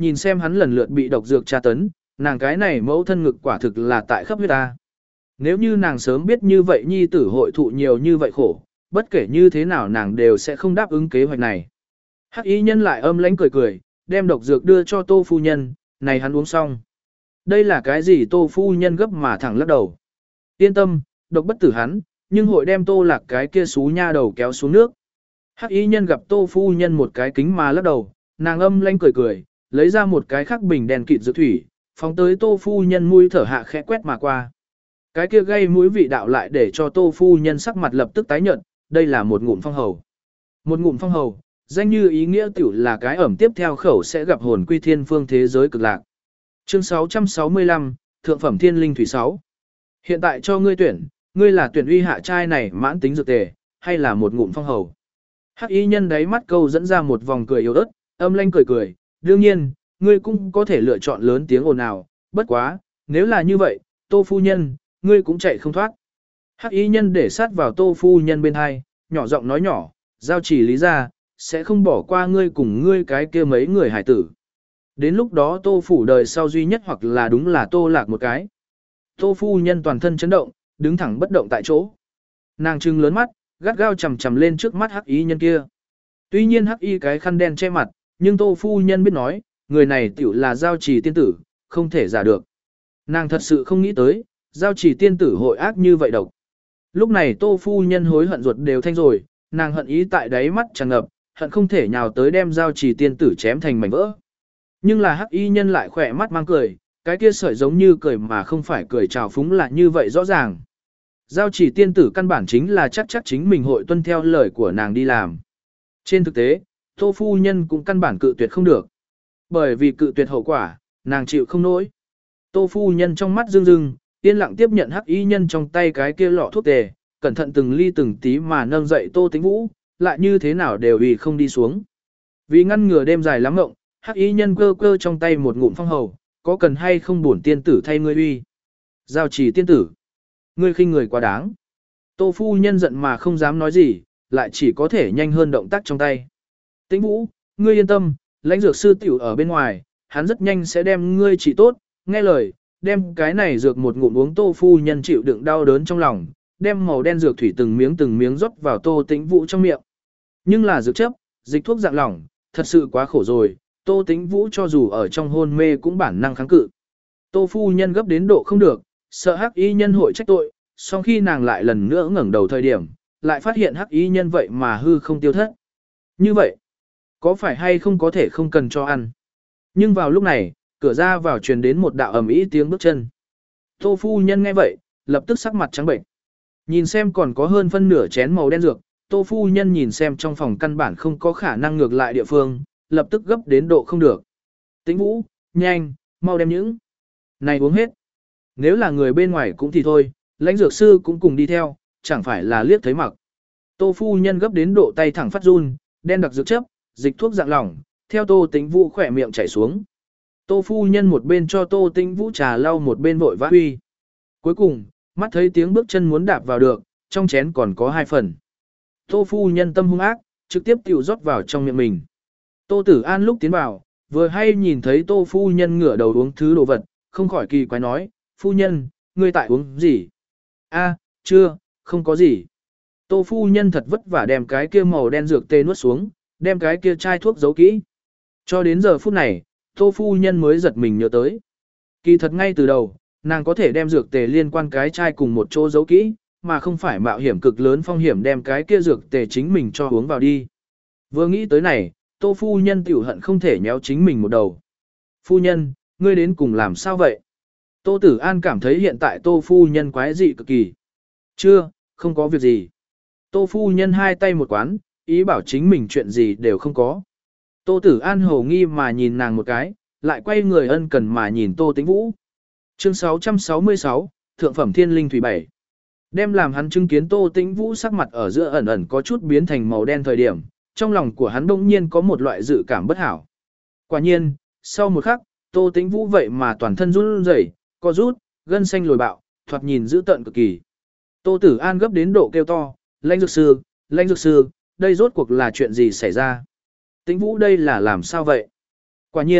nhìn xem hắn lần lượt bị độc dược tra tấn, nàng cái này mẫu thân ngực quả thực là tại khắp huyết ta. Nếu như nàng sớm biết như vậy nhi tử hội thụ nhiều như vậy khổ, bất kể như thế nào nàng đều sẽ không đáp ứng kế hoạch này. Hắc y nhân lại âm lãnh cười cười, đem độc dược đưa cho Tô phu nhân, này hắn uống xong. Đây là cái gì? Tô phu nhân gấp mà thẳng lắc đầu. Yên tâm, độc bất tử hắn, nhưng hội đem Tô Lạc cái kia xú nha đầu kéo xuống nước. Hắc y nhân gặp Tô phu nhân một cái kính mà lắc đầu, nàng âm lãnh cười cười, lấy ra một cái khắc bình đèn kịt dược thủy, phóng tới Tô phu nhân mũi thở hạ khẽ quét mà qua. Cái kia gây mũi vị đạo lại để cho Tô phu nhân sắc mặt lập tức tái nhợt, đây là một ngụm phong hầu. Một ngụm phong hầu, danh như ý nghĩa tiểu là cái ẩm tiếp theo khẩu sẽ gặp hồn quy thiên phương thế giới cực lạc. Chương sáu trăm sáu mươi lăm, Thượng phẩm Thiên Linh Thủy sáu. Hiện tại cho ngươi tuyển, ngươi là tuyển uy hạ trai này mãn tính dược tề, hay là một ngụm phong hầu. Hắc y nhân đáy mắt câu dẫn ra một vòng cười yếu ớt, âm lanh cười cười, đương nhiên, ngươi cũng có thể lựa chọn lớn tiếng ồn ào, bất quá, nếu là như vậy, Tô phu nhân, ngươi cũng chạy không thoát. Hắc y nhân để sát vào Tô phu nhân bên hai, nhỏ giọng nói nhỏ, giao chỉ lý ra, sẽ không bỏ qua ngươi cùng ngươi cái kia mấy người hải tử. Đến lúc đó Tô phủ đời sau duy nhất hoặc là đúng là Tô Lạc một cái. Tô phu nhân toàn thân chấn động, đứng thẳng bất động tại chỗ. Nàng trừng lớn mắt, gắt gao chằm chằm lên trước mắt hắc y nhân kia. Tuy nhiên hắc y cái khăn đen che mặt, nhưng Tô phu nhân biết nói, người này tiểu là giao trì tiên tử, không thể giả được. Nàng thật sự không nghĩ tới, giao trì tiên tử hội ác như vậy độc. Lúc này Tô phu nhân hối hận ruột đều thanh rồi, nàng hận ý tại đáy mắt tràn ngập, hận không thể nhào tới đem giao trì tiên tử chém thành mảnh vỡ. Nhưng là hắc y nhân lại khỏe mắt mang cười, cái kia sợi giống như cười mà không phải cười trào phúng là như vậy rõ ràng. Giao trì tiên tử căn bản chính là chắc chắc chính mình hội tuân theo lời của nàng đi làm. Trên thực tế, Tô phu nhân cũng căn bản cự tuyệt không được. Bởi vì cự tuyệt hậu quả, nàng chịu không nổi. Tô phu nhân trong mắt rưng rưng, yên lặng tiếp nhận hắc y nhân trong tay cái kia lọ thuốc tề, cẩn thận từng ly từng tí mà nâng dậy Tô Tĩnh Vũ, lại như thế nào đều vì không đi xuống. Vì ngăn ngừa đêm dài lắm ngộng, hắc y nhân cơ cơ trong tay một ngụm phong hầu, có cần hay không bổn tiên tử thay ngươi uy. Giao trì tiên tử, ngươi khinh người quá đáng. Tô phu nhân giận mà không dám nói gì, lại chỉ có thể nhanh hơn động tác trong tay. Tĩnh Vũ, ngươi yên tâm, lãnh dược sư tiểu ở bên ngoài, hắn rất nhanh sẽ đem ngươi trị tốt, nghe lời, đem cái này dược một ngụm uống. Tô phu nhân chịu đựng đau đớn trong lòng, đem màu đen dược thủy từng miếng từng miếng rót vào Tô Tĩnh Vũ trong miệng. Nhưng là dược chấp, dịch thuốc dạng lỏng, thật sự quá khổ rồi, Tô Tĩnh Vũ cho dù ở trong hôn mê cũng bản năng kháng cự. Tô phu nhân gấp đến độ không được, sợ hắc y nhân hội trách tội, sau khi nàng lại lần nữa ngẩng đầu thời điểm, lại phát hiện hắc y nhân vậy mà hư không tiêu thất. Như vậy, có phải hay không có thể không cần cho ăn? Nhưng vào lúc này, cửa ra vào truyền đến một đạo ầm ĩ tiếng bước chân. Tô phu nhân nghe vậy, lập tức sắc mặt trắng bệnh. Nhìn xem còn có hơn phân nửa chén màu đen dược, Tô phu nhân nhìn xem trong phòng căn bản không có khả năng ngược lại địa phương, lập tức gấp đến độ không được. Tĩnh Vũ, nhanh, mau đem những này uống hết. Nếu là người bên ngoài cũng thì thôi, lãnh dược sư cũng cùng đi theo, chẳng phải là liếc thấy mặc. Tô phu nhân gấp đến độ tay thẳng phát run, đen đặc dược chấp, dịch thuốc dạng lỏng, theo Tô Tĩnh Vũ khỏe miệng chảy xuống. Tô phu nhân một bên cho Tô Tĩnh Vũ trà lau một bên vội vã huy. Cuối cùng, mắt thấy tiếng bước chân muốn đạp vào được, trong chén còn có hai phần. Tô phu nhân tâm hung ác, trực tiếp tiểu rót vào trong miệng mình. Tô Tử An lúc tiến vào, vừa hay nhìn thấy Tô phu nhân ngửa đầu uống thứ đồ vật, không khỏi kỳ quái nói, phu nhân, ngươi tại uống gì? A, chưa, không có gì. Tô phu nhân thật vất vả đem cái kia màu đen dược tê nuốt xuống, đem cái kia chai thuốc giấu kỹ. Cho đến giờ phút này, Tô phu nhân mới giật mình nhớ tới. Kỳ thật ngay từ đầu, nàng có thể đem dược tề liên quan cái chai cùng một chỗ giấu kỹ, mà không phải mạo hiểm cực lớn phong hiểm đem cái kia dược tề chính mình cho uống vào đi. Vừa nghĩ tới này, Tô phu nhân tiểu hận không thể nhéo chính mình một đầu. Phu nhân, ngươi đến cùng làm sao vậy? Tô Tử An cảm thấy hiện tại Tô phu nhân quái dị cực kỳ. Chưa, không có việc gì. Tô phu nhân hai tay một quán, ý bảo chính mình chuyện gì đều không có. Tô Tử An hồ nghi mà nhìn nàng một cái, lại quay người ân cần mà nhìn Tô Tĩnh Vũ. Chương sáu trăm sáu mươi sáu, Thượng phẩm Thiên Linh Thủy bảy. Đem làm hắn chứng kiến Tô Tĩnh Vũ sắc mặt ở giữa ẩn ẩn có chút biến thành màu đen thời điểm, trong lòng của hắn bỗng nhiên có một loại dự cảm bất hảo. Quả nhiên, sau một khắc, Tô Tĩnh Vũ vậy mà toàn thân run rẩy, co rút, gân xanh lồi bạo, thoạt nhìn dữ tợn cực kỳ. Tô Tử An gấp đến độ kêu to, "Lãnh dược sư, Lãnh dược sư, đây rốt cuộc là chuyện gì xảy ra? Tĩnh Vũ đây là làm sao vậy?" Quả nhiên,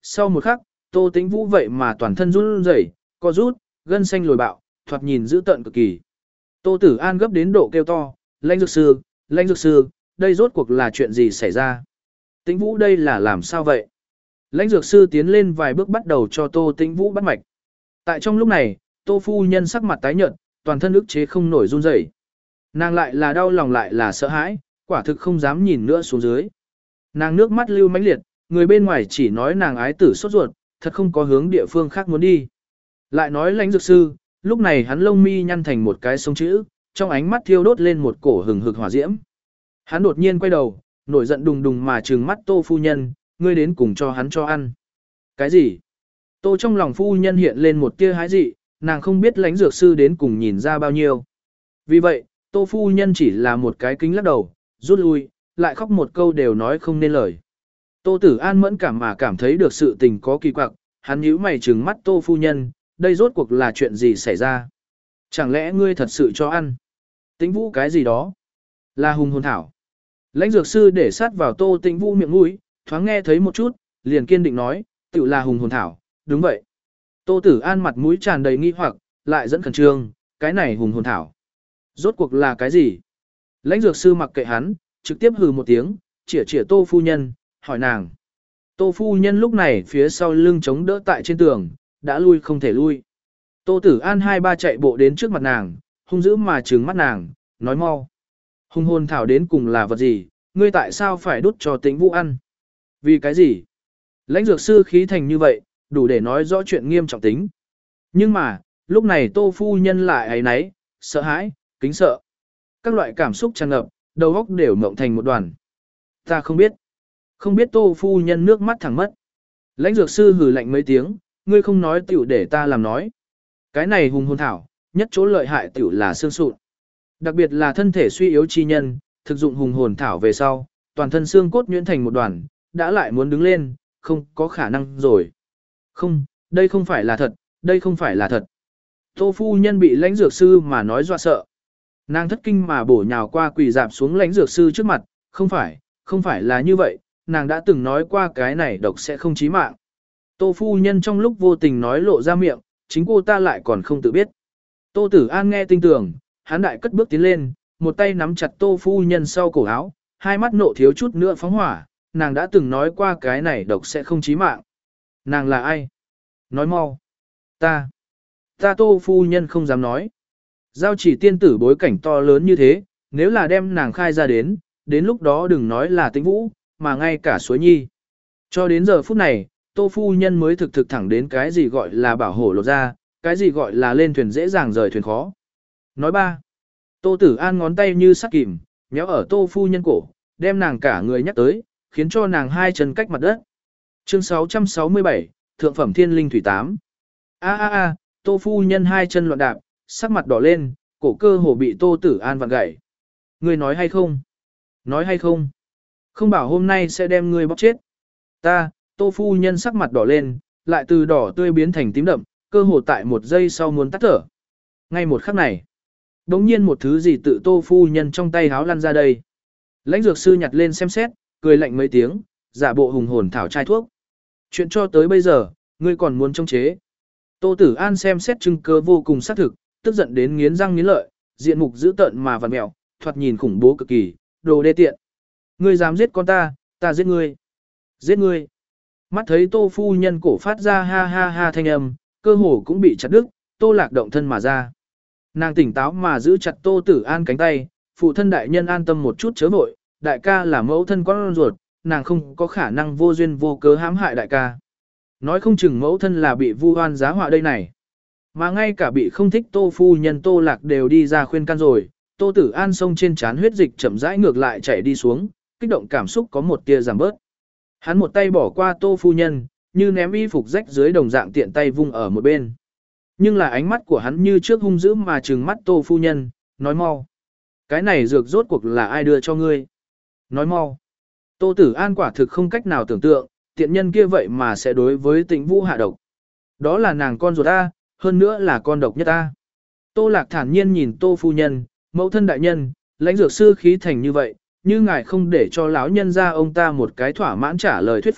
Sau một khắc, Tô Tĩnh Vũ vậy mà toàn thân run rẩy, co rút, gân xanh lồi bạo, thoạt nhìn dữ tợn cực kỳ. Tô Tử An gấp đến độ kêu to, "Lãnh dược sư, Lãnh dược sư, đây rốt cuộc là chuyện gì xảy ra? Tĩnh Vũ đây là làm sao vậy?" Lãnh dược sư tiến lên vài bước bắt đầu cho Tô Tĩnh Vũ bắt mạch. Tại trong lúc này, Tô phu nhân sắc mặt tái nhợt, toàn thân ức chế không nổi run rẩy. Nàng lại là đau lòng lại là sợ hãi, quả thực không dám nhìn nữa xuống dưới. Nàng nước mắt lưu mãnh liệt, người bên ngoài chỉ nói nàng ái tử sốt ruột, thật không có hướng địa phương khác muốn đi. Lại nói Lãnh dược sư, lúc này hắn lông mi nhăn thành một cái sông chữ, trong ánh mắt thiêu đốt lên một cổ hừng hực hỏa diễm. Hắn đột nhiên quay đầu, nổi giận đùng đùng mà trừng mắt Tô phu nhân, ngươi đến cùng cho hắn cho ăn. Cái gì? Tô trong lòng phu nhân hiện lên một tia hái dị, nàng không biết Lãnh dược sư đến cùng nhìn ra bao nhiêu. Vì vậy, Tô phu nhân chỉ là một cái kính lắc đầu, rút lui, lại khóc một câu đều nói không nên lời. Tô Tử An mẫn cảm mà cảm thấy được sự tình có kỳ quặc, hắn nhíu mày trừng mắt Tô phu nhân, đây rốt cuộc là chuyện gì xảy ra? Chẳng lẽ ngươi thật sự cho ăn? Tĩnh Vũ cái gì đó? Là hùng hồn thảo. Lãnh dược sư để sát vào Tô Tĩnh Vũ miệng mũi, thoáng nghe thấy một chút, liền kiên định nói, tự là hùng hồn thảo, đúng vậy. Tô Tử An mặt mũi tràn đầy nghi hoặc, lại dẫn khẩn trương, cái này hùng hồn thảo. Rốt cuộc là cái gì? Lãnh dược sư mặc kệ hắn, trực tiếp hừ một tiếng, chĩa chĩa Tô phu nhân, hỏi nàng. Tô phu nhân lúc này phía sau lưng chống đỡ tại trên tường, đã lui không thể lui. Tô Tử An hai ba chạy bộ đến trước mặt nàng, hung dữ mà trừng mắt nàng, nói mau. Hùng hồn thảo đến cùng là vật gì, ngươi tại sao phải đút cho Tĩnh Vũ ăn? Vì cái gì? Lãnh dược sư khí thành như vậy, đủ để nói rõ chuyện nghiêm trọng tính. Nhưng mà, lúc này Tô phu nhân lại ấy nấy, sợ hãi, kính sợ. Các loại cảm xúc tràn ngập, đầu óc đều mộng thành một đoàn. Ta không biết. Không biết Tô phu nhân nước mắt thẳng mất. Lãnh dược sư hừ lạnh mấy tiếng, ngươi không nói tiểu để ta làm nói. Cái này hùng hồn thảo, nhất chỗ lợi hại tiểu là xương sụn. Đặc biệt là thân thể suy yếu chi nhân, thực dụng hùng hồn thảo về sau, toàn thân xương cốt nhuyễn thành một đoàn, đã lại muốn đứng lên, không có khả năng rồi. Không, đây không phải là thật, đây không phải là thật. Tô phu nhân bị lãnh dược sư mà nói dọa sợ. Nàng thất kinh mà bổ nhào qua quỳ dạp xuống lãnh dược sư trước mặt, không phải, không phải là như vậy, nàng đã từng nói qua cái này độc sẽ không chí mạng. Tô phu nhân trong lúc vô tình nói lộ ra miệng, chính cô ta lại còn không tự biết. Tô Tử An nghe tinh tường, hắn đại cất bước tiến lên, một tay nắm chặt Tô phu nhân sau cổ áo, hai mắt nộ thiếu chút nữa phóng hỏa, nàng đã từng nói qua cái này độc sẽ không chí mạng. Nàng là ai? Nói mau. Ta. Ta Tô phu nhân không dám nói. Giao chỉ tiên tử bối cảnh to lớn như thế, nếu là đem nàng khai ra đến, đến lúc đó đừng nói là Tĩnh Vũ, mà ngay cả Suối Nhi. Cho đến giờ phút này, Tô phu nhân mới thực thực thẳng đến cái gì gọi là bảo hổ lột ra, cái gì gọi là lên thuyền dễ dàng rời thuyền khó. Nói ba. Tô Tử An ngón tay như sắt kìm, nhéo ở Tô phu nhân cổ, đem nàng cả người nhắc tới, khiến cho nàng hai chân cách mặt đất. Chương sáu trăm sáu mươi bảy, Thượng phẩm Thiên Linh Thủy tám. A a a, Tô phu nhân hai chân loạn đạp, sắc mặt đỏ lên, cổ cơ hồ bị Tô Tử An vặn gãy. Ngươi nói hay không? Nói hay không? Không bảo hôm nay sẽ đem ngươi bóp chết. Ta, Tô phu nhân sắc mặt đỏ lên, lại từ đỏ tươi biến thành tím đậm, cơ hồ tại một giây sau muốn tắt thở. Ngay một khắc này, đống nhiên một thứ gì tự Tô phu nhân trong tay háo lăn ra đây. Lãnh dược sư nhặt lên xem xét, cười lạnh mấy tiếng, giả bộ hùng hồn thảo chai thuốc. Chuyện cho tới bây giờ, ngươi còn muốn chống chế. Tô Tử An xem xét chứng cứ vô cùng xác thực, tức giận đến nghiến răng nghiến lợi, diện mục dữ tợn mà vặn mèo, thoạt nhìn khủng bố cực kỳ, đồ đê tiện. Ngươi dám giết con ta, ta giết ngươi. Giết ngươi. Mắt thấy Tô phu nhân cổ phát ra ha ha ha thanh âm, cơ hồ cũng bị chặt đứt, Tô Lạc động thân mà ra. Nàng tỉnh táo mà giữ chặt Tô Tử An cánh tay, phụ thân đại nhân an tâm một chút chớ vội, đại ca là mẫu thân con ruột, nàng không có khả năng vô duyên vô cớ hãm hại đại ca. Nói không chừng mẫu thân là bị vu oan giá họa đây này. Mà ngay cả bị không thích Tô phu nhân Tô Lạc đều đi ra khuyên can rồi, Tô Tử An sông trên trán huyết dịch chậm rãi ngược lại chảy đi xuống, kích động cảm xúc có một tia giảm bớt. Hắn một tay bỏ qua Tô phu nhân, như ném y phục rách dưới đồng dạng tiện tay vung ở một bên. Nhưng là ánh mắt của hắn như trước hung dữ mà trừng mắt Tô phu nhân, nói mau. Cái này dược rốt cuộc là ai đưa cho ngươi? Nói mau. Tô Tử An quả thực không cách nào tưởng tượng, tiện nhân kia vậy mà sẽ đối với Tĩnh Vũ hạ độc. Đó là nàng con ruột ta, hơn nữa là con độc nhất ta. Tô Lạc thản nhiên nhìn Tô phu nhân, mẫu thân đại nhân, lãnh dược sư khí thành như vậy, như ngài không để cho lão nhân ra ông ta một cái thỏa mãn trả lời thuyết phục,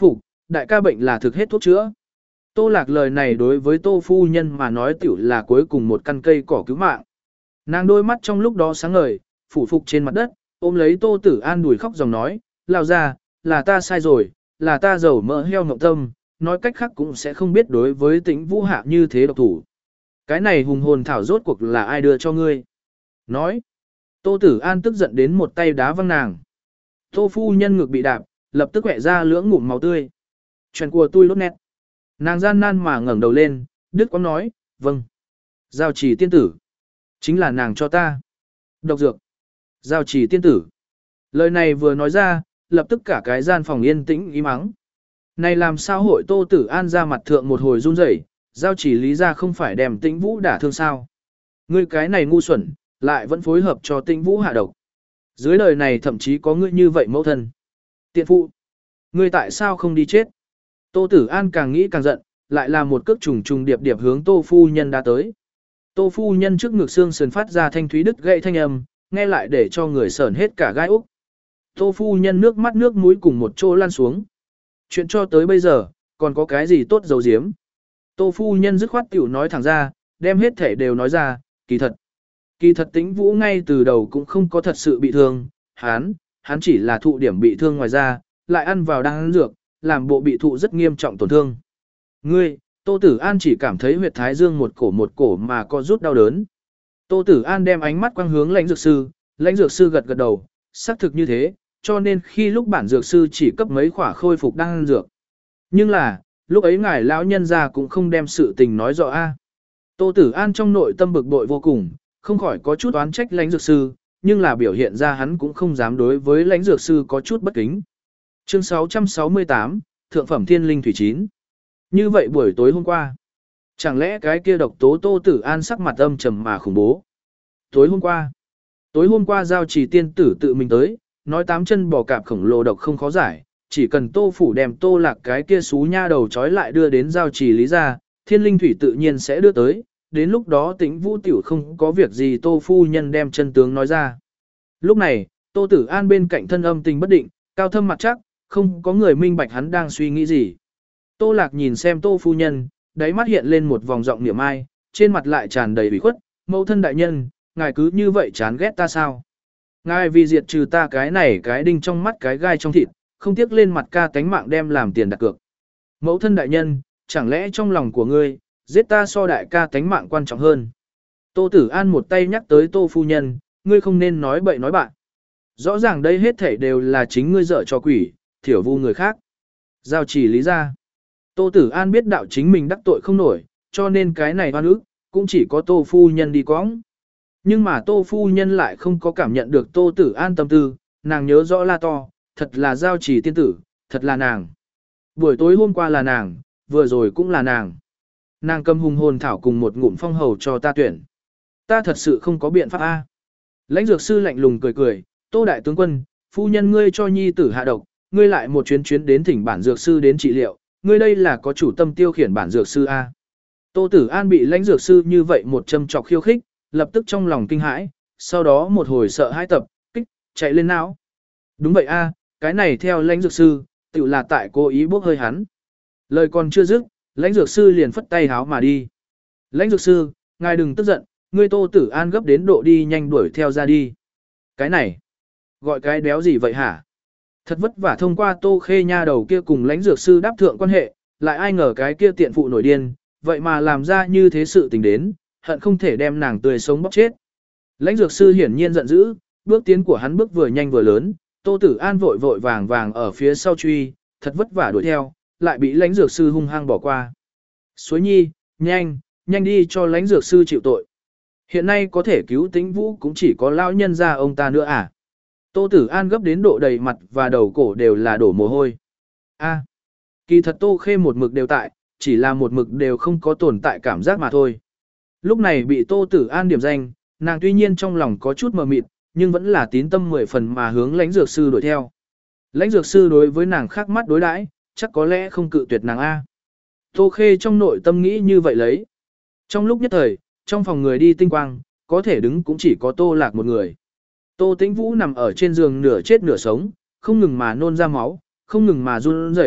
đại ca bệnh là thực hết thuốc chữa. Tô Lạc lời này đối với Tô phu nhân mà nói tiểu là cuối cùng một căn cây cỏ cứu mạng. Nàng đôi mắt trong lúc đó sáng ngời, phủ phục trên mặt đất, ôm lấy Tô Tử An đùi khóc dòng nói, lao ra, là ta sai rồi, là ta dầu mỡ heo ngộng tâm, nói cách khác cũng sẽ không biết đối với Tĩnh Vũ hạ như thế độc thủ. Cái này hùng hồn thảo rốt cuộc là ai đưa cho ngươi? Nói. Tô Tử An tức giận đến một tay đá văng nàng. Tô phu nhân ngực bị đạp, lập tức quẹ ra lưỡng ngụm máu tươi. Chuyện của tôi lốt nét. Nàng gian nan mà ngẩng đầu lên, Đức có nói, vâng. Giao chỉ tiên tử. Chính là nàng cho ta. Độc dược. Giao chỉ tiên tử. Lời này vừa nói ra, lập tức cả cái gian phòng yên tĩnh im mắng. Này làm sao hội Tô Tử An ra mặt thượng một hồi run rẩy, giao chỉ lý ra không phải đem Tĩnh Vũ đả thương sao. Ngươi cái này ngu xuẩn, lại vẫn phối hợp cho Tĩnh Vũ hạ độc. Dưới đời này thậm chí có ngươi như vậy mẫu thân. Tiện phụ. Ngươi tại sao không đi chết? Tô Tử An càng nghĩ càng giận, lại là một cước trùng trùng điệp điệp hướng Tô phu nhân đã tới. Tô phu nhân trước ngực xương sườn phát ra thanh thúy đứt gãy thanh âm, nghe lại để cho người sởn hết cả gai úc. Tô phu nhân nước mắt nước mũi cùng một chỗ lăn xuống. Chuyện cho tới bây giờ, còn có cái gì tốt giấu giếm? Tô phu nhân dứt khoát tiểu nói thẳng ra, đem hết thể đều nói ra, kỳ thật. Kỳ thật Tĩnh Vũ ngay từ đầu cũng không có thật sự bị thương, hắn, hắn chỉ là thụ điểm bị thương ngoài ra, lại ăn vào đang ăn dược, làm bộ bị thụ rất nghiêm trọng tổn thương. Ngươi, Tô Tử An chỉ cảm thấy huyệt thái dương một cổ một cổ mà co rút đau đớn. Tô Tử An đem ánh mắt quang hướng lãnh dược sư, lãnh dược sư gật gật đầu, xác thực như thế, cho nên khi lúc bản dược sư chỉ cấp mấy khỏa khôi phục đang ăn dược. Nhưng là, lúc ấy ngài lão nhân gia cũng không đem sự tình nói rõ a. Tô Tử An trong nội tâm bực bội vô cùng, không khỏi có chút oán trách lãnh dược sư, nhưng là biểu hiện ra hắn cũng không dám đối với lãnh dược sư có chút bất kính. Chương sáu trăm sáu mươi tám, Thượng phẩm Thiên Linh Thủy chín. Như vậy buổi tối hôm qua, chẳng lẽ cái kia độc tố Tô Tử An sắc mặt âm trầm mà khủng bố. Tối hôm qua, tối hôm qua giao trì tiên tử tự mình tới, nói tám chân bò cạp khổng lồ độc không khó giải, chỉ cần Tô phủ đem Tô Lạc cái kia xú nha đầu trói lại đưa đến giao trì lý ra, Thiên Linh Thủy tự nhiên sẽ đưa tới, đến lúc đó Tĩnh Vũ tiểu không có việc gì Tô phu nhân đem chân tướng nói ra. Lúc này, Tô Tử An bên cạnh thân âm tình bất định, cao thâm mặt chắc, không có người minh bạch hắn đang suy nghĩ gì. Tô Lạc nhìn xem Tô phu nhân, đáy mắt hiện lên một vòng giọng niệm ai, trên mặt lại tràn đầy ủy khuất, mẫu thân đại nhân, ngài cứ như vậy chán ghét ta sao? Ngài vì diệt trừ ta cái này cái đinh trong mắt cái gai trong thịt, không tiếc lên mặt ca tánh mạng đem làm tiền đặt cược. Mẫu thân đại nhân, chẳng lẽ trong lòng của ngươi, giết ta so đại ca tánh mạng quan trọng hơn? Tô Tử An một tay nhắc tới Tô phu nhân, ngươi không nên nói bậy nói bạn. Rõ ràng đây hết thảy đều là chính ngươi dở cho quỷ, thiểu vu người khác. Giao chỉ lý ra. Tô Tử An biết đạo chính mình đắc tội không nổi, cho nên cái này oan ức, cũng chỉ có Tô phu nhân đi quõng. Nhưng mà Tô phu nhân lại không có cảm nhận được Tô Tử An tâm tư, nàng nhớ rõ la to, thật là giao chỉ tiên tử, thật là nàng. Buổi tối hôm qua là nàng, vừa rồi cũng là nàng. Nàng cầm hùng hồn thảo cùng một ngụm phong hầu cho ta tuyển. Ta thật sự không có biện pháp a. Lãnh dược sư lạnh lùng cười cười, Tô đại tướng quân, phu nhân ngươi cho nhi tử hạ độc, ngươi lại một chuyến chuyến đến thỉnh bản dược sư đến trị liệu, ngươi đây là có chủ tâm tiêu khiển bản dược sư a. Tô Tử An bị lãnh dược sư như vậy một châm chọc khiêu khích, lập tức trong lòng kinh hãi, sau đó một hồi sợ hãi tập, kích, chạy lên não. Đúng vậy a, cái này theo lãnh dược sư, tự là tại cố ý bốc hơi hắn. Lời còn chưa dứt, lãnh dược sư liền phất tay háo mà đi. Lãnh dược sư, ngài đừng tức giận, ngươi Tô Tử An gấp đến độ đi nhanh đuổi theo ra đi. Cái này, gọi cái đéo gì vậy hả? Thật vất vả thông qua Tô Khê nha đầu kia cùng lãnh dược sư đáp thượng quan hệ, lại ai ngờ cái kia tiện phụ nổi điên, vậy mà làm ra như thế sự tình đến, hận không thể đem nàng tươi sống bóc chết. Lãnh dược sư hiển nhiên giận dữ, bước tiến của hắn bước vừa nhanh vừa lớn, Tô Tử An vội vội vàng vàng ở phía sau truy, thật vất vả đuổi theo, lại bị lãnh dược sư hung hăng bỏ qua. Suối nhi, nhanh, nhanh đi cho lãnh dược sư chịu tội. Hiện nay có thể cứu Tĩnh Vũ cũng chỉ có lão nhân gia ông ta nữa à. Tô Tử An gấp đến độ đầy mặt và đầu cổ đều là đổ mồ hôi. A, kỳ thật Tô Khê một mực đều tại, chỉ là một mực đều không có tồn tại cảm giác mà thôi. Lúc này bị Tô Tử An điểm danh, nàng tuy nhiên trong lòng có chút mờ mịt, nhưng vẫn là tín tâm mười phần mà hướng lãnh dược sư đuổi theo. Lãnh dược sư đối với nàng khác mắt đối đãi, chắc có lẽ không cự tuyệt nàng A. Tô Khê trong nội tâm nghĩ như vậy lấy. Trong lúc nhất thời, trong phòng người đi tinh quang, có thể đứng cũng chỉ có Tô Lạc một người. Tô Tĩnh Vũ nằm ở trên giường nửa chết nửa sống, không ngừng mà nôn ra máu, không ngừng mà run rẩy,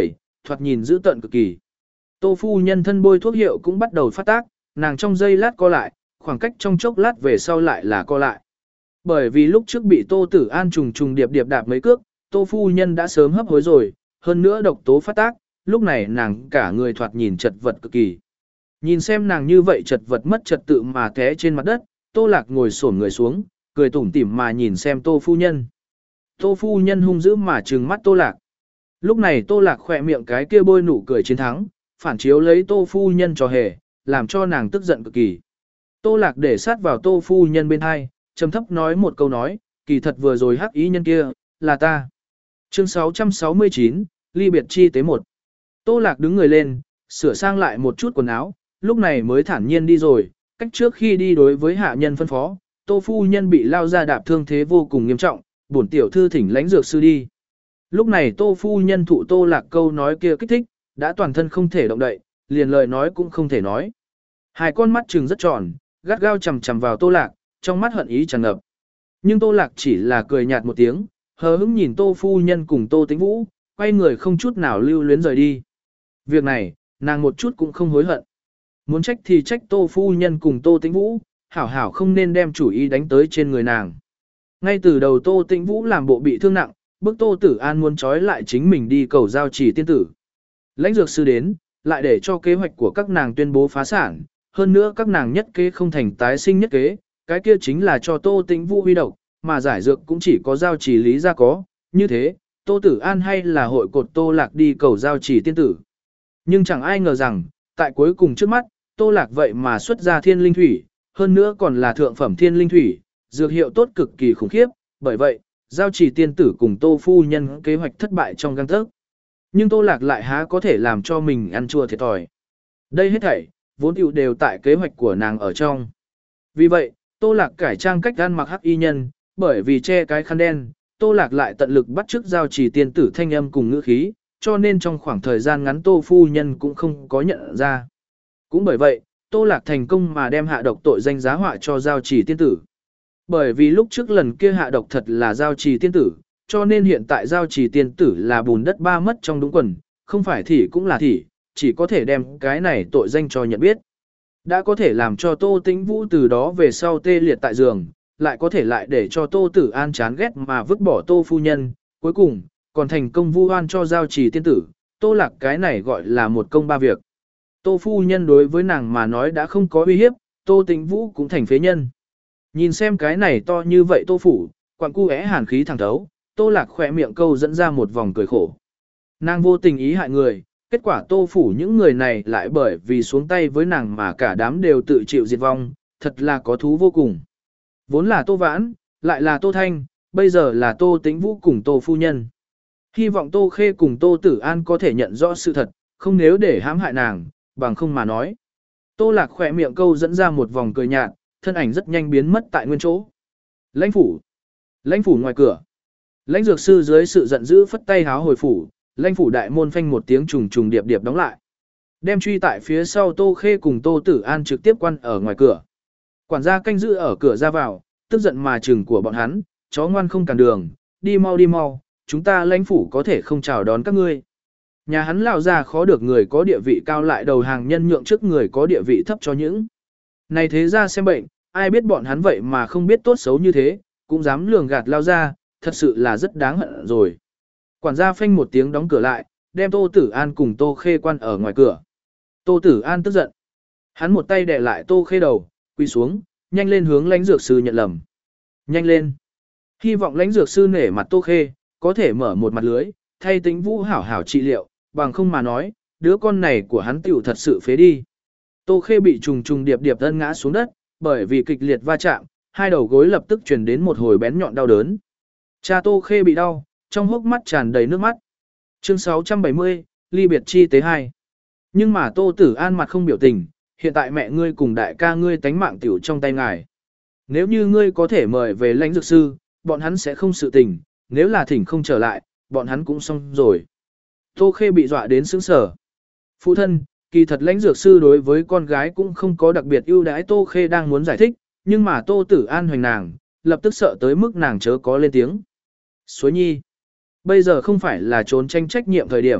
thoạt nhìn dữ tợn cực kỳ. Tô phu nhân thân bôi thuốc hiệu cũng bắt đầu phát tác, nàng trong giây lát co lại, khoảng cách trong chốc lát về sau lại là co lại. Bởi vì lúc trước bị Tô Tử An trùng trùng điệp điệp đạp mấy cước, Tô phu nhân đã sớm hấp hối rồi, hơn nữa độc tố phát tác, lúc này nàng cả người thoạt nhìn chật vật cực kỳ. Nhìn xem nàng như vậy chật vật mất trật tự mà té trên mặt đất, Tô Lạc ngồi xổm người xuống, cười tủm tỉm mà nhìn xem Tô phu nhân. Tô phu nhân hung dữ mà trừng mắt Tô Lạc. Lúc này Tô Lạc khỏe miệng cái kia bôi nụ cười chiến thắng, phản chiếu lấy Tô phu nhân trò hề, làm cho nàng tức giận cực kỳ. Tô Lạc để sát vào Tô phu nhân bên hai, trầm thấp nói một câu nói, kỳ thật vừa rồi hắc ý nhân kia, là ta. Chương sáu trăm sáu mươi chín, ly biệt chi tế một. Tô Lạc đứng người lên, sửa sang lại một chút quần áo, lúc này mới thản nhiên đi rồi, cách trước khi đi đối với hạ nhân phân phó, Tô phu nhân bị lao ra đạp thương thế vô cùng nghiêm trọng, bổn tiểu thư thỉnh lãnh dược sư đi. Lúc này Tô phu nhân thụ Tô Lạc câu nói kia kích thích, đã toàn thân không thể động đậy, liền lời nói cũng không thể nói. Hai con mắt trừng rất tròn, gắt gao chằm chằm vào Tô Lạc, trong mắt hận ý tràn ngập. Nhưng Tô Lạc chỉ là cười nhạt một tiếng, hờ hững nhìn Tô phu nhân cùng Tô Tĩnh Vũ, quay người không chút nào lưu luyến rời đi. Việc này, nàng một chút cũng không hối hận. Muốn trách thì trách Tô phu nhân cùng Tô Tĩnh Vũ, hảo hảo không nên đem chủ ý đánh tới trên người nàng. Ngay từ đầu Tô Tĩnh Vũ làm bộ bị thương nặng, bức Tô Tử An muốn trói lại chính mình đi cầu giao chỉ tiên tử. Lãnh dược sư đến, lại để cho kế hoạch của các nàng tuyên bố phá sản, hơn nữa các nàng nhất kế không thành tái sinh nhất kế, cái kia chính là cho Tô Tĩnh Vũ huy độc, mà giải dược cũng chỉ có giao chỉ lý ra có, như thế, Tô Tử An hay là hội cột Tô Lạc đi cầu giao chỉ tiên tử. Nhưng chẳng ai ngờ rằng, tại cuối cùng trước mắt, Tô Lạc vậy mà xuất ra thiên linh thủy, hơn nữa còn là thượng phẩm thiên linh thủy, dược hiệu tốt cực kỳ khủng khiếp, bởi vậy, giao chỉ tiên tử cùng Tô phu nhân kế hoạch thất bại trong gang tấc. Nhưng Tô Lạc lại há có thể làm cho mình ăn chua thiệt thòi. Đây hết thảy, vốn dĩ đều tại kế hoạch của nàng ở trong. Vì vậy, Tô Lạc cải trang cách ăn mặc hắc y nhân, bởi vì che cái khăn đen, Tô Lạc lại tận lực bắt chước giao chỉ tiên tử thanh âm cùng ngữ khí, cho nên trong khoảng thời gian ngắn Tô phu nhân cũng không có nhận ra. Cũng bởi vậy, Tô Lạc thành công mà đem hạ độc tội danh giá họa cho giao chỉ tiên tử. Bởi vì lúc trước lần kia hạ độc thật là giao chỉ tiên tử, cho nên hiện tại giao chỉ tiên tử là bùn đất ba mất trong đúng quần, không phải thì cũng là thì, chỉ có thể đem cái này tội danh cho nhận biết. Đã có thể làm cho Tô Tĩnh Vũ từ đó về sau tê liệt tại giường, lại có thể lại để cho Tô Tử An chán ghét mà vứt bỏ Tô phu nhân, cuối cùng, còn thành công vu oan cho giao chỉ tiên tử, Tô Lạc cái này gọi là một công ba việc. Tô phu nhân đối với nàng mà nói đã không có uy hiếp, Tô Tĩnh Vũ cũng thành phế nhân. Nhìn xem cái này to như vậy Tô phủ, quặng cu é hàn khí thẳng thấu, Tô Lạc khỏe miệng câu dẫn ra một vòng cười khổ. Nàng vô tình ý hại người, kết quả Tô phủ những người này lại bởi vì xuống tay với nàng mà cả đám đều tự chịu diệt vong, thật là có thú vô cùng. Vốn là Tô Vãn, lại là Tô Thanh, bây giờ là Tô Tĩnh Vũ cùng Tô phu nhân. Hy vọng Tô Khê cùng Tô Tử An có thể nhận rõ sự thật, không nếu để hãm hại nàng, bằng không mà nói. Tô Lạc khỏe miệng câu dẫn ra một vòng cười nhạt, thân ảnh rất nhanh biến mất tại nguyên chỗ. Lãnh phủ. Lãnh phủ ngoài cửa. Lãnh dược sư dưới sự giận dữ phất tay háo hồi phủ, lãnh phủ đại môn phanh một tiếng trùng trùng điệp điệp đóng lại. Đem truy tại phía sau Tô Khê cùng Tô Tử An trực tiếp quan ở ngoài cửa. Quản gia canh giữ ở cửa ra vào, tức giận mà trừng của bọn hắn, chó ngoan không cản đường, đi mau đi mau, chúng ta lãnh phủ có thể không chào đón các ngươi. Nhà hắn lão già khó được người có địa vị cao lại đầu hàng nhân nhượng trước người có địa vị thấp cho những. Này thế ra xem bệnh, ai biết bọn hắn vậy mà không biết tốt xấu như thế, cũng dám lường gạt lao ra, thật sự là rất đáng hận rồi. Quản gia phanh một tiếng đóng cửa lại, đem Tô Tử An cùng Tô Khê quan ở ngoài cửa. Tô Tử An tức giận. Hắn một tay đè lại Tô Khê đầu, quỳ xuống, nhanh lên hướng lãnh dược sư nhận lầm. Nhanh lên. Hy vọng lãnh dược sư nể mặt Tô Khê, có thể mở một mặt lưới, thay Tĩnh Vũ hảo hảo trị liệu, bằng không mà nói, đứa con này của hắn tiểu thật sự phế đi. Tô Khê bị trùng trùng điệp điệp thân ngã xuống đất, bởi vì kịch liệt va chạm, hai đầu gối lập tức truyền đến một hồi bén nhọn đau đớn. Cha Tô Khê bị đau, trong hốc mắt tràn đầy nước mắt. Chương sáu trăm bảy mươi, ly biệt chi tế hai. Nhưng mà Tô Tử An mặt không biểu tình, hiện tại mẹ ngươi cùng đại ca ngươi tánh mạng tiểu trong tay ngài. Nếu như ngươi có thể mời về lãnh dược sư, bọn hắn sẽ không sự tình, nếu là thỉnh không trở lại, bọn hắn cũng xong rồi. Tô Khê bị dọa đến sững sờ. Phụ thân, kỳ thật lãnh dược sư đối với con gái cũng không có đặc biệt ưu đãi. Tô Khê đang muốn giải thích, nhưng mà Tô Tử An hoành nàng, lập tức sợ tới mức nàng chớ có lên tiếng. Suối nhi, bây giờ không phải là trốn tranh trách nhiệm thời điểm,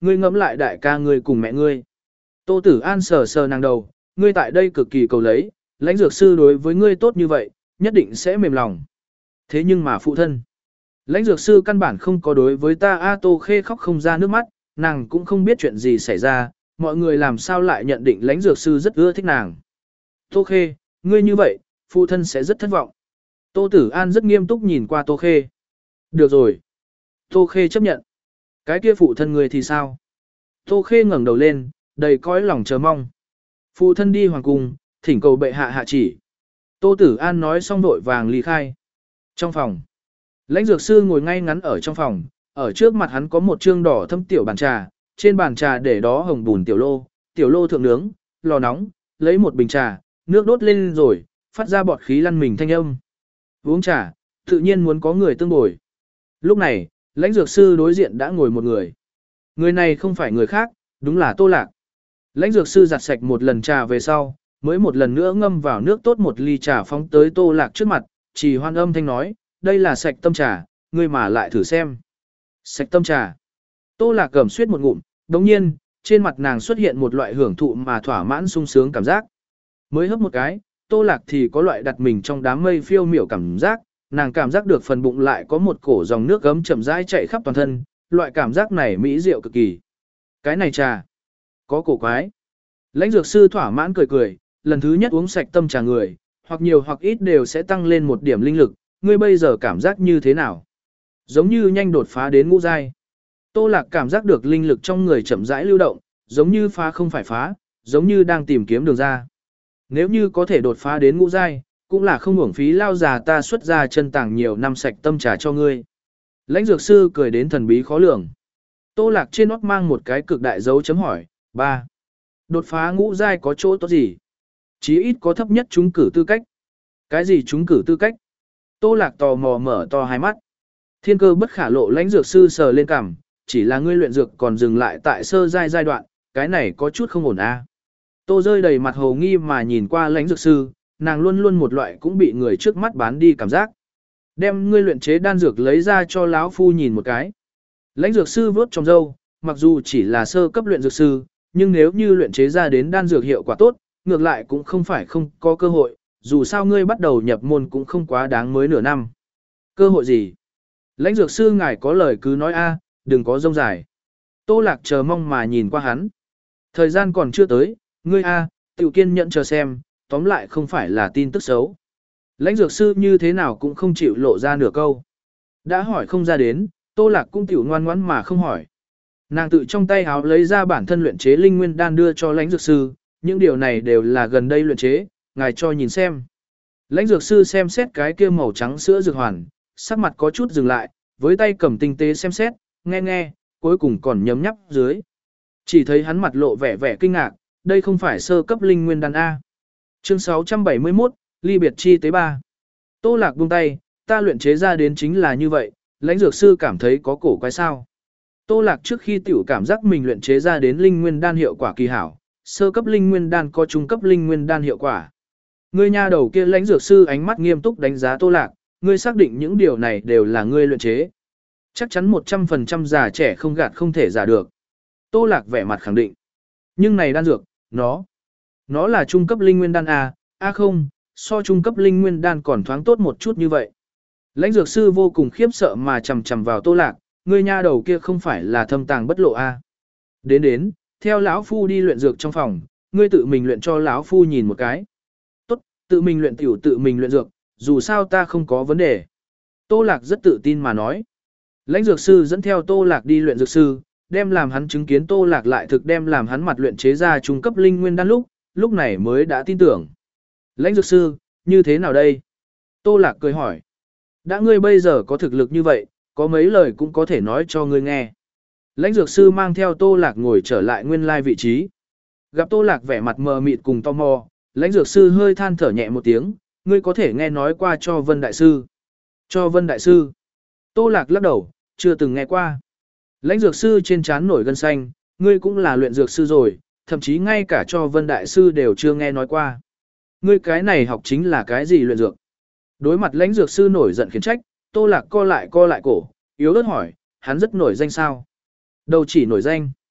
ngươi ngẫm lại đại ca ngươi cùng mẹ ngươi. Tô Tử An sờ sờ nàng đầu, ngươi tại đây cực kỳ cầu lấy, lãnh dược sư đối với ngươi tốt như vậy, nhất định sẽ mềm lòng. Thế nhưng mà phụ thân, lãnh dược sư căn bản không có đối với ta A Tô Khê khóc không ra nước mắt, nàng cũng không biết chuyện gì xảy ra, mọi người làm sao lại nhận định lãnh dược sư rất ưa thích nàng. Tô Khê, ngươi như vậy, phụ thân sẽ rất thất vọng. Tô Tử An rất nghiêm túc nhìn qua Tô Khê. Được rồi. Tô Khê chấp nhận. Cái kia phụ thân ngươi thì sao? Tô Khê ngẩng đầu lên, đầy cõi lòng chờ mong. Phụ thân đi hoàng cung, thỉnh cầu bệ hạ hạ chỉ. Tô Tử An nói xong vội vàng ly khai. Trong phòng, lãnh dược sư ngồi ngay ngắn ở trong phòng, ở trước mặt hắn có một trương đỏ thâm tiểu bàn trà, trên bàn trà để đó hồng bùn tiểu lô, tiểu lô thượng nướng, lò nóng, lấy một bình trà, nước đốt lên rồi, phát ra bọt khí lăn mình thanh âm. Uống trà, tự nhiên muốn có người tương bồi. Lúc này, lãnh dược sư đối diện đã ngồi một người. Người này không phải người khác, đúng là Tô Lạc. Lãnh dược sư giặt sạch một lần trà về sau, mới một lần nữa ngâm vào nước tốt một ly trà phóng tới Tô Lạc trước mặt, chỉ hoan âm thanh nói, đây là sạch tâm trà, ngươi mà lại thử xem. Sạch tâm trà. Tô Lạc cầm suyết một ngụm, đồng nhiên, trên mặt nàng xuất hiện một loại hưởng thụ mà thỏa mãn sung sướng cảm giác. Mới hấp một cái, Tô Lạc thì có loại đặt mình trong đám mây phiêu miểu cảm giác, nàng cảm giác được phần bụng lại có một cổ dòng nước gấm chậm rãi chạy khắp toàn thân, loại cảm giác này mỹ diệu cực kỳ. Cái này trà, có cổ quái. Lãnh dược sư thỏa mãn cười cười, lần thứ nhất uống sạch tâm trà người, hoặc nhiều hoặc ít đều sẽ tăng lên một điểm linh lực, ngươi bây giờ cảm giác như thế nào? Giống như nhanh đột phá đến ngũ giai. Tô Lạc cảm giác được linh lực trong người chậm rãi lưu động, giống như phá không phải phá, giống như đang tìm kiếm đường ra. Nếu như có thể đột phá đến ngũ giai, cũng là không uổng phí lao già ta xuất ra chân tàng nhiều năm sạch tâm trà cho ngươi. Lãnh dược sư cười đến thần bí khó lường. Tô Lạc trên nót mang một cái cực đại dấu chấm hỏi. ba. Đột phá ngũ giai có chỗ tốt gì? Chí ít có thấp nhất trúng cử tư cách. Cái gì trúng cử tư cách? Tô Lạc tò mò mở to hai mắt. Thiên cơ bất khả lộ lãnh dược sư sờ lên cằm, chỉ là ngươi luyện dược còn dừng lại tại sơ giai giai đoạn, cái này có chút không ổn a. À. Tô rơi đầy mặt hồ nghi mà nhìn qua lãnh dược sư, nàng luôn luôn một loại cũng bị người trước mắt bán đi cảm giác. Đem ngươi luyện chế đan dược lấy ra cho lão phu nhìn một cái. Lãnh dược sư vớt trong râu, mặc dù chỉ là sơ cấp luyện dược sư, nhưng nếu như luyện chế ra đến đan dược hiệu quả tốt, ngược lại cũng không phải không có cơ hội, dù sao ngươi bắt đầu nhập môn cũng không quá đáng mới nửa năm. Cơ hội gì? Lãnh dược sư ngài có lời cứ nói a, đừng có rông dài. Tô Lạc chờ mong mà nhìn qua hắn. Thời gian còn chưa tới, ngươi a, tiểu kiên nhẫn chờ xem, tóm lại không phải là tin tức xấu. Lãnh dược sư như thế nào cũng không chịu lộ ra nửa câu. Đã hỏi không ra đến, Tô Lạc cũng tiểu ngoan ngoãn mà không hỏi. Nàng tự trong tay háo lấy ra bản thân luyện chế linh nguyên đan đưa cho lãnh dược sư, những điều này đều là gần đây luyện chế, ngài cho nhìn xem. Lãnh dược sư xem xét cái kia màu trắng sữa dược hoàn, sắc mặt có chút dừng lại, với tay cầm tinh tế xem xét, nghe nghe, cuối cùng còn nhấm nhắp dưới. Chỉ thấy hắn mặt lộ vẻ vẻ kinh ngạc, đây không phải sơ cấp linh nguyên đan A. Chương sáu trăm bảy mươi mốt, ly biệt chi tế ba. Tô Lạc buông tay, ta luyện chế ra đến chính là như vậy, lãnh dược sư cảm thấy có cổ quái sao. Tô Lạc trước khi tiểu cảm giác mình luyện chế ra đến linh nguyên đan hiệu quả kỳ hảo, sơ cấp linh nguyên đan có trung cấp linh nguyên đan hiệu quả. Ngươi nha đầu kia lãnh dược sư ánh mắt nghiêm túc đánh giá Tô Lạc, ngươi xác định những điều này đều là ngươi luyện chế. Chắc chắn một trăm phần trăm già trẻ không gạt không thể giả được. Tô Lạc vẻ mặt khẳng định. Nhưng này đan dược, nó, nó là trung cấp linh nguyên đan A, A không, so trung cấp linh nguyên đan còn thoáng tốt một chút như vậy. Lãnh dược sư vô cùng khiếp sợ mà chầm chầm vào Tô Lạc, ngươi nha đầu kia không phải là thâm tàng bất lộ A. Đến đến, theo lão phu đi luyện dược trong phòng, ngươi tự mình luyện cho lão phu nhìn một cái. Tốt, tự mình luyện tiểu tự mình luyện dược, dù sao ta không có vấn đề. Tô Lạc rất tự tin mà nói. Lãnh dược sư dẫn theo Tô Lạc đi luyện dược sư, đem làm hắn chứng kiến Tô Lạc lại thực đem làm hắn mặt luyện chế ra trung cấp linh nguyên đan lúc, lúc này mới đã tin tưởng. Lãnh dược sư, như thế nào đây? Tô Lạc cười hỏi. Đã ngươi bây giờ có thực lực như vậy, có mấy lời cũng có thể nói cho ngươi nghe. Lãnh dược sư mang theo Tô Lạc ngồi trở lại nguyên lai vị trí. Gặp Tô Lạc vẻ mặt mờ mịt cùng tò mò, lãnh dược sư hơi than thở nhẹ một tiếng, ngươi có thể nghe nói qua cho Vân Đại Sư. Cho Vân Đại Sư. Tô Lạc lắc đầu, chưa từng nghe qua. Lãnh dược sư trên trán nổi gân xanh, ngươi cũng là luyện dược sư rồi, thậm chí ngay cả cho Vân Đại Sư đều chưa nghe nói qua. Ngươi cái này học chính là cái gì luyện dược? Đối mặt lãnh dược sư nổi giận khiển trách, Tô Lạc co lại co lại cổ, yếu ớt hỏi, hắn rất nổi danh sao? Đâu chỉ nổi danh.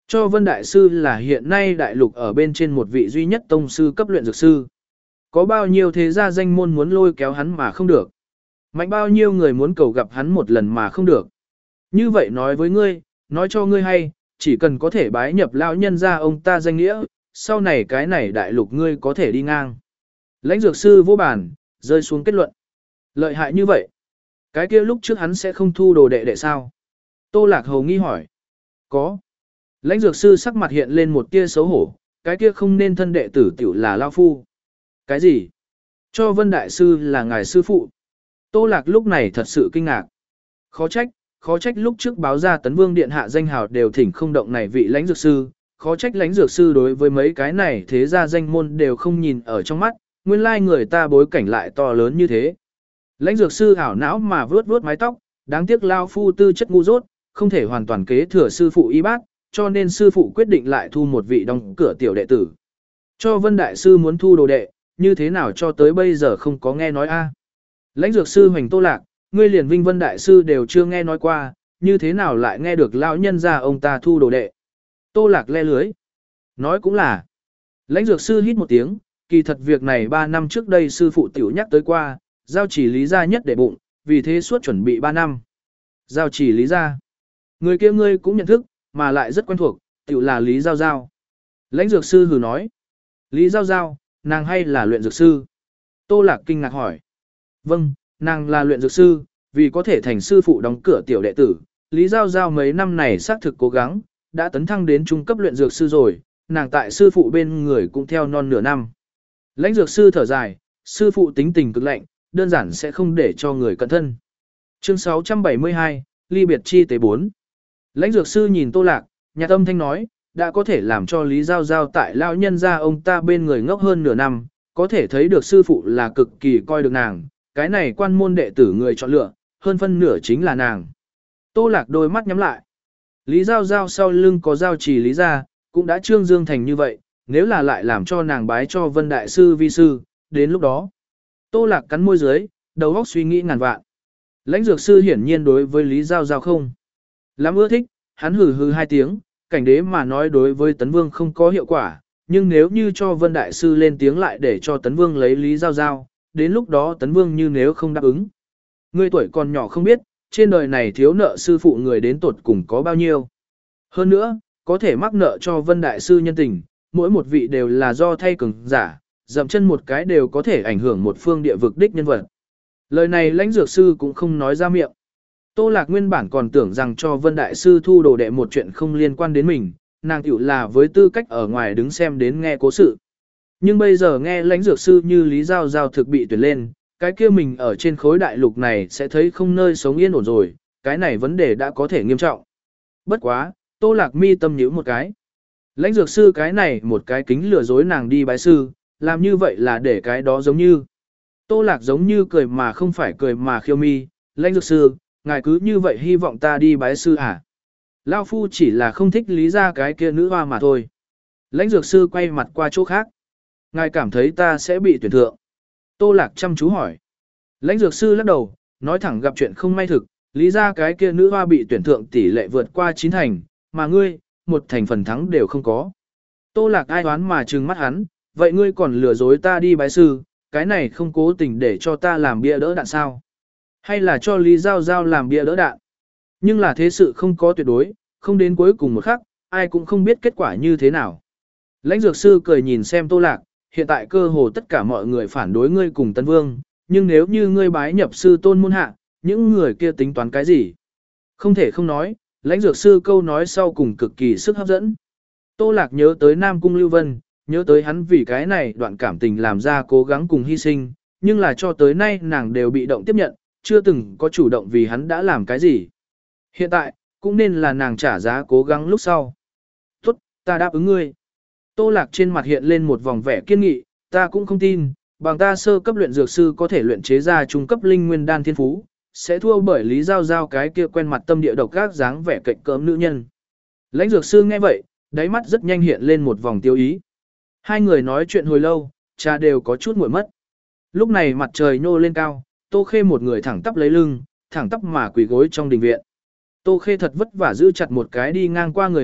Cho Vân Đại Sư là hiện nay đại lục ở bên trên một vị duy nhất tông sư cấp luyện dược sư. Có bao nhiêu thế gia danh môn muốn lôi kéo hắn mà không được. Mạnh bao nhiêu người muốn cầu gặp hắn một lần mà không được. Như vậy nói với ngươi, nói cho ngươi hay, chỉ cần có thể bái nhập lão nhân ra ông ta danh nghĩa, sau này cái này đại lục ngươi có thể đi ngang. Lãnh dược sư vô bản, rơi xuống kết luận. Lợi hại như vậy. Cái kia lúc trước hắn sẽ không thu đồ đệ đệ sao? Tô Lạc Hầu nghi hỏi. Có. Lãnh dược sư sắc mặt hiện lên một tia xấu hổ, cái kia không nên thân đệ tử tiểu là Lao Phu. Cái gì? Cho Vân Đại Sư là ngài sư phụ. Tô Lạc lúc này thật sự kinh ngạc. Khó trách, khó trách lúc trước báo ra Tấn Vương Điện hạ danh hào đều thỉnh không động này vị lãnh dược sư. Khó trách lãnh dược sư đối với mấy cái này thế ra danh môn đều không nhìn ở trong mắt, nguyên lai người ta bối cảnh lại to lớn như thế. Lãnh dược sư ảo não mà vướt vướt mái tóc, đáng tiếc Lao Phu tư chất ngu dốt, không thể hoàn toàn kế thừa sư phụ y bác, cho nên sư phụ quyết định lại thu một vị đóng cửa tiểu đệ tử. Cho Vân Đại Sư muốn thu đồ đệ, như thế nào cho tới bây giờ không có nghe nói a? Lãnh dược sư Hoành Tô Lạc, ngươi liền Vinh Vân Đại Sư đều chưa nghe nói qua, như thế nào lại nghe được lão nhân ra ông ta thu đồ đệ? Tô Lạc le lưới. Nói cũng là. Lãnh dược sư hít một tiếng, kỳ thật việc này ba năm trước đây sư phụ tiểu nhắc tới qua, giao chỉ lý gia nhất để bụng, vì thế suốt chuẩn bị ba năm. Giao chỉ lý gia. Người kia ngươi cũng nhận thức, mà lại rất quen thuộc, tiểu là Lý Giao Giao. Lãnh dược sư hừ nói. Lý Giao Giao, nàng hay là luyện dược sư? Tô Lạc kinh ngạc hỏi. Vâng, nàng là luyện dược sư, vì có thể thành sư phụ đóng cửa tiểu đệ tử. Lý Giao Giao mấy năm này xác thực cố gắng, đã tấn thăng đến trung cấp luyện dược sư rồi, nàng tại sư phụ bên người cũng theo non nửa năm. Lãnh dược sư thở dài, sư phụ tính tình cực lạnh, đơn giản sẽ không để cho người cẩn thân. Chương sáu trăm bảy mươi hai, ly biệt chi tế bốn. Lãnh dược sư nhìn Tô Lạc, nhạt âm thanh nói, đã có thể làm cho Lý Giao Giao tại lão nhân gia ông ta bên người ngốc hơn nửa năm, có thể thấy được sư phụ là cực kỳ coi được nàng, cái này quan môn đệ tử người chọn lựa, hơn phân nửa chính là nàng. Tô Lạc đôi mắt nhắm lại. Lý Giao Giao sau lưng có giao trì lý gia, cũng đã trương dương thành như vậy, nếu là lại làm cho nàng bái cho Vân Đại Sư vi sư, đến lúc đó. Tô Lạc cắn môi dưới, đầu óc suy nghĩ ngàn vạn. Lãnh dược sư hiển nhiên đối với Lý Giao Giao không lắm ưa thích, hắn hừ hừ hai tiếng, cảnh đế mà nói đối với Tấn Vương không có hiệu quả, nhưng nếu như cho Vân Đại Sư lên tiếng lại để cho Tấn Vương lấy Lý Giao Giao, đến lúc đó Tấn Vương như nếu không đáp ứng. Người tuổi còn nhỏ không biết, trên đời này thiếu nợ sư phụ người đến tột cùng có bao nhiêu. Hơn nữa, có thể mắc nợ cho Vân Đại Sư nhân tình, mỗi một vị đều là do thay cường giả, dậm chân một cái đều có thể ảnh hưởng một phương địa vực đích nhân vật. Lời này lãnh dược sư cũng không nói ra miệng. Tô Lạc nguyên bản còn tưởng rằng cho Vân Đại Sư thu đồ đệ một chuyện không liên quan đến mình, nàng tiểu là với tư cách ở ngoài đứng xem đến nghe cố sự. Nhưng bây giờ nghe lãnh dược sư như Lý Giao Giao thực bị tuyển lên, cái kia mình ở trên khối đại lục này sẽ thấy không nơi sống yên ổn rồi, cái này vấn đề đã có thể nghiêm trọng. Bất quá, Tô Lạc mi tâm nhíu một cái. Lãnh dược sư cái này một cái kính lừa dối nàng đi bái sư, làm như vậy là để cái đó giống như. Tô Lạc giống như cười mà không phải cười mà khiêu mi, lãnh dược sư, ngài cứ như vậy hy vọng ta đi bái sư à? Lao Phu chỉ là không thích lý ra cái kia nữ hoa mà thôi. Lãnh dược sư quay mặt qua chỗ khác. Ngài cảm thấy ta sẽ bị tuyển thượng. Tô Lạc chăm chú hỏi. Lãnh dược sư lắc đầu, nói thẳng gặp chuyện không may thực, lý ra cái kia nữ hoa bị tuyển thượng tỷ lệ vượt qua chín thành, mà ngươi, một thành phần thắng đều không có. Tô Lạc ai đoán mà trừng mắt hắn, vậy ngươi còn lừa dối ta đi bái sư, cái này không cố tình để cho ta làm bia đỡ đạn sao? Hay là cho Lý Giao Giao làm bia đỡ đạn? Nhưng là thế sự không có tuyệt đối, không đến cuối cùng một khắc, ai cũng không biết kết quả như thế nào. Lãnh dược sư cười nhìn xem Tô Lạc, hiện tại cơ hồ tất cả mọi người phản đối ngươi cùng Tân Vương, nhưng nếu như ngươi bái nhập sư tôn môn hạ, những người kia tính toán cái gì? Không thể không nói, lãnh dược sư câu nói sau cùng cực kỳ sức hấp dẫn. Tô Lạc nhớ tới Nam Cung Lưu Vân, nhớ tới hắn vì cái này đoạn cảm tình làm ra cố gắng cùng hy sinh, nhưng là cho tới nay nàng đều bị động tiếp nhận, chưa từng có chủ động vì hắn đã làm cái gì. Hiện tại, cũng nên là nàng trả giá cố gắng lúc sau. Tốt, ta đáp ứng ngươi. Tô Lạc trên mặt hiện lên một vòng vẻ kiên nghị, ta cũng không tin, bằng ta sơ cấp luyện dược sư có thể luyện chế ra trung cấp linh nguyên đan thiên phú, sẽ thua bởi Lý Giao Giao cái kia quen mặt tâm địa độc ác dáng vẻ cạnh cỡm nữ nhân. Lãnh dược sư nghe vậy, đáy mắt rất nhanh hiện lên một vòng tiêu ý. Hai người nói chuyện hồi lâu, trà đều có chút nguội mất. Lúc này mặt trời nhô lên cao, Tô Khê một người thẳng tắp lấy lưng, thẳng tắp mà quỳ gối trong đình viện. Tô Khê thật vất vả giữ chặt một cái đi ngang qua người hầu,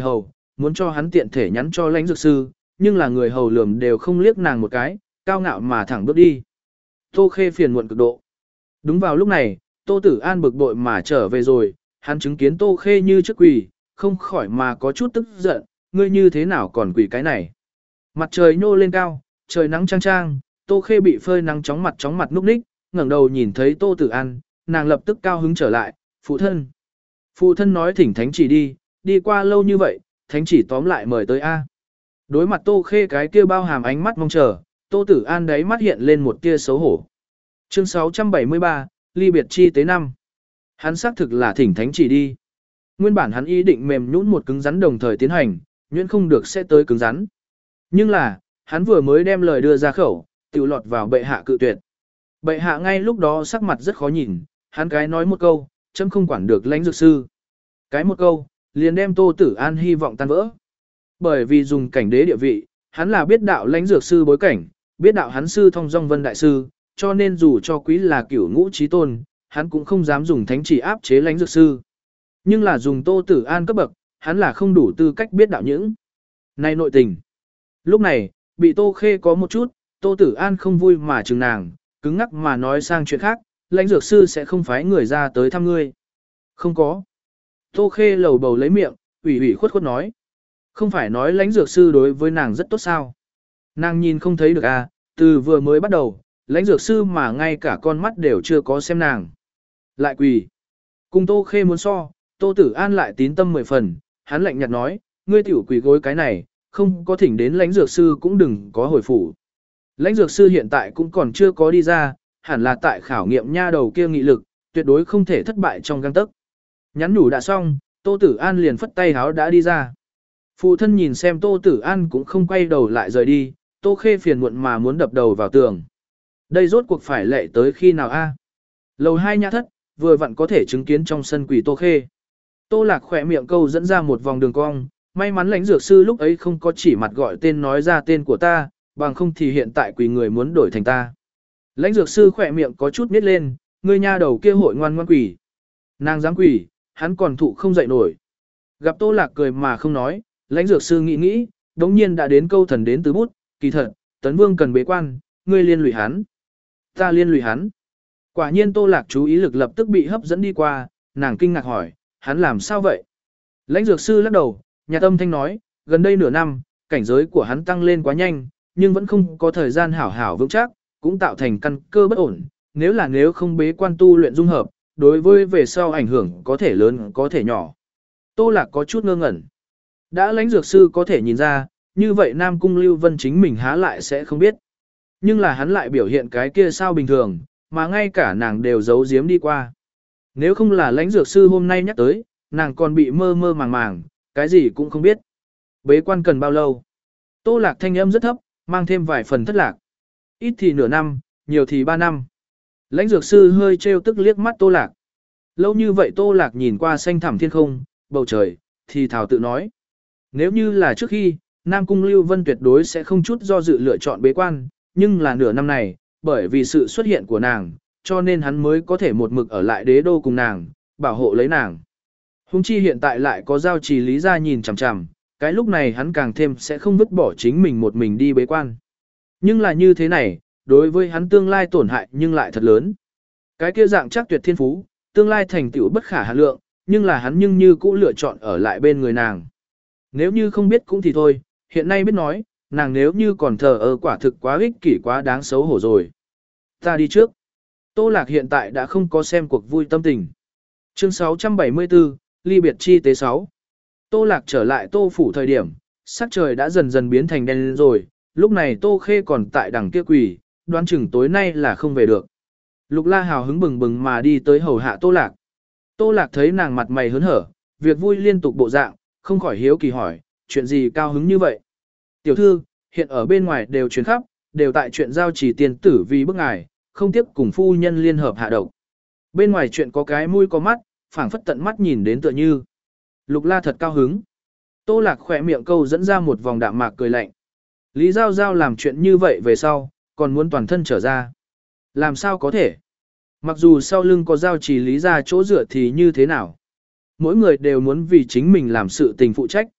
muốn cho hắn tiện thể nhắn cho lãnh dược sư, nhưng là người hầu lườm đều không liếc nàng một cái, cao ngạo mà thẳng bước đi. Tô Khê phiền muộn cực độ. Đúng vào lúc này, Tô Tử An bực bội mà trở về rồi, hắn chứng kiến Tô Khê như trước quỳ, không khỏi mà có chút tức giận, ngươi như thế nào còn quỳ cái này. Mặt trời nhô lên cao, trời nắng trang trang, Tô Khê bị phơi nắng chóng mặt chóng mặt núc ních, ngẩng đầu nhìn thấy Tô Tử An, nàng lập tức cao hứng trở lại, phụ thân. Phụ thân nói thỉnh thánh chỉ đi, đi qua lâu như vậy, thánh chỉ tóm lại mời tới A. Đối mặt Tô Khê cái kia bao hàm ánh mắt mong chờ, Tô Tử An đáy mắt hiện lên một tia xấu hổ. Chương sáu trăm bảy mươi ba, ly biệt chi tế năm. Hắn xác thực là thỉnh thánh chỉ đi. Nguyên bản hắn ý định mềm nhũn một cứng rắn đồng thời tiến hành, nhuyễn không được sẽ tới cứng rắn. Nhưng là, hắn vừa mới đem lời đưa ra khẩu, tiểu lọt vào bệ hạ cự tuyệt. Bệ hạ ngay lúc đó sắc mặt rất khó nhìn, hắn cái nói một câu, chấm không quản được lãnh dược sư. Cái một câu, liền đem Tô Tử An hy vọng tan vỡ. Bởi vì dùng cảnh đế địa vị, hắn là biết đạo lãnh dược sư bối cảnh, biết đạo hắn sư thông dong vân đại sư, cho nên dù cho quý là cửu ngũ trí tôn, hắn cũng không dám dùng thánh chỉ áp chế lãnh dược sư. Nhưng là dùng Tô Tử An cấp bậc, hắn là không đủ tư cách biết đạo những. Này nội tình. Lúc này, bị Tô Khê có một chút, Tô Tử An không vui mà chừng nàng, cứng ngắc mà nói sang chuyện khác, lãnh dược sư sẽ không phái người ra tới thăm ngươi. Không có. Tô Khê lầu bầu lấy miệng, ủy ủy khuất khuất nói. Không phải nói lãnh dược sư đối với nàng rất tốt sao. Nàng nhìn không thấy được à, từ vừa mới bắt đầu, lãnh dược sư mà ngay cả con mắt đều chưa có xem nàng. Lại quỳ. Cùng Tô Khê muốn so, Tô Tử An lại tín tâm mười phần, hắn lạnh nhạt nói, ngươi tiểu quỳ gối cái này, không có thỉnh đến lãnh dược sư cũng đừng có hồi phủ. Lãnh dược sư hiện tại cũng còn chưa có đi ra, hẳn là tại khảo nghiệm nha đầu kia nghị lực, tuyệt đối không thể thất bại trong gang tấc. Nhắn nhủ đã xong, Tô Tử An liền phất tay háo đã đi ra. Phụ thân nhìn xem Tô Tử An cũng không quay đầu lại rời đi, Tô Khê phiền muộn mà muốn đập đầu vào tường. Đây rốt cuộc phải lệ tới khi nào a? Lầu hai nhà thất, vừa vặn có thể chứng kiến trong sân quỷ Tô Khê. Tô Lạc khỏe miệng câu dẫn ra một vòng đường cong, may mắn lãnh dược sư lúc ấy không có chỉ mặt gọi tên nói ra tên của ta, bằng không thì hiện tại quỷ người muốn đổi thành ta. Lãnh dược sư khỏe miệng có chút nít lên, ngươi nha đầu kia hội ngoan ngoan quỷ. Nàng dám quỷ, hắn còn thụ không dậy nổi. Gặp Tô Lạc cười mà không nói, lãnh dược sư nghĩ nghĩ, đống nhiên đã đến câu thần đến từ bút, kỳ thật, Tấn Vương cần bế quan, ngươi liên lụy hắn. Ta liên lụy hắn. Quả nhiên Tô Lạc chú ý lực lập tức bị hấp dẫn đi qua, nàng kinh ngạc hỏi, hắn làm sao vậy? Lãnh dược sư lắc đầu, nhà tâm thanh nói, gần đây nửa năm, cảnh giới của hắn tăng lên quá nhanh, nhưng vẫn không có thời gian hảo hảo vững chắc, cũng tạo thành căn cơ bất ổn, nếu là nếu không bế quan tu luyện dung hợp, đối với về sau ảnh hưởng có thể lớn có thể nhỏ. Tô Lạc có chút ngơ ngẩn. Đã lãnh dược sư có thể nhìn ra, như vậy Nam Cung Lưu Vân chính mình há lại sẽ không biết. Nhưng là hắn lại biểu hiện cái kia sao bình thường, mà ngay cả nàng đều giấu giếm đi qua. Nếu không là lãnh dược sư hôm nay nhắc tới, nàng còn bị mơ mơ màng màng, cái gì cũng không biết. Bế quan cần bao lâu? Tô Lạc thanh âm rất thấp, mang thêm vài phần thất lạc. Ít thì nửa năm, nhiều thì ba năm. Lãnh dược sư hơi trêu tức liếc mắt Tô Lạc. Lâu như vậy Tô Lạc nhìn qua xanh thẳm thiên không, bầu trời, thì thảo tự nói. Nếu như là trước khi, Nam Cung Lưu Vân tuyệt đối sẽ không chút do dự lựa chọn bế quan, nhưng là nửa năm này, bởi vì sự xuất hiện của nàng, cho nên hắn mới có thể một mực ở lại đế đô cùng nàng, bảo hộ lấy nàng. Hùng chi hiện tại lại có giao trì lý ra nhìn chằm chằm, cái lúc này hắn càng thêm sẽ không vứt bỏ chính mình một mình đi bế quan. Nhưng là như thế này, đối với hắn tương lai tổn hại nhưng lại thật lớn. Cái kia dạng chắc tuyệt thiên phú, tương lai thành tựu bất khả hạn lượng, nhưng là hắn nhưng như cũ lựa chọn ở lại bên người nàng. Nếu như không biết cũng thì thôi, hiện nay biết nói, nàng nếu như còn thờ ơ quả thực quá ích kỷ quá đáng xấu hổ rồi. Ta đi trước. Tô Lạc hiện tại đã không có xem cuộc vui tâm tình. Chương sáu trăm bảy mươi tư, ly biệt chi tế sáu. Tô Lạc trở lại Tô phủ thời điểm, sắc trời đã dần dần biến thành đen rồi, lúc này Tô Khê còn tại đằng kia quỳ, đoán chừng tối nay là không về được. Lục La hào hứng bừng bừng mà đi tới hầu hạ Tô Lạc. Tô Lạc thấy nàng mặt mày hớn hở, việc vui liên tục bộ dạng, không khỏi hiếu kỳ hỏi, chuyện gì cao hứng như vậy? Tiểu thư, hiện ở bên ngoài đều truyền khắp, đều tại chuyện giao chỉ tiền tử vì bức ngài, không tiếc cùng phu nhân liên hợp hạ độc. Bên ngoài chuyện có cái mũi có mắt, phảng phất tận mắt nhìn đến tựa như. Lục La thật cao hứng. Tô Lạc khỏe miệng câu dẫn ra một vòng đạm mạc cười lạnh. Lý Giao Giao làm chuyện như vậy về sau, còn muốn toàn thân trở ra. Làm sao có thể? Mặc dù sau lưng có giao chỉ lý ra chỗ dựa thì như thế nào? Mỗi người đều muốn vì chính mình làm sự tình phụ trách.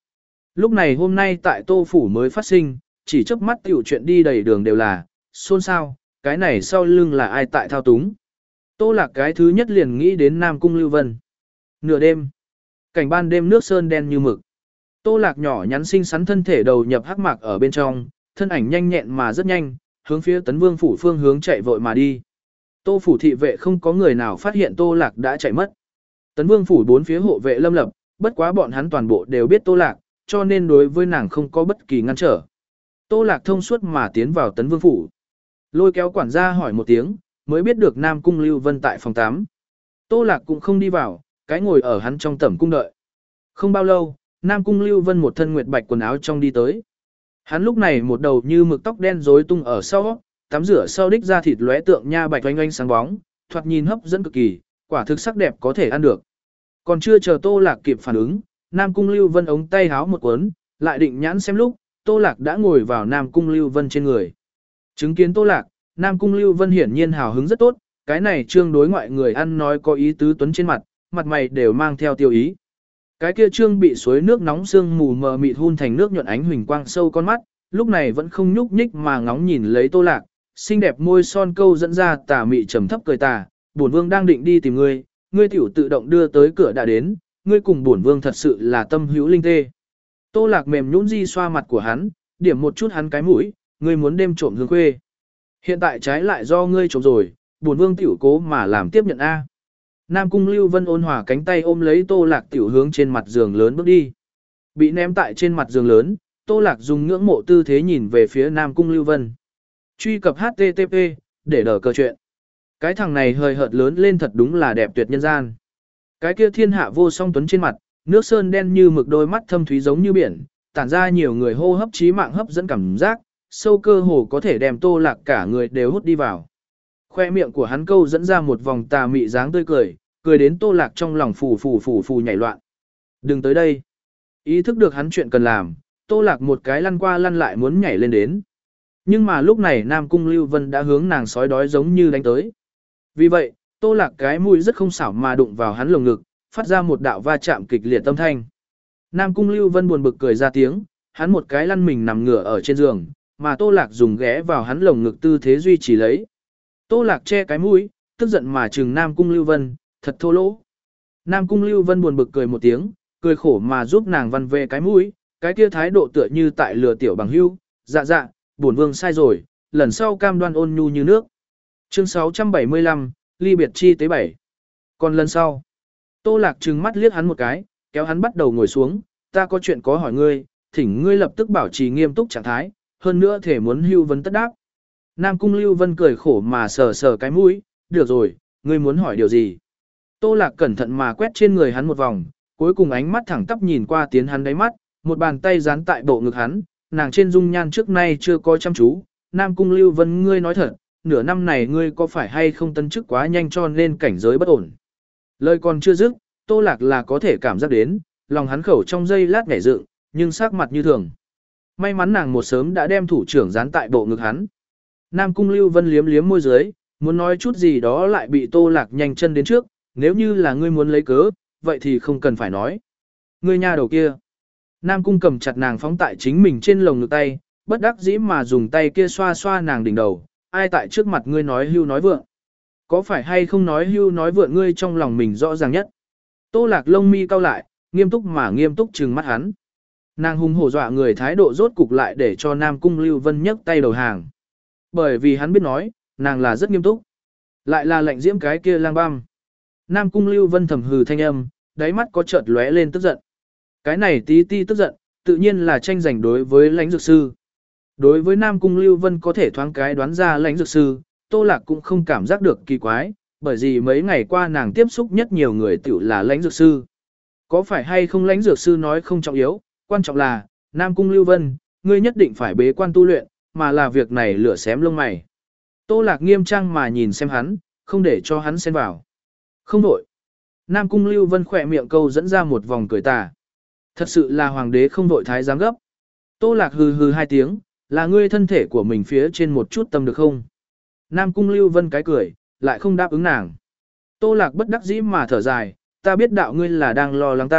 Lúc này hôm nay tại Tô Phủ mới phát sinh, chỉ chớp mắt tiểu chuyện đi đầy đường đều là, xôn xao, cái này sau lưng là ai tại thao túng. Tô Lạc cái thứ nhất liền nghĩ đến Nam Cung Lưu Vân. Nửa đêm, cảnh ban đêm nước sơn đen như mực. Tô Lạc nhỏ nhắn xinh xắn thân thể đầu nhập hắc mạc ở bên trong, thân ảnh nhanh nhẹn mà rất nhanh, hướng phía Tấn Vương phủ phương hướng chạy vội mà đi. Tô phủ thị vệ không có người nào phát hiện Tô Lạc đã chạy mất. Tấn Vương phủ bốn phía hộ vệ lâm lập, bất quá bọn hắn toàn bộ đều biết Tô Lạc, cho nên đối với nàng không có bất kỳ ngăn trở. Tô Lạc thông suốt mà tiến vào Tấn Vương phủ. Lôi kéo quản gia hỏi một tiếng, mới biết được Nam Cung Lưu Vân tại phòng tám. Tô Lạc cũng không đi vào, cái ngồi ở hắn trong tẩm cung đợi. Không bao lâu, Nam Cung Lưu Vân một thân nguyệt bạch quần áo trong đi tới. Hắn lúc này một đầu như mực tóc đen rối tung ở sau, tắm rửa sau đích ra thịt lóe tượng nha bạch oanh oanh sáng bóng, thoạt nhìn hấp dẫn cực kỳ, quả thực sắc đẹp có thể ăn được. Còn chưa chờ Tô Lạc kịp phản ứng, Nam Cung Lưu Vân ống tay háo một cuốn, lại định nhãn xem lúc, Tô Lạc đã ngồi vào Nam Cung Lưu Vân trên người. Chứng kiến Tô Lạc, Nam Cung Lưu Vân hiển nhiên hào hứng rất tốt, cái này trương đối ngoại người ăn nói có ý tứ tuấn trên mặt, mặt mày đều mang theo tiêu ý. Cái kia trương bị suối nước nóng sương mù mờ mịt hun thành nước nhuận ánh huỳnh quang sâu con mắt, lúc này vẫn không nhúc nhích mà ngóng nhìn lấy Tô Lạc, xinh đẹp môi son câu dẫn ra tà mị trầm thấp cười tà, bổn vương đang định đi tìm ngươi, ngươi tiểu tự động đưa tới cửa đã đến, ngươi cùng bổn vương thật sự là tâm hữu linh tê. Tô Lạc mềm nhũn di xoa mặt của hắn, điểm một chút hắn cái mũi, ngươi muốn đêm trộm hương khuê. Hiện tại trái lại do ngươi trộm rồi, bổn vương tiểu cố mà làm tiếp nhận a. Nam Cung Lưu Vân ôn hòa cánh tay ôm lấy Tô Lạc tiểu hướng trên mặt giường lớn bước đi. Bị ném tại trên mặt giường lớn, Tô Lạc dùng ngưỡng mộ tư thế nhìn về phía Nam Cung Lưu Vân. Truy cập H T T P để đỡ cờ chuyện. Cái thằng này hơi hợt lớn lên thật đúng là đẹp tuyệt nhân gian. Cái kia thiên hạ vô song tuấn trên mặt, nước sơn đen như mực, đôi mắt thâm thúy giống như biển, tản ra nhiều người hô hấp chí mạng hấp dẫn cảm giác, sâu cơ hồ có thể đem Tô Lạc cả người đều hút đi vào. Khoe miệng của hắn câu dẫn ra một vòng tà mị dáng tươi cười, cười đến Tô Lạc trong lòng phù phù phù phù nhảy loạn. Đừng tới đây. Ý thức được hắn chuyện cần làm, Tô Lạc một cái lăn qua lăn lại muốn nhảy lên đến. Nhưng mà lúc này Nam Cung Lưu Vân đã hướng nàng sói đói giống như đánh tới. Vì vậy, Tô Lạc cái mũi rất không xảo mà đụng vào hắn lồng ngực, phát ra một đạo va chạm kịch liệt âm thanh. Nam Cung Lưu Vân buồn bực cười ra tiếng, hắn một cái lăn mình nằm ngửa ở trên giường, mà Tô Lạc dùng ghé vào hắn lồng ngực tư thế duy trì lấy. Tô Lạc che cái mũi, tức giận mà trừng Nam Cung Lưu Vân, thật thô lỗ. Nam Cung Lưu Vân buồn bực cười một tiếng, cười khổ mà giúp nàng văn về cái mũi, cái kia thái độ tựa như tại lừa tiểu bằng hưu, dạ dạ, bổn vương sai rồi, lần sau cam đoan ôn nhu như nước. Chương sáu trăm bảy mươi lăm, ly biệt chi tế bảy. Còn lần sau, Tô Lạc trừng mắt liếc hắn một cái, kéo hắn bắt đầu ngồi xuống, ta có chuyện có hỏi ngươi, thỉnh ngươi lập tức bảo trì nghiêm túc trạng thái, hơn nữa thể muốn hưu vấn tất đáp. Nam Cung Lưu Vân cười khổ mà sờ sờ cái mũi, được rồi, ngươi muốn hỏi điều gì? Tô Lạc cẩn thận mà quét trên người hắn một vòng, cuối cùng ánh mắt thẳng tắp nhìn qua tiến hắn đáy mắt, một bàn tay dán tại bộ ngực hắn, nàng trên dung nhan trước nay chưa có chăm chú. Nam Cung Lưu Vân, ngươi nói thật, nửa năm này ngươi có phải hay không tân chức quá nhanh cho nên cảnh giới bất ổn? Lời còn chưa dứt, Tô Lạc là có thể cảm giác đến, lòng hắn khẩu trong giây lát nhảy dựng, nhưng sắc mặt như thường. May mắn nàng một sớm đã đem thủ trưởng dán tại bộ ngực hắn. Nam Cung Lưu Vân liếm liếm môi dưới, muốn nói chút gì đó lại bị Tô Lạc nhanh chân đến trước, nếu như là ngươi muốn lấy cớ, vậy thì không cần phải nói. Ngươi nha đầu kia. Nam Cung cầm chặt nàng phóng tại chính mình trên lồng ngực tay, bất đắc dĩ mà dùng tay kia xoa xoa nàng đỉnh đầu, ai tại trước mặt ngươi nói hưu nói vượng. Có phải hay không nói hưu nói vượng ngươi trong lòng mình rõ ràng nhất. Tô Lạc lông mi cau lại, nghiêm túc mà nghiêm túc trừng mắt hắn. Nàng hung hổ dọa người thái độ rốt cục lại để cho Nam Cung Lưu Vân nhấc tay đầu hàng. Bởi vì hắn biết nói, nàng là rất nghiêm túc. Lại là lạnh diễm cái kia lang băm. Nam Cung Lưu Vân thầm hừ thanh âm, đáy mắt có chợt lóe lên tức giận. Cái này tí ti tức giận, tự nhiên là tranh giành đối với lãnh dược sư. Đối với Nam Cung Lưu Vân có thể thoáng cái đoán ra lãnh dược sư, Tô Lạc cũng không cảm giác được kỳ quái, bởi vì mấy ngày qua nàng tiếp xúc nhất nhiều người tiểu là lãnh dược sư. Có phải hay không lãnh dược sư nói không trọng yếu, quan trọng là, Nam Cung Lưu Vân, ngươi nhất định phải bế quan tu luyện, mà là việc này lửa xém lông mày. Tô Lạc nghiêm trang mà nhìn xem hắn, không để cho hắn xen vào. Không đổi. Nam Cung Lưu Vân khỏe miệng câu dẫn ra một vòng cười tà. Thật sự là hoàng đế không đội thái giám gấp. Tô Lạc hừ hừ hai tiếng, là ngươi thân thể của mình phía trên một chút tâm được không? Nam Cung Lưu Vân cái cười, lại không đáp ứng nàng. Tô Lạc bất đắc dĩ mà thở dài, ta biết đạo ngươi là đang lo lắng ta,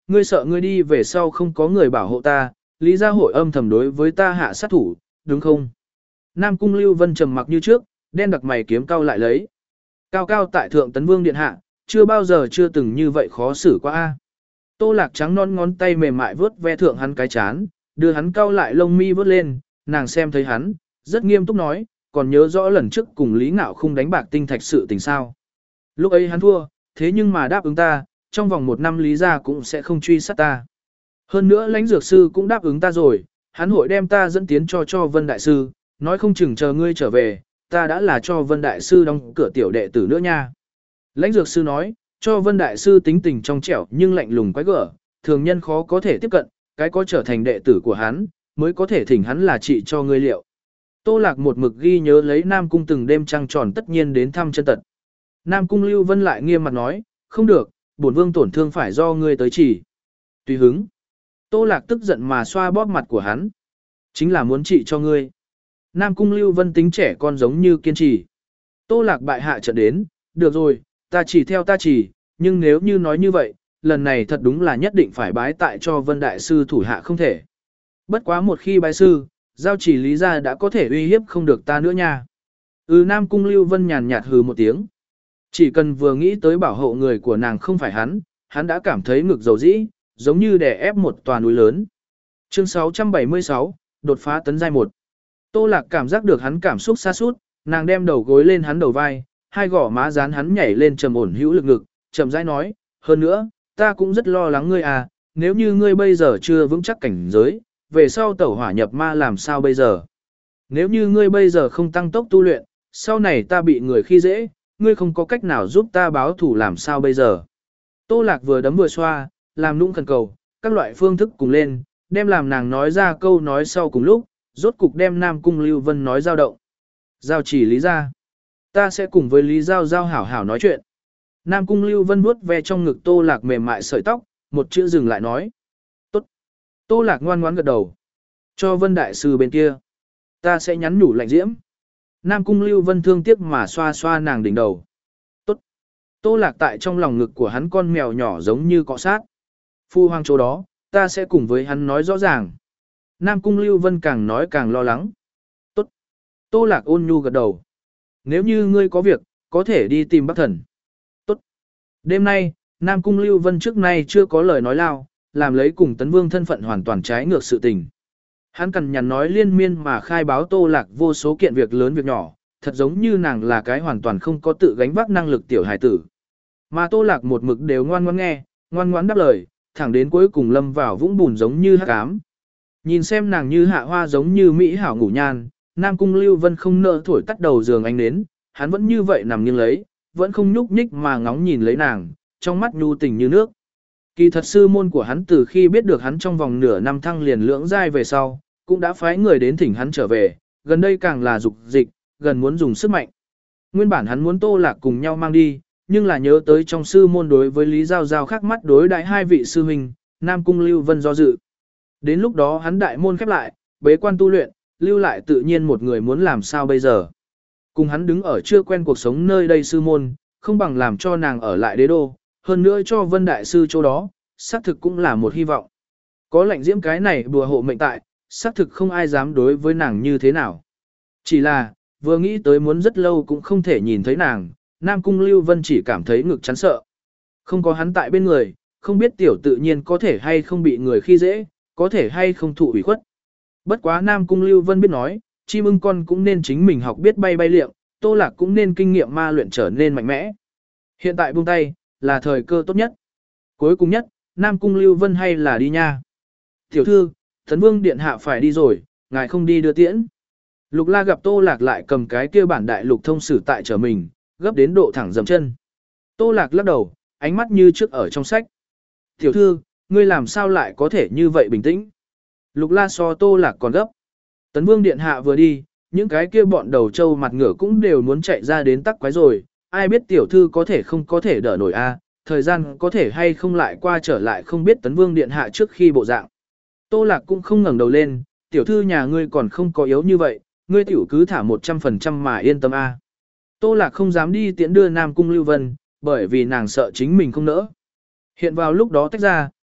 ngươi sợ ngươi đi về sau không có người bảo hộ ta, Lý gia hội âm thầm đối với ta hạ sát thủ, đúng không? Nam Cung Lưu Vân trầm mặc như trước, đen đặc mày kiếm cao lại lấy. Cao cao tại thượng tấn vương điện hạ, chưa bao giờ chưa từng như vậy khó xử qua a. Tô Lạc trắng non ngón tay mềm mại vớt ve thượng hắn cái chán, đưa hắn cao lại lông mi vớt lên, nàng xem thấy hắn, rất nghiêm túc nói, còn nhớ rõ lần trước cùng Lý Ngạo không đánh bạc tinh thạch sự tình sao. Lúc ấy hắn thua, thế nhưng mà đáp ứng ta, trong vòng một năm Lý gia cũng sẽ không truy sát ta. Hơn nữa lãnh dược sư cũng đáp ứng ta rồi, hắn hội đem ta dẫn tiến cho cho Vân Đại Sư, nói không chừng chờ ngươi trở về, ta đã là cho Vân Đại Sư đóng cửa tiểu đệ tử nữa nha. Lãnh dược sư nói, cho Vân Đại Sư tính tình trong trẻo nhưng lạnh lùng quái gở, thường nhân khó có thể tiếp cận, cái có trở thành đệ tử của hắn, mới có thể thỉnh hắn là trị cho ngươi liệu. Tô Lạc một mực ghi nhớ lấy Nam Cung từng đêm trăng tròn tất nhiên đến thăm chân tật. Nam Cung Lưu Vân lại nghiêm mặt nói, không được, bổn vương tổn thương phải do ngươi tới chỉ. Tùy hứng. Tô Lạc tức giận mà xoa bóp mặt của hắn. Chính là muốn trị cho ngươi. Nam Cung Lưu Vân tính trẻ con giống như kiên trì. Tô Lạc bại hạ trận đến, được rồi, ta chỉ theo ta chỉ, nhưng nếu như nói như vậy, lần này thật đúng là nhất định phải bái tại cho Vân Đại Sư thủ hạ không thể. Bất quá một khi bái sư, giao chỉ Lý gia đã có thể uy hiếp không được ta nữa nha. Ừ Nam Cung Lưu Vân nhàn nhạt hừ một tiếng. Chỉ cần vừa nghĩ tới bảo hộ người của nàng không phải hắn, hắn đã cảm thấy ngực dầu dĩ, giống như đè ép một tòa núi lớn. Chương sáu trăm bảy mươi sáu, đột phá tấn giai một. Tô Lạc cảm giác được hắn cảm xúc xa sút, nàng đem đầu gối lên hắn đầu vai, hai gò má dán hắn nhảy lên trầm ổn hữu lực ngực, chậm rãi nói, hơn nữa, ta cũng rất lo lắng ngươi à, nếu như ngươi bây giờ chưa vững chắc cảnh giới, về sau tẩu hỏa nhập ma làm sao bây giờ? Nếu như ngươi bây giờ không tăng tốc tu luyện, sau này ta bị người khi dễ, ngươi không có cách nào giúp ta báo thù làm sao bây giờ? Tô Lạc vừa đấm vừa xoa, làm nũng khẩn cầu, các loại phương thức cùng lên, đem làm nàng nói ra câu nói sau cùng lúc, rốt cục đem Nam Cung Lưu Vân nói dao động. Giao chỉ Lý gia, ta sẽ cùng với Lý Giao Giao hảo hảo nói chuyện. Nam Cung Lưu Vân vuốt ve trong ngực Tô Lạc mềm mại sợi tóc, một chữ dừng lại nói. Tốt. Tô Lạc ngoan ngoãn gật đầu. Cho Vân Đại Sư bên kia, ta sẽ nhắn nhủ lạnh diễm. Nam Cung Lưu Vân thương tiếc mà xoa xoa nàng đỉnh đầu. Tốt. Tô Lạc tại trong lòng ngực của hắn con mèo nhỏ giống như cọ sát. Phu hoàng chỗ đó, ta sẽ cùng với hắn nói rõ ràng. Nam Cung Lưu Vân càng nói càng lo lắng. Tốt. Tô Lạc ôn nhu gật đầu. Nếu như ngươi có việc, có thể đi tìm Bắc Thần. Tốt. Đêm nay, Nam Cung Lưu Vân trước nay chưa có lời nói lao, làm lấy cùng Tấn Vương thân phận hoàn toàn trái ngược sự tình. Hắn cằn nhằn nói liên miên mà khai báo Tô Lạc vô số kiện việc lớn việc nhỏ, thật giống như nàng là cái hoàn toàn không có tự gánh vác năng lực tiểu hài tử. Mà Tô Lạc một mực đều ngoan ngoãn nghe, ngoan ngoãn đáp lời, thẳng đến cuối cùng lâm vào vũng bùn giống như hắc ám. Nhìn xem nàng như hạ hoa giống như mỹ hảo ngủ nhan, Nam Cung Lưu Vân không nỡ thổi tắt đầu giường ánh nến, hắn vẫn như vậy nằm nghiêng lấy, vẫn không nhúc nhích mà ngóng nhìn lấy nàng, trong mắt nhu tình như nước. Kỳ thật sư môn của hắn từ khi biết được hắn trong vòng nửa năm thăng liền lưỡng giai về sau, cũng đã phái người đến thỉnh hắn trở về, gần đây càng là dục dịch, gần muốn dùng sức mạnh. Nguyên bản hắn muốn Tô Lạc cùng nhau mang đi, nhưng là nhớ tới trong sư môn đối với Lý Giao Giao khác mắt đối đại hai vị sư huynh, Nam Cung Lưu Vân do dự. Đến lúc đó hắn đại môn khép lại, bế quan tu luyện, lưu lại tự nhiên một người muốn làm sao bây giờ. Cùng hắn đứng ở chưa quen cuộc sống nơi đây sư môn, không bằng làm cho nàng ở lại đế đô, hơn nữa cho Vân Đại Sư chỗ đó, xác thực cũng là một hy vọng. Có lệnh diễm cái này bùa hộ mệnh tại, xác thực không ai dám đối với nàng như thế nào. Chỉ là, vừa nghĩ tới muốn rất lâu cũng không thể nhìn thấy nàng, Nam Cung Lưu Vân chỉ cảm thấy ngực chán sợ. Không có hắn tại bên người, không biết tiểu tự nhiên có thể hay không bị người khi dễ, có thể hay không thụ ủy khuất. Bất quá Nam Cung Lưu Vân biết nói, chim ưng con cũng nên chính mình học biết bay bay liệng, Tô Lạc cũng nên kinh nghiệm ma luyện trở nên mạnh mẽ. Hiện tại buông tay, là thời cơ tốt nhất. Cuối cùng nhất, Nam Cung Lưu Vân hay là đi nha. Tiểu thư, Tấn Vương điện hạ phải đi rồi, ngài không đi đưa tiễn. Lục La gặp Tô Lạc lại cầm cái kia bản đại lục thông sử tại trở mình, gấp đến độ thẳng dầm chân. Tô Lạc lắc đầu, ánh mắt như trước ở trong sách. Tiểu thư, ngươi làm sao lại có thể như vậy bình tĩnh? Lục La so Tô Lạc còn gấp. Tấn Vương điện hạ vừa đi, những cái kia bọn đầu trâu mặt ngựa cũng đều muốn chạy ra đến tắc quái rồi, ai biết tiểu thư có thể không có thể đỡ nổi a, thời gian có thể hay không lại qua trở lại không biết Tấn Vương điện hạ trước khi bộ dạng. Tô Lạc cũng không ngẩng đầu lên, tiểu thư nhà ngươi còn không có yếu như vậy, ngươi tiểu cứ thả một trăm phần trăm mà yên tâm a. Tô Lạc không dám đi tiễn đưa Nam Cung Lưu Vân, bởi vì nàng sợ chính mình không nỡ. Hiện vào lúc đó tách ra,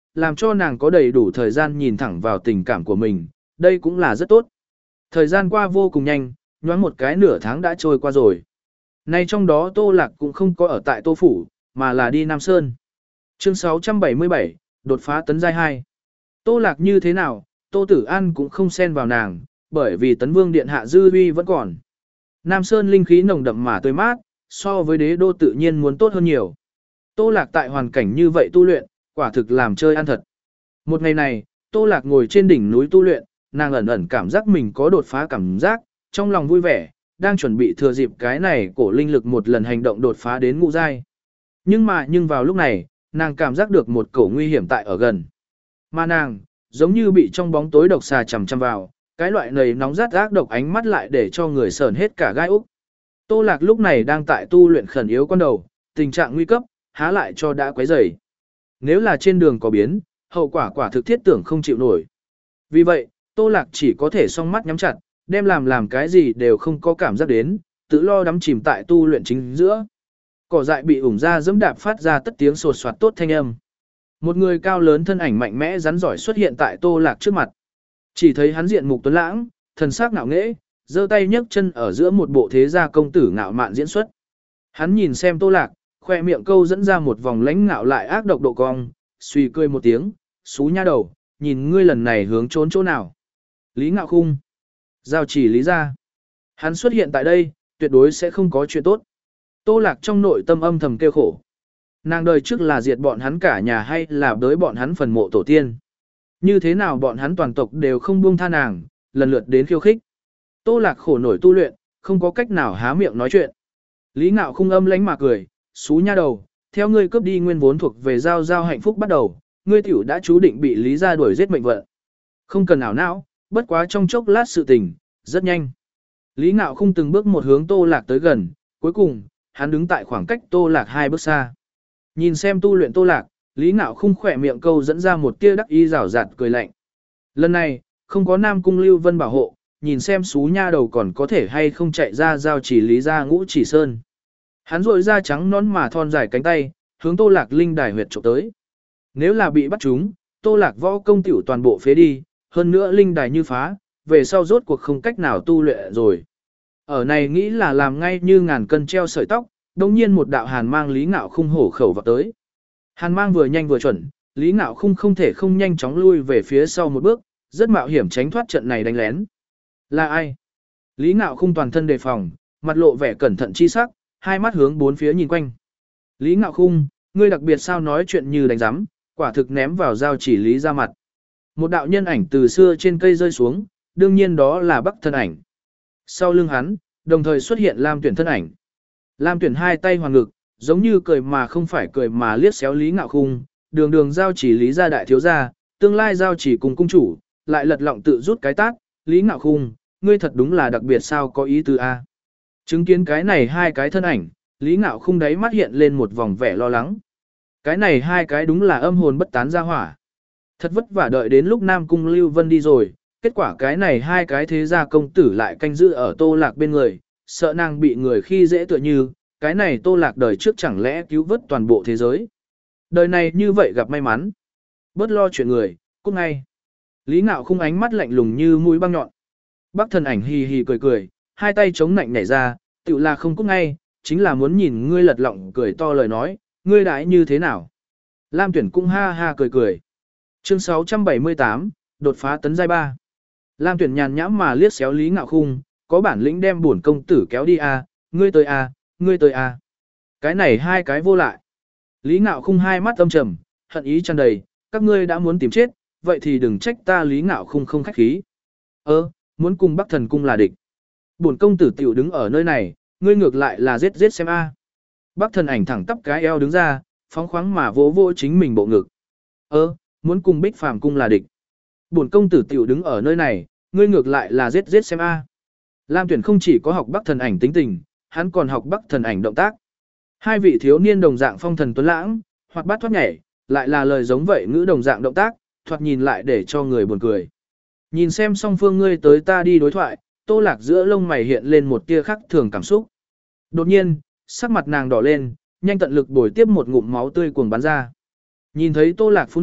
làm cho nàng có đầy đủ thời gian nhìn thẳng vào tình cảm của mình, đây cũng là rất tốt. Thời gian qua vô cùng nhanh, nhoáng một cái nửa tháng đã trôi qua rồi. Nay trong đó Tô Lạc cũng không có ở tại Tô Phủ, mà là đi Nam Sơn. Chương sáu trăm bảy mươi bảy, đột phá tấn giai hai. Tô Lạc như thế nào, Tô Tử An cũng không xen vào nàng, bởi vì tấn vương điện hạ dư uy vẫn còn. Nam Sơn linh khí nồng đậm mà tươi mát, so với đế đô tự nhiên muốn tốt hơn nhiều. Tô Lạc tại hoàn cảnh như vậy tu luyện, quả thực làm chơi ăn thật. Một ngày này, Tô Lạc ngồi trên đỉnh núi tu luyện, nàng ẩn ẩn cảm giác mình có đột phá cảm giác, trong lòng vui vẻ, đang chuẩn bị thừa dịp cái này cổ linh lực một lần hành động đột phá đến ngũ giai. Nhưng mà nhưng vào lúc này, nàng cảm giác được một cổ nguy hiểm tại ở gần. Mà nàng, giống như bị trong bóng tối độc xà chằm chằm vào, cái loại nầy nóng rát ác độc ánh mắt lại để cho người sờn hết cả gai úc. Tô Lạc lúc này đang tại tu luyện khẩn yếu con đầu, tình trạng nguy cấp, há lại cho đã quấy rầy. Nếu là trên đường có biến, hậu quả quả thực thiết tưởng không chịu nổi. Vì vậy, Tô Lạc chỉ có thể song mắt nhắm chặt, đem làm làm cái gì đều không có cảm giác đến, tự lo đắm chìm tại tu luyện chính giữa. Cỏ dại bị ủng ra dẫm đạp phát ra tất tiếng sột soạt tốt thanh âm. Một người cao lớn thân ảnh mạnh mẽ rắn giỏi xuất hiện tại Tô Lạc trước mặt. Chỉ thấy hắn diện mục tuấn lãng, thần sắc ngạo nghễ, giơ tay nhấc chân ở giữa một bộ thế gia công tử ngạo mạn diễn xuất. Hắn nhìn xem Tô Lạc, khoe miệng câu dẫn ra một vòng lãnh ngạo lại ác độc độ cong, suy cười một tiếng, xú nha đầu, nhìn ngươi lần này hướng trốn chỗ nào. Lý Ngạo Khung, giao chỉ Lý gia. Hắn xuất hiện tại đây, tuyệt đối sẽ không có chuyện tốt. Tô Lạc trong nội tâm âm thầm kêu khổ. Nàng đời trước là diệt bọn hắn cả nhà hay là đới bọn hắn phần mộ tổ tiên. Như thế nào bọn hắn toàn tộc đều không buông tha nàng, lần lượt đến khiêu khích. Tô Lạc khổ nổi tu luyện, không có cách nào há miệng nói chuyện. Lý Ngạo Khung âm lánh mà cười, xú nha đầu, theo ngươi cướp đi nguyên vốn thuộc về giao giao hạnh phúc bắt đầu, ngươi tiểu đã chú định bị Lý gia đuổi giết mệnh vận. Không cần ảo não, bất quá trong chốc lát sự tình, rất nhanh. Lý Ngạo Khung từng bước một hướng Tô Lạc tới gần, cuối cùng, hắn đứng tại khoảng cách Tô Lạc hai bước xa. Nhìn xem tu luyện Tô Lạc, Lý Ngạo Khung khỏe miệng câu dẫn ra một tia đắc ý rào rạt cười lạnh. Lần này, không có Nam Cung Lưu Vân bảo hộ, nhìn xem xú nha đầu còn có thể hay không chạy ra giao chỉ Lý gia ngũ chỉ sơn. Hắn rội ra trắng nón mà thon dài cánh tay, hướng Tô Lạc linh đài huyệt trộm tới. Nếu là bị bắt chúng, Tô Lạc võ công tiểu toàn bộ phế đi, hơn nữa linh đài như phá, về sau rốt cuộc không cách nào tu luyện rồi. Ở này nghĩ là làm ngay như ngàn cân treo sợi tóc, đồng nhiên một đạo hàn mang Lý Ngạo Khung hổ khẩu vào tới. Hàn mang vừa nhanh vừa chuẩn, Lý Ngạo Khung không thể không nhanh chóng lui về phía sau một bước, rất mạo hiểm tránh thoát trận này đánh lén. Là ai? Lý Ngạo Khung toàn thân đề phòng, mặt lộ vẻ cẩn thận chi sắc, hai mắt hướng bốn phía nhìn quanh. Lý Ngạo Khung, ngươi đặc biệt sao nói chuyện như đánh giám, quả thực ném vào giao chỉ Lý ra mặt. Một đạo nhân ảnh từ xưa trên cây rơi xuống, đương nhiên đó là Bắc thân ảnh. Sau lưng hắn, đồng thời xuất hiện Lam Tuyển thân ảnh. Lam Tuyển hai tay hoàn ngực, giống như cười mà không phải cười mà liếc xéo Lý Ngạo Khung, đường đường giao chỉ Lý gia đại thiếu gia, tương lai giao chỉ cùng cung chủ, lại lật lọng tự rút cái tát, Lý Ngạo Khung, ngươi thật đúng là đặc biệt sao có ý tứ a. Chứng kiến cái này hai cái thân ảnh, Lý Ngạo Khung đáy mắt hiện lên một vòng vẻ lo lắng. Cái này hai cái đúng là âm hồn bất tán ra hỏa. Thật vất vả đợi đến lúc Nam Cung Lưu Vân đi rồi, kết quả cái này hai cái thế gia công tử lại canh giữ ở Tô Lạc bên người, sợ nàng bị người khi dễ tựa như, cái này Tô Lạc đời trước chẳng lẽ cứu vớt toàn bộ thế giới. Đời này như vậy gặp may mắn. Bớt lo chuyện người, cút ngay. Lý Ngạo Khung ánh mắt lạnh lùng như mũi băng nhọn. Bắc thần ảnh hì hì cười cười, hai tay chống nạnh nhảy ra, tự là không cút ngay, chính là muốn nhìn ngươi lật lọng cười to lời nói, ngươi đãi như thế nào. Lam Tuyển cũng ha ha cười cười. Chương sáu trăm bảy mươi tám, đột phá tấn giai ba. Lam Tuyển nhàn nhãm mà liếc xéo Lý Ngạo Khung, có bản lĩnh đem bổn công tử kéo đi a, ngươi tới a, ngươi tới a. Cái này hai cái vô lại. Lý Ngạo Khung hai mắt âm trầm, hận ý tràn đầy, các ngươi đã muốn tìm chết, vậy thì đừng trách ta Lý Ngạo Khung không khách khí. Ơ, muốn cùng Bắc Thần cung là địch. Bổn công tử tiểu đứng ở nơi này, ngươi ngược lại là giết giết xem a. Bắc Thần ảnh thẳng tắp cái eo đứng ra, phóng khoáng mà vỗ vỗ chính mình bộ ngực. Ơ, muốn cùng Bích Phàm cung là địch. Bổn công tử tiểu đứng ở nơi này, ngươi ngược lại là giết giết xem a. Lam Tuyển không chỉ có học Bắc Thần ảnh tính tình, hắn còn học Bắc Thần ảnh động tác. Hai vị thiếu niên đồng dạng phong thần tuấn lãng, hoặc bát thoát nhảy, lại là lời giống vậy ngữ đồng dạng động tác, thoạt nhìn lại để cho người buồn cười. Nhìn xem song phương ngươi tới ta đi đối thoại, Tô Lạc giữa lông mày hiện lên một tia khắc thường cảm xúc. Đột nhiên, sắc mặt nàng đỏ lên, nhanh tận lực bồi tiếp một ngụm máu tươi cuồng bắn ra. Nhìn thấy Tô Lạc phun huyết,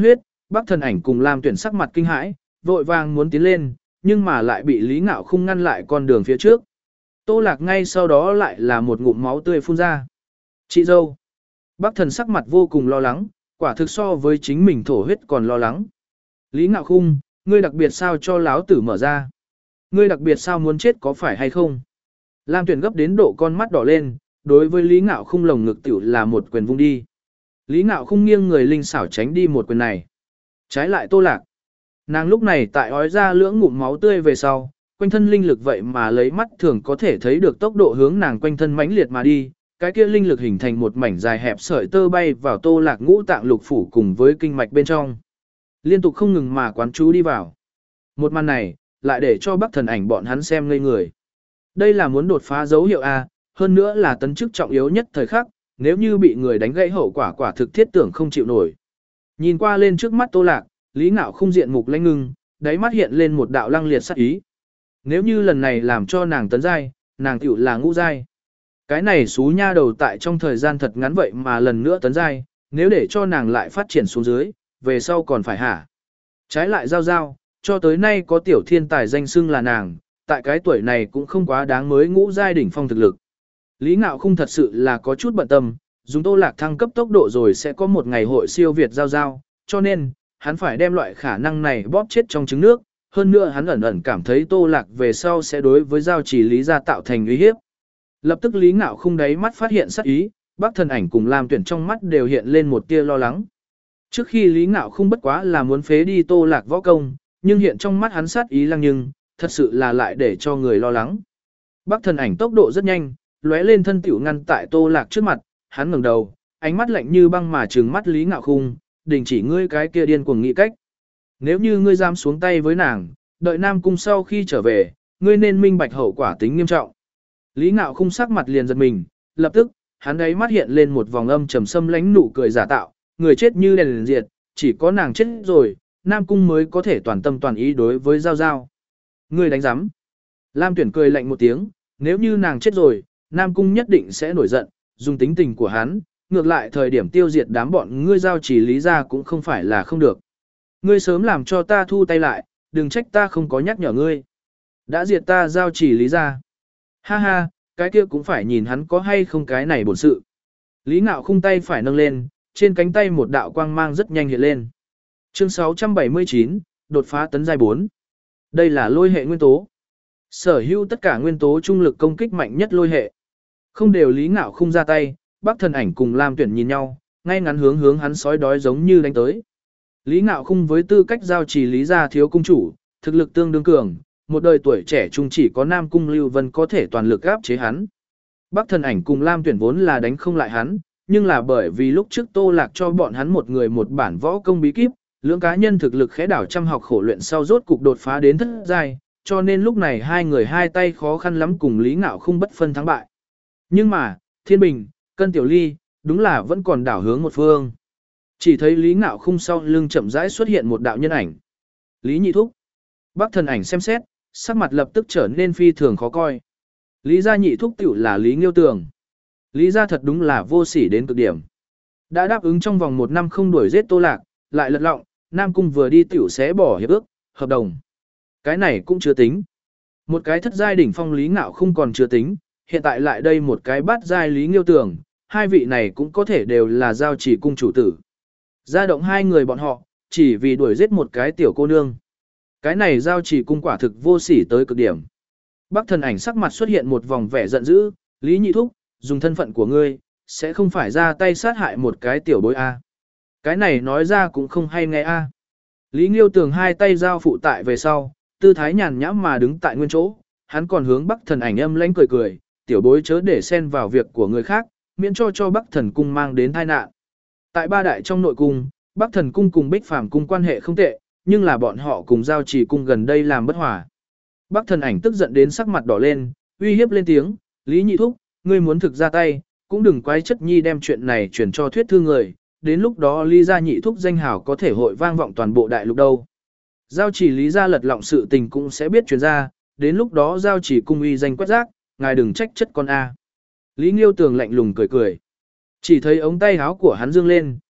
Bắc Thần Ảnh cùng Lam Tuyển sắc mặt kinh hãi, vội vàng muốn tiến lên, nhưng mà lại bị Lý Ngạo Khung ngăn lại con đường phía trước. Tô Lạc ngay sau đó lại là một ngụm máu tươi phun ra. Chị dâu. Bắc Thần sắc mặt vô cùng lo lắng, quả thực so với chính mình thổ huyết còn lo lắng. Lý Ngạo Khung, ngươi đặc biệt sao cho láo tử mở ra? Ngươi đặc biệt sao muốn chết có phải hay không? Lam Tuyển gấp đến độ con mắt đỏ lên, đối với Lý Ngạo Khung lồng ngực tiểu là một quyền vung đi. Lý Ngạo Khung nghiêng người linh xảo tránh đi một quyền này. Trái lại Tô Lạc. Nàng lúc này tại ói ra lưỡng ngụm máu tươi về sau, quanh thân linh lực vậy mà lấy mắt thường có thể thấy được tốc độ hướng nàng quanh thân mãnh liệt mà đi, cái kia linh lực hình thành một mảnh dài hẹp sợi tơ bay vào Tô Lạc ngũ tạng lục phủ cùng với kinh mạch bên trong. Liên tục không ngừng mà quán chú đi vào. Một màn này, lại để cho Bắc Thần Ảnh bọn hắn xem ngây người. Đây là muốn đột phá dấu hiệu A, hơn nữa là tấn chức trọng yếu nhất thời khắc, nếu như bị người đánh gãy hậu quả quả thực thiết tưởng không chịu nổi. Nhìn qua lên trước mắt Tô Lạc, Lý Ngạo Khung diện mục lãnh ngưng, đáy mắt hiện lên một đạo lăng liệt sát ý. Nếu như lần này làm cho nàng tấn giai, nàng tiểu là ngũ giai. Cái này xú nha đầu tại trong thời gian thật ngắn vậy mà lần nữa tấn giai, nếu để cho nàng lại phát triển xuống dưới, về sau còn phải hả? Trái lại giao giao, cho tới nay có tiểu thiên tài danh xưng là nàng, tại cái tuổi này cũng không quá đáng mới ngũ giai đỉnh phong thực lực. Lý Ngạo Khung thật sự là có chút bận tâm, dùng Tô Lạc thăng cấp tốc độ rồi sẽ có một ngày hội siêu việt giao giao, cho nên, hắn phải đem loại khả năng này bóp chết trong trứng nước, hơn nữa hắn ẩn ẩn cảm thấy Tô Lạc về sau sẽ đối với giao chỉ Lý gia tạo thành uy hiếp. Lập tức Lý Ngạo Khung đáy mắt phát hiện sát ý, Bắc Thần Ảnh cùng Lam Tuyển trong mắt đều hiện lên một tia lo lắng. Trước khi Lý Ngạo Khung bất quá là muốn phế đi Tô Lạc võ công, nhưng hiện trong mắt hắn sát ý lăng nhưng, thật sự là lại để cho người lo lắng. Bắc Thần Ảnh tốc độ rất nhanh, lóe lên thân tiểu ngăn tại Tô Lạc trước mặt, hắn ngẩng đầu, ánh mắt lạnh như băng mà trừng mắt Lý Ngạo Khung, đình chỉ ngươi cái kia điên cuồng nghĩ cách. Nếu như ngươi dám xuống tay với nàng, đợi Nam Cung sau khi trở về, ngươi nên minh bạch hậu quả tính nghiêm trọng. Lý Ngạo Khung sắc mặt liền giật mình, lập tức, hắn ấy mắt hiện lên một vòng âm trầm xâm lánh nụ cười giả tạo, người chết như đèn liền diệt, chỉ có nàng chết rồi, Nam Cung mới có thể toàn tâm toàn ý đối với Giao Giao. Ngươi đánh giám. Lam Tuyển cười lạnh một tiếng, nếu như nàng chết rồi, Nam Cung nhất định sẽ nổi giận, dùng tính tình của hắn, ngược lại thời điểm tiêu diệt đám bọn ngươi Giao chỉ Lý ra cũng không phải là không được. Ngươi sớm làm cho ta thu tay lại, đừng trách ta không có nhắc nhở ngươi. Đã diệt ta Giao chỉ Lý ra. Ha ha, cái kia cũng phải nhìn hắn có hay không cái này bổn sự. Lý Ngạo Khung tay phải nâng lên, trên cánh tay một đạo quang mang rất nhanh hiện lên. Chương sáu trăm bảy mươi chín, đột phá tấn giai bốn. Đây là lôi hệ nguyên tố. Sở hữu tất cả nguyên tố trung lực công kích mạnh nhất lôi hệ. Không đều Lý Ngạo Khung ra tay, Bắc Thần Ảnh cùng Lam Tuyển nhìn nhau, ngay ngắn hướng hướng hắn sói đói giống như đánh tới. Lý Ngạo Khung với tư cách giao trì Lý gia thiếu cung chủ, thực lực tương đương cường, một đời tuổi trẻ trung chỉ có Nam Cung Lưu Vân có thể toàn lực áp chế hắn. Bắc Thần Ảnh cùng Lam Tuyển vốn là đánh không lại hắn, nhưng là bởi vì lúc trước Tô Lạc cho bọn hắn một người một bản võ công bí kíp, lưỡng cá nhân thực lực khẽ đảo trăm học khổ luyện sau rốt cục đột phá đến thất giai, cho nên lúc này hai người hai tay khó khăn lắm cùng Lý Ngạo Khung bất phân thắng bại. Nhưng mà, Thiên Bình, Cân Tiểu Ly, đúng là vẫn còn đảo hướng một phương. Chỉ thấy Lý Ngạo Khung sau lưng chậm rãi xuất hiện một đạo nhân ảnh. Lý Nhị Thúc. Bắc Thần Ảnh xem xét, sắc mặt lập tức trở nên phi thường khó coi. Lý gia Nhị Thúc tiểu là Lý Nghiêu Tường. Lý gia thật đúng là vô sỉ đến cực điểm. Đã đáp ứng trong vòng một năm không đuổi giết Tô Lạc, lại lật lọng, Nam Cung vừa đi tiểu sẽ bỏ hiệp ước, hợp đồng. Cái này cũng chưa tính. Một cái thất giai đỉnh phong Lý Ngạo Khung còn chưa tính, hiện tại lại đây một cái bát giai Lý Nghiêu Tường, hai vị này cũng có thể đều là giao chỉ cung chủ tử. Gia động hai người bọn họ, chỉ vì đuổi giết một cái tiểu cô nương. Cái này giao chỉ cung quả thực vô sỉ tới cực điểm. Bắc Thần Ảnh sắc mặt xuất hiện một vòng vẻ giận dữ, Lý Nhị Thúc, dùng thân phận của ngươi, sẽ không phải ra tay sát hại một cái tiểu bối A. Cái này nói ra cũng không hay nghe A. Lý Nghiêu Tường hai tay giao phụ tại về sau, tư thái nhàn nhãm mà đứng tại nguyên chỗ, hắn còn hướng Bắc Thần Ảnh âm lãnh cười cười, tiểu bối chớ để xen vào việc của người khác, miễn cho cho Bắc Thần Cung mang đến tai nạn. Tại ba đại trong nội cung, Bắc Thần Cung cùng Bích Phàm Cung quan hệ không tệ, nhưng là bọn họ cùng Giao Chỉ Cung gần đây làm bất hòa. Bắc Thần Ảnh tức giận đến sắc mặt đỏ lên, uy hiếp lên tiếng, Lý Nhị Thúc, ngươi muốn thực ra tay, cũng đừng quái chất nhi đem chuyện này truyền cho thuyết thư người, đến lúc đó Lý gia Nhị Thúc danh hào có thể hội vang vọng toàn bộ đại lục đâu. Giao chỉ Lý gia lật lọng sự tình cũng sẽ biết truyền ra, đến lúc đó Giao chỉ cung uy danh quét rác, ngài đừng trách chất con A. Lý Nghiêu Tường lạnh lùng cười cười. Chỉ thấy ống tay áo của hắn dương lên,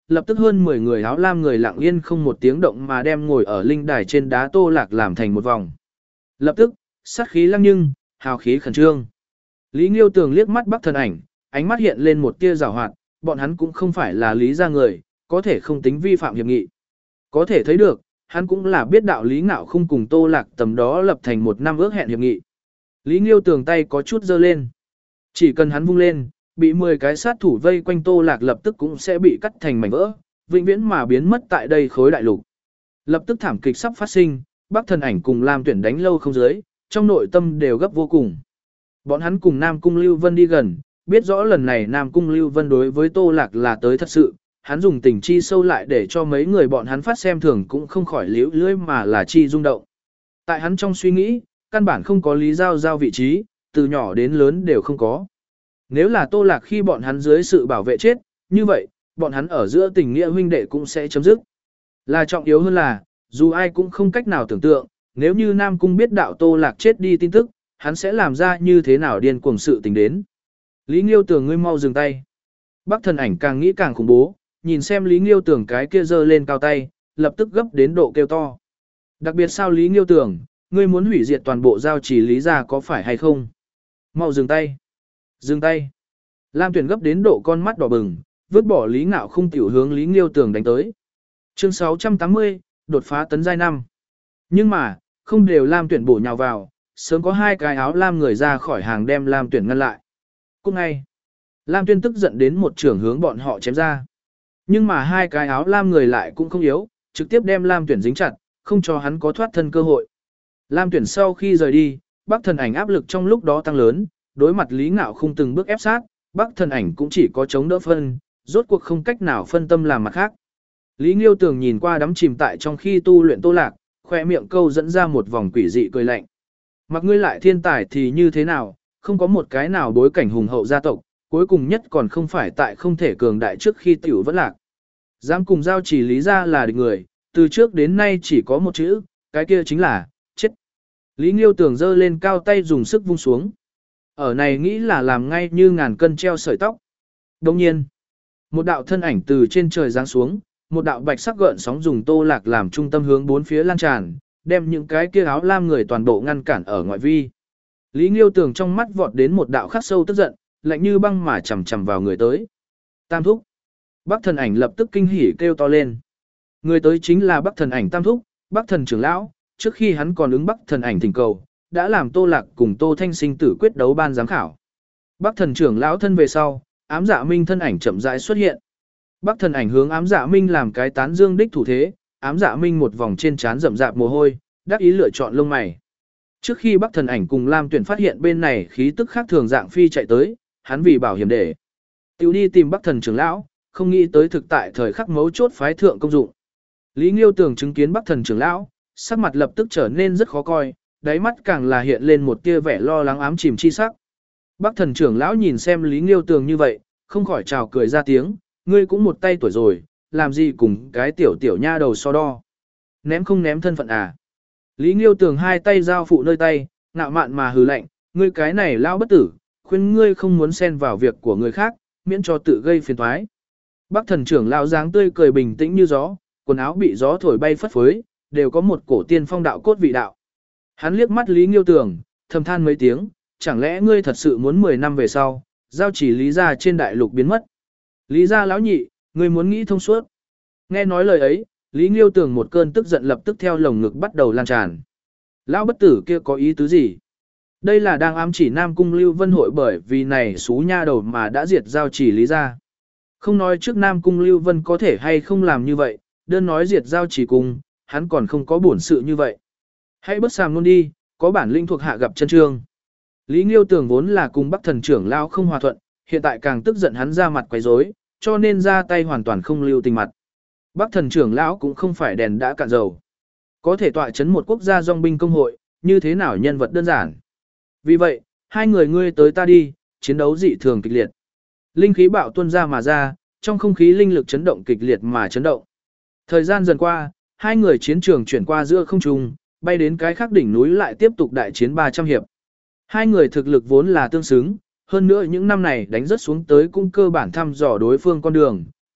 lập tức hơn mười người áo lam người lặng yên không một tiếng động mà đem ngồi ở linh đài trên đá Tô Lạc làm thành một vòng. Lập tức, sát khí lăng nhưng, hào khí khẩn trương. Lý Nghiêu Tường liếc mắt Bắc Thần Ảnh, ánh mắt hiện lên một tia giảo hoạt, bọn hắn cũng không phải là Lý gia người, có thể không tính vi phạm hiệp nghị. Có thể thấy được, hắn cũng là biết đạo Lý Ngạo không cùng Tô Lạc tầm đó lập thành một năm ước hẹn hiệp nghị. Lý Nghiêu Tường tay có chút giơ lên. Chỉ cần hắn vung lên, bị mười cái sát thủ vây quanh Tô Lạc lập tức cũng sẽ bị cắt thành mảnh vỡ, vĩnh viễn mà biến mất tại đây khối đại lục. Lập tức thảm kịch sắp phát sinh, Bắc Thần Ảnh cùng Lam Tuyển đánh lâu không dưới, trong nội tâm đều gấp vô cùng. Bọn hắn cùng Nam Cung Lưu Vân đi gần, biết rõ lần này Nam Cung Lưu Vân đối với Tô Lạc là tới thật sự, hắn dùng tình chi sâu lại để cho mấy người bọn hắn phát xem thường cũng không khỏi liễu lưỡi mà là chi rung động. Tại hắn trong suy nghĩ, căn bản không có Lý Giao Giao vị trí, từ nhỏ đến lớn đều không có. Nếu là Tô Lạc khi bọn hắn dưới sự bảo vệ chết, như vậy, bọn hắn ở giữa tình nghĩa huynh đệ cũng sẽ chấm dứt. Là trọng yếu hơn là, dù ai cũng không cách nào tưởng tượng, nếu như Nam Cung biết đạo Tô Lạc chết đi tin tức, hắn sẽ làm ra như thế nào điên cuồng sự tình đến. Lý Nghiêu Tường ngươi mau dừng tay. Bắc Thần Ảnh càng nghĩ càng khủng bố, nhìn xem Lý Nghiêu Tường cái kia giơ lên cao tay, lập tức gấp đến độ kêu to. Đặc biệt sao Lý Nghiêu Tường, ngươi muốn hủy diệt toàn bộ giao chỉ Lý gia có phải hay không? Mau dừng tay. Dừng tay. Lam Tuyển gấp đến độ con mắt đỏ bừng, vứt bỏ Lý Ngạo không tiểu hướng Lý Nghiêu Tường đánh tới. Chương sáu trăm tám mươi, đột phá tấn giai năm. Nhưng mà, không đều Lam Tuyển bổ nhào vào, sớm có hai cái áo lam người ra khỏi hàng đem Lam Tuyển ngăn lại. Cũng ngay, Lam Tuyển tức giận đến một trường hướng bọn họ chém ra. Nhưng mà hai cái áo lam người lại cũng không yếu, trực tiếp đem Lam Tuyển dính chặt, không cho hắn có thoát thân cơ hội. Lam Tuyển sau khi rời đi, Bắc Thần Ảnh áp lực trong lúc đó tăng lớn, đối mặt Lý Ngạo không từng bước ép sát, Bắc Thần Ảnh cũng chỉ có chống đỡ phân, rốt cuộc không cách nào phân tâm làm mặt khác. Lý Nghiêu Tường nhìn qua đắm chìm tại trong khi tu luyện Tô Lạc, khoe miệng câu dẫn ra một vòng quỷ dị cười lạnh. Mặc ngươi lại thiên tài thì như thế nào, không có một cái nào bối cảnh hùng hậu gia tộc, cuối cùng nhất còn không phải tại không thể cường đại trước khi tiểu vẫn lạc. Dám cùng giao chỉ Lý gia là địch người, từ trước đến nay chỉ có một chữ, cái kia chính là, chết. Lý Nghiêu Tường giơ lên cao tay dùng sức vung xuống. Ở này nghĩ là làm ngay như ngàn cân treo sợi tóc. Đồng nhiên, một đạo thân ảnh từ trên trời giáng xuống, một đạo bạch sắc gợn sóng dùng Tô Lạc làm trung tâm hướng bốn phía lan tràn, đem những cái kia áo lam người toàn bộ ngăn cản ở ngoại vi. Lý Nghiêu Tường trong mắt vọt đến một đạo khắc sâu tức giận, lạnh như băng mà chầm chầm vào người tới. Tam thúc. Bắc Thần Ảnh lập tức kinh hỉ kêu to lên. Người tới chính là Bắc Thần Ảnh Tam thúc, Bắc Thần trưởng lão, trước khi hắn còn ứng Bắc Thần Ảnh thỉnh cầu, đã làm Tô Lạc cùng Tô Thanh sinh tử quyết đấu ban giám khảo. Bắc Thần trưởng lão thân về sau, Ám Dạ Minh thân ảnh chậm rãi xuất hiện. Bắc Thần Ảnh hướng Ám Dạ Minh làm cái tán dương đích thủ thế, Ám Dạ Minh một vòng trên trán rậm rạp mồ hôi, đắc ý lựa chọn lông mày. Trước khi Bắc Thần Ảnh cùng Lam Tuyển phát hiện bên này khí tức khác thường dạng phi chạy tới, hắn vì bảo hiểm để tiêu đi tìm Bắc Thần trưởng lão, không nghĩ tới thực tại thời khắc mấu chốt phái thượng công dụng. Lý Nghiêu Tường chứng kiến Bắc Thần trưởng lão, sắc mặt lập tức trở nên rất khó coi, đáy mắt càng là hiện lên một tia vẻ lo lắng ám chìm chi sắc. Bắc Thần trưởng lão nhìn xem Lý Nghiêu Tường như vậy, không khỏi chào cười ra tiếng, ngươi cũng một tay tuổi rồi, làm gì cùng cái tiểu tiểu nha đầu so đo. Ném không ném thân phận à. Lý Nghiêu Tường hai tay giao phụ nơi tay, ngạo mạn mà hừ lạnh, ngươi cái này lão bất tử, khuyên ngươi không muốn xen vào việc của người khác, miễn cho tự gây phiền toái. Bắc Thần trưởng lão dáng tươi cười bình tĩnh như gió, quần áo bị gió thổi bay phất phới, đều có một cổ tiên phong đạo cốt vị đạo. Hắn liếc mắt Lý Nghiêu Tường, thầm than mấy tiếng, chẳng lẽ ngươi thật sự muốn mười năm về sau, giao chỉ Lý gia trên đại lục biến mất. Lý gia lão nhị, ngươi muốn nghĩ thông suốt. Nghe nói lời ấy, Lý Nghiêu Tường một cơn tức giận lập tức theo lồng ngực bắt đầu lan tràn. Lão bất tử kia có ý tứ gì? Đây là đang ám chỉ Nam Cung Lưu Vân hội bởi vì này xú nha đầu mà đã diệt giao chỉ Lý gia. Không nói trước Nam Cung Lưu Vân có thể hay không làm như vậy, đơn nói diệt giao chỉ cung, hắn còn không có bổn sự như vậy. Hãy bất sàm luôn đi, có bản linh thuộc hạ gặp chân trương. Lý Nghiêu Tường vốn là cùng Bắc Thần trưởng lão không hòa thuận, hiện tại càng tức giận hắn ra mặt quấy rối, cho nên ra tay hoàn toàn không lưu tình mặt. Bắc Thần trưởng lão cũng không phải đèn đã cạn dầu. Có thể tọa chấn một quốc gia dòng binh công hội, như thế nào nhân vật đơn giản. Vì vậy, hai người ngươi tới ta đi, chiến đấu dị thường kịch liệt. Linh khí bạo tuôn ra mà ra, trong không khí linh lực chấn động kịch liệt mà chấn động. Thời gian dần qua, hai người chiến trường chuyển qua giữa không trung, bay đến cái khác đỉnh núi lại tiếp tục đại chiến ba trăm hiệp. Hai người thực lực vốn là tương xứng, hơn nữa những năm này đánh rất xuống tới cũng cơ bản thăm dò đối phương con đường,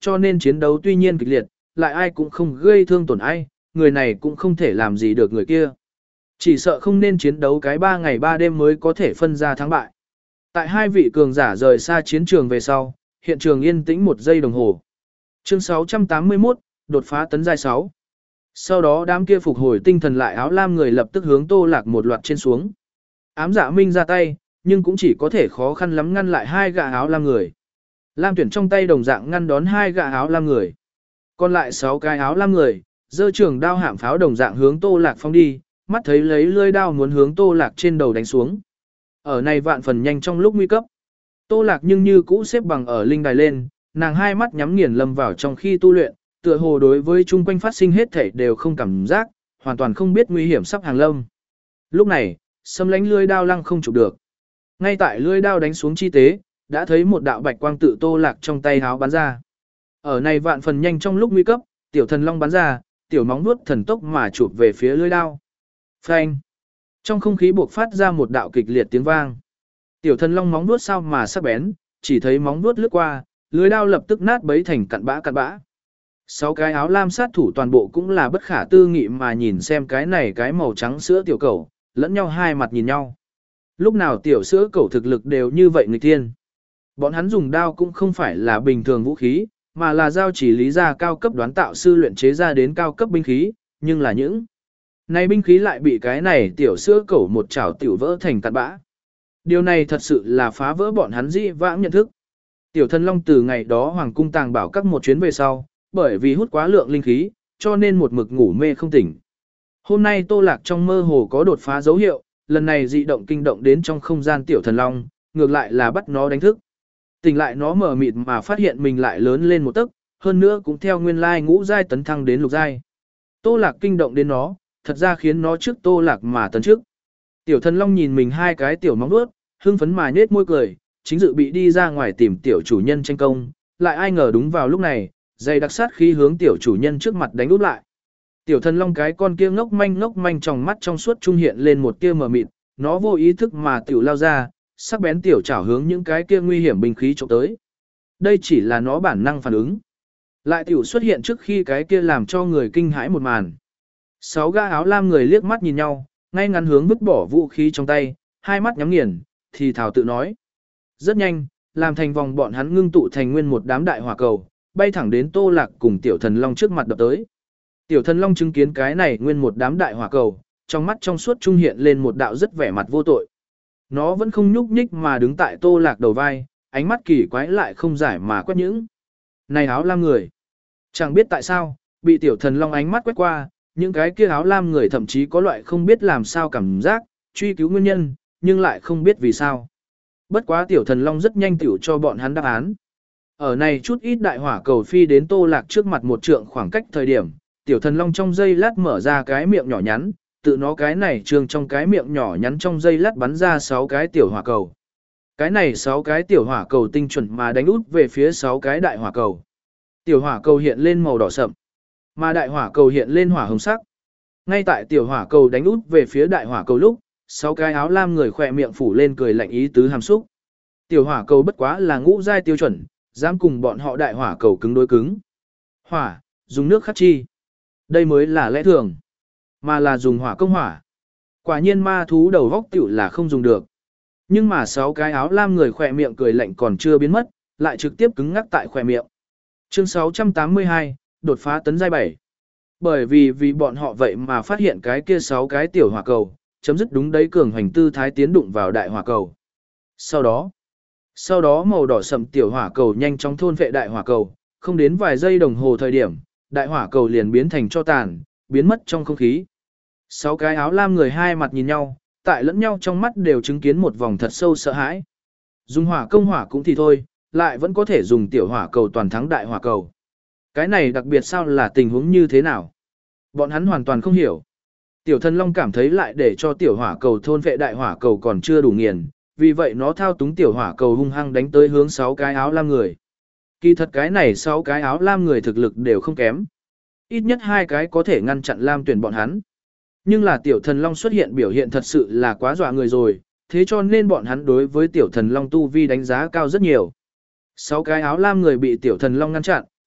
cho nên chiến đấu tuy nhiên kịch liệt, lại ai cũng không gây thương tổn ai, người này cũng không thể làm gì được người kia. Chỉ sợ không nên chiến đấu cái ba ngày ba đêm mới có thể phân ra thắng bại. Tại hai vị cường giả rời xa chiến trường về sau, hiện trường yên tĩnh một giây đồng hồ. Chương sáu trăm tám mươi mốt, đột phá tấn giai sáu. Sau đó đám kia phục hồi tinh thần lại áo lam người lập tức hướng Tô Lạc một loạt trên xuống. Ám Dạ Minh ra tay, nhưng cũng chỉ có thể khó khăn lắm ngăn lại hai gã áo lam người. Lam Tuyển trong tay đồng dạng ngăn đón hai gã áo lam người. Còn lại sáu cái áo lam người, giơ trường đao hạm pháo đồng dạng hướng Tô Lạc phóng đi, mắt thấy lấy lưỡi đao muốn hướng Tô Lạc trên đầu đánh xuống. Ở này vạn phần nhanh trong lúc nguy cấp. Tô Lạc nhưng như cũ xếp bằng ở linh đài lên, nàng hai mắt nhắm nghiền lâm vào trong khi tu luyện, tựa hồ đối với chung quanh phát sinh hết thảy đều không cảm giác, hoàn toàn không biết nguy hiểm sắp hàng lâm. Lúc này, xâm lánh lưỡi đao lăng không chụp được. Ngay tại lưỡi đao đánh xuống chi tế, đã thấy một đạo bạch quang tự Tô Lạc trong tay háo bắn ra. Ở này vạn phần nhanh trong lúc nguy cấp, tiểu thần long bắn ra, tiểu móng vuốt thần tốc mà chụp về phía lưỡi đao. Phanh! Trong không khí buộc phát ra một đạo kịch liệt tiếng vang. Tiểu thần long móng vuốt sao mà sắc bén, chỉ thấy móng vuốt lướt qua, lưỡi đao lập tức nát bấy thành cặn bã cặn bã. Sáu cái áo lam sát thủ toàn bộ cũng là bất khả tư nghị mà nhìn xem cái này cái màu trắng sữa tiểu cẩu, lẫn nhau hai mặt nhìn nhau. Lúc nào tiểu sữa cẩu thực lực đều như vậy nghịch thiên. Bọn hắn dùng đao cũng không phải là bình thường vũ khí, mà là dao chỉ lý ra cao cấp đoán tạo sư luyện chế ra đến cao cấp binh khí, nhưng là những này binh khí lại bị cái này tiểu sữa cẩu một chảo tiểu vỡ thành cặn bã. Điều này thật sự là phá vỡ bọn hắn dĩ vãng nhận thức. Tiểu thần long từ ngày đó hoàng cung tàng bảo các một chuyến về sau, bởi vì hút quá lượng linh khí, cho nên một mực ngủ mê không tỉnh. Hôm nay Tô Lạc trong mơ hồ có đột phá dấu hiệu, lần này dị động kinh động đến trong không gian tiểu thần long, ngược lại là bắt nó đánh thức. Tỉnh lại nó mở mịt mà phát hiện mình lại lớn lên một tấc, hơn nữa cũng theo nguyên lai ngũ giai tấn thăng đến lục giai. Tô Lạc kinh động đến nó, thật ra khiến nó trước Tô Lạc mà tấn trước. Tiểu thần long nhìn mình hai cái tiểu móng vuốt, hưng phấn mà nhếch môi cười, chính dự bị đi ra ngoài tìm tiểu chủ nhân tranh công, lại ai ngờ đúng vào lúc này, dây đặc sát khí hướng tiểu chủ nhân trước mặt đánh úp lại. Tiểu thần long cái con kia ngốc manh ngốc manh trong mắt trong suốt trung hiện lên một tia mờ mịt, nó vô ý thức mà tiểu lao ra, sắc bén tiểu chảo hướng những cái kia nguy hiểm binh khí chụp tới. Đây chỉ là nó bản năng phản ứng. Lại tiểu xuất hiện trước khi cái kia làm cho người kinh hãi một màn. Sáu gã áo lam người liếc mắt nhìn nhau, ngay ngắn hướng vứt bỏ vũ khí trong tay, hai mắt nhắm nghiền, thì thảo tự nói. Rất nhanh, làm thành vòng bọn hắn ngưng tụ thành nguyên một đám đại hỏa cầu, bay thẳng đến Tô Lạc cùng tiểu thần long trước mặt đập tới. Tiểu thần long chứng kiến cái này nguyên một đám đại hỏa cầu, trong mắt trong suốt trung hiện lên một đạo rất vẻ mặt vô tội. Nó vẫn không nhúc nhích mà đứng tại Tô Lạc đầu vai, ánh mắt kỳ quái lại không giải mà quét những. Này áo lam người! Chẳng biết tại sao, bị tiểu thần long ánh mắt quét qua, những cái kia áo lam người thậm chí có loại không biết làm sao cảm giác, truy cứu nguyên nhân, nhưng lại không biết vì sao. Bất quá tiểu thần long rất nhanh tiểu cho bọn hắn đáp án. Ở này chút ít đại hỏa cầu phi đến Tô Lạc trước mặt một trượng khoảng cách thời điểm, tiểu thần long trong giây lát mở ra cái miệng nhỏ nhắn, tự nó cái này trường trong cái miệng nhỏ nhắn trong giây lát bắn ra sáu cái tiểu hỏa cầu. Cái này sáu cái tiểu hỏa cầu tinh chuẩn mà đánh út về phía sáu cái đại hỏa cầu. Tiểu hỏa cầu hiện lên màu đỏ sậm, mà đại hỏa cầu hiện lên hỏa hồng sắc. Ngay tại tiểu hỏa cầu đánh út về phía đại hỏa cầu lúc, sáu cái áo lam người khỏe miệng phủ lên cười lạnh ý tứ hàm xúc. Tiểu hỏa cầu bất quá là ngũ giai tiêu chuẩn, dám cùng bọn họ đại hỏa cầu cứng đối cứng. Hỏa, dùng nước khắc chi. Đây mới là lẽ thường, mà là dùng hỏa công hỏa. Quả nhiên ma thú đầu góc tiểu là không dùng được. Nhưng mà sáu cái áo lam người khỏe miệng cười lạnh còn chưa biến mất, lại trực tiếp cứng ngắc tại khỏe miệng. Chương sáu trăm tám mươi hai, đột phá tấn giai bảy. Bởi vì vì bọn họ vậy mà phát hiện cái kia sáu cái tiểu hỏa cầu, chấm dứt đúng đấy cường hành tư thái tiến đụng vào đại hỏa cầu. Sau đó, sau đó màu đỏ sậm tiểu hỏa cầu nhanh chóng thôn vệ đại hỏa cầu, không đến vài giây đồng hồ thời điểm, đại hỏa cầu liền biến thành tro tàn, biến mất trong không khí. Sáu cái áo lam người hai mặt nhìn nhau, tại lẫn nhau trong mắt đều chứng kiến một vòng thật sâu sợ hãi. Dùng hỏa công hỏa cũng thì thôi, lại vẫn có thể dùng tiểu hỏa cầu toàn thắng đại hỏa cầu. Cái này đặc biệt sao là tình huống như thế nào? Bọn hắn hoàn toàn không hiểu. Tiểu thần long cảm thấy lại để cho tiểu hỏa cầu thôn vệ đại hỏa cầu còn chưa đủ nghiền, vì vậy nó thao túng tiểu hỏa cầu hung hăng đánh tới hướng sáu cái áo lam người. Kỳ thật cái này sáu cái áo lam người thực lực đều không kém. Ít nhất hai cái có thể ngăn chặn lam tuyển bọn hắn. Nhưng là tiểu thần long xuất hiện biểu hiện thật sự là quá dọa người rồi, thế cho nên bọn hắn đối với tiểu thần long tu vi đánh giá cao rất nhiều. Sáu cái áo lam người bị tiểu thần long ngăn chặn,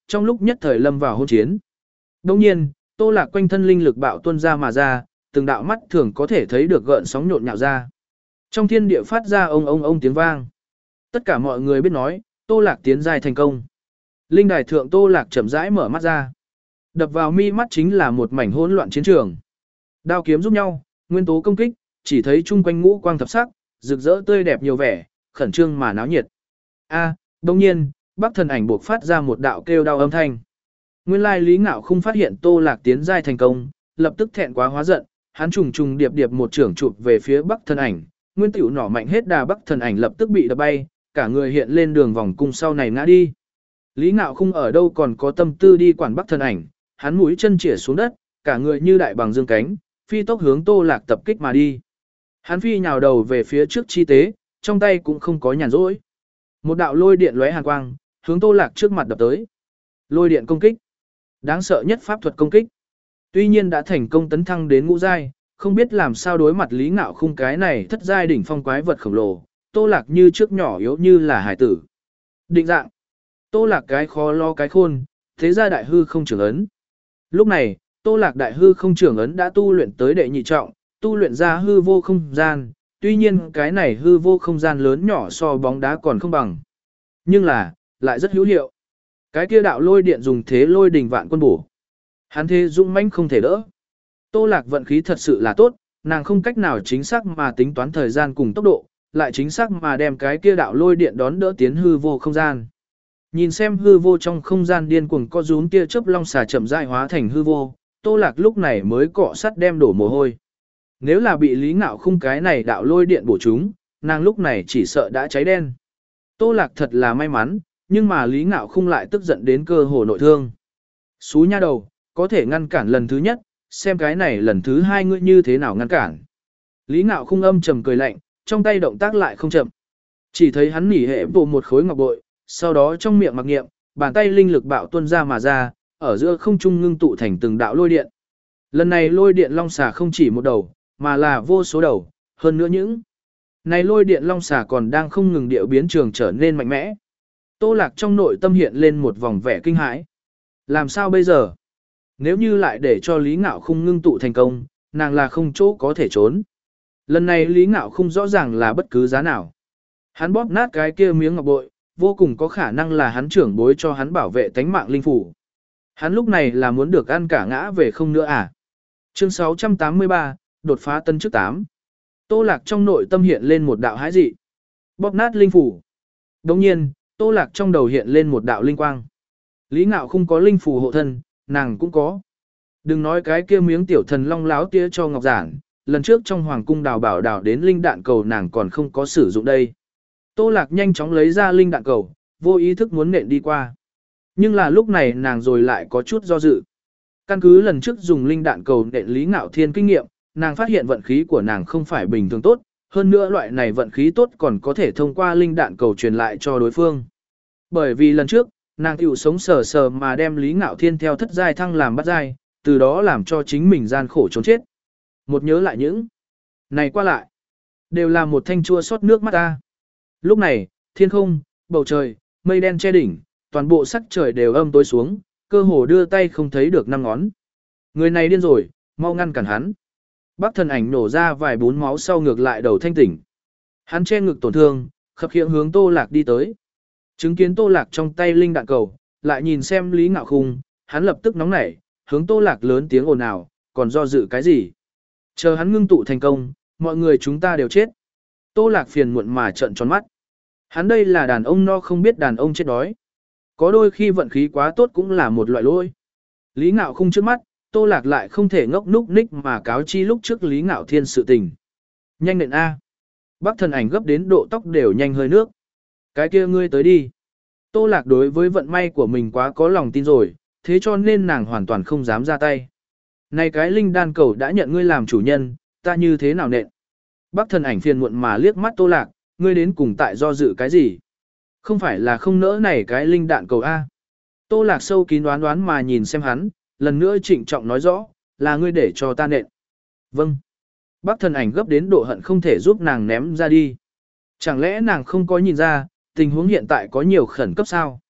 trong lúc nhất thời lâm vào hôn chiến. Đồng nhiên, Tô Lạc quanh thân linh lực bạo tuôn ra mà ra, từng đạo mắt thường có thể thấy được gợn sóng nhộn nhạo ra. Trong thiên địa phát ra ông ông ông tiếng vang. Tất cả mọi người biết nói, Tô Lạc tiến giai thành công. Linh đài thượng Tô Lạc chậm rãi mở mắt ra. Đập vào mi mắt chính là một mảnh hỗn loạn chiến trường. Đao kiếm giúp nhau, nguyên tố công kích, chỉ thấy chung quanh ngũ quang thập sắc, rực rỡ tươi đẹp nhiều vẻ, khẩn trương mà náo nhiệt. A, đồng nhiên, Bắc Thần Ảnh buộc phát ra một đạo kêu đau âm thanh. Nguyên lai Lý Ngạo không phát hiện Tô Lạc tiến giai thành công, lập tức thẹn quá hóa giận, hắn trùng trùng điệp điệp một trưởng chụp về phía Bắc Thần Ảnh, nguyên tiểu nỏ mạnh hết đà Bắc Thần Ảnh lập tức bị đập bay, cả người hiện lên đường vòng cung sau này ngã đi. Lý Ngạo không ở đâu còn có tâm tư đi quản Bắc Thần Ảnh, hắn mũi chân chĩa xuống đất, cả người như đại bằng dương cánh, phi tốc hướng Tô Lạc tập kích mà đi. Hắn phi nhào đầu về phía trước chi tế, trong tay cũng không có nhàn rỗi. Một đạo lôi điện lóe hàn quang, hướng Tô Lạc trước mặt đập tới. Lôi điện công kích, đáng sợ nhất pháp thuật công kích. Tuy nhiên đã thành công tấn thăng đến ngũ giai, không biết làm sao đối mặt Lý Ngạo Khung cái này thất giai đỉnh phong quái vật khổng lồ, Tô Lạc như trước nhỏ yếu như là hải tử. Định dạng, Tô Lạc cái khó lo cái khôn, thế ra đại hư không trưởng ấn. Lúc này, Tô Lạc đại hư không trưởng ấn đã tu luyện tới đệ nhị trọng, tu luyện ra hư vô không gian, tuy nhiên cái này hư vô không gian lớn nhỏ so bóng đá còn không bằng. Nhưng là, lại rất hữu hiệu. Cái kia đạo lôi điện dùng thế lôi đình vạn quân bổ. Hắn thế dũng mãnh không thể đỡ. Tô Lạc vận khí thật sự là tốt, nàng không cách nào chính xác mà tính toán thời gian cùng tốc độ, lại chính xác mà đem cái kia đạo lôi điện đón đỡ tiến hư vô không gian. Nhìn xem hư vô trong không gian điên cuồng co rúm tia chớp long xà chậm rãi hóa thành hư vô, Tô Lạc lúc này mới cọ sắt đem đổ mồ hôi. Nếu là bị Lý Ngạo Khung cái này đạo lôi điện bổ chúng, nàng lúc này chỉ sợ đã cháy đen. Tô Lạc thật là may mắn, nhưng mà Lý Ngạo Khung lại tức giận đến cơ hồ nội thương. Xú nha đầu, có thể ngăn cản lần thứ nhất, xem cái này lần thứ hai ngươi như thế nào ngăn cản. Lý Ngạo Khung âm trầm cười lạnh, trong tay động tác lại không chậm. Chỉ thấy hắn nỉ hệ bộ một khối ngọc bội, sau đó trong miệng mặc niệm, bàn tay linh lực bạo tuôn ra mà ra, ở giữa không trung ngưng tụ thành từng đạo lôi điện. Lần này lôi điện long xà không chỉ một đầu, mà là vô số đầu, hơn nữa những này lôi điện long xà còn đang không ngừng điệu biến trường trở nên mạnh mẽ. Tô Lạc trong nội tâm hiện lên một vòng vẻ kinh hãi. Làm sao bây giờ? Nếu như lại để cho Lý Ngạo Khung ngưng tụ thành công, nàng là không chỗ có thể trốn. Lần này Lý Ngạo Khung rõ ràng là bất cứ giá nào. Hắn bóp nát cái kia miếng ngọc bội, vô cùng có khả năng là hắn trưởng bối cho hắn bảo vệ tánh mạng linh phủ. Hắn lúc này là muốn được ăn cả ngã về không nữa à? Chương sáu trăm tám mươi ba, đột phá tân trước tám. Tô Lạc trong nội tâm hiện lên một đạo hãi dị. Bóp nát linh phủ. Đồng nhiên, Tô Lạc trong đầu hiện lên một đạo linh quang. Lý Ngạo không có linh phù hộ thân, nàng cũng có. Đừng nói cái kia miếng tiểu thần long láo tía cho Ngọc Giản, lần trước trong hoàng cung đào bảo đào đến linh đạn cầu nàng còn không có sử dụng đây. Tô Lạc nhanh chóng lấy ra linh đạn cầu, vô ý thức muốn nện đi qua. Nhưng là lúc này nàng rồi lại có chút do dự. Căn cứ lần trước dùng linh đạn cầu nện Lý Ngạo Thiên kinh nghiệm, nàng phát hiện vận khí của nàng không phải bình thường tốt, hơn nữa loại này vận khí tốt còn có thể thông qua linh đạn cầu truyền lại cho đối phương. Bởi vì lần trước, nàng tiểu sống sờ sờ mà đem Lý Ngạo Thiên theo thất giai thăng làm bắt giai, từ đó làm cho chính mình gian khổ trốn chết. Một nhớ lại những này qua lại, đều là một thanh chua xót nước mắt ta. Lúc này, thiên không, bầu trời, mây đen che đỉnh, toàn bộ sắc trời đều âm tối xuống, cơ hồ đưa tay không thấy được năm ngón. Người này điên rồi, mau ngăn cản hắn. Bắc Thần Ảnh nổ ra vài bún máu sau ngược lại đầu thanh tỉnh. Hắn che ngực tổn thương, khập khiễng hướng Tô Lạc đi tới. Chứng kiến Tô Lạc trong tay linh đạn cầu, lại nhìn xem Lý Ngạo Khung, hắn lập tức nóng nảy, hướng Tô Lạc lớn tiếng ồn ào, còn do dự cái gì? Chờ hắn ngưng tụ thành công, mọi người chúng ta đều chết. Tô Lạc phiền muộn mà trợn tròn mắt. Hắn đây là đàn ông no không biết đàn ông chết đói. Có đôi khi vận khí quá tốt cũng là một loại lỗi. Lý Ngạo Khung trước mắt, Tô Lạc lại không thể ngốc núc ních mà cáo chi lúc trước Lý Ngạo Thiên sự tình. Nhanh nện A. Bắc Thần Ảnh gấp đến độ tóc đều nhanh hơi nước. Cái kia ngươi tới đi. Tô Lạc đối với vận may của mình quá có lòng tin rồi, thế cho nên nàng hoàn toàn không dám ra tay. Này cái linh đan cầu đã nhận ngươi làm chủ nhân, ta như thế nào nện? Bắc Thần Ảnh phiền muộn mà liếc mắt Tô Lạc, ngươi đến cùng tại do dự cái gì? Không phải là không nỡ này cái linh đạn cầu A. Tô Lạc sâu kín đoán đoán mà nhìn xem hắn, lần nữa trịnh trọng nói rõ, là ngươi để cho ta nện. Vâng. Bắc Thần Ảnh gấp đến độ hận không thể giúp nàng ném ra đi. Chẳng lẽ nàng không có nhìn ra, tình huống hiện tại có nhiều khẩn cấp sao?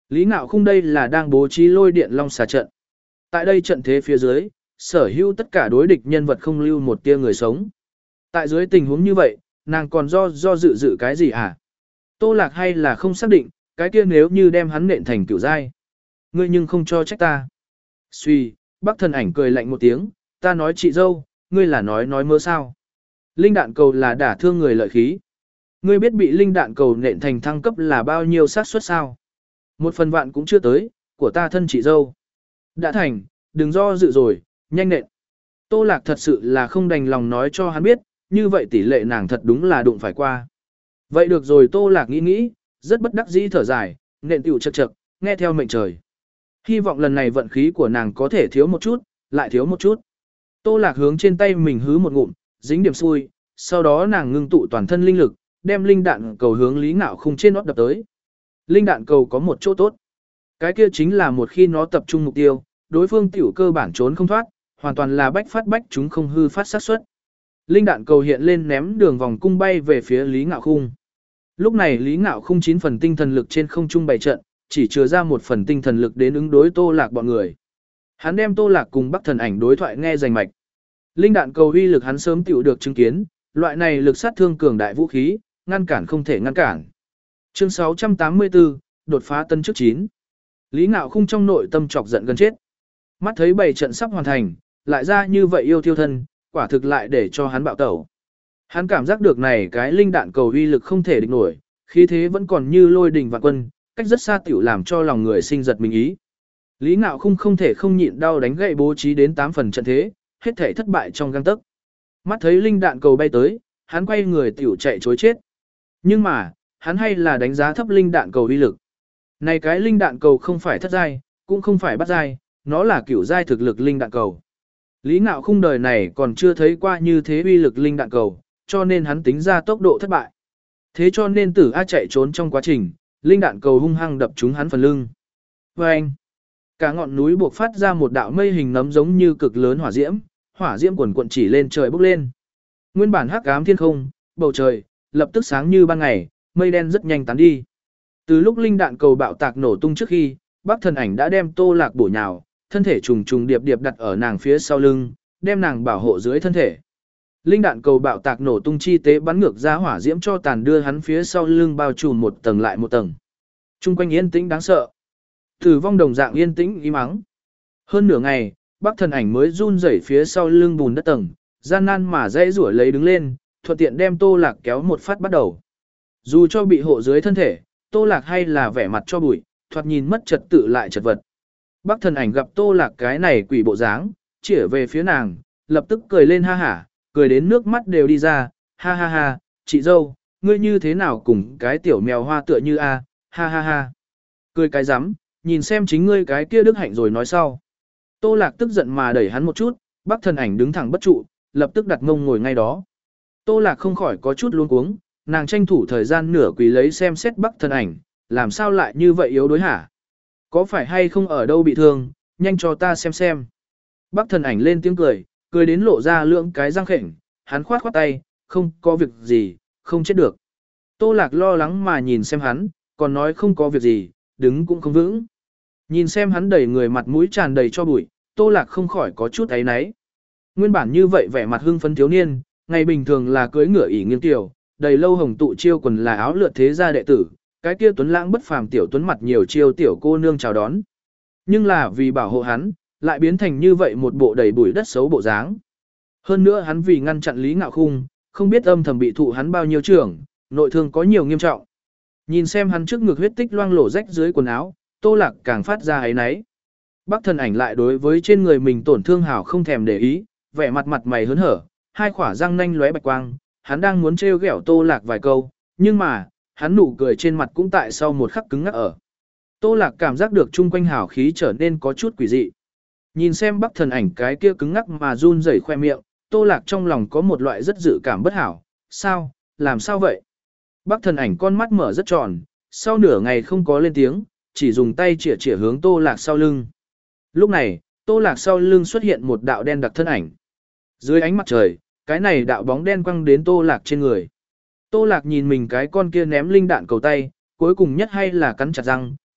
Lý Ngạo Khung đây là đang bố trí lôi điện long xà trận. Tại đây trận thế phía dưới, sở hữu tất cả đối địch nhân vật không lưu một tia người sống. Tại dưới tình huống như vậy, nàng còn do do dự dự cái gì hả? Tô Lạc hay là không xác định, cái kia nếu như đem hắn nện thành cửu giai. Ngươi nhưng không cho trách ta. Suy, Bắc Thần Ảnh cười lạnh một tiếng, ta nói chị dâu, ngươi là nói nói mơ sao? Linh đạn cầu là đả thương người lợi khí. Ngươi biết bị linh đạn cầu nện thành thăng cấp là bao nhiêu xác suất sao? Một phần vạn cũng chưa tới, của ta thân chị dâu. Đã thành, đừng do dự rồi, nhanh nện. Tô Lạc thật sự là không đành lòng nói cho hắn biết, như vậy tỷ lệ nàng thật đúng là đụng phải qua. Vậy được rồi, Tô Lạc nghĩ nghĩ, rất bất đắc dĩ thở dài, nện tiểu chật chật, nghe theo mệnh trời. Hy vọng lần này vận khí của nàng có thể thiếu một chút, lại thiếu một chút. Tô Lạc hướng trên tay mình hứ một ngụm, dính điểm xui, sau đó nàng ngưng tụ toàn thân linh lực, đem linh đạn cầu hướng Lý Ngạo Khung trên nót đập tới. Linh đạn cầu có một chỗ tốt. Cái kia chính là một khi nó tập trung mục tiêu, đối phương tiểu cơ bản trốn không thoát, hoàn toàn là bách phát bách chúng không hư phát sát suất. Linh đạn cầu hiện lên ném đường vòng cung bay về phía Lý Ngạo Khung. Lúc này Lý Ngạo Khung chín phần tinh thần lực trên không trung bày trận, chỉ chứa ra một phần tinh thần lực đến ứng đối Tô Lạc bọn người. Hắn đem Tô Lạc cùng Bắc Thần Ảnh đối thoại nghe rành mạch. Linh đạn cầu uy lực hắn sớm tiểu được chứng kiến, loại này lực sát thương cường đại vũ khí, ngăn cản không thể ngăn cản. Chương sáu trăm tám mươi tư, đột phá tân trước chín. Lý Ngạo Khung trong nội tâm chọc giận gần chết. Mắt thấy bảy trận sắp hoàn thành, lại ra như vậy yêu tiêu thân, quả thực lại để cho hắn bạo tẩu. Hắn cảm giác được này cái linh đạn cầu uy lực không thể địch nổi, khí thế vẫn còn như lôi đình vạn quân, cách rất xa tiểu làm cho lòng người sinh giật mình ý. Lý Ngạo Khung không thể không nhịn đau đánh gậy bố trí đến tám phần trận thế, hết thể thất bại trong gang tấc. Mắt thấy linh đạn cầu bay tới, hắn quay người tiểu chạy chối chết. Nhưng mà, hắn hay là đánh giá thấp linh đạn cầu uy lực. Này cái linh đạn cầu không phải thất giai, cũng không phải bát giai, nó là cửu giai thực lực linh đạn cầu. Lý Ngạo Khung đời này còn chưa thấy qua như thế uy lực linh đạn cầu, cho nên hắn tính ra tốc độ thất bại. Thế cho nên Tử A chạy trốn trong quá trình, linh đạn cầu hung hăng đập trúng hắn phần lưng. Và anh, cả ngọn núi buộc phát ra một đạo mây hình nấm giống như cực lớn hỏa diễm, hỏa diễm quần cuộn chỉ lên trời bốc lên. Nguyên bản hắc ám thiên không, bầu trời lập tức sáng như ban ngày, mây đen rất nhanh tán đi. Từ lúc linh đạn cầu bạo tạc nổ tung trước khi, Bắc Thần Ảnh đã đem Tô Lạc bổ nhào, thân thể trùng trùng điệp điệp đặt ở nàng phía sau lưng, đem nàng bảo hộ dưới thân thể. Linh đạn cầu bạo tạc nổ tung chi tế bắn ngược ra hỏa diễm cho tàn đưa hắn phía sau lưng bao trùm một tầng lại một tầng. Trung quanh yên tĩnh đáng sợ. Tử vong đồng dạng yên tĩnh im ắng. Hơn nửa ngày, Bắc Thần Ảnh mới run rẩy phía sau lưng bùn đất tầng, gian nan mà dễ rủa lấy đứng lên, thuận tiện đem Tô Lạc kéo một phát bắt đầu. Dù cho bị hộ dưới thân thể, Tô Lạc hay là vẻ mặt cho bụi, thoạt nhìn mất trật tự lại chật vật. Bắc Thần Ảnh gặp Tô Lạc cái này quỷ bộ dáng, chĩa về phía nàng, lập tức cười lên ha hả, cười đến nước mắt đều đi ra, ha ha ha, chị dâu, ngươi như thế nào cùng cái tiểu mèo hoa tựa như a, ha ha ha. Cười cái rắm, nhìn xem chính ngươi cái kia đức hạnh rồi nói sau. Tô Lạc tức giận mà đẩy hắn một chút, Bắc Thần Ảnh đứng thẳng bất trụ, lập tức đặt mông ngồi ngay đó. Tô Lạc không khỏi có chút luống cuống, nàng tranh thủ thời gian nửa quỳ lấy xem xét Bắc Thần Ảnh, làm sao lại như vậy yếu đối hả? Có phải hay không ở đâu bị thương, nhanh cho ta xem xem. Bắc Thần Ảnh lên tiếng cười, cười đến lộ ra lưỡng cái răng khểnh, hắn khoát khoát tay, không có việc gì, không chết được. Tô Lạc lo lắng mà nhìn xem hắn, còn nói không có việc gì, đứng cũng không vững. Nhìn xem hắn đầy người mặt mũi tràn đầy cho bụi, Tô Lạc không khỏi có chút áy náy. Nguyên bản như vậy vẻ mặt hưng phấn thiếu niên, ngày bình thường là cưới ngựa ỉ nghiêng tiểu, đầy lâu hồng tụ chiêu quần là áo lượt thế gia đệ tử, cái kia tuấn lãng bất phàm tiểu tuấn mặt nhiều chiêu tiểu cô nương chào đón. Nhưng là vì bảo hộ hắn, lại biến thành như vậy một bộ đầy bụi đất xấu bộ dáng. Hơn nữa hắn vì ngăn chặn Lý Ngạo Khung, không biết âm thầm bị thụ hắn bao nhiêu trưởng, nội thương có nhiều nghiêm trọng. Nhìn xem hắn trước ngực huyết tích loang lổ rách dưới quần áo, Tô Lạc càng phát ra ấy náy. Bắc Thần Ảnh lại đối với trên người mình tổn thương hảo không thèm để ý, vẻ mặt mặt mày hớn hở, hai khỏa răng nanh lóe bạch quang, hắn đang muốn trêu ghẹo Tô Lạc vài câu, nhưng mà, hắn nụ cười trên mặt cũng tại sau một khắc cứng ngắc ở. Tô Lạc cảm giác được chung quanh hảo khí trở nên có chút quỷ dị. Nhìn xem Bắc Thần Ảnh cái kia cứng ngắc mà run rẩy khoe miệng, Tô Lạc trong lòng có một loại rất dự cảm bất hảo, sao, làm sao vậy? Bắc Thần Ảnh con mắt mở rất tròn, sau nửa ngày không có lên tiếng, chỉ dùng tay chĩa chĩa hướng Tô Lạc sau lưng. Lúc này, Tô Lạc sau lưng xuất hiện một đạo đen đặc thân ảnh. Dưới ánh mặt trời, cái này đạo bóng đen quăng đến Tô Lạc trên người. Tô Lạc nhìn mình cái con kia ném linh đạn cầu tay, cuối cùng nhất hay là cắn chặt răng,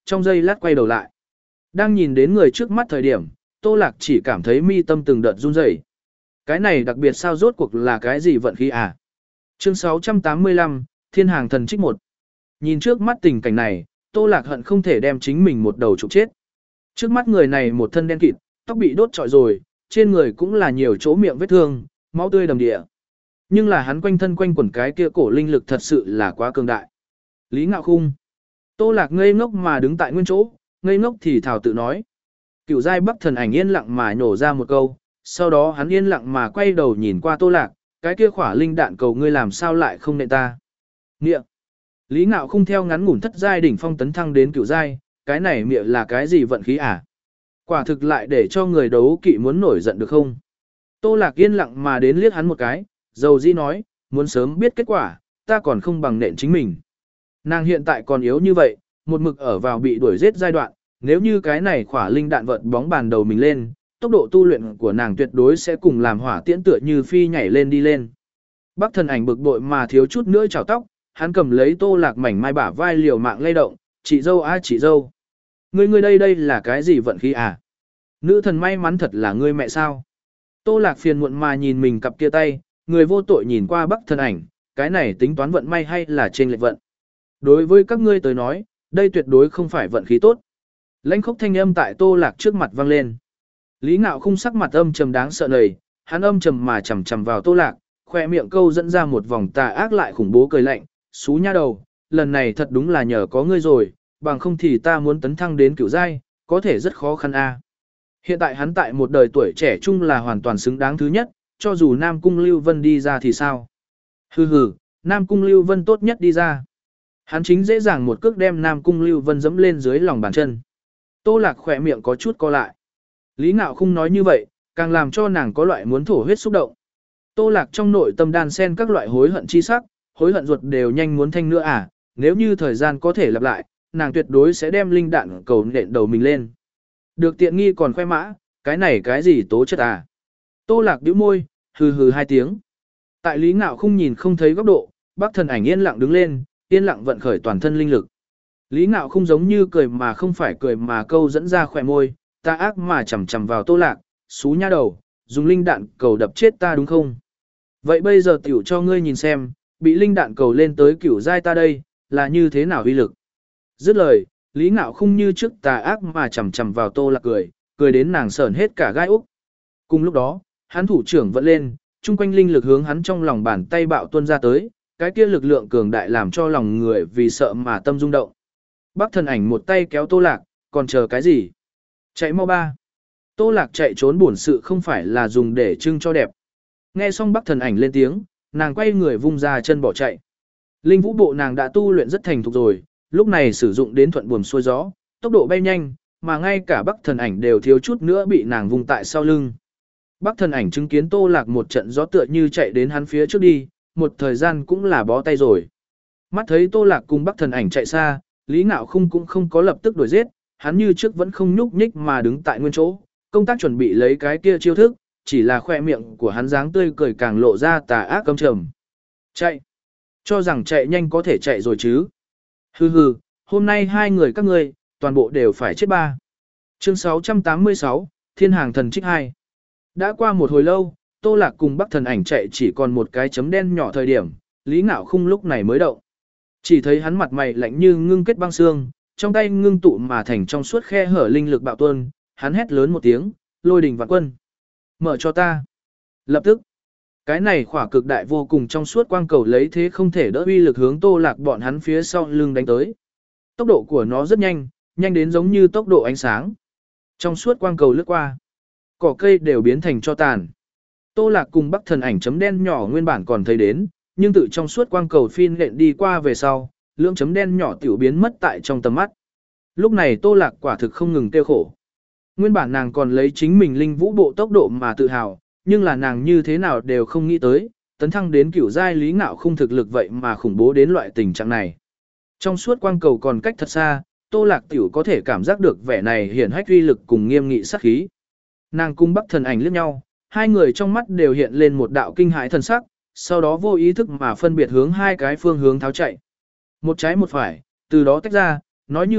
trong giây lát quay đầu lại. Đang nhìn đến người trước mắt thời điểm, Tô Lạc chỉ cảm thấy mi tâm từng đợt run rẩy. Cái này đặc biệt sao rốt cuộc là cái gì vận khí à? Chương sáu trăm tám mươi lăm, Thiên Hàng Thần Trích một. Nhìn trước mắt tình cảnh này, Tô Lạc hận không thể đem chính mình một đầu trục chết. Trước mắt người này một thân đen kịt, tóc bị đốt trọi rồi, trên người cũng là nhiều chỗ miệng vết thương, máu tươi đầm địa. Nhưng là hắn quanh thân quanh quần cái kia cổ linh lực thật sự là quá cường đại. Lý Ngạo Khung. Tô Lạc ngây ngốc mà đứng tại nguyên chỗ, ngây ngốc thì thảo tự nói. Cửu giai Bắc Thần Ảnh yên lặng mà nhổ ra một câu, sau đó hắn yên lặng mà quay đầu nhìn qua Tô Lạc, cái kia khỏa linh đạn cầu ngươi làm sao lại không nệ ta. Nghĩa. Lý Ngạo Khung theo ngắn ngủn thất giai đỉnh phong tấn thăng đến cửu giai, cái này miệng là cái gì vận khí à? Quả thực lại để cho người đấu kỵ muốn nổi giận được không? Tô Lạc yên lặng mà đến liếc hắn một cái, dầu dĩ nói, muốn sớm biết kết quả, ta còn không bằng nện chính mình. Nàng hiện tại còn yếu như vậy, một mực ở vào bị đuổi giết giai đoạn, nếu như cái này khỏa linh đạn vợt bóng bàn đầu mình lên, tốc độ tu luyện của nàng tuyệt đối sẽ cùng làm hỏa tiễn tựa như phi nhảy lên đi lên. Bắc Thần Ảnh bực bội mà thiếu chút nữa chảo tóc, hắn cầm lấy Tô Lạc mảnh mai bả vai liều mạng lay động, chị dâu a chị dâu. Ngươi ngươi đây đây là cái gì vận khí à? Nữ thần may mắn thật là ngươi mẹ sao? Tô Lạc phiền muộn mà nhìn mình cặp kia tay, người vô tội nhìn qua Bắc Thần Ảnh, cái này tính toán vận may hay là trên lệch vận? Đối với các ngươi tới nói, đây tuyệt đối không phải vận khí tốt. Lãnh khốc thanh âm tại Tô Lạc trước mặt vang lên. Lý Ngạo Khung sắc mặt âm trầm đáng sợ nầy, hắn âm trầm mà chằm chằm vào Tô Lạc, khoe miệng câu dẫn ra một vòng tà ác lại khủng bố cười lạnh, xú nha đầu, lần này thật đúng là nhờ có ngươi rồi, bằng không thì ta muốn tấn thăng đến cửu giai, có thể rất khó khăn a. Hiện tại hắn tại một đời tuổi trẻ chung là hoàn toàn xứng đáng thứ nhất, cho dù Nam Cung Lưu Vân đi ra thì sao? Hừ hừ, Nam Cung Lưu Vân tốt nhất đi ra. Hắn chính dễ dàng một cước đem Nam Cung Lưu Vân dẫm lên dưới lòng bàn chân. Tô Lạc khỏe miệng có chút co lại. Lý Ngạo Khung nói như vậy, càng làm cho nàng có loại muốn thổ huyết xúc động. Tô Lạc trong nội tâm đan xen các loại hối hận chi sắc, hối hận ruột đều nhanh muốn thanh nữa à, nếu như thời gian có thể lặp lại, nàng tuyệt đối sẽ đem linh đạn cầu nện đầu mình lên. Được tiện nghi còn khoe mã, cái này cái gì tố chất à? Tô Lạc bĩu môi, hừ hừ hai tiếng. Tại Lý Ngạo Khung nhìn không thấy góc độ, Bắc Thần Ảnh yên lặng đứng lên, yên lặng vận khởi toàn thân linh lực. Lý Ngạo Khung giống như cười mà không phải cười mà câu dẫn ra khỏe môi, ta ác mà chầm chầm vào Tô Lạc, xú nha đầu, dùng linh đạn cầu đập chết ta đúng không? Vậy bây giờ tiểu cho ngươi nhìn xem, bị linh đạn cầu lên tới cửu giai ta đây, là như thế nào uy lực? Dứt lời, Lý Ngạo Khung như trước tà ác mà chầm chầm vào Tô Lạc cười, cười đến nàng sởn hết cả gai úc. Cùng lúc đó, hắn thủ trưởng vận lên, chung quanh linh lực hướng hắn trong lòng bàn tay bạo tuôn ra tới, cái kia lực lượng cường đại làm cho lòng người vì sợ mà tâm rung động. Bắc Thần Ảnh một tay kéo Tô Lạc, còn chờ cái gì? Chạy mau ba. Tô Lạc chạy trốn bổn sự không phải là dùng để trưng cho đẹp. Nghe xong Bắc Thần Ảnh lên tiếng, nàng quay người vung ra chân bỏ chạy. Linh vũ bộ nàng đã tu luyện rất thành thục rồi, lúc này sử dụng đến thuận buồm xuôi gió, tốc độ bay nhanh, mà ngay cả Bắc Thần Ảnh đều thiếu chút nữa bị nàng vung tại sau lưng. Bắc Thần Ảnh chứng kiến Tô Lạc một trận gió tựa như chạy đến hắn phía trước đi, một thời gian cũng là bó tay rồi. Mắt thấy Tô Lạc cùng Bắc Thần Ảnh chạy xa, Lý Ngạo Khung cũng không có lập tức đuổi giết, hắn như trước vẫn không nhúc nhích mà đứng tại nguyên chỗ, công tác chuẩn bị lấy cái kia chiêu thức, chỉ là khoe miệng của hắn dáng tươi cười càng lộ ra tà ác căm trầm. Chạy! Cho rằng chạy nhanh có thể chạy rồi chứ. Hừ hừ, hôm nay hai người các ngươi, toàn bộ đều phải chết ba. Chương sáu trăm tám mươi sáu, Thiên Hàng Thần Trích hai. Đã qua một hồi lâu, Tô Lạc cùng Bắc Thần Ảnh chạy chỉ còn một cái chấm đen nhỏ thời điểm, Lý Ngạo Khung lúc này mới động. Chỉ thấy hắn mặt mày lạnh như ngưng kết băng xương, trong tay ngưng tụ mà thành trong suốt khe hở linh lực bạo tuôn, hắn hét lớn một tiếng, lôi đình vạn quân. Mở cho ta. Lập tức, cái này khỏa cực đại vô cùng trong suốt quang cầu lấy thế không thể đỡ uy lực hướng Tô Lạc bọn hắn phía sau lưng đánh tới. Tốc độ của nó rất nhanh, nhanh đến giống như tốc độ ánh sáng. Trong suốt quang cầu lướt qua, cỏ cây đều biến thành tro tàn. Tô Lạc cùng Bắc Thần Ảnh chấm đen nhỏ nguyên bản còn thấy đến, nhưng tự trong suốt quang cầu phin lện đi qua về sau, lượng chấm đen nhỏ tiểu biến mất tại trong tầm mắt. Lúc này Tô Lạc quả thực không ngừng tiêu khổ. Nguyên bản nàng còn lấy chính mình linh vũ bộ tốc độ mà tự hào, nhưng là nàng như thế nào đều không nghĩ tới, tấn thăng đến cửu giai Lý Ngạo Khung thực lực vậy mà khủng bố đến loại tình trạng này. Trong suốt quang cầu còn cách thật xa, Tô Lạc tiểu có thể cảm giác được vẻ này hiển hách uy lực cùng nghiêm nghị sát khí. Nàng cùng Bắc Thần Ảnh liếc nhau, hai người trong mắt đều hiện lên một đạo kinh hãi thần sắc, sau đó vô ý thức mà phân biệt hướng hai cái phương hướng tháo chạy. Một trái một phải, từ đó tách ra, nói như vậy,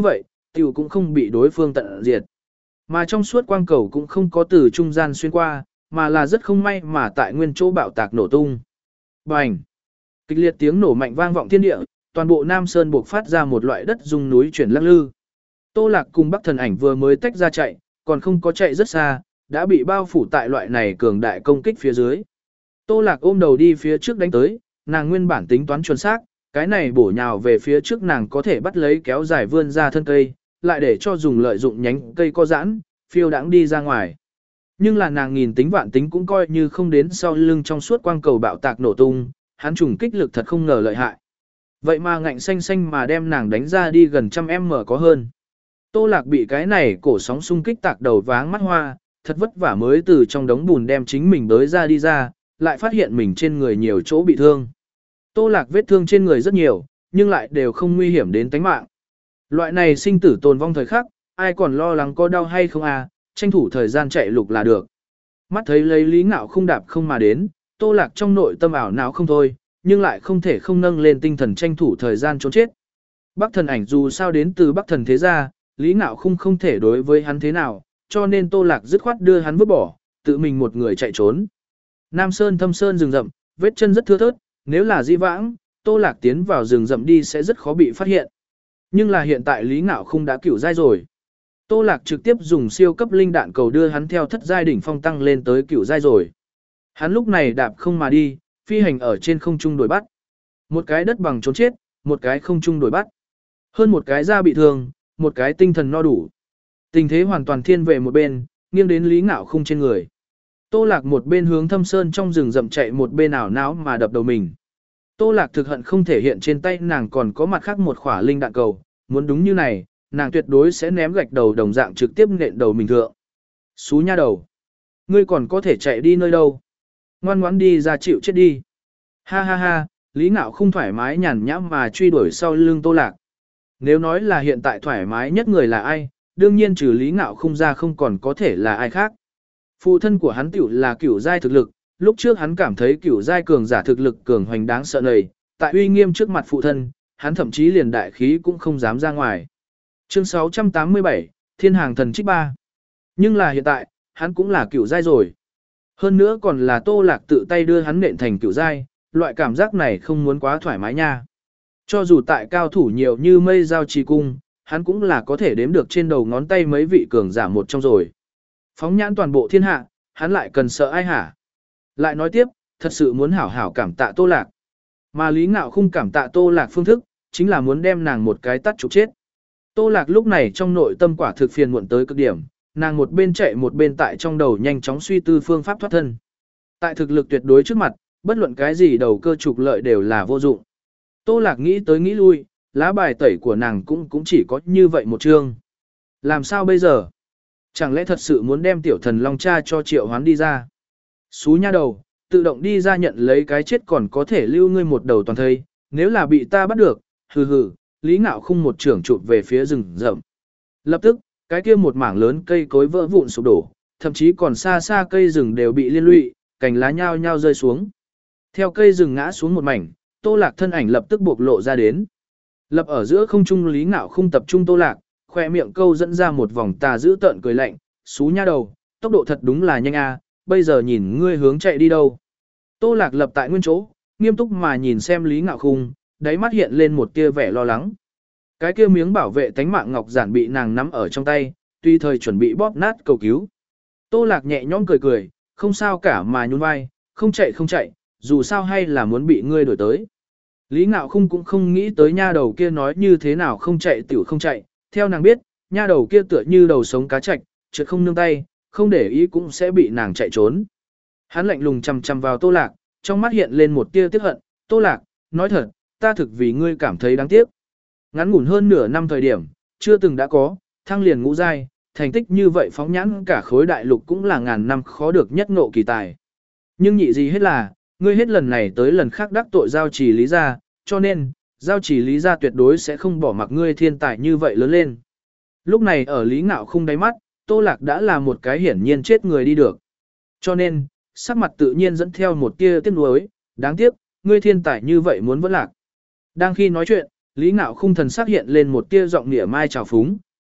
tiểu cũng không bị đối phương tận diệt. Mà trong suốt quang cầu cũng không có từ trung gian xuyên qua, mà là rất không may mà tại nguyên chỗ bạo tạc nổ tung. Bành! Kịch liệt tiếng nổ mạnh vang vọng thiên địa, toàn bộ Nam Sơn buộc phát ra một loại đất rung núi chuyển lắc lư. Tô Lạc cùng Bắc Thần Ảnh vừa mới tách ra chạy, còn không có chạy rất xa, đã bị bao phủ tại loại này cường đại công kích phía dưới. Tô Lạc ôm đầu đi phía trước đánh tới, nàng nguyên bản tính toán chuẩn xác, cái này bổ nhào về phía trước nàng có thể bắt lấy kéo dài vươn ra thân cây, lại để cho dùng lợi dụng nhánh cây co giãn, phiêu đãng đi ra ngoài. Nhưng là nàng nghìn tính vạn tính cũng coi như không đến sau lưng trong suốt quang cầu bạo tạc nổ tung, hắn trùng kích lực thật không ngờ lợi hại. Vậy mà ngạnh xanh xanh mà đem nàng đánh ra đi gần trăm em mở có hơn. Tô Lạc bị cái này cổ sóng xung kích tạc đầu váng mắt hoa, thật vất vả mới từ trong đống bùn đem chính mình bới ra đi ra, lại phát hiện mình trên người nhiều chỗ bị thương. Tô Lạc vết thương trên người rất nhiều, nhưng lại đều không nguy hiểm đến tính mạng. Loại này sinh tử tồn vong thời khắc, ai còn lo lắng có đau hay không à, tranh thủ thời gian chạy lục là được. Mắt thấy lấy Lý Ngạo không đạp không mà đến, Tô Lạc trong nội tâm ảo não không thôi, nhưng lại không thể không nâng lên tinh thần tranh thủ thời gian trốn chết. Bắc Thần Ảnh dù sao đến từ Bắc Thần thế gia, Lý Ngạo không không thể đối với hắn thế nào, cho nên Tô Lạc dứt khoát đưa hắn vứt bỏ, tự mình một người chạy trốn. Nam Sơn thâm sơn rừng rậm, vết chân rất thưa thớt, nếu là di vãng, Tô Lạc tiến vào rừng rậm đi sẽ rất khó bị phát hiện. Nhưng là hiện tại Lý Ngạo không đã cửu giai rồi. Tô Lạc trực tiếp dùng siêu cấp linh đạn cầu đưa hắn theo thất giai đỉnh phong tăng lên tới cửu giai rồi. Hắn lúc này đạp không mà đi, phi hành ở trên không trung đuổi bắt. Một cái đất bằng trốn chết, một cái không trung đuổi bắt. Hơn một cái da bị thương, một cái tinh thần no đủ. Tình thế hoàn toàn thiên về một bên, nghiêng đến Lý Ngạo không trên người. Tô Lạc một bên hướng thâm sơn trong rừng rậm chạy một bên ảo não mà đập đầu mình. Tô Lạc thực hận không thể hiện trên tay nàng còn có mặt khác một khỏa linh đạn cầu, muốn đúng như này, nàng tuyệt đối sẽ ném gạch đầu đồng dạng trực tiếp nện đầu mình thượng. Xú nha đầu, ngươi còn có thể chạy đi nơi đâu? Ngoan ngoãn đi ra chịu chết đi. Ha ha ha, Lý Ngạo không thoải mái nhàn nhã mà truy đuổi sau lưng Tô Lạc. Nếu nói là hiện tại thoải mái nhất người là ai, đương nhiên trừ Lý Ngạo không ra không còn có thể là ai khác. Phụ thân của hắn tiểu là cửu giai thực lực, lúc trước hắn cảm thấy cửu giai cường giả thực lực cường hoành đáng sợ nầy, tại uy nghiêm trước mặt phụ thân, hắn thậm chí liền đại khí cũng không dám ra ngoài. Chương sáu trăm tám mươi bảy, Thiên Hàng Thần Trích ba. Nhưng là hiện tại, hắn cũng là cửu giai rồi. Hơn nữa còn là Tô Lạc tự tay đưa hắn nện thành cửu giai, loại cảm giác này không muốn quá thoải mái nha. Cho dù tại cao thủ nhiều như mây giao trì cung, hắn cũng là có thể đếm được trên đầu ngón tay mấy vị cường giả một trong rồi. Phóng nhãn toàn bộ thiên hạ, hắn lại cần sợ ai hả? Lại nói tiếp, thật sự muốn hảo hảo cảm tạ Tô Lạc. Mà Lý Ngạo không cảm tạ Tô Lạc phương thức, chính là muốn đem nàng một cái tắt chụp chết. Tô Lạc lúc này trong nội tâm quả thực phiền muộn tới cực điểm, nàng một bên chạy một bên tại trong đầu nhanh chóng suy tư phương pháp thoát thân. Tại thực lực tuyệt đối trước mặt, bất luận cái gì đầu cơ trục lợi đều là vô dụng. Tô Lạc nghĩ tới nghĩ lui, lá bài tẩy của nàng cũng cũng chỉ có như vậy một chương. Làm sao bây giờ? Chẳng lẽ thật sự muốn đem tiểu thần long cha cho triệu hoán đi ra? Xú nha đầu, tự động đi ra nhận lấy cái chết còn có thể lưu ngươi một đầu toàn thây, nếu là bị ta bắt được, hừ hừ, Lý Ngạo không một trưởng chụp về phía rừng rậm. Lập tức, cái kia một mảng lớn cây cối vỡ vụn sụp đổ, thậm chí còn xa xa cây rừng đều bị liên lụy, cành lá nhao nhao rơi xuống. Theo cây rừng ngã xuống một mảnh, Tô Lạc thân ảnh lập tức bộc lộ ra đến. Lập ở giữa không trung Lý Ngạo không tập trung Tô Lạc, khoe miệng câu dẫn ra một vòng tà dữ tợn cười lạnh, xú nha đầu, tốc độ thật đúng là nhanh a, bây giờ nhìn ngươi hướng chạy đi đâu. Tô Lạc lập tại nguyên chỗ, nghiêm túc mà nhìn xem Lý Ngạo Khung, đáy mắt hiện lên một tia vẻ lo lắng. Cái kia miếng bảo vệ tánh mạng ngọc giản bị nàng nắm ở trong tay, tùy thời chuẩn bị bóp nát cầu cứu. Tô Lạc nhẹ nhõm cười cười, không sao cả mà nhún vai, không chạy không chạy, dù sao hay là muốn bị ngươi đuổi tới. Lý Ngạo Khung cũng không nghĩ tới nha đầu kia nói như thế nào không chạy tiểu không chạy, theo nàng biết, nha đầu kia tựa như đầu sống cá chạch, trượt không nương tay, không để ý cũng sẽ bị nàng chạy trốn. Hắn lạnh lùng chằm chằm vào Tô Lạc, trong mắt hiện lên một tia tiếc hận, Tô Lạc, nói thật, ta thực vì ngươi cảm thấy đáng tiếc. Ngắn ngủn hơn nửa năm thời điểm, chưa từng đã có, thăng liền ngũ giai, thành tích như vậy phóng nhãn cả khối đại lục cũng là ngàn năm khó được nhất ngộ kỳ tài. Nhưng nhị gì hết là, ngươi hết lần này tới lần khác đắc tội giao trì lý gia, cho nên, giao trì lý gia tuyệt đối sẽ không bỏ mặc ngươi thiên tài như vậy lớn lên. Lúc này ở Lý Ngạo không đáy mắt, Tô Lạc đã là một cái hiển nhiên chết người đi được. Cho nên, sắc mặt tự nhiên dẫn theo một tia tiếc nuối, đáng tiếc, ngươi thiên tài như vậy muốn vẫn lạc. Đang khi nói chuyện, Lý Ngạo không thần sắc hiện lên một tia giọng nịa mai trào phúng,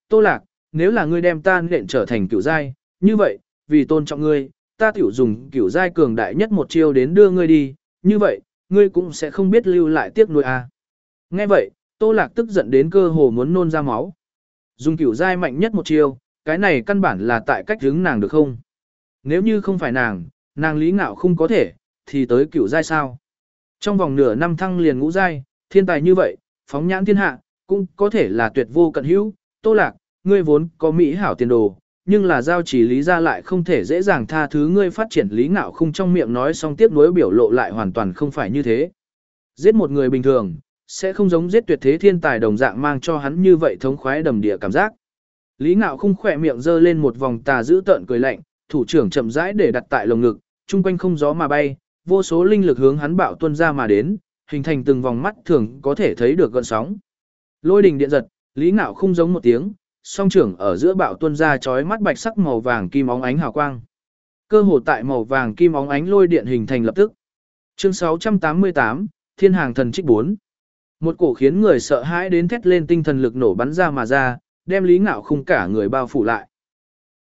Tô Lạc, nếu là ngươi đem ta nện trở thành cửu giai, như vậy, vì tôn trọng ngươi, ta tiểu dùng cửu giai cường đại nhất một chiêu đến đưa ngươi đi, như vậy, ngươi cũng sẽ không biết lưu lại tiếc nuối à. Nghe vậy, Tô Lạc tức giận đến cơ hồ muốn nôn ra máu. Dùng cửu giai mạnh nhất một chiêu, cái này căn bản là tại cách hướng nàng được không? Nếu như không phải nàng, nàng Lý Ngạo không có thể, thì tới cửu giai sao? Trong vòng nửa năm thăng liền ngũ giai, thiên tài như vậy, phóng nhãn thiên hạ, cũng có thể là tuyệt vô cận hữu. Tô Lạc, ngươi vốn có mỹ hảo tiền đồ, nhưng là giao chỉ lý ra lại không thể dễ dàng tha thứ ngươi phát triển Lý Ngạo không trong miệng nói xong tiếp nối biểu lộ lại hoàn toàn không phải như thế. Giết một người bình thường, sẽ không giống giết tuyệt thế thiên tài đồng dạng mang cho hắn như vậy thống khoái đầm địa cảm giác. Lý Ngạo không khỏe miệng giơ lên một vòng tà giữ tợn cười lạnh, thủ trưởng chậm rãi để đặt tại lồng ngực, trung quanh không gió mà bay, vô số linh lực hướng hắn bạo tuôn ra mà đến, hình thành từng vòng mắt thường có thể thấy được gợn sóng. Lôi đình điện giật, Lý Ngạo không giống một tiếng, song trưởng ở giữa bạo tuôn ra chói mắt bạch sắc màu vàng kim óng ánh hào quang. Cơ hồ tại màu vàng kim óng ánh lôi điện hình thành lập tức. Chương sáu trăm tám mươi tám, Thiên Hàng Thần Trích bốn. Một cổ khiến người sợ hãi đến thét lên tinh thần lực nổ bắn ra mà ra, đem Lý Ngạo không cả người bao phủ lại.